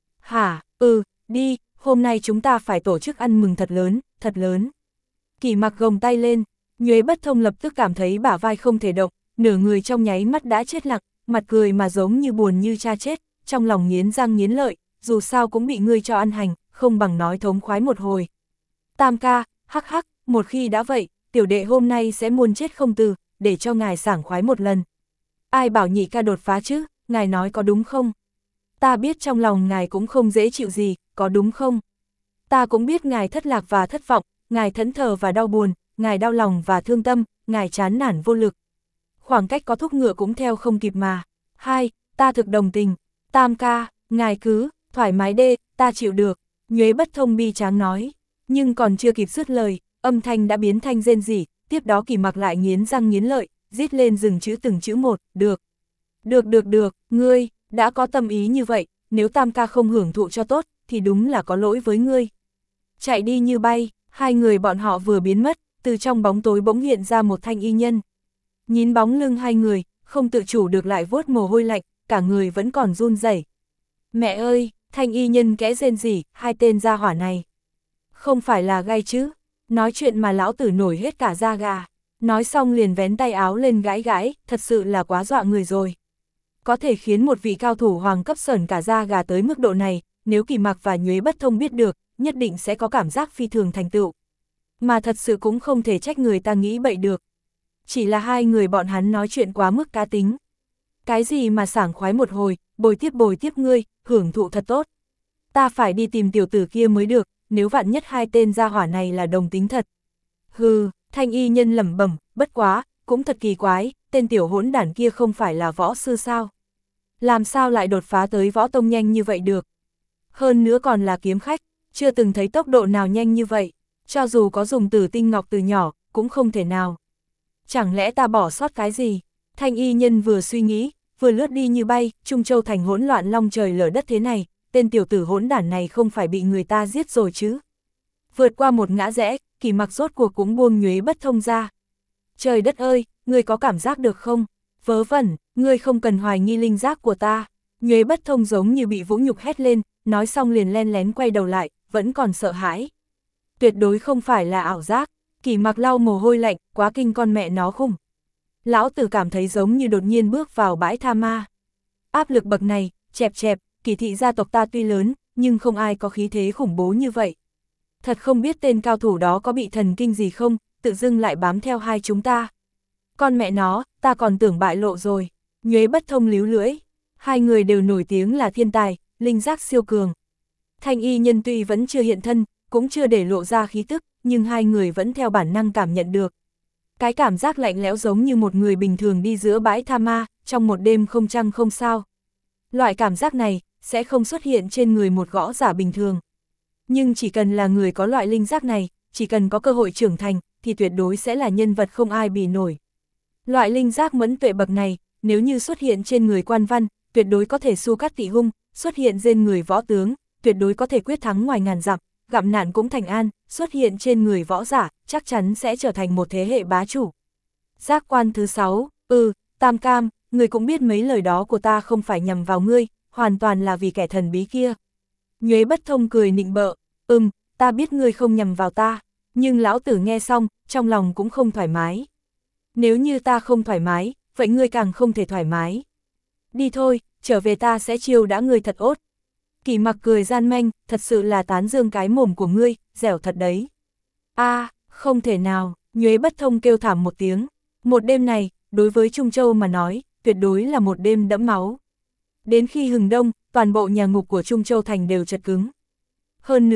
Hả, ừ, đi, hôm nay chúng ta phải tổ chức ăn mừng thật lớn, thật lớn. Kỷ Mặc gồng tay lên, Nhuế Bất Thông lập tức cảm thấy bả vai không thể động, nửa người trong nháy mắt đã chết lặng, mặt cười mà giống như buồn như cha chết, trong lòng nghiến răng nghiến lợi, dù sao cũng bị ngươi cho ăn hành, không bằng nói thống khoái một hồi. Tam ca, hắc hắc, một khi đã vậy, tiểu đệ hôm nay sẽ muôn chết không từ, để cho ngài sảng khoái một lần. Ai bảo nhị ca đột phá chứ, ngài nói có đúng không? Ta biết trong lòng ngài cũng không dễ chịu gì, có đúng không? Ta cũng biết ngài thất lạc và thất vọng, ngài thẫn thờ và đau buồn, ngài đau lòng và thương tâm, ngài chán nản vô lực. Khoảng cách có thúc ngựa cũng theo không kịp mà. Hai, ta thực đồng tình. Tam ca, ngài cứ, thoải mái đê, ta chịu được. Nhuế Bất Thông bi tráng nói. Nhưng còn chưa kịp dứt lời, âm thanh đã biến thành rên rỉ, tiếp đó Kỷ Mặc lại nghiến răng nghiến lợi, rít lên dừng chữ từng chữ một, được. Được được được, ngươi, đã có tâm ý như vậy, nếu Tam ca không hưởng thụ cho tốt, thì đúng là có lỗi với ngươi. Chạy đi như bay, hai người bọn họ vừa biến mất, từ trong bóng tối bỗng hiện ra một thanh y nhân. Nhìn bóng lưng hai người, không tự chủ được lại vuốt mồ hôi lạnh, cả người vẫn còn run rẩy. Mẹ ơi, thanh y nhân kẽ rên rỉ, hai tên gia hỏa này. Không phải là gay chứ, nói chuyện mà lão tử nổi hết cả da gà. Nói xong liền vén tay áo lên gãi gãi, thật sự là quá dọa người rồi. Có thể khiến một vị cao thủ hoàng cấp sởn cả da gà tới mức độ này, nếu Kỷ Mặc và Nhuế Bất Thông biết được, nhất định sẽ có cảm giác phi thường thành tựu. Mà thật sự cũng không thể trách người ta nghĩ bậy được. Chỉ là hai người bọn hắn nói chuyện quá mức cá tính. Cái gì mà sảng khoái một hồi, bồi tiếp bồi tiếp ngươi, hưởng thụ thật tốt. Ta phải đi tìm tiểu tử kia mới được, nếu vạn nhất hai tên gia hỏa này là đồng tính thật. Hừ, thanh y nhân lẩm bẩm, bất quá, cũng thật kỳ quái, tên tiểu hỗn đản kia không phải là võ sư sao? Làm sao lại đột phá tới võ tông nhanh như vậy được? Hơn nữa còn là kiếm khách, chưa từng thấy tốc độ nào nhanh như vậy, cho dù có dùng Tử Tinh Ngọc từ nhỏ, cũng không thể nào. Chẳng lẽ ta bỏ sót cái gì? Thanh y nhân vừa suy nghĩ, vừa lướt đi như bay, Trung Châu thành hỗn loạn long trời lở đất thế này, tên tiểu tử hỗn đản này không phải bị người ta giết rồi chứ? Vượt qua một ngã rẽ, Kỷ Mặc rốt cuộc cũng buông Nhuế Bất Thông ra. Trời đất ơi, ngươi có cảm giác được không? Vớ vẩn, ngươi không cần hoài nghi linh giác của ta. Nhuế Bất Thông giống như bị vũ nhục hét lên, nói xong liền len lén quay đầu lại, vẫn còn sợ hãi. Tuyệt đối không phải là ảo giác. Kỷ Mặc lau mồ hôi lạnh, quá kinh con mẹ nó khủng. Lão tử cảm thấy giống như đột nhiên bước vào bãi tha ma. Áp lực bậc này, chẹp chẹp, Kỷ thị gia tộc ta tuy lớn, nhưng không ai có khí thế khủng bố như vậy. Thật không biết tên cao thủ đó có bị thần kinh gì không, tự dưng lại bám theo hai chúng ta. Con mẹ nó, ta còn tưởng bại lộ rồi. Nhuế Bất Thông líu lưỡi. Hai người đều nổi tiếng là thiên tài, linh giác siêu cường. Thanh y nhân tuy vẫn chưa hiện thân, cũng chưa để lộ ra khí tức, nhưng hai người vẫn theo bản năng cảm nhận được. Cái cảm giác lạnh lẽo giống như một người bình thường đi giữa bãi tha ma, trong một đêm không trăng không sao. Loại cảm giác này, sẽ không xuất hiện trên người một gõ giả bình thường. Nhưng chỉ cần là người có loại linh giác này, chỉ cần có cơ hội trưởng thành, thì tuyệt đối sẽ là nhân vật không ai bì nổi. Loại linh giác mẫn tuệ bậc này, nếu như xuất hiện trên người quan văn, tuyệt đối có thể su cắt tị hung, xuất hiện trên người võ tướng, tuyệt đối có thể quyết thắng ngoài ngàn dặm, gặm nạn cũng thành an, xuất hiện trên người võ giả, chắc chắn sẽ trở thành một thế hệ bá chủ. Giác quan thứ sáu, ừ, Tam Cam, người cũng biết mấy lời đó của ta không phải nhằm vào ngươi, hoàn toàn là vì kẻ thần bí kia. Nhuế Bất Thông cười nịnh bợ, ừm, ta biết ngươi không nhằm vào ta, nhưng lão tử nghe xong, trong lòng cũng không thoải mái. Nếu như ta không thoải mái, vậy ngươi càng không thể thoải mái. Đi thôi, trở về ta sẽ chiêu đã ngươi thật ốt. Kỷ Mặc cười gian manh, thật sự là tán dương cái mồm của ngươi, dẻo thật đấy. A, à, không thể nào, Nhuế Bất Thông kêu thảm một tiếng. Một đêm này, đối với Trung Châu mà nói, tuyệt đối là một đêm đẫm máu. Đến khi hừng đông, toàn bộ nhà ngục của Trung Châu thành đều chật cứng. Hơn nữa,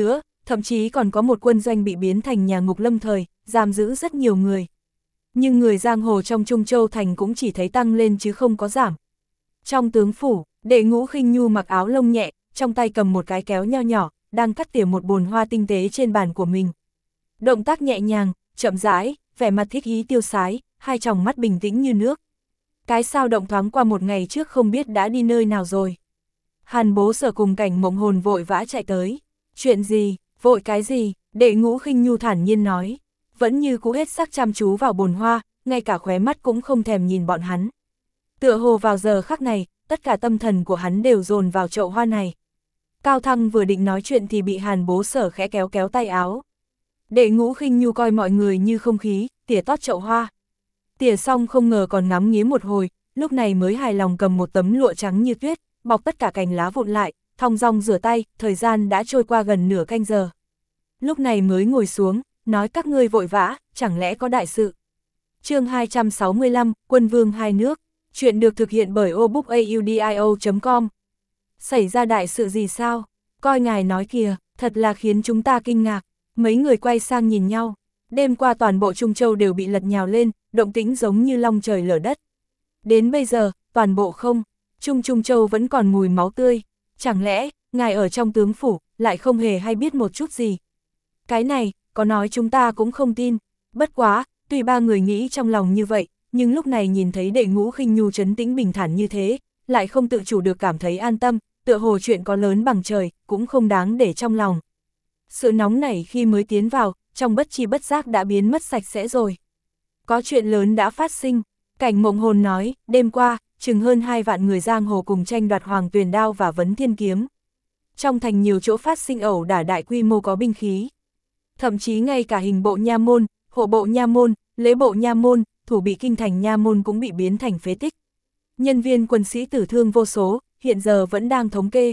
thậm chí còn có một quân doanh bị biến thành nhà ngục lâm thời, giam giữ rất nhiều người. Nhưng người giang hồ trong Trung Châu thành cũng chỉ thấy tăng lên chứ không có giảm. Trong tướng phủ, Đệ Ngũ Khinh Nhu mặc áo lông nhẹ, trong tay cầm một cái kéo nho nhỏ, đang cắt tỉa một bồn hoa tinh tế trên bàn của mình. Động tác nhẹ nhàng, chậm rãi, vẻ mặt thích ý tiêu sái, hai tròng mắt bình tĩnh như nước. Cái sao động thoáng qua một ngày trước không biết đã đi nơi nào rồi. Hàn Bố Sở cùng Cảnh Mộng Hồn vội vã chạy tới. Chuyện gì, vội cái gì, Đệ Ngũ Khinh Nhu thản nhiên nói. Vẫn như cũ hết sắc chăm chú vào bồn hoa, ngay cả khóe mắt cũng không thèm nhìn bọn hắn. Tựa hồ vào giờ khắc này, tất cả tâm thần của hắn đều dồn vào chậu hoa này. Cao Thăng vừa định nói chuyện thì bị Hàn Bố Sở khẽ kéo kéo tay áo. Đệ Ngũ Khinh Nhu coi mọi người như không khí, tỉa tót chậu hoa. Tỉa xong không ngờ còn ngắm nghía một hồi, lúc này mới hài lòng cầm một tấm lụa trắng như tuyết, bọc tất cả cành lá vụn lại, thong dong rửa tay, thời gian đã trôi qua gần nửa canh giờ. Lúc này mới ngồi xuống, nói các ngươi vội vã, chẳng lẽ có đại sự. Chương hai trăm sáu mươi lăm, Quân Vương hai nước, chuyện được thực hiện bởi obookaudio chấm com. Xảy ra đại sự gì sao? Coi ngài nói kìa, thật là khiến chúng ta kinh ngạc. Mấy người quay sang nhìn nhau. Đêm qua toàn bộ Trung Châu đều bị lật nhào lên, động tĩnh giống như long trời lở đất. Đến bây giờ, toàn bộ không, Trung Trung Châu vẫn còn mùi máu tươi. Chẳng lẽ, ngài ở trong tướng phủ, lại không hề hay biết một chút gì? Cái này, có nói chúng ta cũng không tin. Bất quá, tuy ba người nghĩ trong lòng như vậy, nhưng lúc này nhìn thấy Đệ Ngũ Khinh Nhu trấn tĩnh bình thản như thế, lại không tự chủ được cảm thấy an tâm, tựa hồ chuyện có lớn bằng trời, cũng không đáng để trong lòng. Sự nóng nảy khi mới tiến vào, trong bất chi bất giác đã biến mất sạch sẽ rồi. Có chuyện lớn đã phát sinh, Cảnh Mộng Hồn nói, đêm qua, chừng hơn hai vạn người giang hồ cùng tranh đoạt Hoàng Tuyền Đao và Vấn Thiên Kiếm. Trong thành nhiều chỗ phát sinh ẩu đả đại quy mô có binh khí. Thậm chí ngay cả hình bộ nha môn, hộ bộ nha môn, lễ bộ nha môn, thủ bị kinh thành nha môn cũng bị biến thành phế tích. Nhân viên quân sĩ tử thương vô số, hiện giờ vẫn đang thống kê.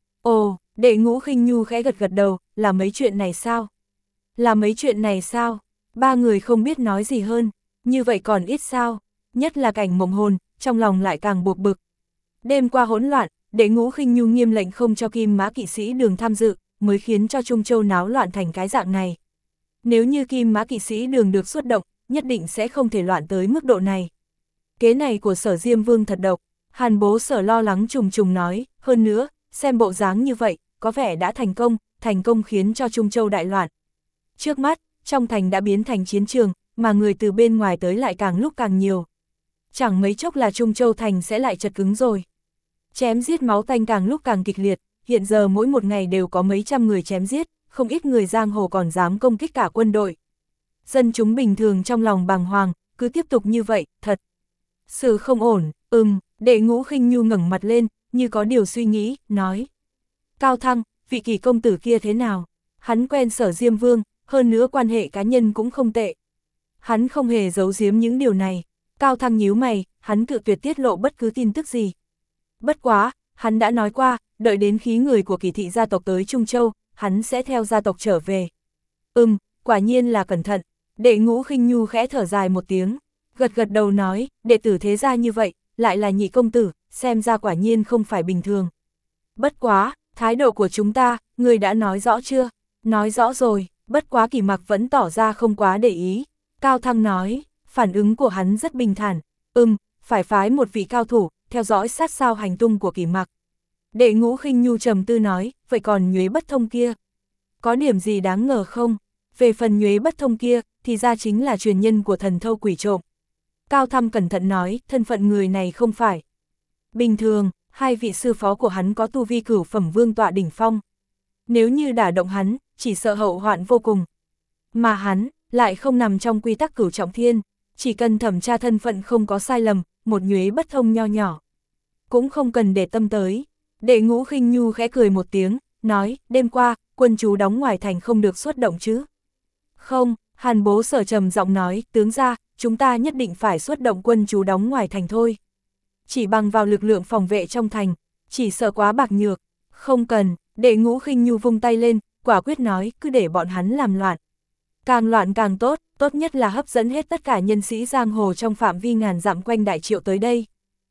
Ồ, Đệ Ngũ Khinh Nhu khẽ gật gật đầu, là mấy chuyện này sao? Là mấy chuyện này sao? Ba người không biết nói gì hơn, như vậy còn ít sao? Nhất là Cảnh Mộng Hồn, trong lòng lại càng buộc bực. Đêm qua hỗn loạn, Đệ Ngũ Khinh Nhu nghiêm lệnh không cho Kim Mã kỵ sĩ Đường tham dự, mới khiến cho Trung Châu náo loạn thành cái dạng này. Nếu như Kim Mã kỵ sĩ Đường được xuất động, nhất định sẽ không thể loạn tới mức độ này. Kế này của Sở Diêm Vương thật độc, Hàn Bố Sở lo lắng trùng trùng nói, hơn nữa, xem bộ dáng như vậy, có vẻ đã thành công, thành công khiến cho Trung Châu đại loạn. Trước mắt, trong thành đã biến thành chiến trường, mà người từ bên ngoài tới lại càng lúc càng nhiều. Chẳng mấy chốc là Trung Châu thành sẽ lại chật cứng rồi. Chém giết máu tanh càng lúc càng kịch liệt, hiện giờ mỗi một ngày đều có mấy trăm người chém giết, không ít người giang hồ còn dám công kích cả quân đội. Dân chúng bình thường trong lòng bàng hoàng, cứ tiếp tục như vậy, thật sự không ổn. Ừm, Đệ Ngũ Khinh Nhu ngẩng mặt lên, như có điều suy nghĩ, nói. Cao Thăng, vị Kỳ công tử kia thế nào? Hắn quen Sở Diêm Vương, hơn nữa quan hệ cá nhân cũng không tệ. Hắn không hề giấu giếm những điều này. Cao Thăng nhíu mày, hắn cự tuyệt tiết lộ bất cứ tin tức gì. Bất quá, hắn đã nói qua, đợi đến khí người của Kỳ thị gia tộc tới Trung Châu, hắn sẽ theo gia tộc trở về. Ừm, quả nhiên là cẩn thận. Đệ Ngũ Khinh Nhu khẽ thở dài một tiếng, gật gật đầu nói, đệ tử thế gia như vậy, lại là nhị công tử, xem ra quả nhiên không phải bình thường. Bất quá, thái độ của chúng ta, người đã nói rõ chưa? Nói rõ rồi, bất quá Kỳ Mặc vẫn tỏ ra không quá để ý. Cao Thăng nói, phản ứng của hắn rất bình thản, ừm, phải phái một vị cao thủ, theo dõi sát sao hành tung của Kỳ Mặc. Đệ Ngũ Khinh Nhu trầm tư nói, vậy còn Nhuế Bất Thông kia? Có điểm gì đáng ngờ không? Về phần Nhuế Bất Thông kia, thì ra chính là truyền nhân của thần thâu quỷ trộm. Cao Thâm cẩn thận nói, thân phận người này không phải bình thường, hai vị sư phó của hắn có tu vi cửu phẩm vương tọa đỉnh phong. Nếu như đả động hắn, chỉ sợ hậu hoạn vô cùng. Mà hắn, lại không nằm trong quy tắc cửu trọng thiên, chỉ cần thẩm tra thân phận không có sai lầm, một Nhuế Bất Thông nho nhỏ. Cũng không cần để tâm tới. Đệ Ngũ Khinh Nhu khẽ cười một tiếng, nói, đêm qua, quân chú đóng ngoài thành không được xuất động chứ? Không, Hàn Bố Sở trầm giọng nói, tướng ra, chúng ta nhất định phải xuất động quân chú đóng ngoài thành thôi. Chỉ bằng vào lực lượng phòng vệ trong thành, chỉ sợ quá bạc nhược. Không cần, Đệ Ngũ Khinh Nhu vung tay lên, quả quyết nói, cứ để bọn hắn làm loạn. Càng loạn càng tốt, tốt nhất là hấp dẫn hết tất cả nhân sĩ giang hồ trong phạm vi ngàn dặm quanh Đại Triệu tới đây.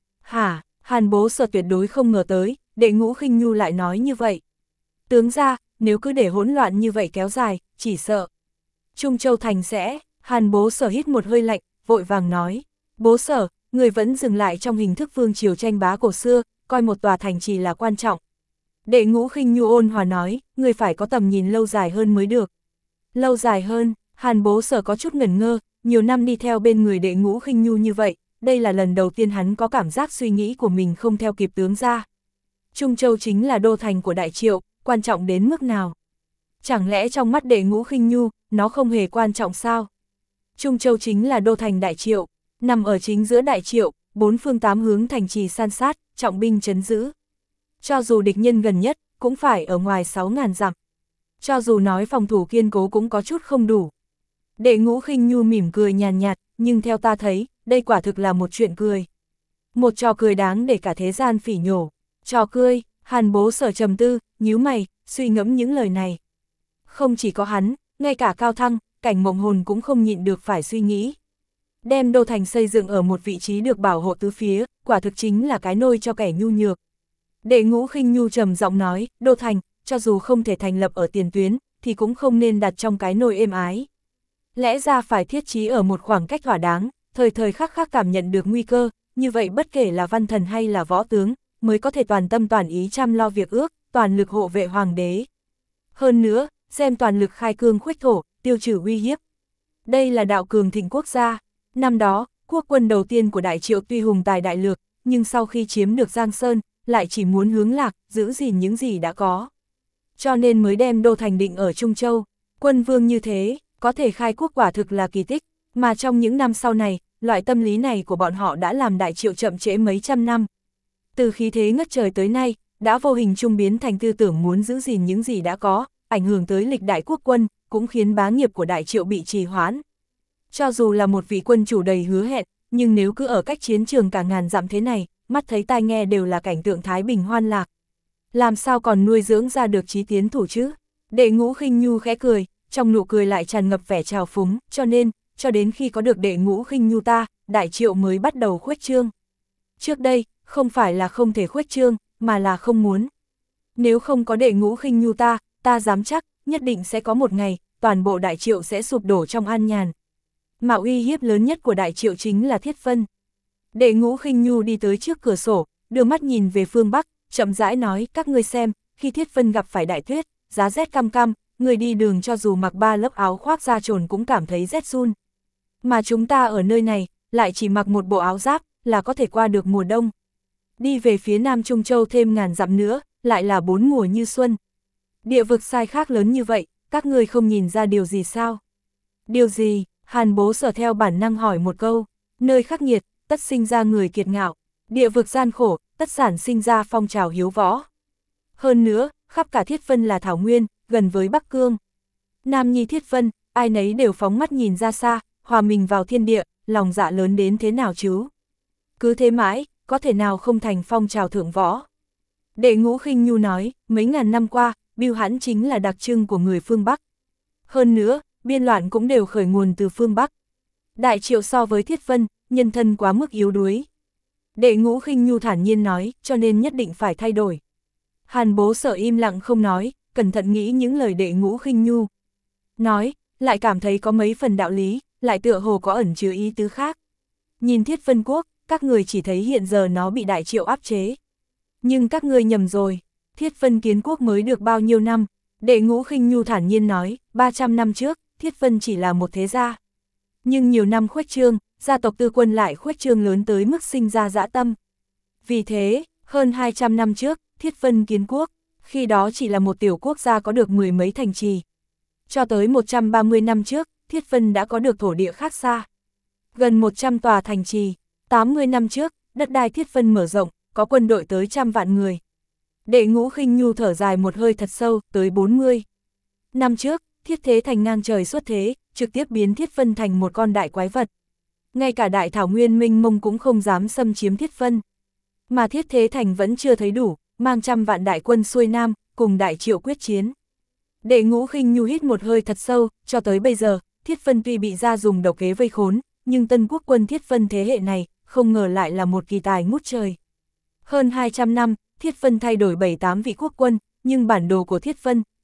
Hả, Hàn Bố Sở tuyệt đối không ngờ tới, Đệ Ngũ Khinh Nhu lại nói như vậy. Tướng ra, nếu cứ để hỗn loạn như vậy kéo dài, chỉ sợ. Trung Châu Thành sẽ, Hàn Bố Sở hít một hơi lạnh, vội vàng nói, Bố Sở, người vẫn dừng lại trong hình thức vương triều tranh bá cổ xưa, coi một tòa thành trì là quan trọng. Đệ Ngũ Khinh Nhu ôn hòa nói, người phải có tầm nhìn lâu dài hơn mới được. Lâu dài hơn, Hàn Bố Sở có chút ngẩn ngơ, nhiều năm đi theo bên người Đệ Ngũ Khinh Nhu như vậy, đây là lần đầu tiên hắn có cảm giác suy nghĩ của mình không theo kịp tướng ra. Trung Châu chính là đô thành của Đại Triệu, quan trọng đến mức nào? Chẳng lẽ trong mắt Đệ Ngũ Khinh Nhu, nó không hề quan trọng sao? Trung Châu chính là đô thành Đại Triệu, nằm ở chính giữa Đại Triệu, bốn phương tám hướng thành trì san sát, trọng binh trấn giữ. Cho dù địch nhân gần nhất, cũng phải ở ngoài sáu ngàn dặm. Cho dù nói phòng thủ kiên cố cũng có chút không đủ. Đệ Ngũ Khinh Nhu mỉm cười nhàn nhạt, nhưng theo ta thấy, đây quả thực là một chuyện cười. Một trò cười đáng để cả thế gian phỉ nhổ. Trò cười, Hàn Bố Sở trầm tư, nhíu mày, suy ngẫm những lời này. Không chỉ có hắn, ngay cả Cao Thăng, Cảnh Mộng Hồn cũng không nhịn được phải suy nghĩ. Đem đô thành xây dựng ở một vị trí được bảo hộ tứ phía, quả thực chính là cái nôi cho kẻ nhu nhược. Đệ Ngũ Khinh Nhu trầm giọng nói, đô thành, cho dù không thể thành lập ở tiền tuyến, thì cũng không nên đặt trong cái nôi êm ái. Lẽ ra phải thiết trí ở một khoảng cách thỏa đáng, thời thời khắc khắc cảm nhận được nguy cơ, như vậy bất kể là văn thần hay là võ tướng, mới có thể toàn tâm toàn ý chăm lo việc ước, toàn lực hộ vệ hoàng đế. Hơn nữa, xem toàn lực khai cương khuếch thổ, tiêu trừ uy hiếp. Đây là đạo cường thịnh quốc gia. Năm đó, quốc quân đầu tiên của Đại Triệu tuy hùng tài đại lược, nhưng sau khi chiếm được Giang Sơn, lại chỉ muốn hướng lạc, giữ gìn những gì đã có. Cho nên mới đem đô thành định ở Trung Châu. Quân vương như thế, có thể khai quốc quả thực là kỳ tích, mà trong những năm sau này, loại tâm lý này của bọn họ đã làm Đại Triệu chậm trễ mấy trăm năm. Từ khí thế ngất trời tới nay, đã vô hình trung biến thành tư tưởng muốn giữ gìn những gì đã có, ảnh hưởng tới lịch đại quốc quân, cũng khiến bá nghiệp của Đại Triệu bị trì hoãn. Cho dù là một vị quân chủ đầy hứa hẹn, nhưng nếu cứ ở cách chiến trường cả ngàn dặm thế này, mắt thấy tai nghe đều là cảnh tượng thái bình hoan lạc. Làm sao còn nuôi dưỡng ra được chí tiến thủ chứ? Đệ Ngũ Khinh Nhu khẽ cười, trong nụ cười lại tràn ngập vẻ trào phúng, cho nên, cho đến khi có được Đệ Ngũ Khinh Nhu ta, Đại Triệu mới bắt đầu khuếch trương. Trước đây, không phải là không thể khuếch trương, mà là không muốn. Nếu không có Đệ Ngũ Khinh Nhu ta, ta dám chắc, nhất định sẽ có một ngày, toàn bộ Đại Triệu sẽ sụp đổ trong an nhàn. Mà uy hiếp lớn nhất của Đại Triệu chính là Thiết Vân. Đệ Ngũ Khinh Nhu đi tới trước cửa sổ, đưa mắt nhìn về phương Bắc, chậm rãi nói, các ngươi xem, khi Thiết Vân gặp phải đại tuyết, giá rét căm căm, người đi đường cho dù mặc ba lớp áo khoác da trồn cũng cảm thấy rét run. Mà chúng ta ở nơi này, lại chỉ mặc một bộ áo giáp, là có thể qua được mùa đông. Đi về phía Nam Trung Châu thêm ngàn dặm nữa, lại là bốn mùa như xuân. Địa vực sai khác lớn như vậy, các ngươi không nhìn ra điều gì sao? Điều gì? Hàn Bố Sở theo bản năng hỏi một câu. Nơi khắc nghiệt, tất sinh ra người kiệt ngạo. Địa vực gian khổ, tất sản sinh ra phong trào hiếu võ. Hơn nữa, khắp cả Thiết Vân là thảo nguyên, gần với Bắc Cương. Nam nhi Thiết Vân, ai nấy đều phóng mắt nhìn ra xa, hòa mình vào thiên địa, lòng dạ lớn đến thế nào chứ? Cứ thế mãi, có thể nào không thành phong trào thượng võ? Đệ Ngũ Khinh Nhu nói, mấy ngàn năm qua, bưu hãn chính là đặc trưng của người phương Bắc. Hơn nữa, biên loạn cũng đều khởi nguồn từ phương Bắc. Đại Triệu so với Thiết Vân, nhân thân quá mức yếu đuối. Đệ Ngũ Khinh Nhu thản nhiên nói, cho nên nhất định phải thay đổi. Hàn Bố Sở im lặng không nói, cẩn thận nghĩ những lời Đệ Ngũ Khinh Nhu nói, lại cảm thấy có mấy phần đạo lý, lại tựa hồ có ẩn chứa ý tứ khác. Nhìn Thiết Vân Quốc, các người chỉ thấy hiện giờ nó bị Đại Triệu áp chế. Nhưng các người nhầm rồi, Thiết Vân Kiến Quốc mới được bao nhiêu năm? Đệ Ngũ Khinh Nhu thản nhiên nói, ba trăm năm trước, Thiết Vân chỉ là một thế gia. Nhưng nhiều năm khuếch trương, gia tộc Tư Quân lại khuếch trương lớn tới mức sinh ra dã tâm. Vì thế, hơn hai trăm năm trước, Thiết Vân Kiến Quốc, khi đó chỉ là một tiểu quốc gia có được mười mấy thành trì. Cho tới một trăm ba mươi năm trước, Thiết Vân đã có được thổ địa khác xa. Gần một trăm tòa thành trì, tám mươi năm trước, đất đai Thiết Vân mở rộng, có quân đội tới trăm vạn người. Đệ Ngũ Khinh Nhu thở dài một hơi thật sâu, tới bốn mươi năm trước, Thiết Thế Thành ngang trời xuất thế, trực tiếp biến Thiết Vân thành một con đại quái vật. Ngay cả đại thảo nguyên mênh mông cũng không dám xâm chiếm Thiết Vân. Mà Thiết Thế Thành vẫn chưa thấy đủ, mang trăm vạn đại quân xuôi Nam, cùng Đại Triệu quyết chiến. Đệ Ngũ Khinh Nhu hít một hơi thật sâu, cho tới bây giờ, Thiết Vân tuy bị ra dùng độc kế vây khốn, nhưng tân quốc quân Thiết Vân thế hệ này, không ngờ lại là một kỳ tài ngút trời. Hơn hai trăm năm, Thiết Vân thay đổi bảy tám vị quốc quân, nhưng bản đồ của Thiết Vân,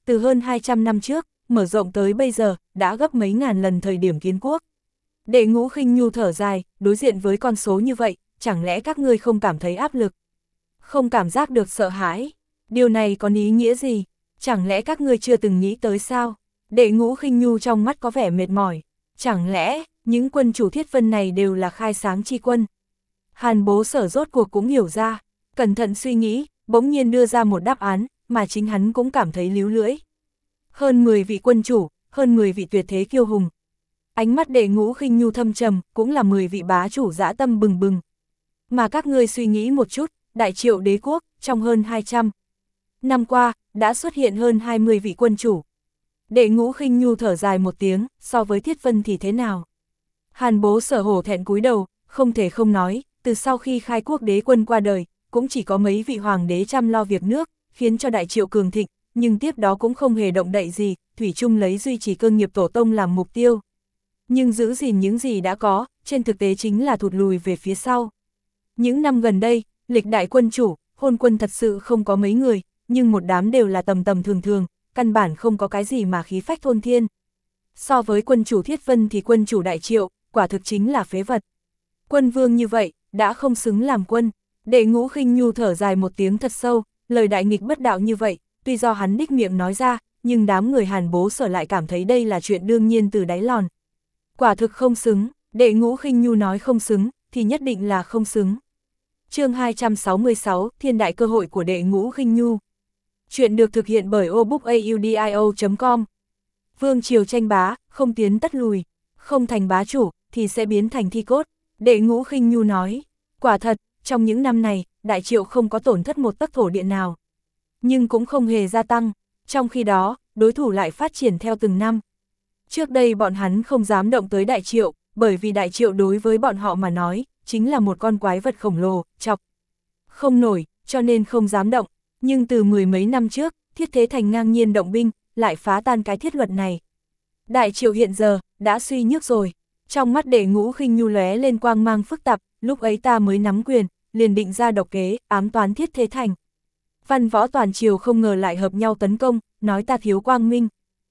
từ hơn hai trăm năm trước, mở rộng tới bây giờ, đã gấp mấy ngàn lần thời điểm kiến quốc. Đệ Ngũ Khinh Nhu thở dài, đối diện với con số như vậy, chẳng lẽ các ngươi không cảm thấy áp lực? Không cảm giác được sợ hãi? Điều này có ý nghĩa gì? Chẳng lẽ các ngươi chưa từng nghĩ tới sao? Đệ Ngũ Khinh Nhu trong mắt có vẻ mệt mỏi. Chẳng lẽ, những quân chủ Thiết Vân này đều là khai sáng chi quân? Hàn Bố Sở rốt cuộc cũng hiểu ra, cẩn thận suy nghĩ, bỗng nhiên đưa ra một đáp án, mà chính hắn cũng cảm thấy líu lưỡi. Hơn mười vị quân chủ, hơn mười vị tuyệt thế kiêu hùng. Ánh mắt Đệ Ngũ Khinh Nhu thâm trầm, cũng là mười vị bá chủ dã tâm bừng bừng. Mà các ngươi suy nghĩ một chút, Đại Triệu đế quốc, trong hơn hai trăm năm qua, đã xuất hiện hơn hai mươi vị quân chủ. Đệ Ngũ Khinh Nhu thở dài một tiếng, so với Thiết Vân thì thế nào? Hàn Bố Sở hổ thẹn cúi đầu, không thể không nói, từ sau khi khai quốc đế quân qua đời, cũng chỉ có mấy vị hoàng đế chăm lo việc nước, khiến cho Đại Triệu cường thịnh, nhưng tiếp đó cũng không hề động đậy gì, thủy chung lấy duy trì cơ nghiệp tổ tông làm mục tiêu. Nhưng giữ gìn những gì đã có, trên thực tế chính là thụt lùi về phía sau. Những năm gần đây, lịch đại quân chủ, hôn quân thật sự không có mấy người, nhưng một đám đều là tầm tầm thường thường, căn bản không có cái gì mà khí phách thôn thiên. So với quân chủ Thiết Vân thì quân chủ Đại Triệu, quả thực chính là phế vật. Quân vương như vậy, đã không xứng làm quân. Đệ Ngũ Khinh Nhu thở dài một tiếng thật sâu, lời đại nghịch bất đạo như vậy, tuy do hắn đích miệng nói ra, nhưng đám người Hàn Bố Sở lại cảm thấy đây là chuyện đương nhiên từ đáy lòn. Quả thực không xứng, Đệ Ngũ Khinh Nhu nói không xứng, thì nhất định là không xứng. Chương hai trăm sáu mươi sáu, Thiên đại cơ hội của Đệ Ngũ Khinh Nhu. Chuyện được thực hiện bởi obookaudio chấm com. Vương triều tranh bá, không tiến tất lùi, không thành bá chủ, thì sẽ biến thành thi cốt. Đệ Ngũ Khinh Nhu nói, quả thật, trong những năm này, Đại Triệu không có tổn thất một tấc thổ địa nào. Nhưng cũng không hề gia tăng, trong khi đó, đối thủ lại phát triển theo từng năm. Trước đây bọn hắn không dám động tới Đại Triệu, bởi vì Đại Triệu đối với bọn họ mà nói, chính là một con quái vật khổng lồ, chọc không nổi, cho nên không dám động. Nhưng từ mười mấy năm trước, Thiết Thế Thành ngang nhiên động binh, lại phá tan cái thiết luật này. Đại Triệu hiện giờ, đã suy nhược rồi. Trong mắt Đệ Ngũ Khinh Nhu lóe lên quang mang phức tạp, lúc ấy ta mới nắm quyền, liền định ra độc kế, ám toán Thiết Thế Thành. Văn võ toàn triều không ngờ lại hợp nhau tấn công, nói ta thiếu quang minh.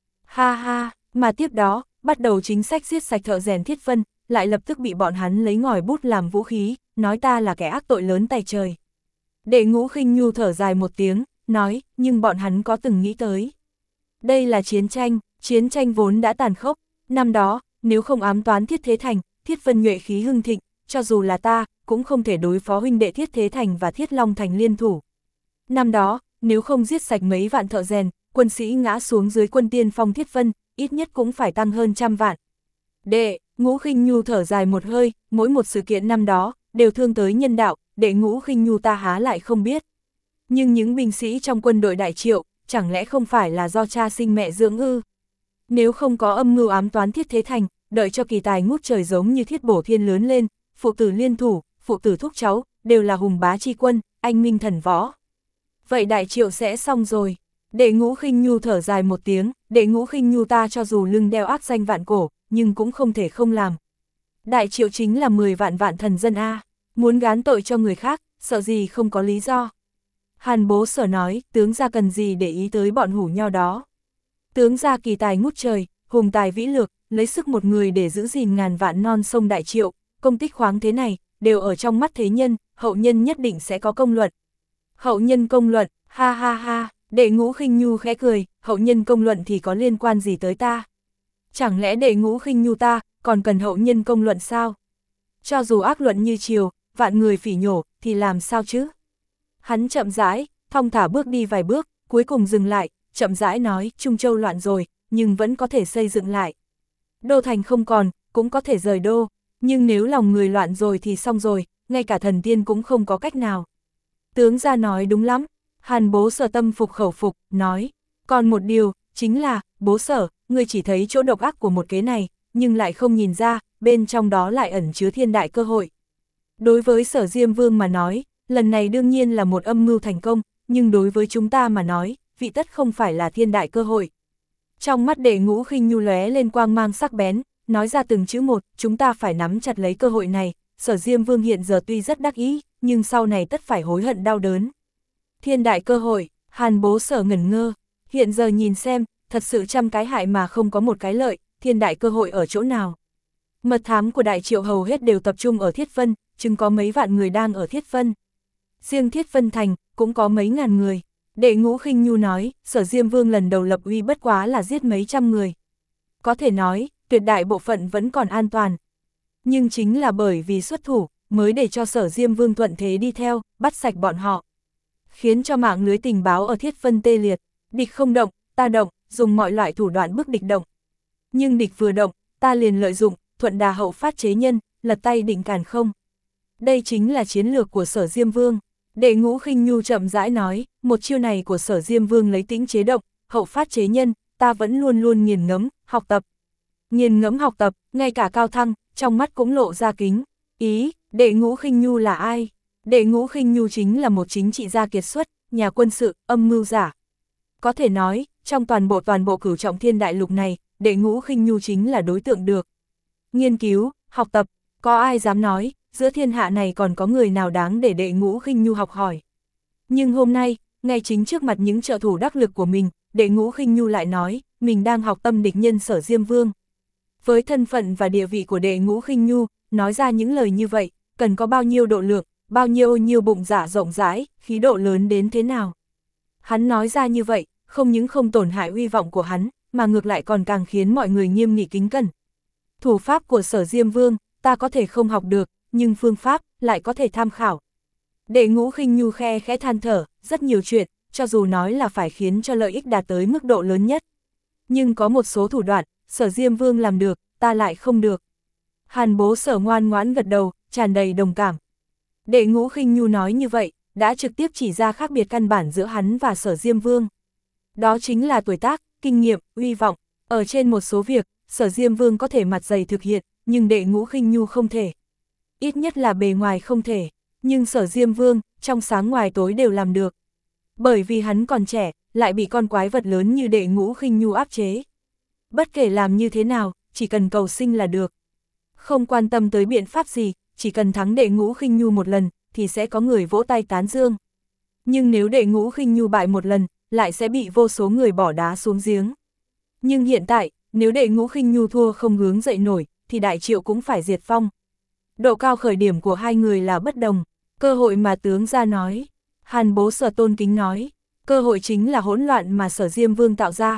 Ha ha, mà tiếp đó, bắt đầu chính sách giết sạch thợ rèn Thiết Vân, lại lập tức bị bọn hắn lấy ngòi bút làm vũ khí, nói ta là kẻ ác tội lớn tay trời. Đệ Ngũ Khinh Nhu thở dài một tiếng, nói, nhưng bọn hắn có từng nghĩ tới. Đây là chiến tranh, chiến tranh vốn đã tàn khốc, năm đó, nếu không ám toán Thiết Thế Thành, Thiết Vân nhuệ khí hưng thịnh, cho dù là ta, cũng không thể đối phó huynh đệ Thiết Thế Thành và Thiết Long Thành liên thủ. Năm đó, nếu không giết sạch mấy vạn thợ rèn, quân sĩ ngã xuống dưới quân tiên phong Thiết Vân, ít nhất cũng phải tăng hơn trăm vạn. Đệ Ngũ Khinh Nhu thở dài một hơi, mỗi một sự kiện năm đó, đều thương tới nhân đạo, Đệ Ngũ Khinh Nhu ta há lại không biết. Nhưng những binh sĩ trong quân đội Đại Triệu, chẳng lẽ không phải là do cha sinh mẹ dưỡng ư? Nếu không có âm mưu ám toán Thiết Thế Thành, đợi cho kỳ tài ngút trời giống như Thiết Bổ Thiên lớn lên, phụ tử liên thủ, phụ tử thúc cháu, đều là hùng bá chi quân, anh minh thần võ. Vậy Đại Triệu sẽ xong rồi. Đệ Ngũ Khinh Nhu thở dài một tiếng, Đệ Ngũ Khinh Nhu ta cho dù lưng đeo ác danh vạn cổ, nhưng cũng không thể không làm. Đại Triệu chính là mười vạn vạn thần dân A, muốn gán tội cho người khác, sợ gì không có lý do. Hàn Bố Sở nói, tướng gia cần gì để ý tới bọn hủ nho đó. Tướng gia kỳ tài ngút trời, hùng tài vĩ lược, lấy sức một người để giữ gìn ngàn vạn non sông Đại Triệu, công tích khoáng thế này, đều ở trong mắt thế nhân, hậu nhân nhất định sẽ có công luận. Hậu nhân công luận, ha ha ha, Đệ Ngũ Khinh Nhu khẽ cười, hậu nhân công luận thì có liên quan gì tới ta? Chẳng lẽ Đệ Ngũ Khinh Nhu ta, còn cần hậu nhân công luận sao? Cho dù ác luận như chiều, vạn người phỉ nhổ, thì làm sao chứ? Hắn chậm rãi, thong thả bước đi vài bước, cuối cùng dừng lại, chậm rãi nói, Trung Châu loạn rồi, nhưng vẫn có thể xây dựng lại. Đô thành không còn, cũng có thể rời đô, nhưng nếu lòng người loạn rồi thì xong rồi, ngay cả thần tiên cũng không có cách nào. Tướng gia nói đúng lắm, Hàn Bố Sở tâm phục khẩu phục, nói, còn một điều, chính là, Bố Sở, ngươi chỉ thấy chỗ độc ác của một kế này, nhưng lại không nhìn ra, bên trong đó lại ẩn chứa thiên đại cơ hội. Đối với Sở Diêm Vương mà nói, lần này đương nhiên là một âm mưu thành công, nhưng đối với chúng ta mà nói, vị tất không phải là thiên đại cơ hội. Trong mắt Đệ Ngũ Khinh Nhu lóe lên quang mang sắc bén, nói ra từng chữ một, chúng ta phải nắm chặt lấy cơ hội này, Sở Diêm Vương hiện giờ tuy rất đắc ý, nhưng sau này tất phải hối hận đau đớn. Thiên đại cơ hội, Hàn Bố Sở ngẩn ngơ, Hiện giờ nhìn xem, thật sự trăm cái hại mà không có một cái lợi, thiên đại cơ hội ở chỗ nào. Mật thám của Đại Triệu hầu hết đều tập trung ở Thiết Vân, chừng có mấy vạn người đang ở Thiết Vân. Riêng Thiết Vân Thành, cũng có mấy ngàn người. Đệ Ngũ Khinh Nhu nói, Sở Diêm Vương lần đầu lập uy bất quá là giết mấy trăm người. Có thể nói, tuyệt đại bộ phận vẫn còn an toàn. Nhưng chính là bởi vì xuất thủ, mới để cho Sở Diêm Vương thuận thế đi theo, bắt sạch bọn họ. Khiến cho mạng lưới tình báo ở Thiết Vân tê liệt, địch không động, ta động, dùng mọi loại thủ đoạn bức địch động. Nhưng địch vừa động, ta liền lợi dụng, thuận đà hậu phát chế nhân, lật tay định càn không. Đây chính là chiến lược của Sở Diêm Vương. Đệ Ngũ Khinh Nhu chậm rãi nói, một chiêu này của Sở Diêm Vương lấy tĩnh chế động, hậu phát chế nhân, ta vẫn luôn luôn nghiền ngẫm, học tập. Nghiền ngẫm học tập, ngay cả Cao Thăng, trong mắt cũng lộ ra kính. Ý, Đệ Ngũ Khinh Nhu là ai? Đệ Ngũ Khinh Nhu chính là một chính trị gia kiệt xuất, nhà quân sự, âm mưu giả. Có thể nói, trong toàn bộ toàn bộ Cửu Trọng Thiên đại lục này, Đệ Ngũ Khinh Nhu chính là đối tượng được nghiên cứu, học tập, có ai dám nói, giữa thiên hạ này còn có người nào đáng để Đệ Ngũ Khinh Nhu học hỏi. Nhưng hôm nay, ngay chính trước mặt những trợ thủ đắc lực của mình, Đệ Ngũ Khinh Nhu lại nói, mình đang học tâm địch nhân Sở Diêm Vương. Với thân phận và địa vị của Đệ Ngũ Khinh Nhu, nói ra những lời như vậy, cần có bao nhiêu độ lượng, bao nhiêu nhiêu bụng dạ rộng rãi, khí độ lớn đến thế nào. Hắn nói ra như vậy, không những không tổn hại uy vọng của hắn, mà ngược lại còn càng khiến mọi người nghiêm nghị kính cẩn. Thủ pháp của Sở Diêm Vương, ta có thể không học được, nhưng phương pháp lại có thể tham khảo. Đệ Ngũ Khinh Nhu khe khẽ than thở, rất nhiều chuyện, cho dù nói là phải khiến cho lợi ích đạt tới mức độ lớn nhất. Nhưng có một số thủ đoạn, Sở Diêm Vương làm được, ta lại không được. Hàn Bố Sở ngoan ngoãn gật đầu, tràn đầy đồng cảm. Đệ Ngũ Khinh Nhu nói như vậy, đã trực tiếp chỉ ra khác biệt căn bản giữa hắn và Sở Diêm Vương. Đó chính là tuổi tác, kinh nghiệm, uy vọng. Ở trên một số việc, Sở Diêm Vương có thể mặt dày thực hiện, nhưng Đệ Ngũ Khinh Nhu không thể. Ít nhất là bề ngoài không thể, nhưng Sở Diêm Vương, trong sáng ngoài tối đều làm được. Bởi vì hắn còn trẻ, lại bị con quái vật lớn như Đệ Ngũ Khinh Nhu áp chế. Bất kể làm như thế nào, chỉ cần cầu sinh là được. Không quan tâm tới biện pháp gì, chỉ cần thắng Đệ Ngũ Khinh Nhu một lần, thì sẽ có người vỗ tay tán dương. Nhưng nếu Đệ Ngũ Khinh Nhu bại một lần, lại sẽ bị vô số người bỏ đá xuống giếng. Nhưng hiện tại, nếu Đệ Ngũ Khinh Nhu thua không hướng dậy nổi, thì Đại Triệu cũng phải diệt vong. Độ cao khởi điểm của hai người là bất đồng, cơ hội mà tướng gia nói. Hàn Bố Sở tôn kính nói, cơ hội chính là hỗn loạn mà Sở Diêm Vương tạo ra.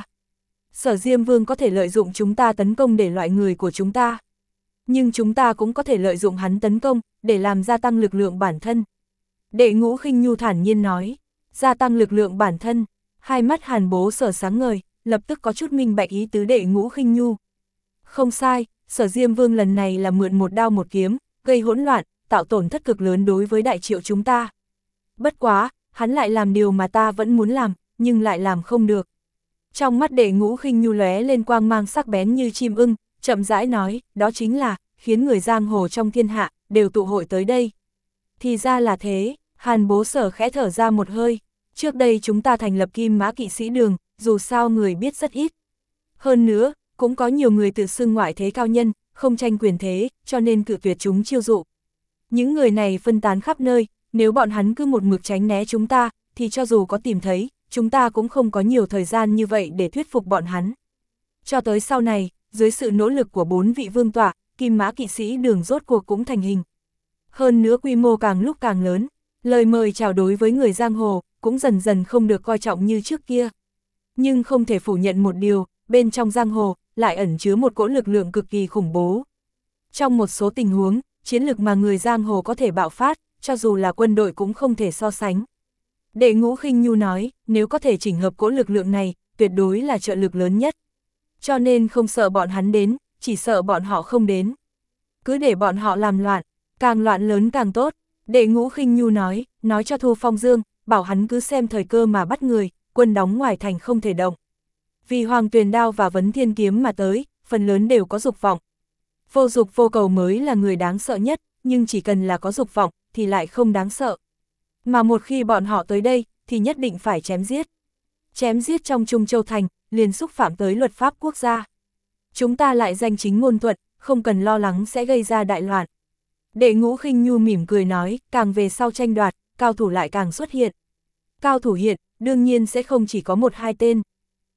Sở Diêm Vương có thể lợi dụng chúng ta tấn công để loại người của chúng ta. Nhưng chúng ta cũng có thể lợi dụng hắn tấn công, để làm gia tăng lực lượng bản thân. Đệ Ngũ Khinh Nhu thản nhiên nói, gia tăng lực lượng bản thân. Hai mắt Hàn Bố Sở sáng ngời, lập tức có chút minh bạch ý tứ Đệ Ngũ Khinh Nhu. Không sai, Sở Diêm Vương lần này là mượn một đao một kiếm, gây hỗn loạn, tạo tổn thất cực lớn đối với Đại Triệu chúng ta. Bất quá, hắn lại làm điều mà ta vẫn muốn làm, nhưng lại làm không được. Trong mắt Đệ Ngũ Khinh Nhu lóe lên quang mang sắc bén như chim ưng, chậm rãi nói, đó chính là, khiến người giang hồ trong thiên hạ, đều tụ hội tới đây. Thì ra là thế, Hàn Bố Sở khẽ thở ra một hơi, trước đây chúng ta thành lập Kim Mã Kỵ Sĩ Đường, dù sao người biết rất ít. Hơn nữa, cũng có nhiều người tự xưng ngoại thế cao nhân, không tranh quyền thế, cho nên cự tuyệt chúng chiêu dụ. Những người này phân tán khắp nơi, nếu bọn hắn cứ một mực tránh né chúng ta, thì cho dù có tìm thấy, chúng ta cũng không có nhiều thời gian như vậy để thuyết phục bọn hắn. Cho tới sau này, dưới sự nỗ lực của bốn vị vương tọa, Kim Mã Kỵ Sĩ Đường rốt cuộc cũng thành hình. Hơn nữa quy mô càng lúc càng lớn, lời mời chào đối với người giang hồ, cũng dần dần không được coi trọng như trước kia. Nhưng không thể phủ nhận một điều, bên trong giang hồ, lại ẩn chứa một cỗ lực lượng cực kỳ khủng bố. Trong một số tình huống, chiến lực mà người giang hồ có thể bạo phát, cho dù là quân đội cũng không thể so sánh. Đệ Ngũ Khinh Nhu nói, nếu có thể chỉnh hợp cỗ lực lượng này, tuyệt đối là trợ lực lớn nhất. Cho nên không sợ bọn hắn đến, chỉ sợ bọn họ không đến. Cứ để bọn họ làm loạn, càng loạn lớn càng tốt. Đệ Ngũ Khinh Nhu nói, nói cho Thu Phong Dương, bảo hắn cứ xem thời cơ mà bắt người, quân đóng ngoài thành không thể động. Vì Hoàng Tuyền Đao và Vấn Thiên Kiếm mà tới, phần lớn đều có dục vọng. Vô dục vô cầu mới là người đáng sợ nhất, nhưng chỉ cần là có dục vọng, thì lại không đáng sợ. Mà một khi bọn họ tới đây, thì nhất định phải chém giết. Chém giết trong Trung Châu Thành, liền xúc phạm tới luật pháp quốc gia. Chúng ta lại danh chính ngôn thuận, không cần lo lắng sẽ gây ra đại loạn. Đệ Ngũ Khinh Nhu mỉm cười nói, càng về sau tranh đoạt, cao thủ lại càng xuất hiện. Cao thủ hiện, đương nhiên sẽ không chỉ có một hai tên.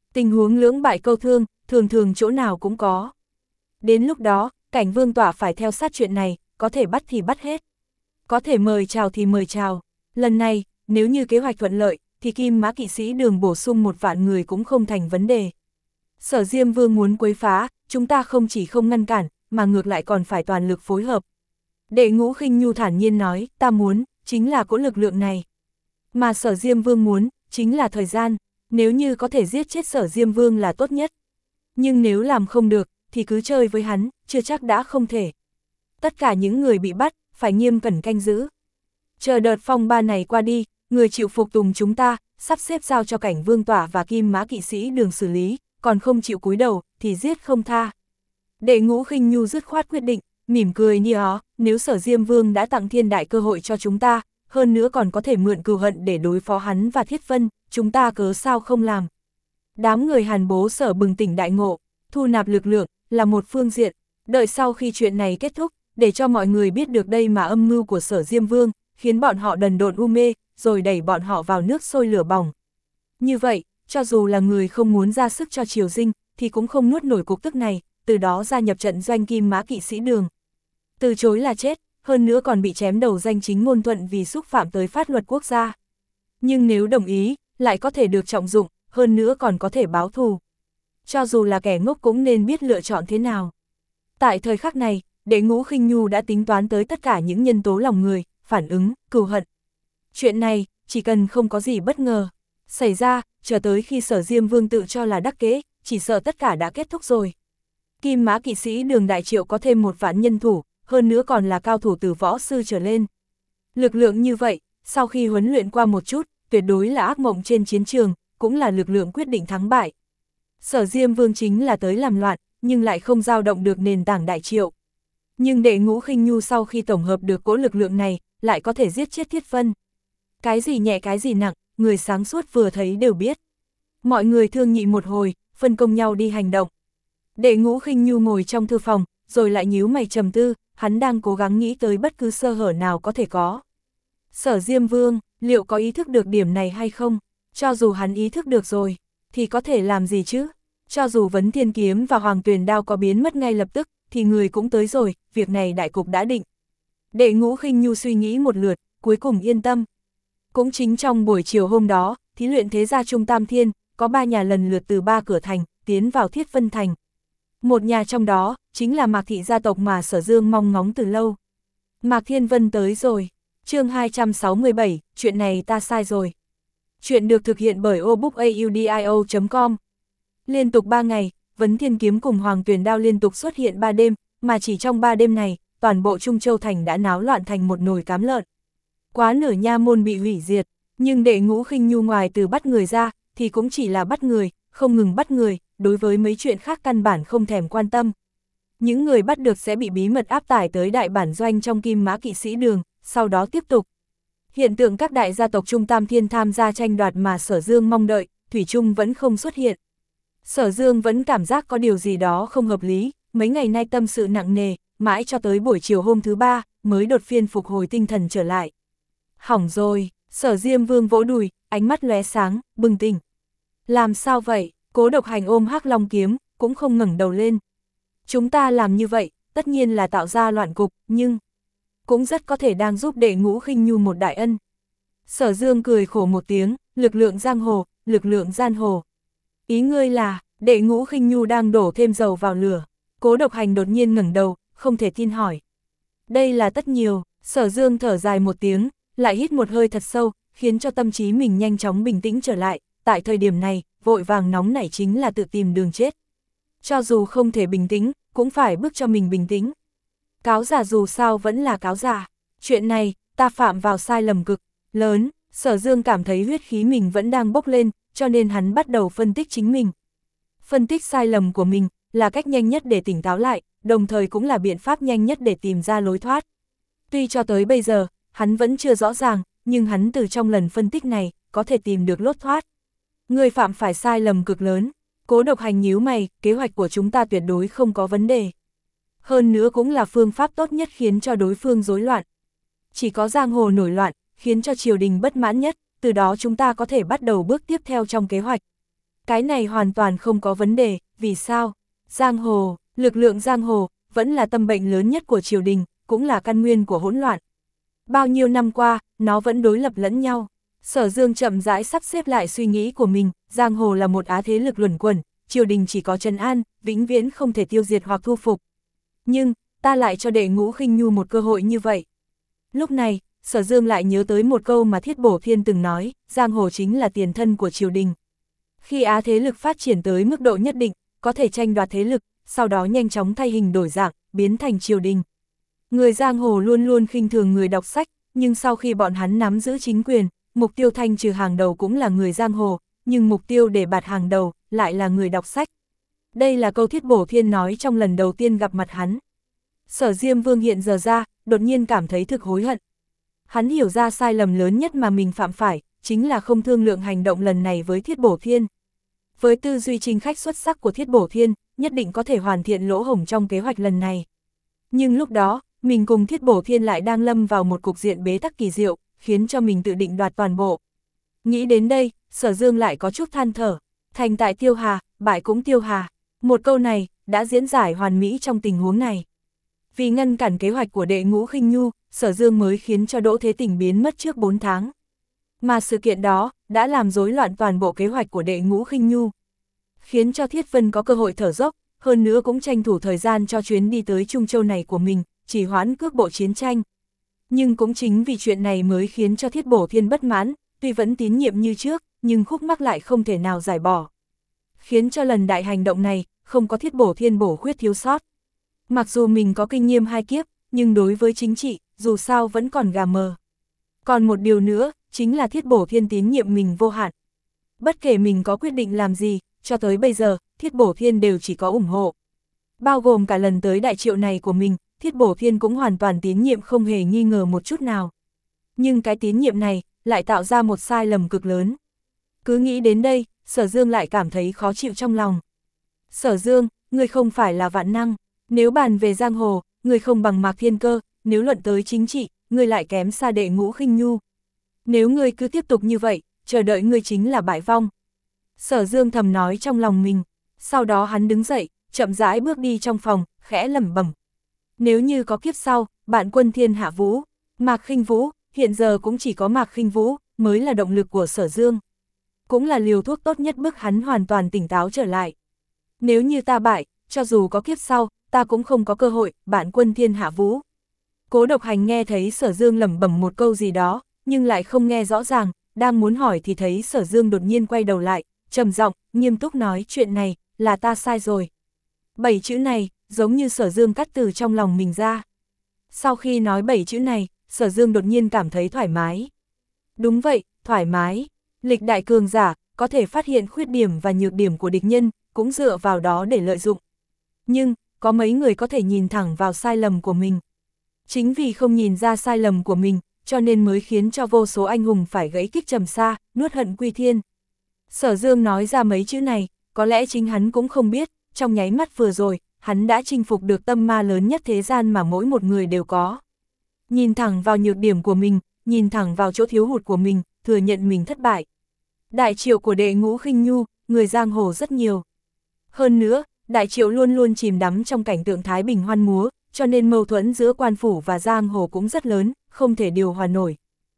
Tình huống lưỡng bại câu thương, thường thường chỗ nào cũng có. Đến lúc đó, Cảnh Vương Tọa phải theo sát chuyện này, có thể bắt thì bắt hết. Có thể mời chào thì mời chào. Lần này, nếu như kế hoạch thuận lợi, thì Kim Mã Kỵ Sĩ Đường bổ sung một vạn người cũng không thành vấn đề. Sở Diêm Vương muốn quấy phá, chúng ta không chỉ không ngăn cản, mà ngược lại còn phải toàn lực phối hợp. Đệ Ngũ Khinh Nhu thản nhiên nói, ta muốn, chính là cỗ lực lượng này. Mà Sở Diêm Vương muốn, chính là thời gian, nếu như có thể giết chết Sở Diêm Vương là tốt nhất. Nhưng nếu làm không được, thì cứ chơi với hắn, chưa chắc đã không thể. Tất cả những người bị bắt, phải nghiêm cẩn canh giữ. Chờ đợt phong ba này qua đi, người chịu phục tùng chúng ta, sắp xếp giao cho Cảnh Vương Tỏa và Kim Mã Kỵ Sĩ Đường xử lý, còn không chịu cúi đầu, thì giết không tha. Đệ Ngũ Khinh Nhu dứt khoát quyết định, mỉm cười như ó, nếu Sở Diêm Vương đã tặng thiên đại cơ hội cho chúng ta, hơn nữa còn có thể mượn cừu hận để đối phó hắn và Thiết Vân, chúng ta cớ sao không làm. Đám người Hàn Bố Sở bừng tỉnh đại ngộ, thu nạp lực lượng, là một phương diện, đợi sau khi chuyện này kết thúc, để cho mọi người biết được đây mà âm mưu của Sở Diêm Vương, khiến bọn họ đần độn u mê, rồi đẩy bọn họ vào nước sôi lửa bỏng. Như vậy, cho dù là người không muốn ra sức cho Triều Dinh, thì cũng không nuốt nổi cục tức này, từ đó gia nhập trận doanh Kim Mã Kỵ Sĩ Đường. Từ chối là chết, hơn nữa còn bị chém đầu danh chính ngôn thuận vì xúc phạm tới pháp luật quốc gia. Nhưng nếu đồng ý, lại có thể được trọng dụng, hơn nữa còn có thể báo thù. Cho dù là kẻ ngốc cũng nên biết lựa chọn thế nào. Tại thời khắc này, Đệ Ngũ Khinh Nhu đã tính toán tới tất cả những nhân tố lòng người, phản ứng, cừu hận. Chuyện này, chỉ cần không có gì bất ngờ xảy ra, chờ tới khi Sở Diêm Vương tự cho là đắc kế, chỉ sợ tất cả đã kết thúc rồi. Kim Mã Kỵ Sĩ Đường đại triệu có thêm một vạn nhân thủ, hơn nữa còn là cao thủ từ võ sư trở lên. Lực lượng như vậy, sau khi huấn luyện qua một chút, tuyệt đối là ác mộng trên chiến trường, cũng là lực lượng quyết định thắng bại. Sở Diêm Vương chính là tới làm loạn, nhưng lại không dao động được nền tảng đại triệu. Nhưng Đệ Ngũ Khinh Nhu sau khi tổng hợp được cỗ lực lượng này, lại có thể giết chết Thiết Vân. Cái gì nhẹ cái gì nặng, người sáng suốt vừa thấy đều biết. Mọi người thương nghị một hồi, phân công nhau đi hành động. Đệ Ngũ Khinh Nhu ngồi trong thư phòng, rồi lại nhíu mày trầm tư, hắn đang cố gắng nghĩ tới bất cứ sơ hở nào có thể có. Sở Diêm Vương, liệu có ý thức được điểm này hay không? Cho dù hắn ý thức được rồi, thì có thể làm gì chứ? Cho dù Vấn Thiên Kiếm và Hoàng Tuyền Đao có biến mất ngay lập tức, thì người cũng tới rồi, việc này đại cục đã định. Đệ Ngũ Khinh Nhu suy nghĩ một lượt, cuối cùng yên tâm. Cũng chính trong buổi chiều hôm đó, thí luyện thế gia Trung Tam Thiên, có ba nhà lần lượt từ ba cửa thành, tiến vào Thiết Vân Thành. Một nhà trong đó, chính là Mạc Thị gia tộc mà Sở Dương mong ngóng từ lâu. Mạc Thiên Vân tới rồi. Chương hai trăm sáu mươi bảy, chuyện này ta sai rồi. Chuyện được thực hiện bởi obookaudio chấm com. Liên tục ba ngày, Vấn Thiên Kiếm cùng Hoàng Tuyền Đao liên tục xuất hiện ba đêm, mà chỉ trong ba đêm này, toàn bộ Trung Châu Thành đã náo loạn thành một nồi cám lợn. Quá nửa nha môn bị hủy diệt, nhưng Đệ Ngũ Khinh Nhu ngoài từ bắt người ra, thì cũng chỉ là bắt người, không ngừng bắt người, đối với mấy chuyện khác căn bản không thèm quan tâm. Những người bắt được sẽ bị bí mật áp tải tới đại bản doanh trong Kim Mã Kỵ Sĩ Đường, sau đó tiếp tục. Hiện tượng các đại gia tộc Trung Tam Thiên tham gia tranh đoạt mà Sở Dương mong đợi, thủy chung vẫn không xuất hiện. Sở Dương vẫn cảm giác có điều gì đó không hợp lý, mấy ngày nay tâm sự nặng nề, mãi cho tới buổi chiều hôm thứ ba, mới đột phiên phục hồi tinh thần trở lại. Hỏng rồi, Sở Diêm Vương vỗ đùi, ánh mắt lóe sáng, bừng tỉnh. Làm sao vậy? Cố Độc Hành ôm Hắc Long kiếm, cũng không ngẩng đầu lên. Chúng ta làm như vậy, tất nhiên là tạo ra loạn cục, nhưng cũng rất có thể đang giúp Đệ Ngũ Khinh Nhu một đại ân. Sở Dương cười khổ một tiếng, lực lượng giang hồ, lực lượng gian hồ. Ý ngươi là, Đệ Ngũ Khinh Nhu đang đổ thêm dầu vào lửa. Cố Độc Hành đột nhiên ngẩng đầu, không thể tin hỏi. Đây là tất nhiều, Sở Dương thở dài một tiếng, lại hít một hơi thật sâu, khiến cho tâm trí mình nhanh chóng bình tĩnh trở lại. Tại thời điểm này, vội vàng nóng nảy chính là tự tìm đường chết. Cho dù không thể bình tĩnh, cũng phải bức cho mình bình tĩnh. Cáo giả dù sao vẫn là cáo giả. Chuyện này, ta phạm vào sai lầm cực lớn. Sở Dương cảm thấy huyết khí mình vẫn đang bốc lên, cho nên hắn bắt đầu phân tích chính mình. Phân tích sai lầm của mình là cách nhanh nhất để tỉnh táo lại, đồng thời cũng là biện pháp nhanh nhất để tìm ra lối thoát. Tuy cho tới bây giờ, hắn vẫn chưa rõ ràng, nhưng hắn từ trong lần phân tích này, có thể tìm được lối thoát. Người phạm phải sai lầm cực lớn. Cố Độc Hành nhíu mày, kế hoạch của chúng ta tuyệt đối không có vấn đề. Hơn nữa cũng là phương pháp tốt nhất khiến cho đối phương rối loạn. Chỉ có giang hồ nổi loạn, khiến cho triều đình bất mãn nhất, từ đó chúng ta có thể bắt đầu bước tiếp theo trong kế hoạch. Cái này hoàn toàn không có vấn đề, vì sao? Giang hồ, lực lượng giang hồ, vẫn là tâm bệnh lớn nhất của triều đình, cũng là căn nguyên của hỗn loạn. Bao nhiêu năm qua, nó vẫn đối lập lẫn nhau. Sở Dương chậm rãi sắp xếp lại suy nghĩ của mình, giang hồ là một á thế lực luẩn quẩn, triều đình chỉ có trấn an, vĩnh viễn không thể tiêu diệt hoặc thu phục. Nhưng, ta lại cho Đệ Ngũ Khinh Nhu một cơ hội như vậy. Lúc này, Sở Dương lại nhớ tới một câu mà Thiết Bổ Thiên từng nói, giang hồ chính là tiền thân của triều đình. Khi á thế lực phát triển tới mức độ nhất định, có thể tranh đoạt thế lực, sau đó nhanh chóng thay hình đổi dạng, biến thành triều đình. Người giang hồ luôn luôn khinh thường người đọc sách, nhưng sau khi bọn hắn nắm giữ chính quyền, mục tiêu thanh trừ hàng đầu cũng là người giang hồ, nhưng mục tiêu để bạt hàng đầu, lại là người đọc sách. Đây là câu Thiết Bổ Thiên nói trong lần đầu tiên gặp mặt hắn. Sở Diêm Vương hiện giờ ra, đột nhiên cảm thấy thực hối hận. Hắn hiểu ra sai lầm lớn nhất mà mình phạm phải, chính là không thương lượng hành động lần này với Thiết Bổ Thiên. Với tư duy trinh khách xuất sắc của Thiết Bổ Thiên, nhất định có thể hoàn thiện lỗ hổng trong kế hoạch lần này. Nhưng lúc đó, mình cùng Thiết Bổ Thiên lại đang lâm vào một cục diện bế tắc kỳ diệu, khiến cho mình tự định đoạt toàn bộ. Nghĩ đến đây, Sở Dương lại có chút than thở, thành tại tiêu hà, bại cũng tiêu hà. Một câu này, đã diễn giải hoàn mỹ trong tình huống này. Vì ngăn cản kế hoạch của Đệ Ngũ Khinh Nhu, Sở Dương mới khiến cho Đỗ Thế Tình biến mất trước bốn tháng. Mà sự kiện đó, đã làm rối loạn toàn bộ kế hoạch của Đệ Ngũ Khinh Nhu. Khiến cho Thiết Vân có cơ hội thở dốc, hơn nữa cũng tranh thủ thời gian cho chuyến đi tới Trung Châu này của mình, chỉ hoãn cước bộ chiến tranh. Nhưng cũng chính vì chuyện này mới khiến cho Thiết Bổ Thiên bất mãn, tuy vẫn tín nhiệm như trước, nhưng khúc mắc lại không thể nào giải bỏ. Khiến cho lần đại hành động này, không có Thiết Bổ Thiên bổ khuyết thiếu sót. Mặc dù mình có kinh nghiệm hai kiếp, nhưng đối với chính trị, dù sao vẫn còn gà mờ. Còn một điều nữa, chính là Thiết Bổ Thiên tín nhiệm mình vô hạn. Bất kể mình có quyết định làm gì, cho tới bây giờ, Thiết Bổ Thiên đều chỉ có ủng hộ. Bao gồm cả lần tới đại triệu này của mình, Thiết Bổ Thiên cũng hoàn toàn tín nhiệm không hề nghi ngờ một chút nào. Nhưng cái tín nhiệm này, lại tạo ra một sai lầm cực lớn. Cứ nghĩ đến đây, Sở Dương lại cảm thấy khó chịu trong lòng. Sở Dương, ngươi không phải là vạn năng. Nếu bàn về giang hồ, ngươi không bằng Mạc Thiên Cơ, nếu luận tới chính trị, ngươi lại kém xa Đệ Ngũ Khinh Nhu. Nếu ngươi cứ tiếp tục như vậy, chờ đợi ngươi chính là bại vong. Sở Dương thầm nói trong lòng mình, sau đó hắn đứng dậy, chậm rãi bước đi trong phòng, khẽ lẩm bẩm. Nếu như có kiếp sau, bạn quân thiên hạ vũ, Mạc Khinh Vũ, hiện giờ cũng chỉ có Mạc Khinh Vũ, mới là động lực của Sở Dương. Cũng là liều thuốc tốt nhất bức hắn hoàn toàn tỉnh táo trở lại. Nếu như ta bại, cho dù có kiếp sau, ta cũng không có cơ hội, bạn quân thiên hạ vũ. Cố Độc Hành nghe thấy Sở Dương lẩm bẩm một câu gì đó, nhưng lại không nghe rõ ràng, đang muốn hỏi thì thấy Sở Dương đột nhiên quay đầu lại, trầm giọng, nghiêm túc nói chuyện này, là ta sai rồi. Bảy chữ này, giống như Sở Dương cắt từ trong lòng mình ra. Sau khi nói bảy chữ này, Sở Dương đột nhiên cảm thấy thoải mái. Đúng vậy, thoải mái. Lịch đại cường giả, có thể phát hiện khuyết điểm và nhược điểm của địch nhân, cũng dựa vào đó để lợi dụng. Nhưng, có mấy người có thể nhìn thẳng vào sai lầm của mình. Chính vì không nhìn ra sai lầm của mình, cho nên mới khiến cho vô số anh hùng phải gãy kích trầm xa, nuốt hận quy thiên. Sở Dương nói ra mấy chữ này, có lẽ chính hắn cũng không biết, trong nháy mắt vừa rồi, hắn đã chinh phục được tâm ma lớn nhất thế gian mà mỗi một người đều có. Nhìn thẳng vào nhược điểm của mình, nhìn thẳng vào chỗ thiếu hụt của mình, thừa nhận mình thất bại. Đại triệu của Đệ Ngũ Khinh Nhu, người giang hồ rất nhiều. Hơn nữa, đại triệu luôn luôn chìm đắm trong cảnh tượng thái bình hoan múa, cho nên mâu thuẫn giữa quan phủ và giang hồ cũng rất lớn, không thể điều hòa nổi.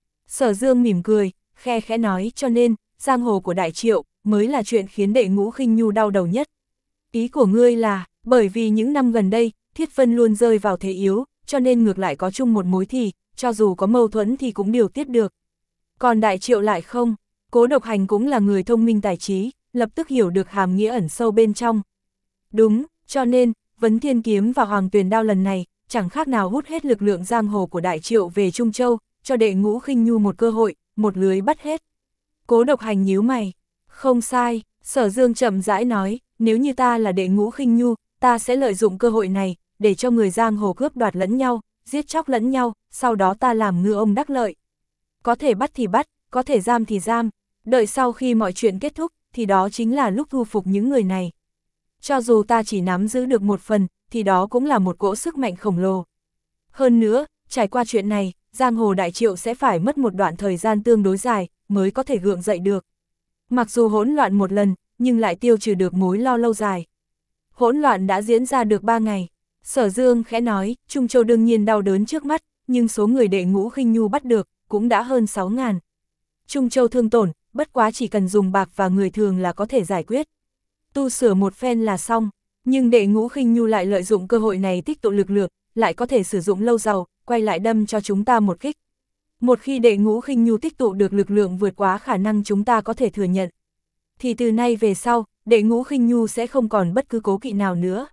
Sở Dương mỉm cười, khe khẽ nói, cho nên, giang hồ của đại triệu, mới là chuyện khiến Đệ Ngũ Khinh Nhu đau đầu nhất. Ý của ngươi là, bởi vì những năm gần đây, Thiết Vân luôn rơi vào thế yếu, cho nên ngược lại có chung một mối thì, cho dù có mâu thuẫn thì cũng điều tiết được. Còn đại triệu lại không, Cố Độc Hành cũng là người thông minh tài trí, lập tức hiểu được hàm nghĩa ẩn sâu bên trong. Đúng, cho nên, Vấn Thiên Kiếm và Hoàng Tuyền Đao lần này, chẳng khác nào hút hết lực lượng giang hồ của đại triệu về Trung Châu, cho Đệ Ngũ Khinh Nhu một cơ hội, một lưới bắt hết. Cố Độc Hành nhíu mày, không sai, Sở Dương chậm rãi nói, nếu như ta là Đệ Ngũ Khinh Nhu, ta sẽ lợi dụng cơ hội này, để cho người giang hồ cướp đoạt lẫn nhau, giết chóc lẫn nhau, sau đó ta làm ngư ông đắc lợi. Có thể bắt thì bắt, có thể giam thì giam, đợi sau khi mọi chuyện kết thúc, thì đó chính là lúc thu phục những người này. Cho dù ta chỉ nắm giữ được một phần, thì đó cũng là một cỗ sức mạnh khổng lồ. Hơn nữa, trải qua chuyện này, giang hồ đại triệu sẽ phải mất một đoạn thời gian tương đối dài, mới có thể gượng dậy được. Mặc dù hỗn loạn một lần, nhưng lại tiêu trừ được mối lo lâu dài. Hỗn loạn đã diễn ra được ba ngày. Sở Dương khẽ nói, Trung Châu đương nhiên đau đớn trước mắt, nhưng số người đệ Ngũ Khinh Nhu bắt được, cũng đã hơn sáu ngàn. Trung Châu thương tổn, bất quá chỉ cần dùng bạc và người thường là có thể giải quyết. Tu sửa một phen là xong, nhưng đệ Ngũ Khinh Nhu lại lợi dụng cơ hội này tích tụ lực lượng, lại có thể sử dụng lâu giàu, quay lại đâm cho chúng ta một kích. Một khi đệ Ngũ Khinh Nhu tích tụ được lực lượng vượt quá khả năng chúng ta có thể thừa nhận, thì từ nay về sau, đệ Ngũ Khinh Nhu sẽ không còn bất cứ cố kỵ nào nữa.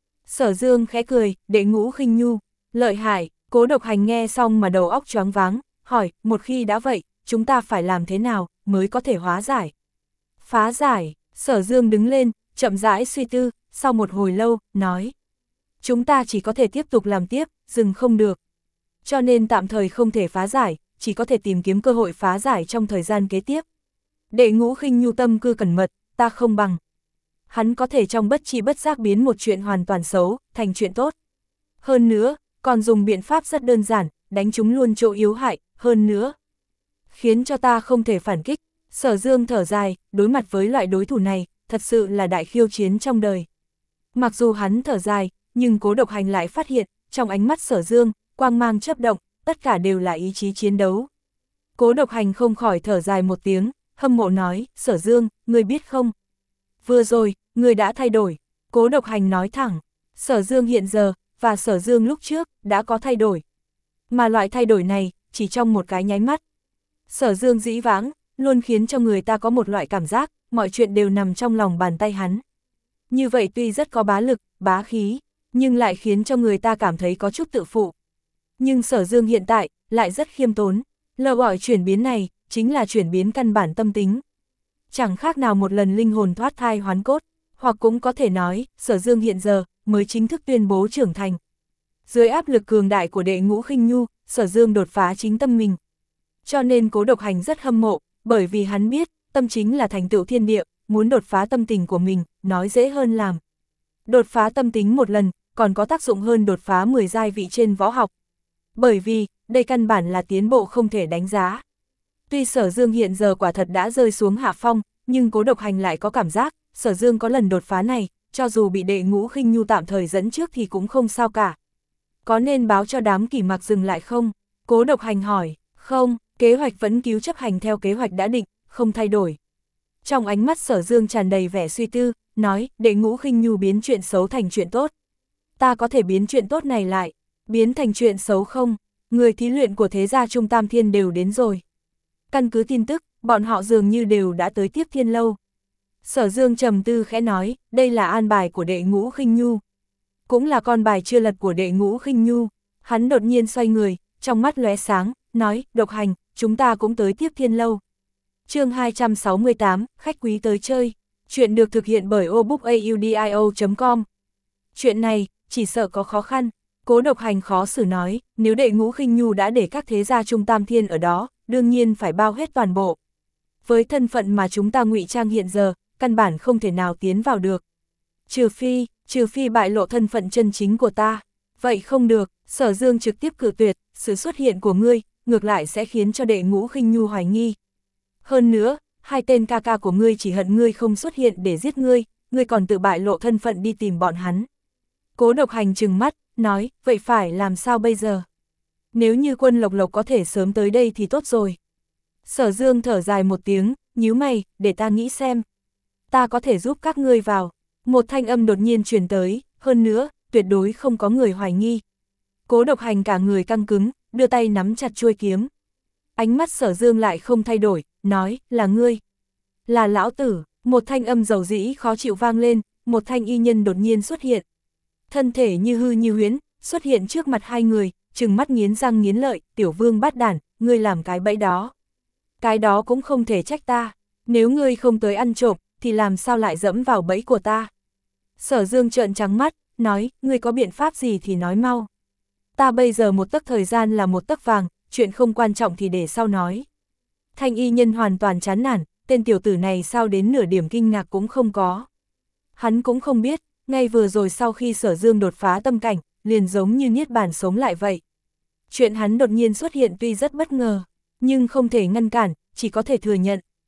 Sở Dương khẽ cười, đệ Ngũ Khinh Nhu, lợi hại. Cố Độc Hành nghe xong mà đầu óc choáng váng, hỏi, một khi đã vậy, chúng ta phải làm thế nào mới có thể hóa giải? Phá giải. Sở Dương đứng lên, chậm rãi suy tư, sau một hồi lâu, nói, chúng ta chỉ có thể tiếp tục làm tiếp, dừng không được. Cho nên tạm thời không thể phá giải, chỉ có thể tìm kiếm cơ hội phá giải trong thời gian kế tiếp. Đệ Ngũ Khinh Nhu tâm cư cẩn mật, ta không bằng. Hắn có thể trong bất chi bất giác biến một chuyện hoàn toàn xấu, thành chuyện tốt. Hơn nữa, còn dùng biện pháp rất đơn giản, đánh chúng luôn chỗ yếu hại, hơn nữa, khiến cho ta không thể phản kích. Sở Dương thở dài, đối mặt với loại đối thủ này, thật sự là đại khiêu chiến trong đời. Mặc dù hắn thở dài, nhưng Cố Độc Hành lại phát hiện, trong ánh mắt Sở Dương, quang mang chớp động, tất cả đều là ý chí chiến đấu. Cố Độc Hành không khỏi thở dài một tiếng, hâm mộ nói, Sở Dương, ngươi biết không? Vừa rồi, ngươi đã thay đổi. Cố Độc Hành nói thẳng, Sở Dương hiện giờ, và Sở Dương lúc trước, đã có thay đổi. Mà loại thay đổi này, chỉ trong một cái nháy mắt. Sở Dương dĩ vãng, luôn khiến cho người ta có một loại cảm giác, mọi chuyện đều nằm trong lòng bàn tay hắn. Như vậy tuy rất có bá lực, bá khí, nhưng lại khiến cho người ta cảm thấy có chút tự phụ. Nhưng Sở Dương hiện tại, lại rất khiêm tốn. Lờ gọi chuyển biến này, chính là chuyển biến căn bản tâm tính. Chẳng khác nào một lần linh hồn thoát thai hoán cốt, hoặc cũng có thể nói, Sở Dương hiện giờ, mới chính thức tuyên bố trưởng thành. Dưới áp lực cường đại của đệ Ngũ Khinh Nhu, Sở Dương đột phá chính tâm mình. Cho nên Cố Độc Hành rất hâm mộ, bởi vì hắn biết, tâm chính là thành tựu thiên địa, muốn đột phá tâm tình của mình, nói dễ hơn làm. Đột phá tâm tính một lần, còn có tác dụng hơn đột phá mười giai vị trên võ học. Bởi vì, đây căn bản là tiến bộ không thể đánh giá. Tuy Sở Dương hiện giờ quả thật đã rơi xuống hạ phong, nhưng Cố Độc Hành lại có cảm giác, Sở Dương có lần đột phá này, cho dù bị đệ Ngũ Khinh Nhu tạm thời dẫn trước thì cũng không sao cả. Có nên báo cho đám Kỷ Mặc dừng lại không? Cố Độc Hành hỏi, không, kế hoạch vẫn cứu chấp hành theo kế hoạch đã định, không thay đổi. Trong ánh mắt Sở Dương tràn đầy vẻ suy tư, nói, đệ Ngũ Khinh Nhu biến chuyện xấu thành chuyện tốt. Ta có thể biến chuyện tốt này lại, biến thành chuyện xấu không? Người thí luyện của thế gia Trung Tam Thiên đều đến rồi. Căn cứ tin tức, bọn họ dường như đều đã tới Tiếp Thiên Lâu. Sở Dương trầm tư khẽ nói, đây là an bài của đệ Ngũ Khinh Nhu. Cũng là con bài chưa lật của đệ Ngũ Khinh Nhu. Hắn đột nhiên xoay người, trong mắt lóe sáng, nói, Độc Hành, chúng ta cũng tới Tiếp Thiên Lâu. Chương hai trăm sáu mươi tám, khách quý tới chơi. Chuyện được thực hiện bởi obookaudio chấm com. Chuyện này, chỉ sợ có khó khăn. Cố Độc Hành khó xử nói, nếu đệ Ngũ Khinh Nhu đã để các thế gia Trung Tam Thiên ở đó, đương nhiên phải bao hết toàn bộ. Với thân phận mà chúng ta ngụy trang hiện giờ, căn bản không thể nào tiến vào được. Trừ phi, trừ phi bại lộ thân phận chân chính của ta. Vậy không được, Sở Dương trực tiếp cự tuyệt, sự xuất hiện của ngươi, ngược lại sẽ khiến cho đệ Ngũ Khinh Nhu hoài nghi. Hơn nữa, hai tên ca ca của ngươi chỉ hận ngươi không xuất hiện để giết ngươi, ngươi còn tự bại lộ thân phận đi tìm bọn hắn. Cố Độc Hành trừng mắt, nói, vậy phải làm sao bây giờ? Nếu như Quân Lộc Lộc có thể sớm tới đây thì tốt rồi. Sở Dương thở dài một tiếng, nhíu mày, để ta nghĩ xem. Ta có thể giúp các ngươi vào. Một thanh âm đột nhiên truyền tới, hơn nữa, tuyệt đối không có người hoài nghi. Cố Độc Hành cả người căng cứng, đưa tay nắm chặt chuôi kiếm. Ánh mắt Sở Dương lại không thay đổi, nói, là ngươi. Là lão tử. Một thanh âm dầu dĩ khó chịu vang lên, một thanh y nhân đột nhiên xuất hiện. Thân thể như hư như huyễn, xuất hiện trước mặt hai người, trừng mắt nghiến răng nghiến lợi, tiểu vương bát đản, ngươi làm cái bẫy đó. Cái đó cũng không thể trách ta, nếu ngươi không tới ăn trộm, thì làm sao lại dẫm vào bẫy của ta. Sở Dương trợn trắng mắt, nói, ngươi có biện pháp gì thì nói mau. Ta bây giờ một tấc thời gian là một tấc vàng, chuyện không quan trọng thì để sau nói. Thanh y nhân hoàn toàn chán nản, tên tiểu tử này sao đến nửa điểm kinh ngạc cũng không có. Hắn cũng không biết, ngay vừa rồi sau khi Sở Dương đột phá tâm cảnh, liền giống như niết bàn sống lại vậy. Chuyện hắn đột nhiên xuất hiện tuy rất bất ngờ, nhưng không thể ngăn cản, chỉ có thể thừa nhận.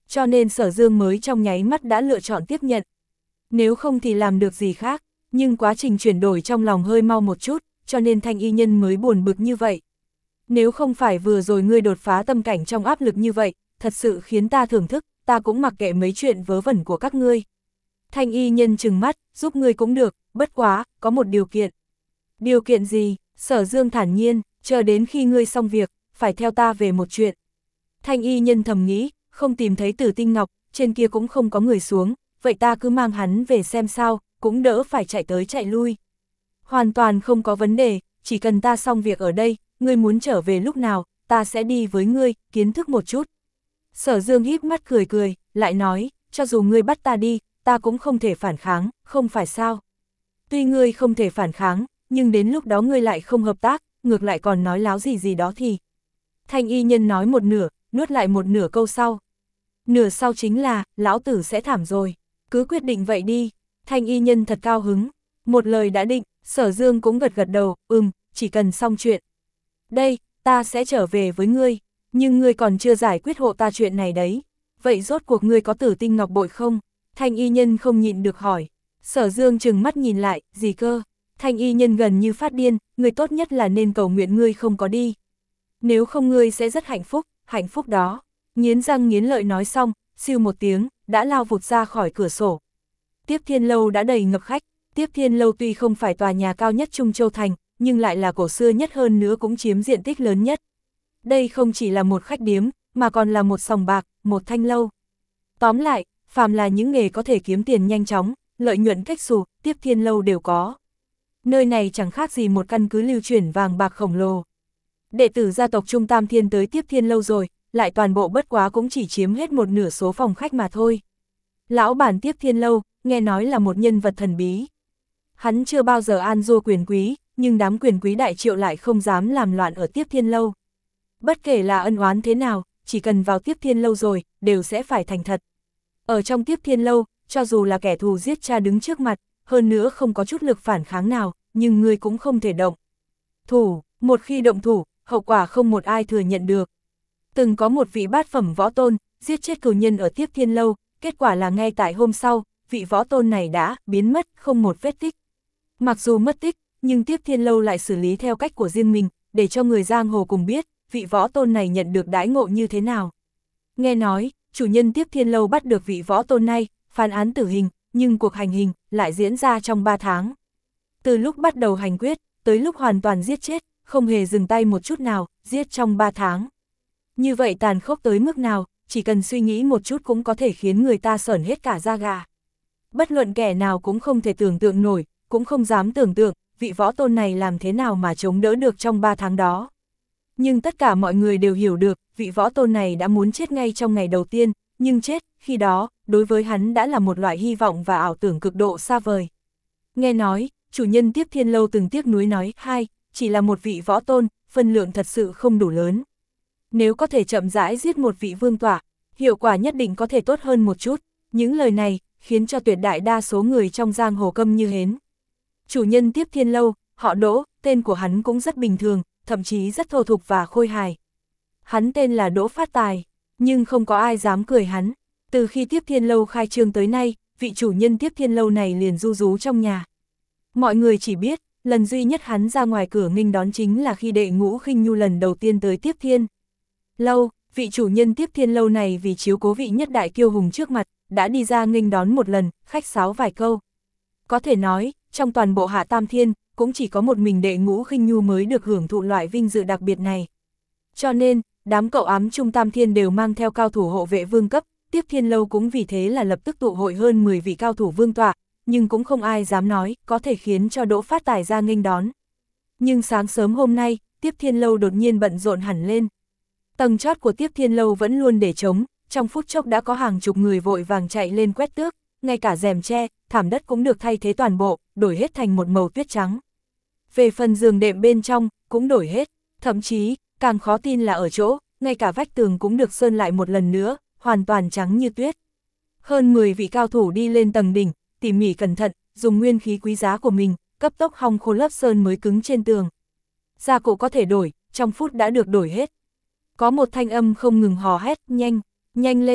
cho nên Sở Dương mới trong nháy mắt đã lựa chọn tiếp nhận. Nếu không thì làm được gì khác, nhưng quá trình chuyển đổi trong lòng hơi mau một chút, cho nên Thanh y nhân mới buồn bực như vậy. Nếu không phải vừa rồi ngươi đột phá tâm cảnh trong áp lực như vậy, thật sự khiến ta thưởng thức, ta cũng mặc kệ mấy chuyện vớ vẩn của các ngươi. Thanh y nhân trừng mắt, giúp ngươi cũng được, bất quá, có một điều kiện. Điều kiện gì? Sở Dương thản nhiên, chờ đến khi ngươi xong việc, phải theo ta về một chuyện. Thanh y nhân thầm nghĩ, không tìm thấy Tử Tinh Ngọc, trên kia cũng không có người xuống, vậy ta cứ mang hắn về xem sao, cũng đỡ phải chạy tới chạy lui. Hoàn toàn không có vấn đề, chỉ cần ta xong việc ở đây, ngươi muốn trở về lúc nào, ta sẽ đi với ngươi, kiến thức một chút. Sở Dương híp mắt cười cười, lại nói, cho dù ngươi bắt ta đi, ta cũng không thể phản kháng, không phải sao. Tuy ngươi không thể phản kháng, nhưng đến lúc đó ngươi lại không hợp tác, ngược lại còn nói láo gì gì đó thì. Thanh y nhân nói một nửa, nuốt lại một nửa câu sau. Nửa sau chính là, lão tử sẽ thảm rồi, cứ quyết định vậy đi. Thanh y nhân thật cao hứng, một lời đã định, Sở Dương cũng gật gật đầu, ừm, chỉ cần xong chuyện. Đây, ta sẽ trở về với ngươi, nhưng ngươi còn chưa giải quyết hộ ta chuyện này đấy. Vậy rốt cuộc ngươi có Tử Tinh Ngọc bội không? Thanh y nhân không nhịn được hỏi. Sở Dương trừng mắt nhìn lại, gì cơ? Thanh y nhân gần như phát điên, ngươi tốt nhất là nên cầu nguyện ngươi không có đi. Nếu không ngươi sẽ rất hạnh phúc, hạnh phúc đó. Nghiến răng nghiến lợi nói xong, siêu một tiếng, đã lao vụt ra khỏi cửa sổ. Tiếp Thiên Lâu đã đầy ngập khách. Tiếp Thiên Lâu tuy không phải tòa nhà cao nhất Trung Châu Thành, nhưng lại là cổ xưa nhất, hơn nữa cũng chiếm diện tích lớn nhất. Đây không chỉ là một khách điếm, mà còn là một sòng bạc, một thanh lâu. Tóm lại, phàm là những nghề có thể kiếm tiền nhanh chóng, lợi nhuận cách xù, Tiếp Thiên Lâu đều có. Nơi này chẳng khác gì một căn cứ lưu chuyển vàng bạc khổng lồ. Đệ tử gia tộc Trung Tam Thiên tới Tiếp Thiên Lâu rồi, lại toàn bộ bất quá cũng chỉ chiếm hết một nửa số phòng khách mà thôi. Lão bản Tiếp Thiên Lâu, nghe nói là một nhân vật thần bí. Hắn chưa bao giờ an dua quyền quý, nhưng đám quyền quý đại triệu lại không dám làm loạn ở Tiếp Thiên Lâu. Bất kể là ân oán thế nào, chỉ cần vào Tiếp Thiên Lâu rồi, đều sẽ phải thành thật. Ở trong Tiếp Thiên Lâu, cho dù là kẻ thù giết cha đứng trước mặt, hơn nữa không có chút lực phản kháng nào, nhưng người cũng không thể động. Thủ, một khi động thủ, hậu quả không một ai thừa nhận được. Từng có một vị bát phẩm võ tôn, giết chết cừu nhân ở Tiếp Thiên Lâu, kết quả là ngay tại hôm sau, vị võ tôn này đã biến mất, không một vết tích. Mặc dù mất tích, nhưng Tiếp Thiên Lâu lại xử lý theo cách của riêng mình, để cho người giang hồ cùng biết, vị võ tôn này nhận được đãi ngộ như thế nào. Nghe nói, chủ nhân Tiếp Thiên Lâu bắt được vị võ tôn này, phán án tử hình, nhưng cuộc hành hình lại diễn ra trong ba tháng. Từ lúc bắt đầu hành quyết, tới lúc hoàn toàn giết chết, không hề dừng tay một chút nào, giết trong ba tháng. Như vậy tàn khốc tới mức nào, chỉ cần suy nghĩ một chút cũng có thể khiến người ta sởn hết cả da gà. Bất luận kẻ nào cũng không thể tưởng tượng nổi, cũng không dám tưởng tượng, vị võ tôn này làm thế nào mà chống đỡ được trong ba tháng đó. Nhưng tất cả mọi người đều hiểu được, vị võ tôn này đã muốn chết ngay trong ngày đầu tiên, nhưng chết, khi đó, đối với hắn đã là một loại hy vọng và ảo tưởng cực độ xa vời. Nghe nói, chủ nhân Tiếp Thiên Lâu từng tiếc nuối nói, hai, chỉ là một vị võ tôn, phân lượng thật sự không đủ lớn. Nếu có thể chậm rãi giết một vị vương tọa, hiệu quả nhất định có thể tốt hơn một chút. Những lời này, khiến cho tuyệt đại đa số người trong giang hồ câm như hến. Chủ nhân Tiếp Thiên Lâu, họ Đỗ, tên của hắn cũng rất bình thường, thậm chí rất thô thục và khôi hài. Hắn tên là Đỗ Phát Tài, nhưng không có ai dám cười hắn. Từ khi Tiếp Thiên Lâu khai trương tới nay, vị chủ nhân Tiếp Thiên Lâu này liền ru rú trong nhà. Mọi người chỉ biết, lần duy nhất hắn ra ngoài cửa nghênh đón chính là khi Đệ Ngũ Khinh Nhu lần đầu tiên tới Tiếp Thiên Lâu. Vị chủ nhân Tiếp Thiên Lâu này vì chiếu cố vị nhất đại kiêu hùng trước mặt, đã đi ra nghênh đón một lần, khách sáo vài câu. Có thể nói, trong toàn bộ Hạ Tam Thiên, cũng chỉ có một mình Đệ Ngũ Khinh Nhu mới được hưởng thụ loại vinh dự đặc biệt này. Cho nên, đám cậu ám Trung Tam Thiên đều mang theo cao thủ hộ vệ vương cấp, Tiếp Thiên Lâu cũng vì thế là lập tức tụ hội hơn mười vị cao thủ vương tọa, nhưng cũng không ai dám nói, có thể khiến cho Đỗ Phát Tài ra nghênh đón. Nhưng sáng sớm hôm nay, Tiếp Thiên Lâu đột nhiên bận rộn hẳn lên. Tầng chót của Tiếp Thiên Lâu vẫn luôn để trống, trong phút chốc đã có hàng chục người vội vàng chạy lên quét tước, ngay cả rèm tre, thảm đất cũng được thay thế toàn bộ, đổi hết thành một màu tuyết trắng. Về phần giường đệm bên trong, cũng đổi hết, thậm chí, càng khó tin là ở chỗ, ngay cả vách tường cũng được sơn lại một lần nữa, hoàn toàn trắng như tuyết. Hơn mười vị cao thủ đi lên tầng đỉnh, tỉ mỉ cẩn thận, dùng nguyên khí quý giá của mình, cấp tốc hong khô lớp sơn mới cứng trên tường. Gia cụ có thể đổi, trong phút đã được đổi hết. Có một thanh âm không ngừng hò hét, nhanh, nhanh lên,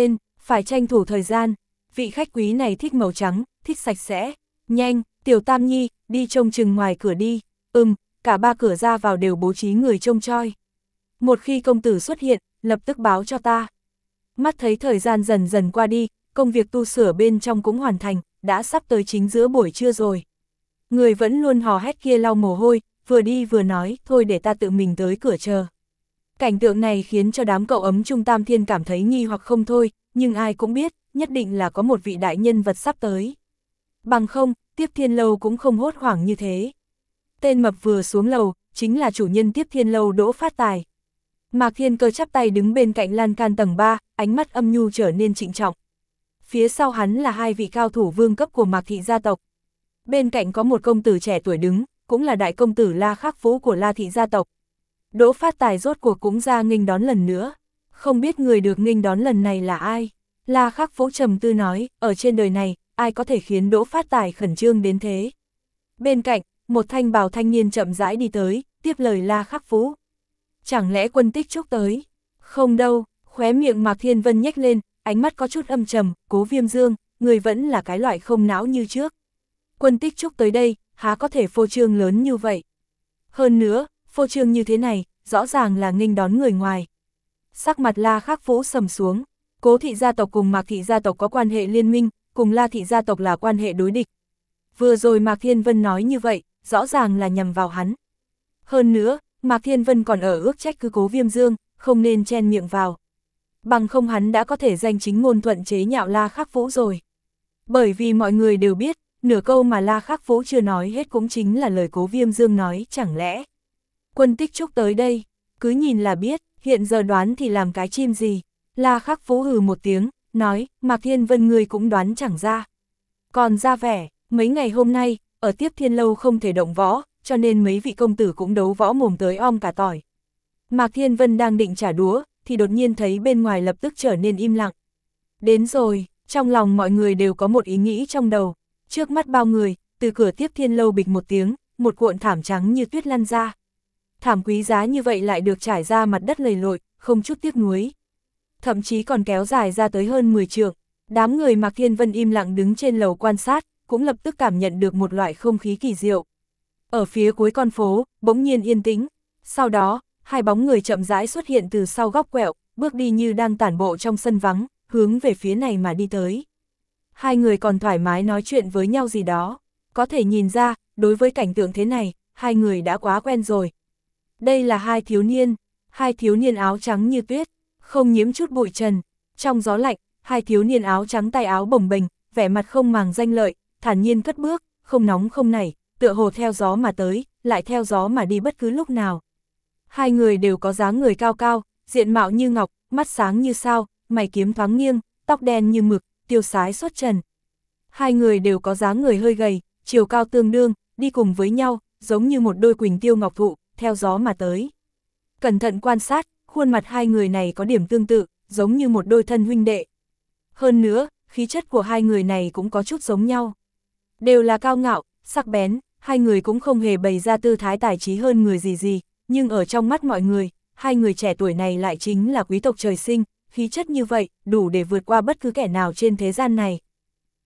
phải tranh thủ thời gian, vị khách quý này thích màu trắng, thích sạch sẽ, nhanh, Tiểu Tam Nhi, đi trông chừng ngoài cửa đi, ừm, cả ba cửa ra vào đều bố trí người trông choi. Một khi công tử xuất hiện, lập tức báo cho ta. Mắt thấy thời gian dần dần qua đi, công việc tu sửa bên trong cũng hoàn thành, đã sắp tới chính giữa buổi trưa rồi. Người vẫn luôn hò hét kia lau mồ hôi, vừa đi vừa nói, thôi để ta tự mình tới cửa chờ. Cảnh tượng này khiến cho đám cậu ấm Trung Tam Thiên cảm thấy nghi hoặc không thôi, nhưng ai cũng biết, nhất định là có một vị đại nhân vật sắp tới. Bằng không, Tiếp Thiên Lâu cũng không hốt hoảng như thế. Tên mập vừa xuống lầu, chính là chủ nhân Tiếp Thiên Lâu Đỗ Phát Tài. Mạc Thiên Cơ chắp tay đứng bên cạnh lan can tầng ba, ánh mắt âm nhu trở nên trịnh trọng. Phía sau hắn là hai vị cao thủ vương cấp của Mạc thị gia tộc. Bên cạnh có một công tử trẻ tuổi đứng, cũng là đại công tử La Khắc Vũ của La thị gia tộc. Đỗ Phát Tài rốt cuộc cũng ra nghênh đón lần nữa. Không biết người được nghênh đón lần này là ai? La Khắc Vũ trầm tư nói, ở trên đời này, ai có thể khiến Đỗ Phát Tài khẩn trương đến thế? Bên cạnh, một thanh bào thanh niên chậm rãi đi tới, tiếp lời La Khắc Vũ. Chẳng lẽ Quân Tích Trúc tới? Không đâu, khóe miệng Mạc Thiên Vân nhếch lên, ánh mắt có chút âm trầm, Cố Viêm Dương, người vẫn là cái loại không não như trước. Quân Tích Trúc tới đây, há có thể phô trương lớn như vậy? Hơn nữa, phô trương như thế này, rõ ràng là nghênh đón người ngoài. Sắc mặt La Khắc Vũ sầm xuống, Cố thị gia tộc cùng Mạc thị gia tộc có quan hệ liên minh, cùng La thị gia tộc là quan hệ đối địch. Vừa rồi Mạc Thiên Vân nói như vậy, rõ ràng là nhằm vào hắn. Hơn nữa, Mạc Thiên Vân còn ở ước trách cứ Cố Viêm Dương, không nên chen miệng vào. Bằng không hắn đã có thể danh chính ngôn thuận chế nhạo La Khắc Vũ rồi. Bởi vì mọi người đều biết, nửa câu mà La Khắc Vũ chưa nói hết cũng chính là lời Cố Viêm Dương nói, chẳng lẽ Quân Tích Trúc tới đây, cứ nhìn là biết, hiện giờ đoán thì làm cái chim gì. La Khắc Vũ hừ một tiếng, nói, Mạc Thiên Vân ngươi cũng đoán chẳng ra. Còn ra vẻ, mấy ngày hôm nay, ở Tiếp Thiên Lâu không thể động võ, cho nên mấy vị công tử cũng đấu võ mồm tới om cả tỏi. Mạc Thiên Vân đang định trả đũa, thì đột nhiên thấy bên ngoài lập tức trở nên im lặng. Đến rồi, trong lòng mọi người đều có một ý nghĩ trong đầu. Trước mắt bao người, từ cửa Tiếp Thiên Lâu bịch một tiếng, một cuộn thảm trắng như tuyết lăn ra. Thảm quý giá như vậy lại được trải ra mặt đất lầy lội, không chút tiếc nuối. Thậm chí còn kéo dài ra tới hơn mười trượng. Đám người Mạc Thiên Vân im lặng đứng trên lầu quan sát, cũng lập tức cảm nhận được một loại không khí kỳ diệu. Ở phía cuối con phố, bỗng nhiên yên tĩnh. Sau đó, hai bóng người chậm rãi xuất hiện từ sau góc quẹo, bước đi như đang tản bộ trong sân vắng, hướng về phía này mà đi tới. Hai người còn thoải mái nói chuyện với nhau gì đó. Có thể nhìn ra, đối với cảnh tượng thế này, hai người đã quá quen rồi. Đây là hai thiếu niên, hai thiếu niên áo trắng như tuyết, không nhiễm chút bụi trần. Trong gió lạnh, hai thiếu niên áo trắng tay áo bồng bềnh, vẻ mặt không màng danh lợi, thản nhiên cất bước, không nóng không nảy, tựa hồ theo gió mà tới, lại theo gió mà đi bất cứ lúc nào. Hai người đều có dáng người cao cao, diện mạo như ngọc, mắt sáng như sao, mày kiếm thoáng nghiêng, tóc đen như mực, tiêu sái xuất trần. Hai người đều có dáng người hơi gầy, chiều cao tương đương, đi cùng với nhau, giống như một đôi quỳnh tiêu ngọc thụ, theo gió mà tới. Cẩn thận quan sát, khuôn mặt hai người này có điểm tương tự, giống như một đôi thân huynh đệ. Hơn nữa, khí chất của hai người này cũng có chút giống nhau. Đều là cao ngạo, sắc bén, hai người cũng không hề bày ra tư thái tài trí hơn người gì gì, nhưng ở trong mắt mọi người, hai người trẻ tuổi này lại chính là quý tộc trời sinh, khí chất như vậy, đủ để vượt qua bất cứ kẻ nào trên thế gian này.